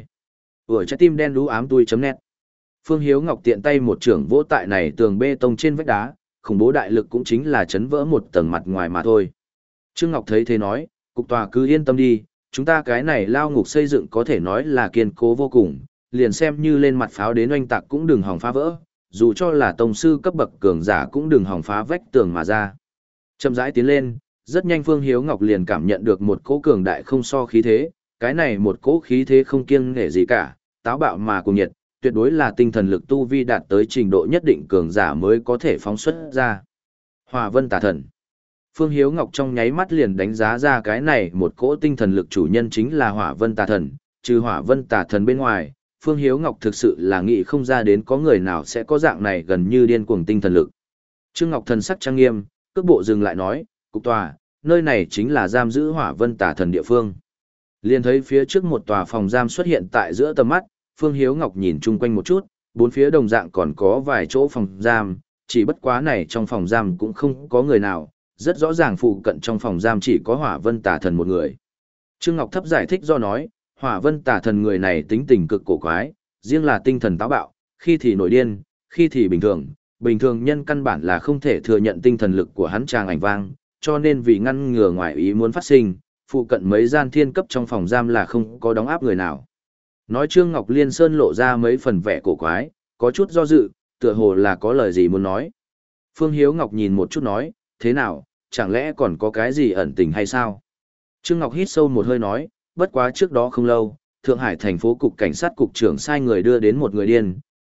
Ở trái tim đen đú ám tui chấm net. Phương Hiếu Ngọc tiện tay một trưởng vỗ tại này tường bê tông trên vách đá, khủng bố đại lực cũng chính là chấn vỡ một tầng mặt ngoài mà thôi. Trương Ngọc thấy thế nói, cục tòa cứ yên tâm đi, chúng ta cái này lao ngục xây dựng có thể nói là kiên cố vô cùng, liền xem như lên mặt pháo đến oanh tạc cũng đừng hòng phá vỡ, dù cho là tông sư cấp bậc cường giả cũng đừng hòng phá vách tường mà ra. Chậm rãi tiến lên, rất nhanh Phương Hiếu Ngọc liền cảm nhận được một cỗ cường đại không so khí thế, cái này một cỗ khí thế không kiêng nể gì cả, táo bạo mà cùng nhiệt, tuyệt đối là tinh thần lực tu vi đạt tới trình độ nhất định cường giả mới có thể phóng xuất ra. Hỏa Vân Tà Thần. Phương Hiếu Ngọc trong nháy mắt liền đánh giá ra cái này một cỗ tinh thần lực chủ nhân chính là Hỏa Vân Tà Thần, trừ Hỏa Vân Tà Thần bên ngoài, Phương Hiếu Ngọc thực sự là nghĩ không ra đến có người nào sẽ có dạng này gần như điên cuồng tinh thần lực. Trương Ngọc thần sắc trang nghiêm, cước bộ dừng lại nói, cục tòa, nơi này chính là giam giữ Hỏa Vân Tà Thần địa phương. Liền thấy phía trước một tòa phòng giam xuất hiện tại giữa tầm mắt, Phương Hiếu Ngọc nhìn chung quanh một chút, bốn phía đồng dạng còn có vài chỗ phòng giam, chỉ bất quá này trong phòng giam cũng không có người nào, rất rõ ràng phụ cận trong phòng giam chỉ có Hỏa Vân Tà Thần một người. Trương Ngọc thấp giải thích do nói, Hỏa Vân Tà Thần người này tính tình cực cổ quái, riêng là tinh thần táo bạo, khi thì nổi điên, khi thì bình thường, bình thường nhân căn bản là không thể thừa nhận tinh thần lực của hắn tràng ảnh vang, cho nên vì ngăn ngừa ngoại ý muốn phát sinh, phụ cận mấy gian thiên cấp trong phòng giam là không có đóng áp người nào. Nói Trương Ngọc Liên Sơn lộ ra mấy phần vẻ cổ quái, có chút do dự, tựa hồ là có lời gì muốn nói. Phương Hiếu Ngọc nhìn một chút nói, thế nào, chẳng lẽ còn có cái gì ẩn tình hay sao? Trương Ngọc hít sâu một hơi nói, bất quá trước đó không lâu, Thượng Hải thành phố cục cảnh sát cục trưởng sai người đưa đến một người điên,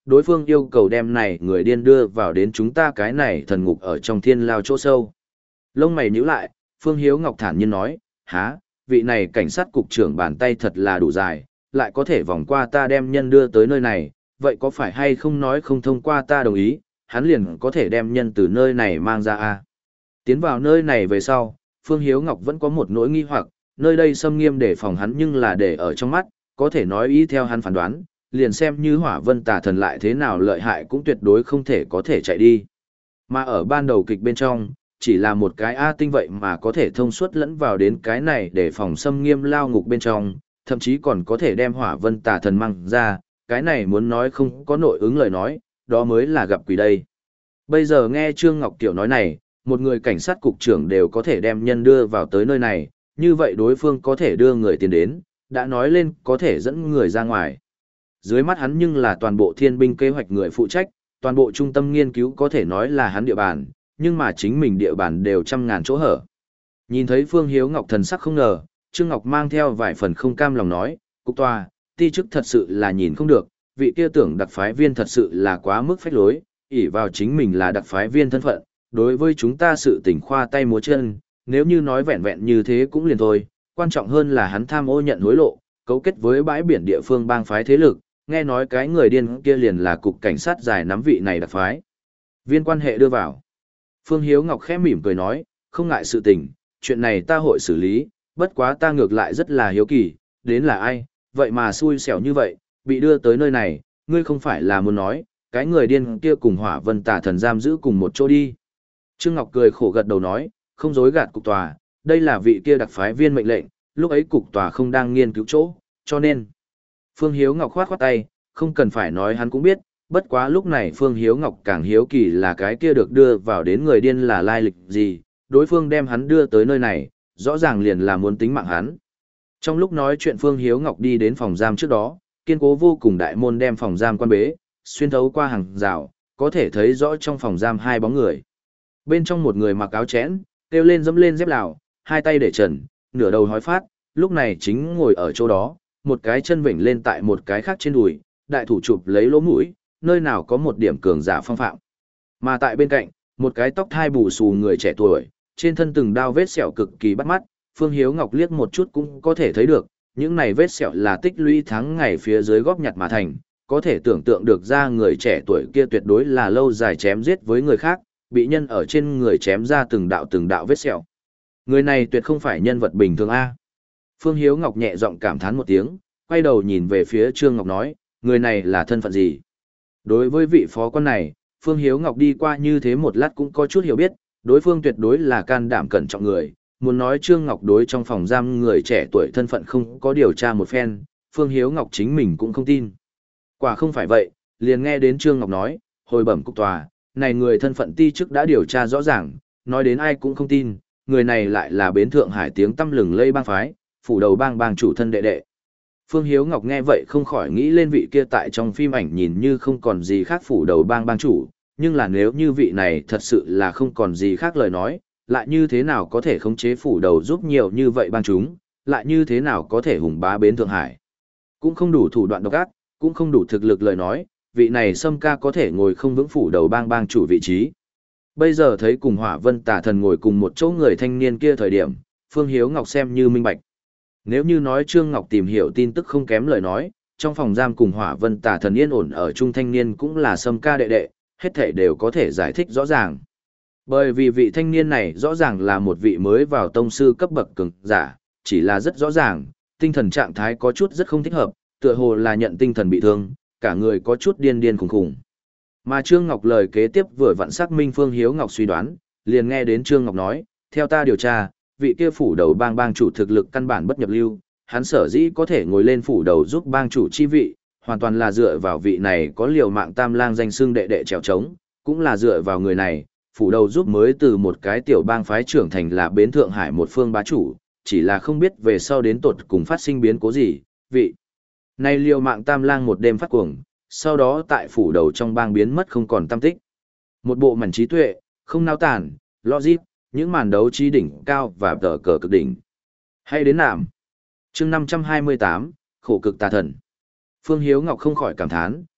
đối phương yêu cầu đem này người điên đưa vào đến chúng ta cái này thần ngục ở trong thiên lao chỗ sâu. Lông mày nhíu lại, Phương Hiếu Ngọc thản nhiên nói, há, vị này cảnh sát cục trưởng bàn tay thật là đủ dài, lại có thể vòng qua ta đem nhân đưa tới nơi này, vậy có phải hay không nói không thông qua ta đồng ý, hắn liền có thể đem nhân từ nơi này mang ra à? Tiến vào nơi này về sau, Phương Hiếu Ngọc vẫn có một nỗi nghi hoặc, nơi đây xâm nghiêm để phòng hắn nhưng là để ở trong mắt, có thể nói ý theo hắn phán đoán, liền xem như Hỏa Vân Tà Thần lại thế nào lợi hại cũng tuyệt đối không thể có thể chạy đi. Mà ở ban đầu kịch bên trong, chỉ là một cái A tinh vậy mà có thể thông suốt lẫn vào đến cái này để phòng xâm nghiêm lao ngục bên trong, thậm chí còn có thể đem Hỏa Vân Tà Thần mang ra, cái này muốn nói không có nội ứng lời nói, đó mới là gặp quỷ đây. Bây giờ nghe Trương Ngọc Tiểu nói này, một người cảnh sát cục trưởng đều có thể đem nhân đưa vào tới nơi này, như vậy đối phương có thể đưa người tiền đến, đã nói lên có thể dẫn người ra ngoài. Dưới mắt hắn nhưng là toàn bộ thiên binh kế hoạch người phụ trách, toàn bộ trung tâm nghiên cứu có thể nói là hắn địa bàn, nhưng mà chính mình địa bàn đều trăm ngàn chỗ hở. Nhìn thấy Phương Hiếu Ngọc thần sắc không ngờ, Trương Ngọc mang theo vài phần không cam lòng nói, cục tòa, ti chức thật sự là nhìn không được, vị kia tưởng đặc phái viên thật sự là quá mức phách lối, ỷ vào chính mình là đặc phái viên thân phận, đối với chúng ta sự tình khoa tay múa chân, nếu như nói vẹn vẹn như thế cũng liền thôi, quan trọng hơn là hắn tham ô nhận hối lộ, cấu kết với bãi biển địa phương bang phái thế lực, nghe nói cái người điên kia liền là cục cảnh sát giải nắm vị này đặc phái. Viên quan hệ đưa vào. Phương Hiếu Ngọc khẽ mỉm cười nói, không ngại sự tình, chuyện này ta hội xử lý, bất quá ta ngược lại rất là hiếu kỳ, đến là ai, vậy mà xui xẻo như vậy, bị đưa tới nơi này, ngươi không phải là muốn nói, cái người điên kia cùng Hỏa Vân Tà Thần giam giữ cùng một chỗ đi. Trương Ngọc cười khổ gật đầu nói, không dối gạt cục tòa, đây là vị kia đặc phái viên mệnh lệnh, lúc ấy cục tòa không đang nghiên cứu chỗ, cho nên. Phương Hiếu Ngọc khoát khoát tay, không cần phải nói hắn cũng biết, bất quá lúc này Phương Hiếu Ngọc càng hiếu kỳ là cái kia được đưa vào đến người điên là lai lịch gì, đối phương đem hắn đưa tới nơi này, rõ ràng liền là muốn tính mạng hắn. Trong lúc nói chuyện Phương Hiếu Ngọc đi đến phòng giam trước đó, kiên cố vô cùng đại môn đem phòng giam quan bế, xuyên thấu qua hàng rào, có thể thấy rõ trong phòng giam hai bóng người. Bên trong một người mặc áo chẽn, kêu lên dẫm lên dép lào, hai tay để trần, nửa đầu hói phát, lúc này chính ngồi ở chỗ đó, một cái chân vểnh lên tại một cái khác trên đùi, đại thủ chụp lấy lỗ mũi, nơi nào có một điểm cường giả phong phạm. Mà tại bên cạnh, một cái tóc thai bù xù người trẻ tuổi, trên thân từng đao vết sẹo cực kỳ bắt mắt, Phương Hiếu Ngọc liếc một chút cũng có thể thấy được, những này vết sẹo là tích lũy tháng ngày phía dưới góp nhặt mà thành, có thể tưởng tượng được ra người trẻ tuổi kia tuyệt đối là lâu dài chém giết với người khác, bị nhân ở trên người chém ra từng đạo từng đạo vết sẹo. Người này tuyệt không phải nhân vật bình thường a. Phương Hiếu Ngọc nhẹ giọng cảm thán một tiếng, quay đầu nhìn về phía Trương Ngọc nói, người này là thân phận gì? Đối với vị phó quan này, Phương Hiếu Ngọc đi qua như thế một lát cũng có chút hiểu biết, đối phương tuyệt đối là can đảm cẩn trọng người, muốn nói Trương Ngọc đối trong phòng giam người trẻ tuổi thân phận không có điều tra một phen, Phương Hiếu Ngọc chính mình cũng không tin. Quả không phải vậy, liền nghe đến Trương Ngọc nói, hồi bẩm cục tòa, này người thân phận ti chức đã điều tra rõ ràng, nói đến ai cũng không tin, người này lại là bến Thượng Hải tiếng tăm lừng lây bang phái, phủ đầu bang bang chủ thân đệ đệ. Phương Hiếu Ngọc nghe vậy không khỏi nghĩ lên vị kia tại trong phim ảnh nhìn như không còn gì khác phủ đầu bang bang chủ, nhưng là nếu như vị này thật sự là không còn gì khác lời nói, lại như thế nào có thể khống chế phủ đầu giúp nhiều như vậy bang chúng, lại như thế nào có thể hùng bá bến Thượng Hải. Cũng không đủ thủ đoạn độc ác, cũng không đủ thực lực lời nói, vị này Sâm ca có thể ngồi không vững phủ đầu bang bang chủ vị trí. Bây giờ thấy cùng Hỏa Vân Tà Thần ngồi cùng một chỗ người thanh niên kia thời điểm, Phương Hiếu Ngọc xem như minh bạch. Nếu như nói Trương Ngọc tìm hiểu tin tức không kém lời nói, trong phòng giam cùng Hỏa Vân Tà Thần yên ổn ở trung thanh niên cũng là Sâm ca đệ đệ, hết thảy đều có thể giải thích rõ ràng. Bởi vì vị thanh niên này rõ ràng là một vị mới vào tông sư cấp bậc cường giả, chỉ là rất rõ ràng, tinh thần trạng thái có chút rất không thích hợp, tựa hồ là nhận tinh thần bị thương, cả người có chút điên điên khủng khủng. Mà Trương Ngọc lời kế tiếp vừa vặn xác minh Phương Hiếu Ngọc suy đoán, liền nghe đến Trương Ngọc nói, theo ta điều tra, vị kia phủ đầu bang bang chủ thực lực căn bản bất nhập lưu, hắn sở dĩ có thể ngồi lên phủ đầu giúp bang chủ chi vị, hoàn toàn là dựa vào vị này có liều mạng tam lang danh xưng đệ đệ trèo trống, cũng là dựa vào người này, phủ đầu giúp mới từ một cái tiểu bang phái trưởng thành là bến Thượng Hải một phương bá chủ, chỉ là không biết về sau đến tột cùng phát sinh biến cố gì, vị này liều mạng tam lang một đêm phát cuồng, sau đó tại phủ đầu trong bang biến mất không còn tăm tích. Một bộ mảnh trí tuệ, không nao tản, logic, những màn đấu trí đỉnh cao và tờ cờ cực đỉnh. Hay đến nạm. chương năm trăm hai mươi tám, khổ cực tà thần. Phương Hiếu Ngọc không khỏi cảm thán,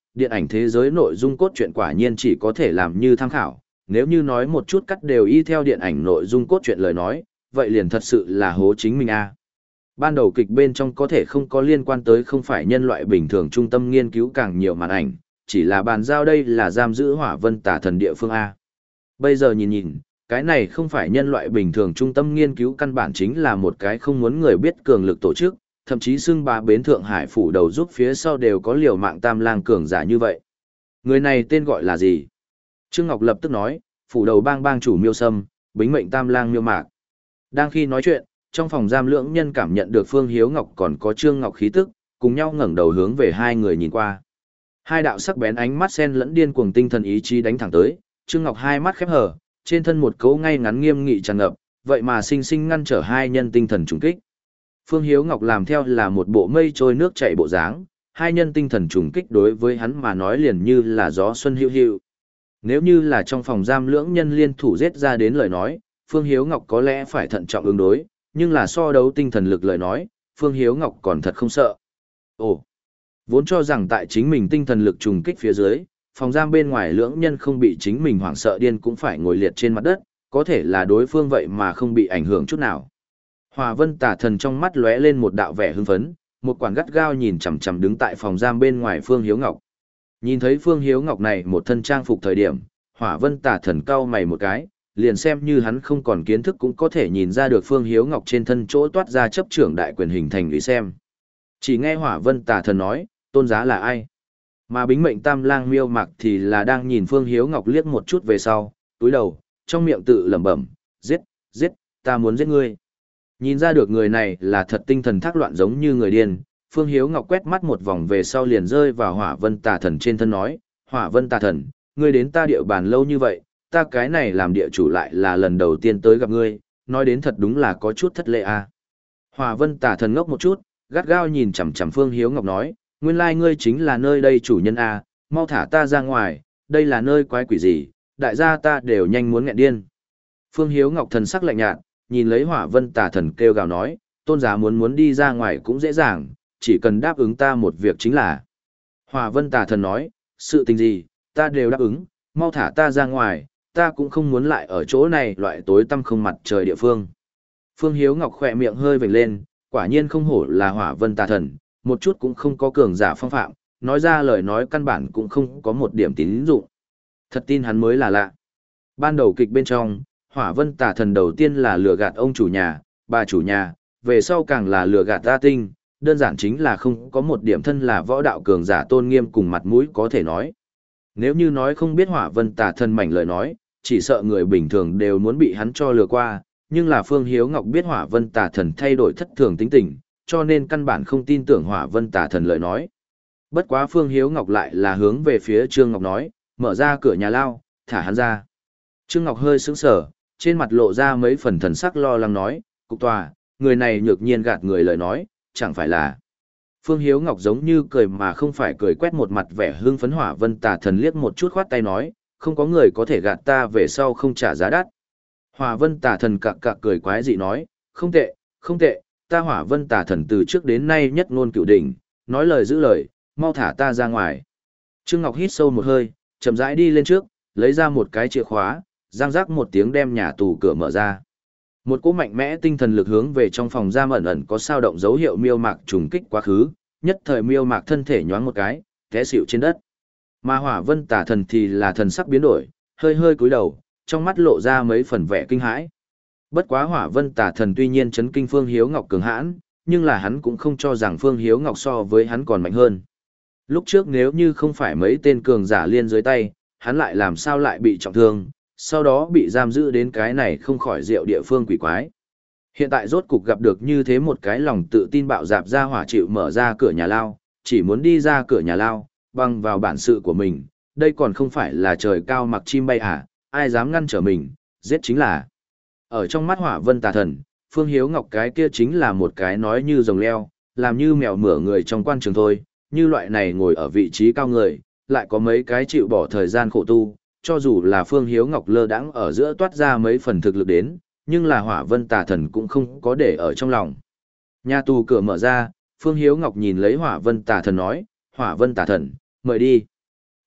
điện ảnh thế giới nội dung cốt truyện quả nhiên chỉ có thể làm như tham khảo, nếu như nói một chút cắt đều y theo điện ảnh nội dung cốt truyện lời nói, vậy liền thật sự là hố chính mình a. Ban đầu kịch bên trong có thể không có liên quan tới không phải nhân loại bình thường trung tâm nghiên cứu càng nhiều màn ảnh, chỉ là bàn giao đây là giam giữ Hỏa Vân Tà Thần địa phương a. Bây giờ nhìn nhìn, cái này không phải nhân loại bình thường trung tâm nghiên cứu căn bản chính là một cái không muốn người biết cường lực tổ chức, thậm chí xưng bá bến Thượng Hải phủ đầu giúp phía sau đều có liều mạng tam lang cường giả như vậy. Người này tên gọi là gì? Trương Ngọc lập tức nói, phủ đầu bang bang chủ Miêu Sâm, bính mệnh tam lang Miêu Mạc. Đang khi nói chuyện, trong phòng giam lưỡng nhân cảm nhận được Phương Hiếu Ngọc còn có Trương Ngọc khí tức, cùng nhau ngẩng đầu hướng về hai người nhìn qua. Hai đạo sắc bén ánh mắt xen lẫn điên cuồng tinh thần ý chí đánh thẳng tới, Trương Ngọc hai mắt khép hờ, trên thân một cấu ngay ngắn nghiêm nghị tràn ngập, vậy mà sinh sinh ngăn trở hai nhân tinh thần trùng kích. Phương Hiếu Ngọc làm theo là một bộ mây trôi nước chảy bộ dáng, hai nhân tinh thần trùng kích đối với hắn mà nói liền như là gió xuân hữu hữu. Nếu như là trong phòng giam lưỡng nhân liên thủ giết ra đến lời nói, Phương Hiếu Ngọc có lẽ phải thận trọng ứng đối, nhưng là so đấu tinh thần lực lời nói, Phương Hiếu Ngọc còn thật không sợ. Ồ, vốn cho rằng tại chính mình tinh thần lực trùng kích phía dưới, phòng giam bên ngoài lưỡng nhân không bị chính mình hoảng sợ điên cũng phải ngồi liệt trên mặt đất, có thể là đối phương vậy mà không bị ảnh hưởng chút nào. Hỏa Vân Tà Thần trong mắt lóe lên một đạo vẻ hưng phấn, một quản gắt gao nhìn chằm chằm đứng tại phòng giam bên ngoài Phương Hiếu Ngọc. Nhìn thấy Phương Hiếu Ngọc này một thân trang phục thời điểm, Hỏa Vân Tà Thần cau mày một cái, liền xem như hắn không còn kiến thức cũng có thể nhìn ra được Phương Hiếu Ngọc trên thân chỗ toát ra chấp trưởng đại quyền hình thành lý xem. Chỉ nghe Hỏa Vân Tà Thần nói, tôn giá là ai? Mà bính mệnh tam lang Miêu Mạc thì là đang nhìn Phương Hiếu Ngọc liếc một chút về sau, túi đầu, trong miệng tự lẩm bẩm, giết, giết, ta muốn giết ngươi. Nhìn ra được người này là thật tinh thần thác loạn giống như người điên, Phương Hiếu Ngọc quét mắt một vòng về sau liền rơi vào Hỏa Vân Tà Thần trên thân nói, Hỏa Vân Tà Thần, ngươi đến ta địa bàn lâu như vậy, ta cái này làm địa chủ lại là lần đầu tiên tới gặp ngươi, nói đến thật đúng là có chút thất lễ a. À. Hỏa Vân Tà Thần ngốc một chút, gắt gao nhìn chằm chằm Phương Hiếu Ngọc nói, nguyên lai ngươi chính là nơi đây chủ nhân a, à, mau thả ta ra ngoài, đây là nơi quái quỷ gì, đại gia ta đều nhanh muốn nghẹn điên. Phương Hiếu Ngọc thần sắc lạnh nhạt, nhìn lấy Hỏa Vân Tà Thần kêu gào nói, tôn giá muốn muốn đi ra ngoài cũng dễ dàng, chỉ cần đáp ứng ta một việc chính là. Hỏa Vân Tà Thần nói, sự tình gì, ta đều đáp ứng, mau thả ta ra ngoài, ta cũng không muốn lại ở chỗ này loại tối tăm không mặt trời địa phương. Phương Hiếu Ngọc khỏe miệng hơi vểnh lên, quả nhiên không hổ là Hỏa Vân Tà Thần, một chút cũng không có cường giả phong phạm, nói ra lời nói căn bản cũng không có một điểm tín dụng. Thật tin hắn mới là lạ. Ban đầu kịch bên trong, Hỏa Vân Tà Thần đầu tiên là lừa gạt ông chủ nhà, bà chủ nhà, về sau càng là lừa gạt A Tinh, đơn giản chính là không có một điểm thân là võ đạo cường giả tôn nghiêm cùng mặt mũi có thể nói. Nếu như nói không biết Hỏa Vân Tà Thần mảnh lời nói, chỉ sợ người bình thường đều muốn bị hắn cho lừa qua, nhưng là Phương Hiếu Ngọc biết Hỏa Vân Tà Thần thay đổi thất thường tính tình, cho nên căn bản không tin tưởng Hỏa Vân Tà Thần lời nói. Bất quá Phương Hiếu Ngọc lại là hướng về phía Trương Ngọc nói, mở ra cửa nhà lao, thả hắn ra. Trương Ngọc hơi sững sờ, trên mặt lộ ra mấy phần thần sắc lo lắng nói, cục tòa, người này nhược nhiên gạt người lời nói, chẳng phải là. Phương Hiếu Ngọc giống như cười mà không phải cười, quét một mặt vẻ hưng phấn Hỏa Vân Tà Thần liếc một chút khoát tay nói, không có người có thể gạt ta về sau không trả giá đắt. Hỏa Vân Tà Thần cặc cặc cười quái dị nói, không tệ, không tệ, ta Hỏa Vân Tà Thần từ trước đến nay nhất ngôn cửu đỉnh, nói lời giữ lời, mau thả ta ra ngoài. Trương Ngọc hít sâu một hơi, chậm rãi đi lên trước, lấy ra một cái chìa khóa, giang rắc một tiếng đem nhà tù cửa mở ra. Một cỗ mạnh mẽ tinh thần lực hướng về trong phòng giam ẩn ẩn có sao động dấu hiệu Miêu Mạc trùng kích quá khứ, nhất thời Miêu Mạc thân thể nhoáng một cái, té xỉu trên đất. Mà Hỏa Vân Tà Thần thì là thần sắc biến đổi, hơi hơi cúi đầu, trong mắt lộ ra mấy phần vẻ kinh hãi. Bất quá Hỏa Vân Tà Thần tuy nhiên chấn kinh Phương Hiếu Ngọc cường hãn, nhưng là hắn cũng không cho rằng Phương Hiếu Ngọc so với hắn còn mạnh hơn. Lúc trước nếu như không phải mấy tên cường giả liên dưới tay, hắn lại làm sao lại bị trọng thương, sau đó bị giam giữ đến cái này không khỏi rượu địa phương quỷ quái. Hiện tại rốt cục gặp được như thế một cái lòng tự tin bạo dạp ra hỏa chịu mở ra cửa nhà lao, chỉ muốn đi ra cửa nhà lao, băng vào bản sự của mình, đây còn không phải là trời cao mặc chim bay à, ai dám ngăn trở mình, giết chính là. Ở trong mắt Hỏa Vân Tà Thần, Phương Hiếu Ngọc cái kia chính là một cái nói như rồng leo, làm như mèo mửa người trong quan trường thôi, như loại này ngồi ở vị trí cao người, lại có mấy cái chịu bỏ thời gian khổ tu, cho dù là Phương Hiếu Ngọc lơ đãng ở giữa toát ra mấy phần thực lực đến, nhưng là Hỏa Vân Tà Thần cũng không có để ở trong lòng. Nhà tù cửa mở ra, Phương Hiếu Ngọc nhìn lấy Hỏa Vân Tà Thần nói, Hỏa Vân Tà Thần, mời đi.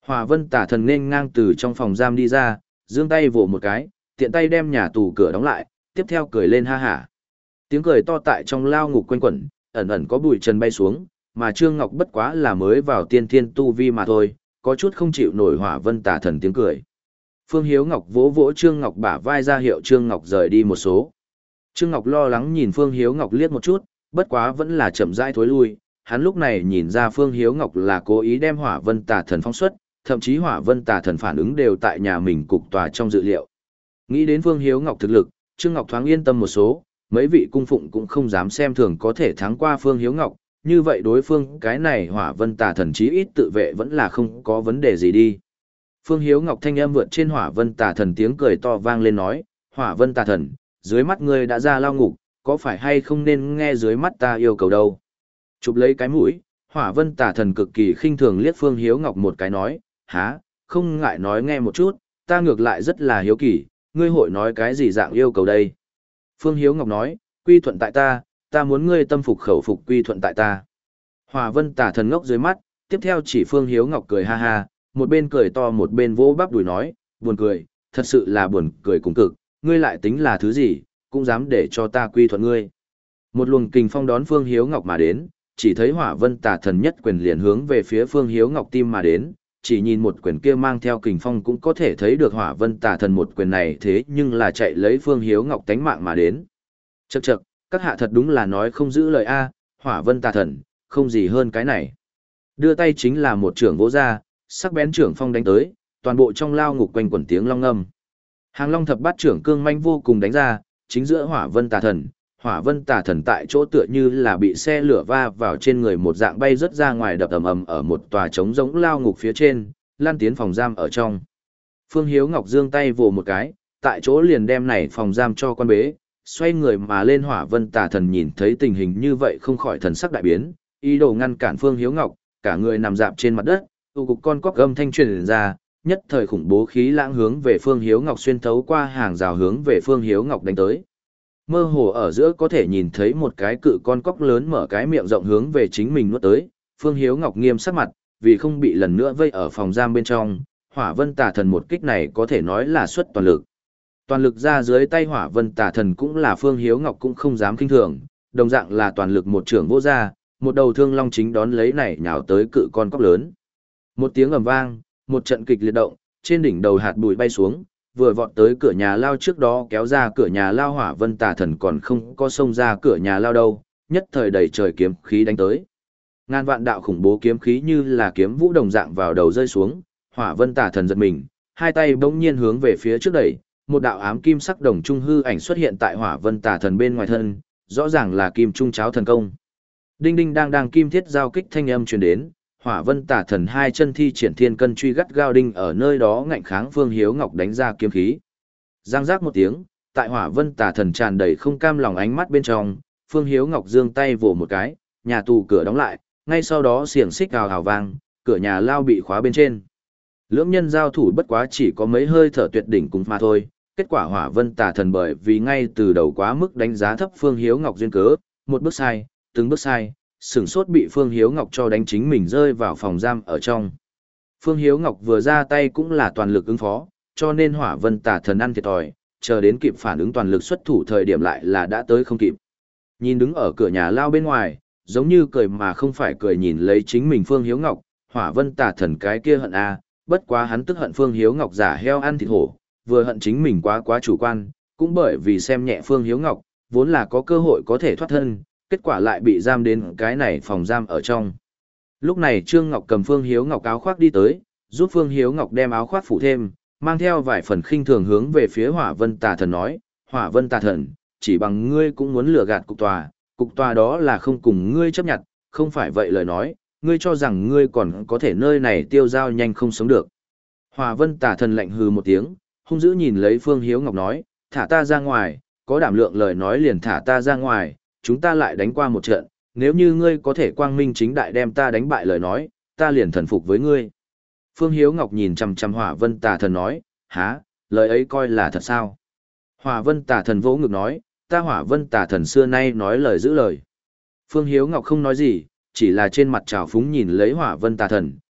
Hỏa vân tả thần nên ngang từ trong phòng giam đi ra, giương tay vỗ một cái, tiện tay đem nhà tù cửa đóng lại, tiếp theo cười lên ha hả. Tiếng cười to tại trong lao ngục quanh quẩn, ẩn ẩn có bụi trần bay xuống, mà Trương Ngọc bất quá là mới vào tiên thiên tu vi mà thôi, có chút không chịu nổi hỏa vân tả thần tiếng cười. Phương Hiếu Ngọc vỗ vỗ Trương Ngọc bả vai ra hiệu Trương Ngọc rời đi một số. Trương Ngọc lo lắng nhìn Phương Hiếu Ngọc liếc một chút, bất quá vẫn là chậm rãi thối lui, hắn lúc này nhìn ra Phương Hiếu Ngọc là cố ý đem hỏa vân tả thần phóng xuất, thậm chí hỏa vân tả thần phản ứng đều tại nhà mình cục tòa trong dự liệu. Nghĩ đến Phương Hiếu Ngọc thực lực, Trương Ngọc thoáng yên tâm một số, mấy vị cung phụng cũng không dám xem thường có thể thắng qua Phương Hiếu Ngọc, như vậy đối phương cái này hỏa vân tà thần chí ít tự vệ vẫn là không có vấn đề gì đi. Phương Hiếu Ngọc thanh âm vượt trên hỏa vân tà thần tiếng cười to vang lên nói, hỏa vân tà thần, dưới mắt ngươi đã ra lao ngục, có phải hay không nên nghe dưới mắt ta yêu cầu đâu. Chụp lấy cái mũi, hỏa vân tà thần cực kỳ khinh thường liếc Phương Hiếu Ngọc một cái nói, há, không ngại nói nghe một chút, ta ngược lại rất là hiếu kỳ, ngươi hội nói cái gì dạng yêu cầu đây. Phương Hiếu Ngọc nói, quy thuận tại ta, ta muốn ngươi tâm phục khẩu phục quy thuận tại ta. Hỏa vân tả thần ngốc dưới mắt, tiếp theo chỉ Phương Hiếu Ngọc cười ha ha, một bên cười to một bên vỗ bắp đùi nói, buồn cười, thật sự là buồn cười cùng cực, ngươi lại tính là thứ gì, cũng dám để cho ta quy thuận ngươi. Một luồng kình phong đón Phương Hiếu Ngọc mà đến, chỉ thấy hỏa vân tả thần nhất quyền liền hướng về phía Phương Hiếu Ngọc tim mà đến, chỉ nhìn một quyền kia mang theo kình phong cũng có thể thấy được hỏa vân tả thần một quyền này thế nhưng là chạy lấy Phương Hiếu Ngọc tánh mạng mà đến. Chậc chậc, các hạ thật đúng là nói không giữ lời a, hỏa vân tả thần, không gì hơn cái này. Đưa tay chính là một trưởng vỗ ra, sắc bén trưởng phong đánh tới, toàn bộ trong lao ngục quanh quẩn tiếng long ngâm. Hàng long thập bát trưởng cương manh vô cùng đánh ra, chính giữa hỏa vân tả thần, hỏa vân tả thần tại chỗ tựa như là bị xe lửa va vào trên người một dạng bay rớt ra ngoài đập ầm ầm ở một tòa trống rỗng lao ngục phía trên, lan tiến phòng giam ở trong. Phương Hiếu Ngọc giương tay vồ một cái, tại chỗ liền đem này phòng giam cho quan bế, xoay người mà lên hỏa vân tả thần nhìn thấy tình hình như vậy không khỏi thần sắc đại biến, ý đồ ngăn cản Phương Hiếu Ngọc, cả người nằm dạp trên mặt đất, tụ cục con cóc âm thanh truyền ra, nhất thời khủng bố khí lãng hướng về Phương Hiếu Ngọc xuyên thấu qua hàng rào hướng về Phương Hiếu Ngọc đánh tới. Mơ hồ ở giữa có thể nhìn thấy một cái cự con cóc lớn mở cái miệng rộng hướng về chính mình nuốt tới, Phương Hiếu Ngọc nghiêm sắc mặt, vì không bị lần nữa vây ở phòng giam bên trong, hỏa vân tả thần một kích này có thể nói là xuất toàn lực. Toàn lực ra dưới tay hỏa vân tả thần cũng là Phương Hiếu Ngọc cũng không dám kinh thường, đồng dạng là toàn lực một trưởng vô ra, một đầu thương long chính đón lấy này nhào tới cự con cóc lớn. Một tiếng ầm vang, một trận kịch liệt động, trên đỉnh đầu hạt bụi bay xuống, vừa vọt tới cửa nhà lao trước đó kéo ra cửa nhà lao hỏa vân tà thần còn không có xông ra cửa nhà lao đâu, nhất thời đầy trời kiếm khí đánh tới. Ngàn vạn đạo khủng bố kiếm khí như là kiếm vũ đồng dạng vào đầu rơi xuống, hỏa vân tà thần giật mình, hai tay bỗng nhiên hướng về phía trước đẩy, một đạo ám kim sắc đồng trung hư ảnh xuất hiện tại hỏa vân tà thần bên ngoài thân, rõ ràng là kim trung cháo thần công. Đinh đinh đang đang kim thiết giao kích thanh âm truyền đến, hỏa vân tả thần hai chân thi triển thiên cân truy gắt gao đinh ở nơi đó ngạnh kháng Phương Hiếu Ngọc đánh ra kiếm khí. Giang giác một tiếng, tại hỏa vân tả thần tràn đầy không cam lòng ánh mắt bên trong, Phương Hiếu Ngọc giương tay vỗ một cái, nhà tù cửa đóng lại, ngay sau đó xiềng xích gào hào vang, cửa nhà lao bị khóa bên trên. Lưỡng nhân giao thủ bất quá chỉ có mấy hơi thở tuyệt đỉnh cùng mà thôi, kết quả hỏa vân tả thần bởi vì ngay từ đầu quá mức đánh giá thấp Phương Hiếu Ngọc duyên cớ, một bước sai, từng bước sai, sửng sốt bị Phương Hiếu Ngọc cho đánh chính mình rơi vào phòng giam ở trong. Phương Hiếu Ngọc vừa ra tay cũng là toàn lực ứng phó, cho nên hỏa vân tả thần ăn thiệt thòi, chờ đến kịp phản ứng toàn lực xuất thủ thời điểm lại là đã tới không kịp. Nhìn đứng ở cửa nhà lao bên ngoài, giống như cười mà không phải cười nhìn lấy chính mình Phương Hiếu Ngọc, hỏa vân tả thần cái kia hận a, bất quá hắn tức hận Phương Hiếu Ngọc giả heo ăn thịt hổ, vừa hận chính mình quá quá chủ quan, cũng bởi vì xem nhẹ Phương Hiếu Ngọc, vốn là có cơ hội có thể thoát thân, kết quả lại bị giam đến cái này phòng giam ở trong. Lúc này Trương Ngọc cầm Phương Hiếu Ngọc áo khoác đi tới, giúp Phương Hiếu Ngọc đem áo khoác phủ thêm, mang theo vài phần khinh thường hướng về phía Hỏa Vân Tà Thần nói, Hỏa Vân Tà Thần, chỉ bằng ngươi cũng muốn lừa gạt cục tòa, cục tòa đó là không cùng ngươi chấp nhận, không phải vậy lời nói, ngươi cho rằng ngươi còn có thể nơi này tiêu dao nhanh không sống được. Hỏa Vân Tà Thần lạnh hừ một tiếng, hung dữ nhìn lấy Phương Hiếu Ngọc nói, thả ta ra ngoài, có đảm lượng lời nói liền thả ta ra ngoài, chúng ta lại đánh qua một trận, nếu như ngươi có thể quang minh chính đại đem ta đánh bại lời nói, ta liền thần phục với ngươi. Phương Hiếu Ngọc nhìn chằm chằm Hỏa Vân Tà Thần nói, há, lời ấy coi là thật sao? Hỏa Vân Tà Thần vỗ ngực nói, ta Hỏa Vân Tà Thần xưa nay nói lời giữ lời. Phương Hiếu Ngọc không nói gì, chỉ là trên mặt trào phúng nhìn lấy Hỏa Vân Tà Thần,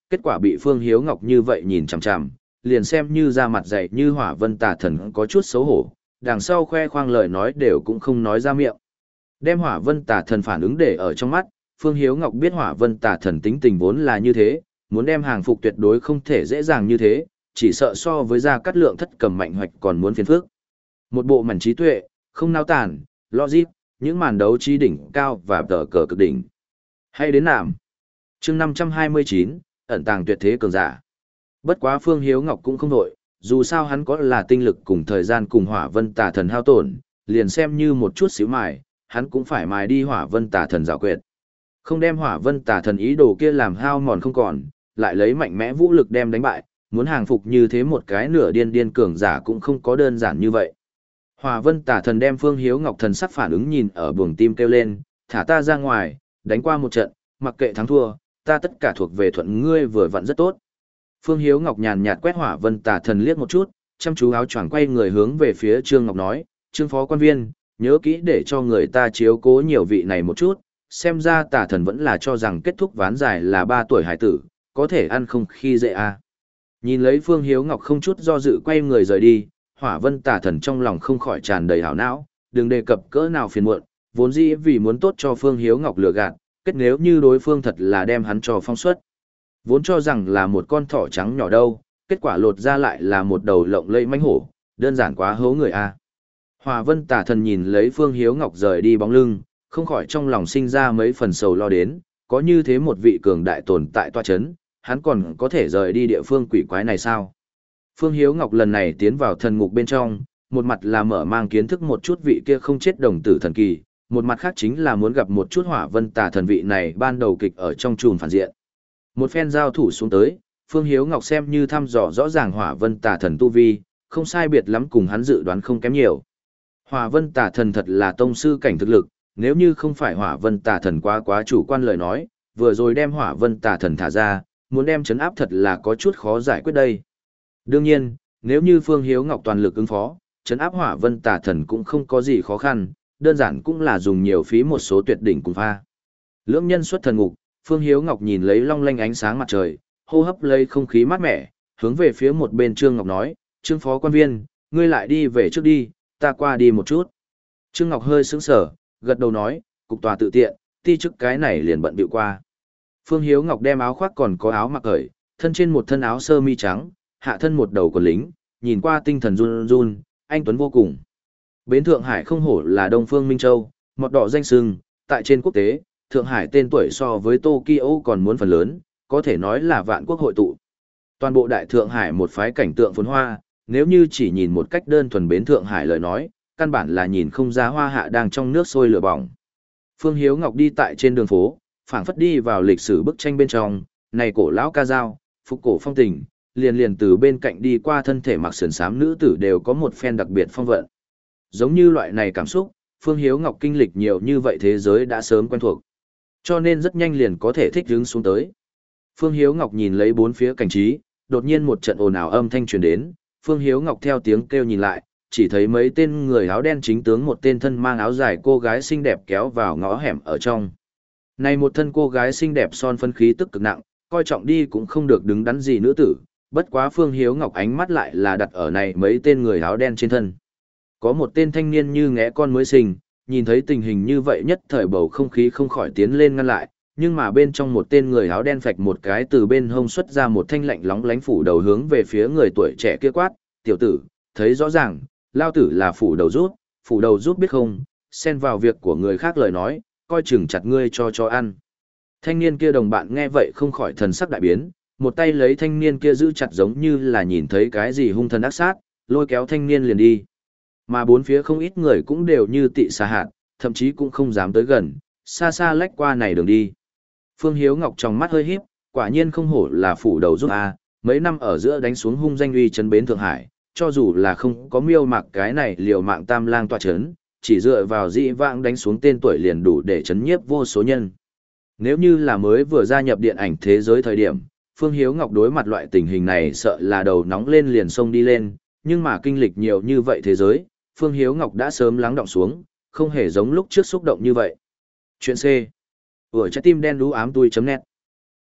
kết quả bị Phương Hiếu Ngọc như vậy nhìn chằm chằm, liền xem như ra mặt dày như Hỏa Vân Tà Thần có chút xấu hổ, đằng sau khoe khoang lời nói đều cũng không nói ra miệng. Đem Hỏa Vân Tà Thần phản ứng để ở trong mắt, Phương Hiếu Ngọc biết Hỏa Vân Tà Thần tính tình vốn là như thế, muốn đem hàng phục tuyệt đối không thể dễ dàng như thế, chỉ sợ so với Gia Cát Lượng thất cầm mạnh hoạch còn muốn phiền phức. Một bộ mảnh trí tuệ, không nao tản, logic, những màn đấu trí đỉnh cao và tờ cờ cực đỉnh. Hay đến nạm. Chương năm trăm hai mươi chín, ẩn tàng tuyệt thế cường giả. Bất quá Phương Hiếu Ngọc cũng không đổi, dù sao hắn có là tinh lực cùng thời gian cùng Hỏa Vân Tà Thần hao tổn, liền xem như một chút xíu mài, hắn cũng phải mài đi Hỏa Vân Tà Thần giảo quyệt. Không đem Hỏa Vân Tà Thần ý đồ kia làm hao mòn không còn, lại lấy mạnh mẽ vũ lực đem đánh bại, muốn hàng phục như thế một cái nửa điên điên cường giả cũng không có đơn giản như vậy. Hỏa Vân Tà Thần đem Phương Hiếu Ngọc thần sắc phản ứng nhìn ở buồng tim kêu lên, thả ta ra ngoài, đánh qua một trận, mặc kệ thắng thua, ta tất cả thuộc về thuận ngươi vừa vặn rất tốt. Phương Hiếu Ngọc nhàn nhạt quét Hỏa Vân Tà Thần liếc một chút, chăm chú áo choàng quay người hướng về phía Trương Ngọc nói, Trương Phó Quan Viên, nhớ kỹ để cho người ta chiếu cố nhiều vị này một chút, xem ra Tà Thần vẫn là cho rằng kết thúc ván giải là ba tuổi hải tử, có thể ăn không khi dễ à. Nhìn lấy Phương Hiếu Ngọc không chút do dự quay người rời đi, Hỏa Vân Tà Thần trong lòng không khỏi tràn đầy hảo não, đừng đề cập cỡ nào phiền muộn, vốn dĩ vì muốn tốt cho Phương Hiếu Ngọc lừa gạt, kết nếu như đối phương thật là đem hắn cho phong suất. Vốn cho rằng là một con thỏ trắng nhỏ đâu, kết quả lột ra lại là một đầu lộng lẫy mãnh hổ, đơn giản quá hố người a. Hỏa Vân Tà Thần nhìn lấy Phương Hiếu Ngọc rời đi bóng lưng, không khỏi trong lòng sinh ra mấy phần sầu lo đến, có như thế một vị cường đại tồn tại tọa chấn, hắn còn có thể rời đi địa phương quỷ quái này sao? Phương Hiếu Ngọc lần này tiến vào thần ngục bên trong, một mặt là mở mang kiến thức một chút vị kia không chết đồng tử thần kỳ, một mặt khác chính là muốn gặp một chút Hỏa Vân Tà Thần vị này ban đầu kịch ở trong chùm phản diện. Một phen giao thủ xuống tới, Phương Hiếu Ngọc xem như thăm dò rõ ràng Hỏa Vân Tà Thần tu vi, không sai biệt lắm cùng hắn dự đoán không kém nhiều. Hỏa Vân Tà Thần thật là tông sư cảnh thực lực, nếu như không phải Hỏa Vân Tà Thần quá quá chủ quan lời nói, vừa rồi đem Hỏa Vân Tà Thần thả ra, muốn đem chấn áp thật là có chút khó giải quyết đây. Đương nhiên, nếu như Phương Hiếu Ngọc toàn lực ứng phó, chấn áp Hỏa Vân Tà Thần cũng không có gì khó khăn, đơn giản cũng là dùng nhiều phí một số tuyệt đỉnh cùng pha. Lưỡng nhân xuất thần ngục, Phương Hiếu Ngọc nhìn lấy long lanh ánh sáng mặt trời, hô hấp lấy không khí mát mẻ, hướng về phía một bên Trương Ngọc nói, Trương Phó Quan Viên, ngươi lại đi về trước đi, ta qua đi một chút. Trương Ngọc hơi sững sờ, gật đầu nói, cục tòa tự tiện, ti chức cái này liền bận bịu qua. Phương Hiếu Ngọc đem áo khoác còn có áo mặc cởi, thân trên một thân áo sơ mi trắng, hạ thân một đầu quần lính, nhìn qua tinh thần run run, anh tuấn vô cùng. Bến Thượng Hải không hổ là Đông Phương Minh Châu, một đỏ danh sừng, tại trên quốc tế, Thượng Hải tên tuổi so với Tokyo còn muốn phần lớn, có thể nói là vạn quốc hội tụ. Toàn bộ đại Thượng Hải một phái cảnh tượng phồn hoa, nếu như chỉ nhìn một cách đơn thuần Bến Thượng Hải lời nói, căn bản là nhìn không ra hoa hạ đang trong nước sôi lửa bỏng. Phương Hiếu Ngọc đi tại trên đường phố, phảng phất đi vào lịch sử bức tranh bên trong, này cổ lão ca dao, phục cổ phong tình, liền liền từ bên cạnh đi qua thân thể mặc sườn xám nữ tử đều có một phen đặc biệt phong vận. Giống như loại này cảm xúc, Phương Hiếu Ngọc kinh lịch nhiều như vậy thế giới đã sớm quen thuộc. Cho nên rất nhanh liền có thể thích ứng xuống tới. Phương Hiếu Ngọc nhìn lấy bốn phía cảnh trí, đột nhiên một trận ồn ào âm thanh truyền đến, Phương Hiếu Ngọc theo tiếng kêu nhìn lại, chỉ thấy mấy tên người áo đen chính tướng một tên thân mang áo dài cô gái xinh đẹp kéo vào ngõ hẻm ở trong. Này một thân cô gái xinh đẹp son phân khí tức cực nặng, coi trọng đi cũng không được đứng đắn gì nữ tử, bất quá Phương Hiếu Ngọc ánh mắt lại là đặt ở này mấy tên người áo đen trên thân. Có một tên thanh niên như ngẽ con mới sinh, nhìn thấy tình hình như vậy nhất thời bầu không khí không khỏi tiến lên ngăn lại, nhưng mà bên trong một tên người áo đen phạch một cái từ bên hông xuất ra một thanh lạnh lóng lánh phủ đầu hướng về phía người tuổi trẻ kia quát, tiểu tử, thấy rõ ràng, lao tử là phủ đầu rút, phủ đầu rút biết không, xen vào việc của người khác lời nói, coi chừng chặt ngươi cho cho ăn. Thanh niên kia đồng bạn nghe vậy không khỏi thần sắc đại biến, một tay lấy thanh niên kia giữ chặt giống như là nhìn thấy cái gì hung thần ác sát, lôi kéo thanh niên liền đi. Mà bốn phía không ít người cũng đều như tị xà hạt, thậm chí cũng không dám tới gần, xa xa lách qua này đường đi. Phương Hiếu Ngọc trong mắt hơi híp, quả nhiên không hổ là phủ đầu giúp a, mấy năm ở giữa đánh xuống hung danh uy trấn Bến Thượng Hải, cho dù là không có miêu mạc cái này liều mạng tam lang tọa chấn, chỉ dựa vào dĩ vãng đánh xuống tên tuổi liền đủ để chấn nhiếp vô số nhân. Nếu như là mới vừa gia nhập điện ảnh thế giới thời điểm, Phương Hiếu Ngọc đối mặt loại tình hình này sợ là đầu nóng lên liền xông đi lên, nhưng mà kinh lịch nhiều như vậy thế giới, Phương Hiếu Ngọc đã sớm lắng đọng xuống, không hề giống lúc trước xúc động như vậy. Chuyện C. Ở trái tim đen đú ám tui chấm net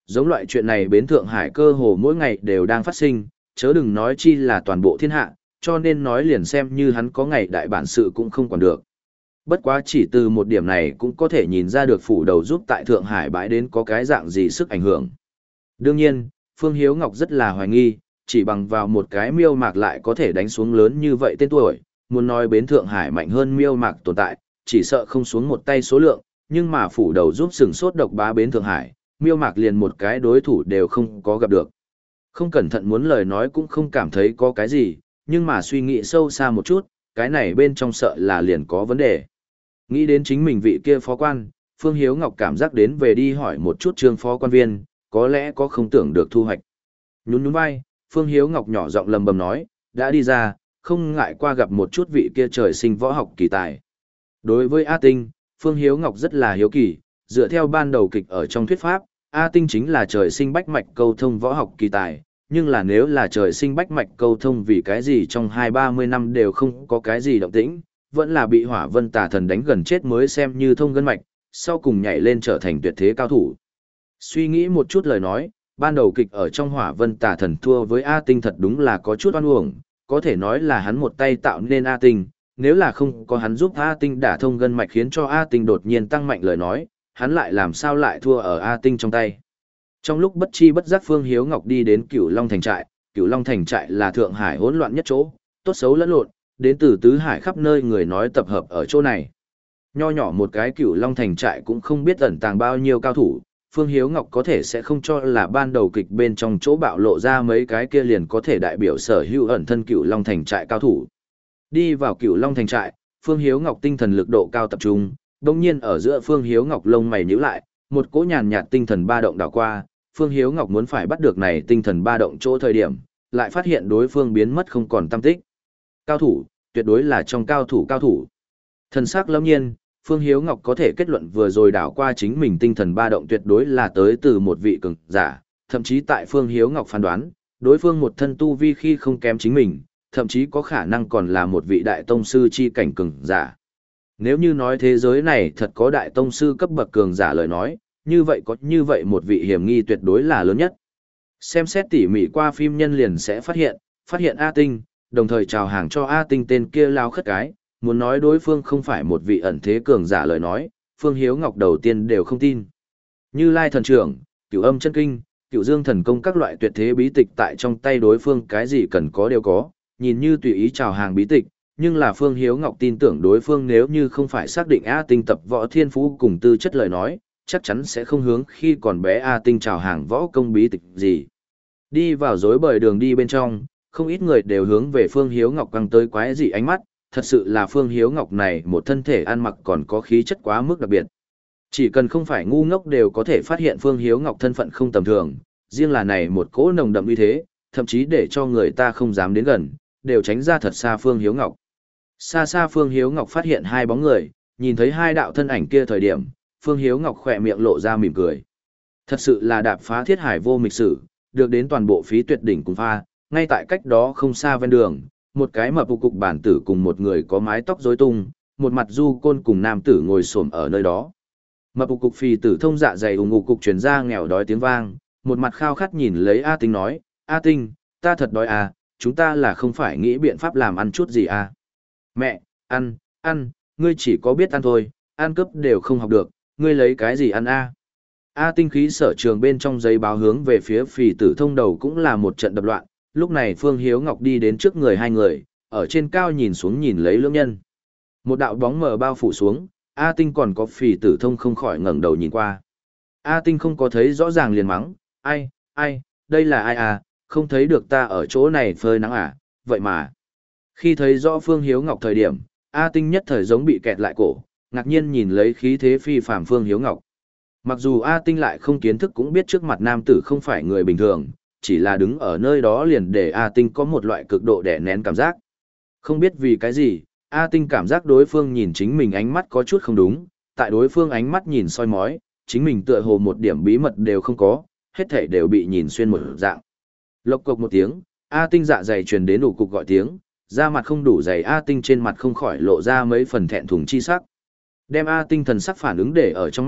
Giống loại chuyện này bến Thượng Hải cơ hồ mỗi ngày đều đang phát sinh, chớ đừng nói chi là toàn bộ thiên hạ, cho nên nói liền xem như hắn có ngày đại bản sự cũng không còn được. Bất quá chỉ từ một điểm này cũng có thể nhìn ra được phủ đầu giúp tại Thượng Hải bãi đến có cái dạng gì sức ảnh hưởng. Đương nhiên, Phương Hiếu Ngọc rất là hoài nghi, chỉ bằng vào một cái miêu mạc lại có thể đánh xuống lớn như vậy tên tuổi, muốn nói bến Thượng Hải mạnh hơn miêu mạc tồn tại, chỉ sợ không xuống một tay số lượng, nhưng mà phủ đầu giúp sừng sốt độc bá bến Thượng Hải, miêu mạc liền một cái đối thủ đều không có gặp được. Không cẩn thận muốn lời nói cũng không cảm thấy có cái gì, nhưng mà suy nghĩ sâu xa một chút, cái này bên trong sợ là liền có vấn đề. Nghĩ đến chính mình vị kia phó quan, Phương Hiếu Ngọc cảm giác đến về đi hỏi một chút trương phó quan viên, có lẽ có không tưởng được thu hoạch. Nhún nhún vai, Phương Hiếu Ngọc nhỏ giọng lầm bầm nói, đã đi ra, không ngại qua gặp một chút vị kia trời sinh võ học kỳ tài. Đối với A Tinh, Phương Hiếu Ngọc rất là hiếu kỳ, dựa theo ban đầu kịch ở trong thuyết pháp, A Tinh chính là trời sinh bách mạch câu thông võ học kỳ tài, nhưng là nếu là trời sinh bách mạch câu thông vì cái gì trong hai ba mươi năm đều không có cái gì động tĩnh, vẫn là bị Hỏa Vân Tà Thần đánh gần chết mới xem như thông gân mạch, sau cùng nhảy lên trở thành tuyệt thế cao thủ. Suy nghĩ một chút lời nói, ban đầu kịch ở trong Hỏa Vân Tà Thần thua với A Tinh thật đúng là có chút oan uổng, có thể nói là hắn một tay tạo nên A Tinh, nếu là không có hắn giúp A Tinh đả thông gân mạch khiến cho A Tinh đột nhiên tăng mạnh lời nói, hắn lại làm sao lại thua ở A Tinh trong tay. Trong lúc bất chi bất giác Phương Hiếu Ngọc đi đến Cửu Long Thành trại, Cửu Long Thành trại là Thượng Hải hỗn loạn nhất chỗ, tốt xấu lẫn lộn, đến từ tứ hải khắp nơi người nói tập hợp ở chỗ này. Nho nhỏ một cái Cửu Long Thành trại cũng không biết ẩn tàng bao nhiêu cao thủ, Phương Hiếu Ngọc có thể sẽ không cho là ban đầu kịch bên trong chỗ bạo lộ ra mấy cái kia liền có thể đại biểu sở hữu ẩn thân Cửu Long Thành trại cao thủ. Đi vào Cửu Long Thành trại, Phương Hiếu Ngọc tinh thần lực độ cao tập trung, đồng nhiên ở giữa Phương Hiếu Ngọc lông mày nhíu lại, một cỗ nhàn nhạt tinh thần ba động đảo qua, Phương Hiếu Ngọc muốn phải bắt được này tinh thần ba động chỗ thời điểm, lại phát hiện đối phương biến mất không còn tăm tích. Cao thủ, tuyệt đối là trong cao thủ cao thủ. Thần sắc lâm nhiên, Phương Hiếu Ngọc có thể kết luận vừa rồi đảo qua chính mình tinh thần ba động tuyệt đối là tới từ một vị cường giả, thậm chí tại Phương Hiếu Ngọc phán đoán, đối phương một thân tu vi khi không kém chính mình, thậm chí có khả năng còn là một vị đại tông sư chi cảnh cường giả. Nếu như nói thế giới này thật có đại tông sư cấp bậc cường giả lời nói, như vậy có như vậy một vị hiểm nghi tuyệt đối là lớn nhất. Xem xét tỉ mỉ qua phim nhân liền sẽ phát hiện, phát hiện A Tinh, đồng thời chào hàng cho A Tinh tên kia lao khất cái, muốn nói đối phương không phải một vị ẩn thế cường giả lời nói, Phương Hiếu Ngọc đầu tiên đều không tin. Như Lai thần trưởng, Cửu Âm chân kinh, Cửu Dương thần công các loại tuyệt thế bí tịch tại trong tay đối phương cái gì cần có đều có, nhìn như tùy ý chào hàng bí tịch, nhưng là Phương Hiếu Ngọc tin tưởng đối phương nếu như không phải xác định A Tinh tập võ thiên phú cùng tư chất lời nói, chắc chắn sẽ không hướng khi còn bé A Tinh chào hàng võ công bí tịch gì. Đi vào rối bời đường đi bên trong, không ít người đều hướng về Phương Hiếu Ngọc căng tới quái dị ánh mắt, thật sự là Phương Hiếu Ngọc này một thân thể ăn mặc còn có khí chất quá mức đặc biệt. Chỉ cần không phải ngu ngốc đều có thể phát hiện Phương Hiếu Ngọc thân phận không tầm thường, riêng là này một cỗ nồng đậm uy thế, thậm chí để cho người ta không dám đến gần, đều tránh ra thật xa Phương Hiếu Ngọc. Xa xa Phương Hiếu Ngọc phát hiện hai bóng người, nhìn thấy hai đạo thân ảnh kia thời điểm, Phương Hiếu Ngọc khỏe miệng lộ ra mỉm cười. Thật sự là đạp phá thiết hải vô mịch sử, được đến toàn bộ phí tuyệt đỉnh cùng pha, ngay tại cách đó không xa ven đường, một cái mập cục bản tử cùng một người có mái tóc rối tung, một mặt du côn cùng nam tử ngồi xổm ở nơi đó. Mập cục phì tử thông dạ dày ủng ngục cục truyền ra nghèo đói tiếng vang, một mặt khao khát nhìn lấy A Tinh nói, A Tinh, ta thật đói à, chúng ta là không phải nghĩ biện pháp làm ăn chút gì à. Mẹ, ăn, ăn, ngươi chỉ có biết ăn thôi, ăn cướp đều không học được, ngươi lấy cái gì ăn a? A Tinh khí sở trường bên trong giấy báo hướng về phía phì tử thông đầu cũng là một trận đập loạn, lúc này Phương Hiếu Ngọc đi đến trước người hai người, ở trên cao nhìn xuống nhìn lấy lưỡng nhân. Một đạo bóng mờ bao phủ xuống, A Tinh còn có phì tử thông không khỏi ngẩng đầu nhìn qua. A Tinh không có thấy rõ ràng liền mắng, ai, ai, đây là ai à, không thấy được ta ở chỗ này phơi nắng à, vậy mà. Khi thấy rõ Phương Hiếu Ngọc thời điểm, A Tinh nhất thời giống bị kẹt lại cổ, ngạc nhiên nhìn lấy khí thế phi phàm Phương Hiếu Ngọc. Mặc dù A Tinh lại không kiến thức cũng biết trước mặt nam tử không phải người bình thường, chỉ là đứng ở nơi đó liền để A Tinh có một loại cực độ đè nén cảm giác. Không biết vì cái gì, A Tinh cảm giác đối phương nhìn chính mình ánh mắt có chút không đúng, tại đối phương ánh mắt nhìn soi mói, chính mình tựa hồ một điểm bí mật đều không có, hết thảy đều bị nhìn xuyên một dạng. Lộc cộc một tiếng, A Tinh dạ dày truyền đến đủ cục gọi tiếng, da mặt không đủ dày A Tinh trên mặt không khỏi lộ ra mấy phần thẹn thùng chi sắc. Đem A Tinh thần sắc phản ứng để ở trong mắt,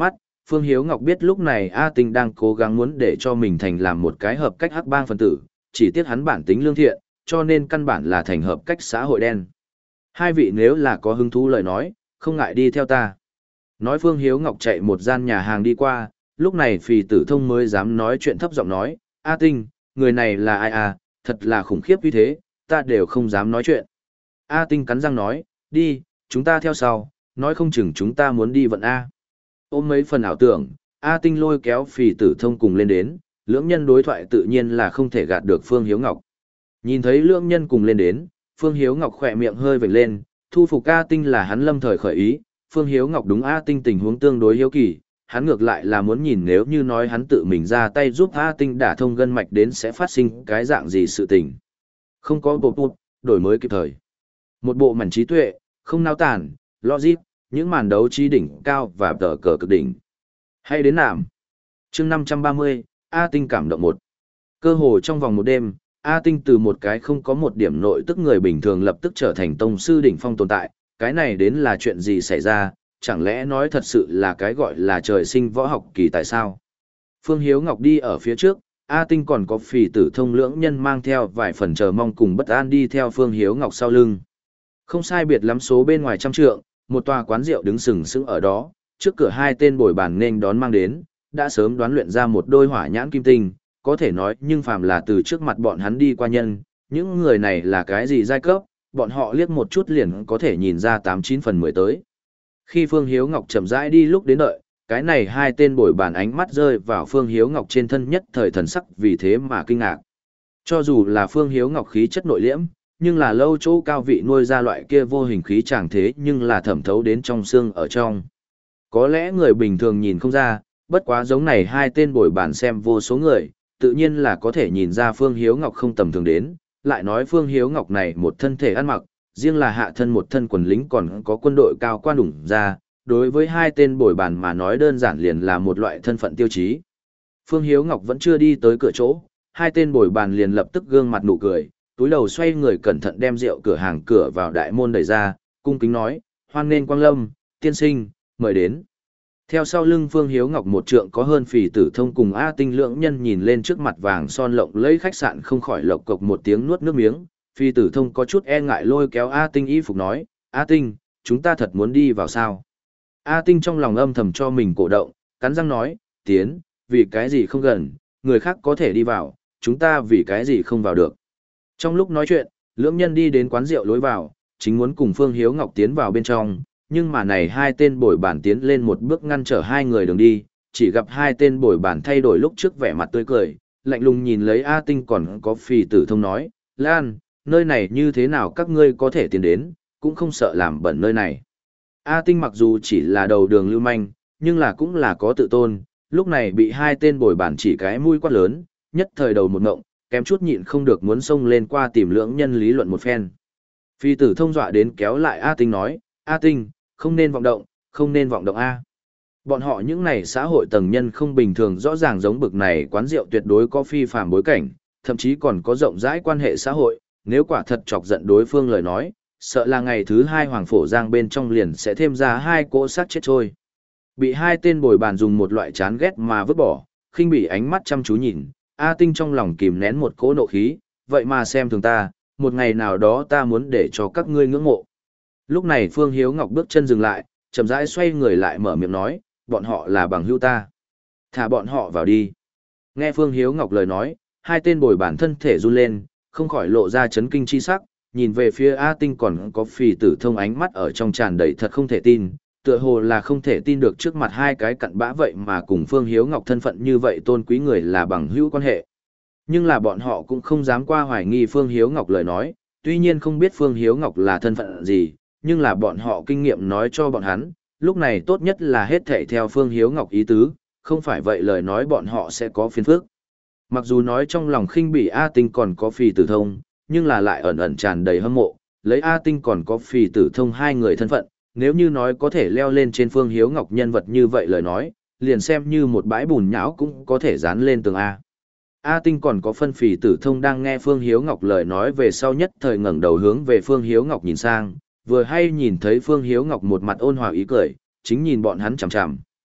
Phương Hiếu Ngọc biết lúc này A Tinh đang cố gắng muốn để cho mình thành làm một cái hợp cách hắc bang phân tử, chỉ tiếc hắn bản tính lương thiện, cho nên căn bản là thành hợp cách xã hội đen. Hai vị nếu là có hứng thú lời nói, không ngại đi theo ta. Nói Phương Hiếu Ngọc chạy một gian nhà hàng đi qua, lúc này Phì Tử Thông mới dám nói chuyện thấp giọng nói, A Tinh, người này là ai à, thật là khủng khiếp như thế, ta đều không dám nói chuyện. A Tinh cắn răng nói, đi, chúng ta theo sau, nói không chừng chúng ta muốn đi vận A. Ôm mấy phần ảo tưởng, A Tinh lôi kéo Phì Tử Thông cùng lên đến, lưỡng nhân đối thoại tự nhiên là không thể gạt được Phương Hiếu Ngọc. Nhìn thấy lưỡng nhân cùng lên đến, Phương Hiếu Ngọc khỏe miệng hơi vểnh lên, thu phục A Tinh là hắn lâm thời khởi ý, Phương Hiếu Ngọc đúng A Tinh tình huống tương đối hiếu kỳ, hắn ngược lại là muốn nhìn nếu như nói hắn tự mình ra tay giúp A Tinh đả thông gân mạch đến sẽ phát sinh cái dạng gì sự tình. Không có bộ bụt, đổi mới kịp thời. Một bộ mảnh trí tuệ, không nao tản, logic, những màn đấu trí đỉnh cao và tờ cờ cực đỉnh. Hay đến nạm. chương năm trăm ba mươi, A Tinh cảm động một. Cơ hồ trong vòng một đêm, A Tinh từ một cái không có một điểm nội tức người bình thường lập tức trở thành tông sư đỉnh phong tồn tại, cái này đến là chuyện gì xảy ra, chẳng lẽ nói thật sự là cái gọi là trời sinh võ học kỳ tại sao? Phương Hiếu Ngọc đi ở phía trước, A Tinh còn có Phì Tử Thông lưỡng nhân mang theo vài phần chờ mong cùng bất an đi theo Phương Hiếu Ngọc sau lưng. Không sai biệt lắm số bên ngoài trăm trượng, một tòa quán rượu đứng sừng sững ở đó, trước cửa hai tên bồi bàn nên đón mang đến, đã sớm đoán luyện ra một đôi hỏa nhãn kim tinh, có thể nói nhưng phàm là từ trước mặt bọn hắn đi qua nhân, những người này là cái gì giai cấp, bọn họ liếc một chút liền có thể nhìn ra tám chín phần mười tới. Khi Phương Hiếu Ngọc chậm rãi đi lúc đến đợi, cái này hai tên bồi bàn ánh mắt rơi vào Phương Hiếu Ngọc trên thân nhất thời thần sắc vì thế mà kinh ngạc. Cho dù là Phương Hiếu Ngọc khí chất nội liễm, nhưng là lâu chỗ cao vị nuôi ra loại kia vô hình khí chẳng thế nhưng là thẩm thấu đến trong xương ở trong. Có lẽ người bình thường nhìn không ra, bất quá giống này hai tên bồi bàn xem vô số người, tự nhiên là có thể nhìn ra Phương Hiếu Ngọc không tầm thường đến, lại nói Phương Hiếu Ngọc này một thân thể ăn mặc, riêng là hạ thân một thân quần lính còn có quân đội cao quan đủng ra, đối với hai tên bồi bàn mà nói đơn giản liền là một loại thân phận tiêu chí. Phương Hiếu Ngọc vẫn chưa đi tới cửa chỗ, hai tên bồi bàn liền lập tức gương mặt nụ cười, túi đầu xoay người cẩn thận đem rượu cửa hàng cửa vào đại môn đẩy ra, cung kính nói, hoan nghênh Quang Lâm, tiên sinh, mời đến. Theo sau lưng Phương Hiếu Ngọc một trượng có hơn Phì Tử Thông cùng A Tinh lưỡng nhân nhìn lên trước mặt vàng son lộng lẫy khách sạn không khỏi lộc cộc một tiếng nuốt nước miếng. Phì Tử Thông có chút e ngại lôi kéo A Tinh y phục nói, A Tinh, chúng ta thật muốn đi vào sao? A Tinh trong lòng âm thầm cho mình cổ động, cắn răng nói, tiến, vì cái gì không gần, người khác có thể đi vào, chúng ta vì cái gì không vào được. Trong lúc nói chuyện, lưỡng nhân đi đến quán rượu lối vào, chính muốn cùng Phương Hiếu Ngọc tiến vào bên trong, nhưng mà này hai tên bồi bàn tiến lên một bước ngăn trở hai người đường đi, chỉ gặp hai tên bồi bàn thay đổi lúc trước vẻ mặt tươi cười, lạnh lùng nhìn lấy A Tinh còn có Phì Tử Thông nói, Lan, nơi này như thế nào các ngươi có thể tiến đến, cũng không sợ làm bẩn nơi này. A Tinh mặc dù chỉ là đầu đường lưu manh, nhưng là cũng là có tự tôn, lúc này bị hai tên bồi bàn chỉ cái mũi quát lớn, nhất thời đầu một ngộng, kém chút nhịn không được muốn xông lên qua tìm lưỡng nhân lý luận một phen. Phì Tử Thông dọa đến kéo lại A Tinh nói, A Tinh, không nên vọng động, không nên vọng động A. Bọn họ những này xã hội tầng nhân không bình thường rõ ràng giống bực này quán rượu tuyệt đối có phi phàm bối cảnh, thậm chí còn có rộng rãi quan hệ xã hội, nếu quả thật chọc giận đối phương lời nói, sợ là ngày thứ hai Hoàng Phổ Giang bên trong liền sẽ thêm ra hai cỗ xác chết trôi. Bị hai tên bồi bàn dùng một loại chán ghét mà vứt bỏ, khinh bị ánh mắt chăm chú nhìn, A Tinh trong lòng kìm nén một cỗ nộ khí, vậy mà xem thường ta, một ngày nào đó ta muốn để cho các ngươi ngưỡng mộ. Lúc này Phương Hiếu Ngọc bước chân dừng lại, chậm rãi xoay người lại mở miệng nói, bọn họ là bằng hữu ta. Thả bọn họ vào đi. Nghe Phương Hiếu Ngọc lời nói, hai tên bồi bàn thân thể run lên, không khỏi lộ ra chấn kinh chi sắc, nhìn về phía A Tinh còn có Phì Tử Thông ánh mắt ở trong tràn đầy thật không thể tin, tựa hồ là không thể tin được trước mặt hai cái cặn bã vậy mà cùng Phương Hiếu Ngọc thân phận như vậy tôn quý người là bằng hữu quan hệ. Nhưng là bọn họ cũng không dám qua hoài nghi Phương Hiếu Ngọc lời nói, tuy nhiên không biết Phương Hiếu Ngọc là thân phận gì, nhưng là bọn họ kinh nghiệm nói cho bọn hắn, lúc này tốt nhất là hết thảy theo Phương Hiếu Ngọc ý tứ, không phải vậy lời nói bọn họ sẽ có phiền phức. Mặc dù nói trong lòng khinh bỉ A Tinh còn có Phì Tử Thông, nhưng là lại ẩn ẩn tràn đầy hâm mộ, lấy A Tinh còn có Phì Tử Thông hai người thân phận, nếu như nói có thể leo lên trên Phương Hiếu Ngọc nhân vật như vậy lời nói, liền xem như một bãi bùn nhão cũng có thể dán lên tường A. A Tinh còn có phân Phì Tử Thông đang nghe Phương Hiếu Ngọc lời nói về sau nhất thời ngẩng đầu hướng về Phương Hiếu Ngọc nhìn sang, vừa hay nhìn thấy Phương Hiếu Ngọc một mặt ôn hòa ý cười, chính nhìn bọn hắn chằm chằm.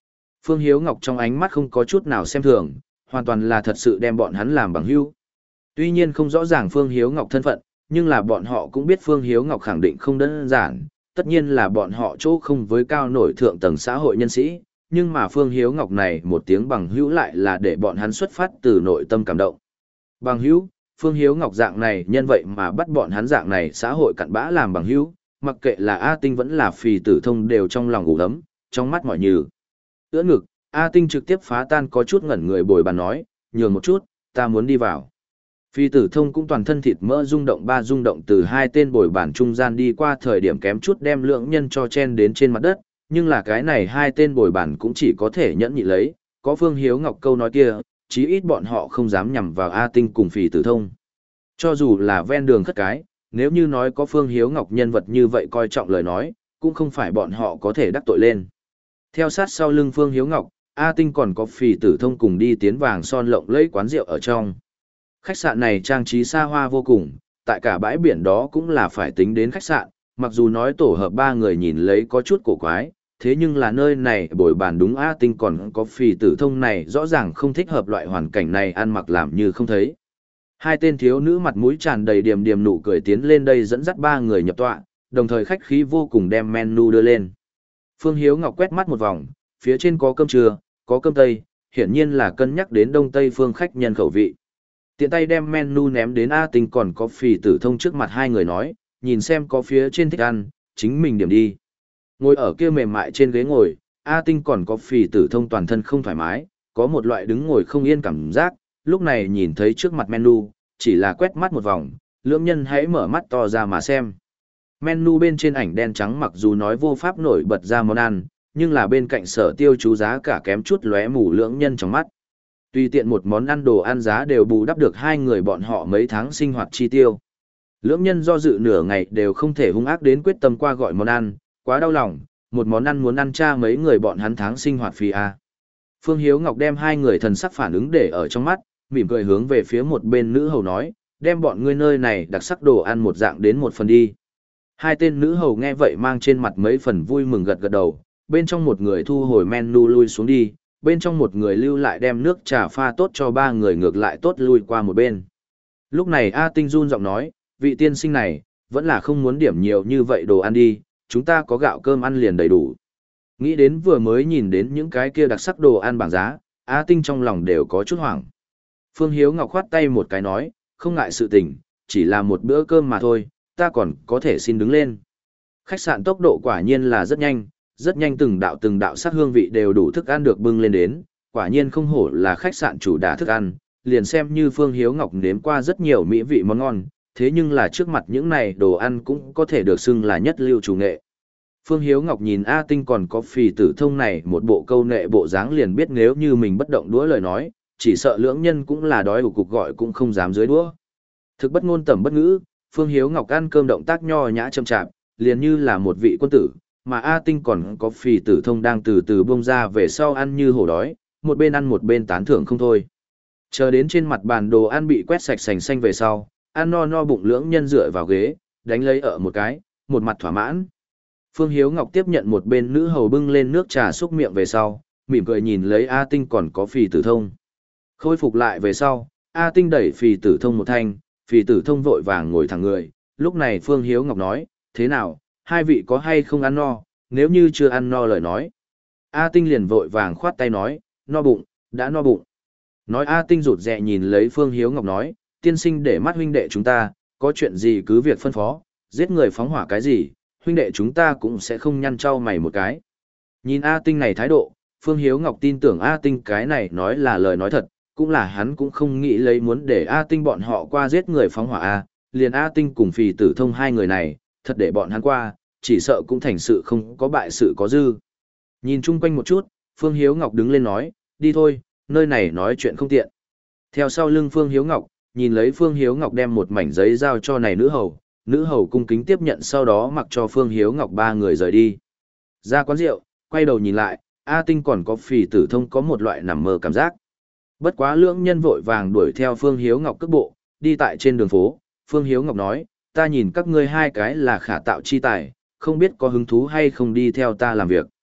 Phương Hiếu Ngọc trong ánh mắt không có chút nào xem thường, hoàn toàn là thật sự đem bọn hắn làm bằng hữu. Tuy nhiên không rõ ràng Phương Hiếu Ngọc thân phận, nhưng là bọn họ cũng biết Phương Hiếu Ngọc khẳng định không đơn giản, tất nhiên là bọn họ chỗ không với cao nổi thượng tầng xã hội nhân sĩ, nhưng mà Phương Hiếu Ngọc này một tiếng bằng hữu lại là để bọn hắn xuất phát từ nội tâm cảm động. Bằng hữu, Phương Hiếu Ngọc dạng này nhân vậy mà bắt bọn hắn dạng này xã hội cặn bã làm bằng hữu, mặc kệ là A Tinh vẫn là Phì Tử Thông đều trong lòng ủ ấm, trong mắt mỏi nhừ. Ưỡn ngực, A Tinh trực tiếp phá tan có chút ngẩn người bồi bàn nói, nhường một chút, ta muốn đi vào. Phi Tử Thông cũng toàn thân thịt mỡ rung động ba rung động từ hai tên bồi bàn trung gian đi qua thời điểm kém chút đem lượng nhân cho chen đến trên mặt đất, nhưng là cái này hai tên bồi bàn cũng chỉ có thể nhẫn nhị lấy, có Phương Hiếu Ngọc câu nói kia, chí ít bọn họ không dám nhằm vào A Tinh cùng Phi Tử Thông. Cho dù là ven đường khất cái, nếu như nói có Phương Hiếu Ngọc nhân vật như vậy coi trọng lời nói, cũng không phải bọn họ có thể đắc tội lên. Theo sát sau lưng Phương Hiếu Ngọc, A Tinh còn có Phì Tử Thông cùng đi tiến vàng son lộng lẫy quán rượu ở trong. Khách sạn này trang trí xa hoa vô cùng, tại cả bãi biển đó cũng là phải tính đến khách sạn, mặc dù nói tổ hợp ba người nhìn lấy có chút cổ quái, thế nhưng là nơi này bồi bàn đúng A Tinh còn có Phì Tử Thông này rõ ràng không thích hợp loại hoàn cảnh này ăn mặc làm như không thấy. Hai tên thiếu nữ mặt mũi tràn đầy điềm điềm nụ cười tiến lên đây dẫn dắt ba người nhập tọa, đồng thời khách khí vô cùng đem menu đưa lên. Phương Hiếu Ngọc quét mắt một vòng, phía trên có cơm trưa, có cơm tây, hiển nhiên là cân nhắc đến đông tây phương khách nhân khẩu vị. Tiện tay đem menu ném đến A Tinh còn có Phì Tử Thông trước mặt hai người nói, nhìn xem có phía trên thích ăn, chính mình điểm đi. Ngồi ở kia mềm mại trên ghế ngồi, A Tinh còn có Phì Tử Thông toàn thân không thoải mái, có một loại đứng ngồi không yên cảm giác, lúc này nhìn thấy trước mặt menu, chỉ là quét mắt một vòng, lưỡng nhân hãy mở mắt to ra mà xem. Menu bên trên ảnh đen trắng mặc dù nói vô pháp nổi bật ra món ăn, nhưng là bên cạnh sở tiêu chú giá cả kém chút lóe mù lưỡng nhân trong mắt. Tùy tiện một món ăn đồ ăn giá đều bù đắp được hai người bọn họ mấy tháng sinh hoạt chi tiêu. Lưỡng nhân do dự nửa ngày đều không thể hung ác đến quyết tâm qua gọi món ăn, quá đau lòng, một món ăn muốn ăn cha mấy người bọn hắn tháng sinh hoạt phí a. Phương Hiếu Ngọc đem hai người thần sắc phản ứng để ở trong mắt, mỉm cười hướng về phía một bên nữ hầu nói, đem bọn ngươi nơi này đặc sắc đồ ăn một dạng đến một phần đi. Hai tên nữ hầu nghe vậy mang trên mặt mấy phần vui mừng gật gật đầu, bên trong một người thu hồi menu lui xuống đi, bên trong một người lưu lại đem nước trà pha tốt cho ba người ngược lại tốt lui qua một bên. Lúc này A Tinh run giọng nói, vị tiên sinh này, vẫn là không muốn điểm nhiều như vậy đồ ăn đi, chúng ta có gạo cơm ăn liền đầy đủ. Nghĩ đến vừa mới nhìn đến những cái kia đặc sắc đồ ăn bảng giá, A Tinh trong lòng đều có chút hoảng. Phương Hiếu Ngọc khoát tay một cái nói, không ngại sự tình, chỉ là một bữa cơm mà thôi, ta còn có thể xin đứng lên. Khách sạn tốc độ quả nhiên là rất nhanh, rất nhanh từng đạo từng đạo sắc hương vị đều đủ thức ăn được bưng lên đến, quả nhiên không hổ là khách sạn chủ đả thức ăn, liền xem như Phương Hiếu Ngọc nếm qua rất nhiều mỹ vị món ngon, thế nhưng là trước mặt những này đồ ăn cũng có thể được xưng là nhất lưu chủ nghệ. Phương Hiếu Ngọc nhìn A Tinh còn có Phì Tử Thông này một bộ câu nệ bộ dáng liền biết nếu như mình bất động đũa lời nói, chỉ sợ lưỡng nhân cũng là đói ủ cục gọi cũng không dám dưới đũa. Thực bất ngôn tầm bất ngữ, Phương Hiếu Ngọc ăn cơm động tác nho nhã chậm chạp, liền như là một vị quân tử, mà A Tinh còn có Phì Tử Thông đang từ từ bông ra về sau ăn như hổ đói, một bên ăn một bên tán thưởng không thôi. Chờ đến trên mặt bàn đồ ăn bị quét sạch sành xanh về sau, ăn no no bụng lưỡng nhân dựa vào ghế, đánh lấy ở một cái, một mặt thỏa mãn. Phương Hiếu Ngọc tiếp nhận một bên nữ hầu bưng lên nước trà xúc miệng về sau, mỉm cười nhìn lấy A Tinh còn có Phì Tử Thông. Khôi phục lại về sau, A Tinh đẩy Phì Tử Thông một thanh, Phì Tử Thông vội vàng ngồi thẳng người, lúc này Phương Hiếu Ngọc nói, thế nào, hai vị có hay không ăn no, nếu như chưa ăn no lời nói. A Tinh liền vội vàng khoát tay nói, no bụng, đã no bụng. Nói A Tinh rụt rè nhìn lấy Phương Hiếu Ngọc nói, tiên sinh để mắt huynh đệ chúng ta, có chuyện gì cứ việc phân phó, giết người phóng hỏa cái gì, huynh đệ chúng ta cũng sẽ không nhăn trao mày một cái. Nhìn A Tinh này thái độ, Phương Hiếu Ngọc tin tưởng A Tinh cái này nói là lời nói thật, cũng là hắn cũng không nghĩ lấy muốn để A Tinh bọn họ qua giết người phóng hỏa A, liền A Tinh cùng Phì Tử Thông hai người này, thật để bọn hắn qua, chỉ sợ cũng thành sự không có bại sự có dư. Nhìn chung quanh một chút, Phương Hiếu Ngọc đứng lên nói, đi thôi, nơi này nói chuyện không tiện. Theo sau lưng Phương Hiếu Ngọc, nhìn lấy Phương Hiếu Ngọc đem một mảnh giấy giao cho này nữ hầu, nữ hầu cung kính tiếp nhận sau đó mặc cho Phương Hiếu Ngọc ba người rời đi. Ra quán rượu, quay đầu nhìn lại, A Tinh còn có Phì Tử Thông có một loại nằm mơ cảm giác. Bất quá lưỡng nhân vội vàng đuổi theo Phương Hiếu Ngọc cước bộ, đi tại trên đường phố, Phương Hiếu Ngọc nói, ta nhìn các ngươi hai cái là khả tạo chi tài, không biết có hứng thú hay không đi theo ta làm việc.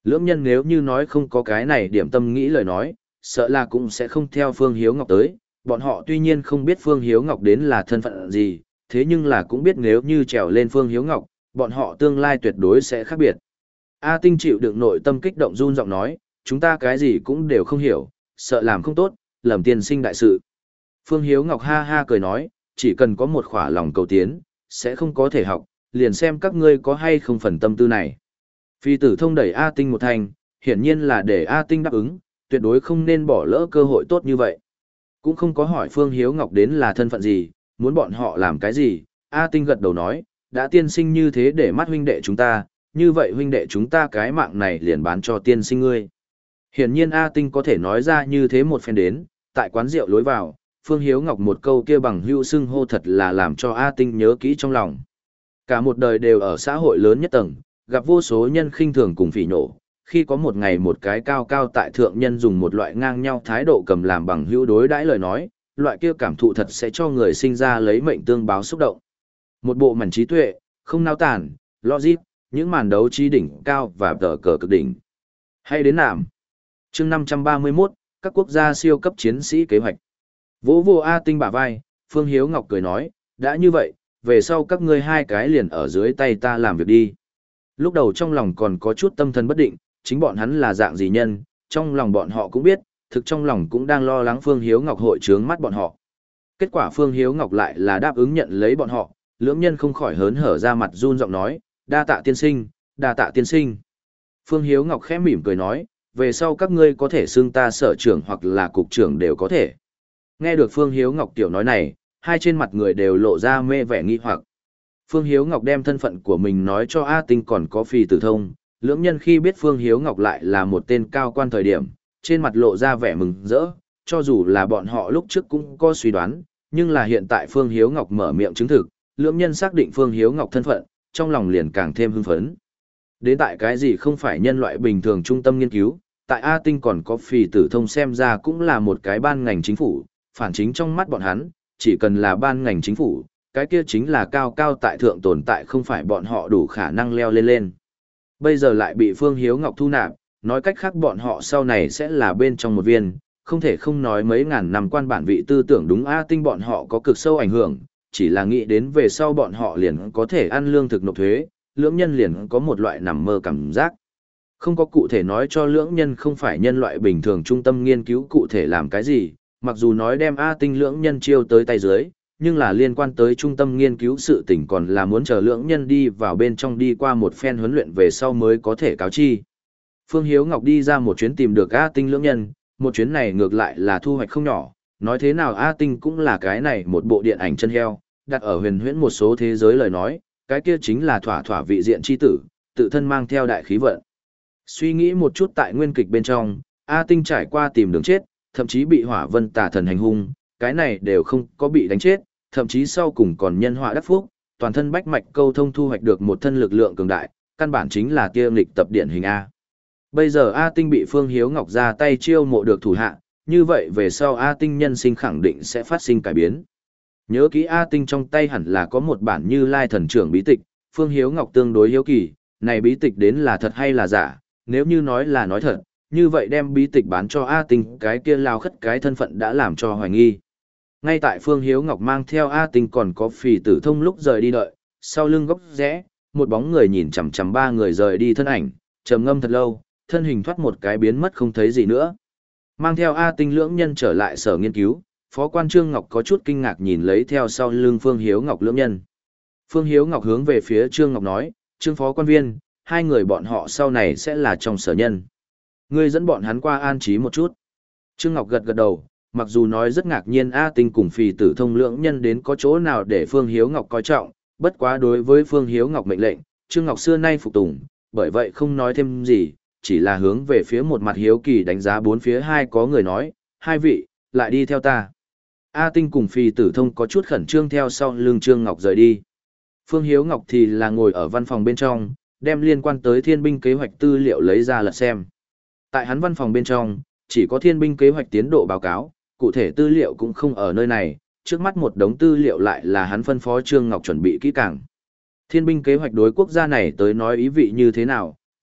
Lưỡng nhân nếu như nói không có cái này điểm tâm nghĩ lời nói, sợ là cũng sẽ không theo Phương Hiếu Ngọc tới. Bọn họ tuy nhiên không biết Phương Hiếu Ngọc đến là thân phận gì, thế nhưng là cũng biết nếu như trèo lên Phương Hiếu Ngọc, bọn họ tương lai tuyệt đối sẽ khác biệt. A Tinh chịu đựng nội tâm kích động run giọng nói, chúng ta cái gì cũng đều không hiểu, sợ làm không tốt, lầm tiên sinh đại sự. Phương Hiếu Ngọc ha ha cười nói, chỉ cần có một khỏa lòng cầu tiến, sẽ không có thể học, liền xem các ngươi có hay không phần tâm tư này. Phi tử thông đẩy A Tinh một thành, hiển nhiên là để A Tinh đáp ứng, tuyệt đối không nên bỏ lỡ cơ hội tốt như vậy. Cũng không có hỏi Phương Hiếu Ngọc đến là thân phận gì, muốn bọn họ làm cái gì, A Tinh gật đầu nói, đã tiên sinh như thế để mắt huynh đệ chúng ta, như vậy huynh đệ chúng ta cái mạng này liền bán cho tiên sinh ngươi. Hiển nhiên A Tinh có thể nói ra như thế một phen đến, tại quán rượu lối vào, Phương Hiếu Ngọc một câu kia bằng hữu xưng hô thật là làm cho A Tinh nhớ kỹ trong lòng. Cả một đời đều ở xã hội lớn nhất tầng, gặp vô số nhân khinh thường cùng phỉ nhổ, khi có một ngày một cái cao cao tại thượng nhân dùng một loại ngang nhau thái độ cầm làm bằng hữu đối đãi lời nói, loại kia cảm thụ thật sẽ cho người sinh ra lấy mệnh tương báo xúc động. Một bộ mảnh trí tuệ, không nao tản, logic, những màn đấu trí đỉnh cao và tờ cờ cực đỉnh. Hay đến nạm. Chương năm trăm ba mươi mốt, các quốc gia siêu cấp chiến sĩ kế hoạch. Vỗ vô A Tinh bả vai, Phương Hiếu Ngọc cười nói, đã như vậy, về sau các ngươi hai cái liền ở dưới tay ta làm việc đi. Lúc đầu trong lòng còn có chút tâm thần bất định, chính bọn hắn là dạng gì nhân, trong lòng bọn họ cũng biết, thực trong lòng cũng đang lo lắng Phương Hiếu Ngọc hội trướng mắt bọn họ. Kết quả Phương Hiếu Ngọc lại là đáp ứng nhận lấy bọn họ, lưỡng nhân không khỏi hớn hở ra mặt run giọng nói, đa tạ tiên sinh, đa tạ tiên sinh. Phương Hiếu Ngọc khẽ mỉm cười nói, về sau các ngươi có thể xưng ta sở trưởng hoặc là cục trưởng đều có thể. Nghe được Phương Hiếu Ngọc tiểu nói này, hai trên mặt người đều lộ ra mê vẻ nghi hoặc. Phương Hiếu Ngọc đem thân phận của mình nói cho A Tinh còn có Phi Tử Thông, lưỡng nhân khi biết Phương Hiếu Ngọc lại là một tên cao quan thời điểm, trên mặt lộ ra vẻ mừng rỡ, cho dù là bọn họ lúc trước cũng có suy đoán, nhưng là hiện tại Phương Hiếu Ngọc mở miệng chứng thực, lưỡng nhân xác định Phương Hiếu Ngọc thân phận, trong lòng liền càng thêm hưng phấn. Đến tại cái gì không phải nhân loại bình thường trung tâm nghiên cứu, tại A Tinh còn có Phi Tử Thông xem ra cũng là một cái ban ngành chính phủ, phản chính trong mắt bọn hắn, chỉ cần là ban ngành chính phủ, cái kia chính là cao cao tại thượng tồn tại không phải bọn họ đủ khả năng leo lên lên. Bây giờ lại bị Phương Hiếu Ngọc thu nạp, nói cách khác bọn họ sau này sẽ là bên trong một viên, không thể không nói mấy ngàn năm quan bản vị tư tưởng đúng A Tinh bọn họ có cực sâu ảnh hưởng, chỉ là nghĩ đến về sau bọn họ liền có thể ăn lương thực nộp thuế, lưỡng nhân liền có một loại nằm mơ cảm giác. Không có cụ thể nói cho lưỡng nhân không phải nhân loại bình thường trung tâm nghiên cứu cụ thể làm cái gì, mặc dù nói đem A Tinh lưỡng nhân chiêu tới tay dưới, nhưng là liên quan tới trung tâm nghiên cứu sự tình còn là muốn chờ lưỡng nhân đi vào bên trong đi qua một phen huấn luyện về sau mới có thể cáo chi. Phương Hiếu Ngọc đi ra một chuyến tìm được A Tinh lưỡng nhân, một chuyến này ngược lại là thu hoạch không nhỏ, nói thế nào A Tinh cũng là cái này một bộ điện ảnh chân heo, đặt ở huyền huyễn một số thế giới lời nói, cái kia chính là thỏa thỏa vị diện chi tử, tự thân mang theo đại khí vận. Suy nghĩ một chút tại nguyên kịch bên trong, A Tinh trải qua tìm đường chết, thậm chí bị hỏa vân tà thần hành hung, cái này đều không có bị đánh chết, thậm chí sau cùng còn nhân họa đắc phúc, toàn thân bách mạch câu thông thu hoạch được một thân lực lượng cường đại, căn bản chính là tia nghịch tập điển hình A. Bây giờ A Tinh bị Phương Hiếu Ngọc ra tay chiêu mộ được thủ hạ, như vậy về sau A Tinh nhân sinh khẳng định sẽ phát sinh cải biến. Nhớ kỹ A Tinh trong tay hẳn là có một bản Như Lai thần trưởng bí tịch, Phương Hiếu Ngọc tương đối hiếu kỳ, này bí tịch đến là thật hay là giả, nếu như nói là nói thật, như vậy đem bí tịch bán cho A Tinh cái kia lao khất cái thân phận đã làm cho hoài nghi. Ngay tại Phương Hiếu Ngọc mang theo A Tinh còn có Phì Tử Thông lúc rời đi đợi, sau lưng góc rẽ, một bóng người nhìn chằm chằm ba người rời đi thân ảnh, trầm ngâm thật lâu, thân hình thoát một cái biến mất không thấy gì nữa. Mang theo A Tinh lưỡng nhân trở lại sở nghiên cứu, Phó quan Trương Ngọc có chút kinh ngạc nhìn lấy theo sau lưng Phương Hiếu Ngọc lưỡng nhân. Phương Hiếu Ngọc hướng về phía Trương Ngọc nói, Trương Phó quan viên, hai người bọn họ sau này sẽ là trong sở nhân. Ngươi dẫn bọn hắn qua an trí một chút. Trương Ngọc gật gật đầu, mặc dù nói rất ngạc nhiên A Tinh cùng Phì Tử Thông lưỡng nhân đến có chỗ nào để Phương Hiếu Ngọc coi trọng, bất quá đối với Phương Hiếu Ngọc mệnh lệnh, Trương Ngọc xưa nay phục tùng, bởi vậy không nói thêm gì, chỉ là hướng về phía một mặt hiếu kỳ đánh giá bốn phía hai có người nói, hai vị, lại đi theo ta. A Tinh cùng Phì Tử Thông có chút khẩn trương theo sau lưng Trương Ngọc rời đi. Phương Hiếu Ngọc thì là ngồi ở văn phòng bên trong, đem liên quan tới thiên binh kế hoạch tư liệu lấy ra lật xem. Tại hắn văn phòng bên trong, chỉ có thiên binh kế hoạch tiến độ báo cáo, cụ thể tư liệu cũng không ở nơi này, trước mắt một đống tư liệu lại là hắn phân phó Trương Ngọc chuẩn bị kỹ càng. Thiên binh kế hoạch đối quốc gia này tới nói ý vị như thế nào,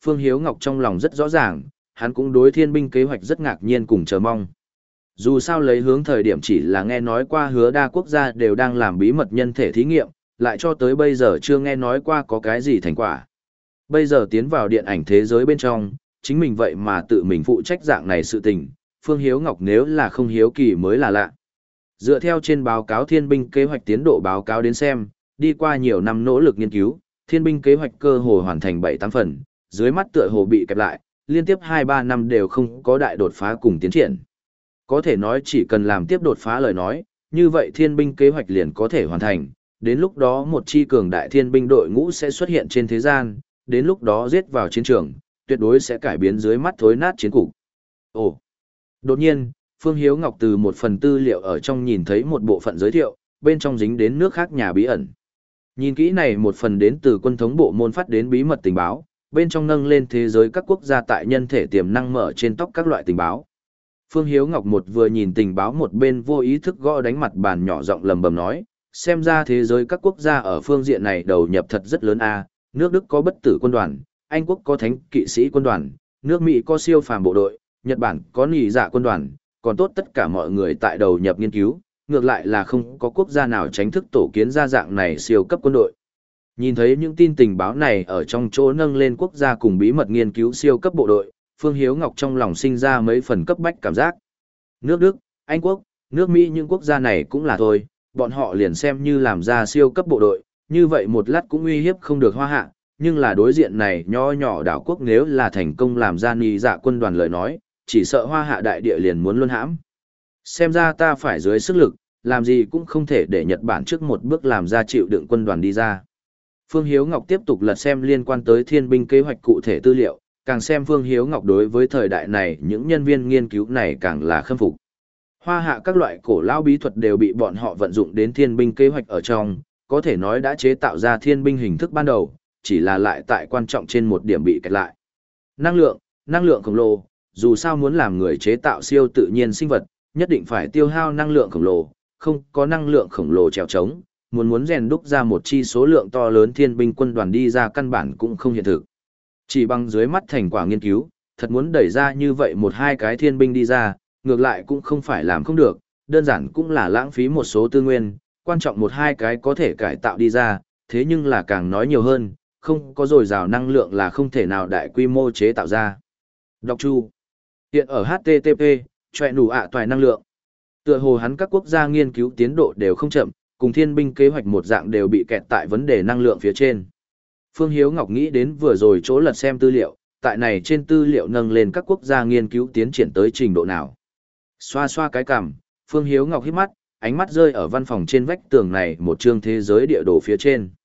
Phương Hiếu Ngọc trong lòng rất rõ ràng, hắn cũng đối thiên binh kế hoạch rất ngạc nhiên cùng chờ mong. Dù sao lấy hướng thời điểm chỉ là nghe nói qua hứa đa quốc gia đều đang làm bí mật nhân thể thí nghiệm, lại cho tới bây giờ chưa nghe nói qua có cái gì thành quả. Bây giờ tiến vào điện ảnh thế giới bên trong, chính mình vậy mà tự mình phụ trách dạng này sự tình, Phương Hiếu Ngọc nếu là không hiếu kỳ mới là lạ. Dựa theo trên báo cáo thiên binh kế hoạch tiến độ báo cáo đến xem, đi qua nhiều năm nỗ lực nghiên cứu, thiên binh kế hoạch cơ hồ hoàn thành bảy tám phần, dưới mắt tựa hồ bị kẹp lại, liên tiếp hai ba năm đều không có đại đột phá cùng tiến triển. Có thể nói chỉ cần làm tiếp đột phá lời nói, như vậy thiên binh kế hoạch liền có thể hoàn thành, đến lúc đó một chi cường đại thiên binh đội ngũ sẽ xuất hiện trên thế gian, đến lúc đó giết vào chiến trường, tuyệt đối sẽ cải biến dưới mắt thối nát chiến cục. Ồ! Đột nhiên, Phương Hiếu Ngọc từ một phần tư liệu ở trong nhìn thấy một bộ phận giới thiệu, bên trong dính đến nước khác nhà bí ẩn. Nhìn kỹ này một phần đến từ quân thống bộ môn phát đến bí mật tình báo, bên trong nâng lên thế giới các quốc gia tại nhân thể tiềm năng mở trên tóc các loại tình báo. Phương Hiếu Ngọc một vừa nhìn tình báo một bên vô ý thức gõ đánh mặt bàn nhỏ giọng lầm bầm nói, xem ra thế giới các quốc gia ở phương diện này đầu nhập thật rất lớn a. Nước Đức có bất tử quân đoàn, Anh quốc có thánh kỵ sĩ quân đoàn, nước Mỹ có siêu phàm bộ đội, Nhật Bản có nhị dạ quân đoàn, còn tốt tất cả mọi người tại đầu nhập nghiên cứu, ngược lại là không có quốc gia nào tránh thức tổ kiến ra dạng này siêu cấp quân đội. Nhìn thấy những tin tình báo này ở trong chỗ nâng lên quốc gia cùng bí mật nghiên cứu siêu cấp bộ đội, Phương Hiếu Ngọc trong lòng sinh ra mấy phần cấp bách cảm giác. Nước Đức, Anh quốc, nước Mỹ những quốc gia này cũng là thôi, bọn họ liền xem như làm ra siêu cấp bộ đội, như vậy một lát cũng uy hiếp không được Hoa Hạ, nhưng là đối diện này nho nhỏ đảo quốc nếu là thành công làm ra nhị dạ quân đoàn lời nói, chỉ sợ Hoa Hạ đại địa liền muốn luân hãm. Xem ra ta phải dưới sức lực, làm gì cũng không thể để Nhật Bản trước một bước làm ra chịu đựng quân đoàn đi ra. Phương Hiếu Ngọc tiếp tục lật xem liên quan tới thiên binh kế hoạch cụ thể tư liệu, càng xem Phương Hiếu Ngọc đối với thời đại này những nhân viên nghiên cứu này càng là khâm phục. Hoa Hạ các loại cổ lao bí thuật đều bị bọn họ vận dụng đến thiên binh kế hoạch ở trong, có thể nói đã chế tạo ra thiên binh hình thức ban đầu, chỉ là lại tại quan trọng trên một điểm bị kẹt lại. Năng lượng, năng lượng khổng lồ, dù sao muốn làm người chế tạo siêu tự nhiên sinh vật, nhất định phải tiêu hao năng lượng khổng lồ, không có năng lượng khổng lồ trèo trống, muốn muốn rèn đúc ra một chi số lượng to lớn thiên binh quân đoàn đi ra căn bản cũng không hiện thực. Chỉ bằng dưới mắt thành quả nghiên cứu, thật muốn đẩy ra như vậy một hai cái thiên binh đi ra, ngược lại cũng không phải làm không được, đơn giản cũng là lãng phí một số tư nguyên, quan trọng một hai cái có thể cải tạo đi ra, thế nhưng là càng nói nhiều hơn, không có dồi dào năng lượng là không thể nào đại quy mô chế tạo ra. Đọc chu. Hiện ở hát tê tê pê, chọe nủ ạ toài năng lượng. Tựa hồ hắn các quốc gia nghiên cứu tiến độ đều không chậm, cùng thiên binh kế hoạch một dạng đều bị kẹt tại vấn đề năng lượng phía trên. Phương Hiếu Ngọc nghĩ đến vừa rồi chỗ lật xem tư liệu, tại này trên tư liệu nâng lên các quốc gia nghiên cứu tiến triển tới trình độ nào. Xoa xoa cái cằm, Phương Hiếu Ngọc hít mắt, ánh mắt rơi ở văn phòng trên vách tường này một chương thế giới địa đồ phía trên.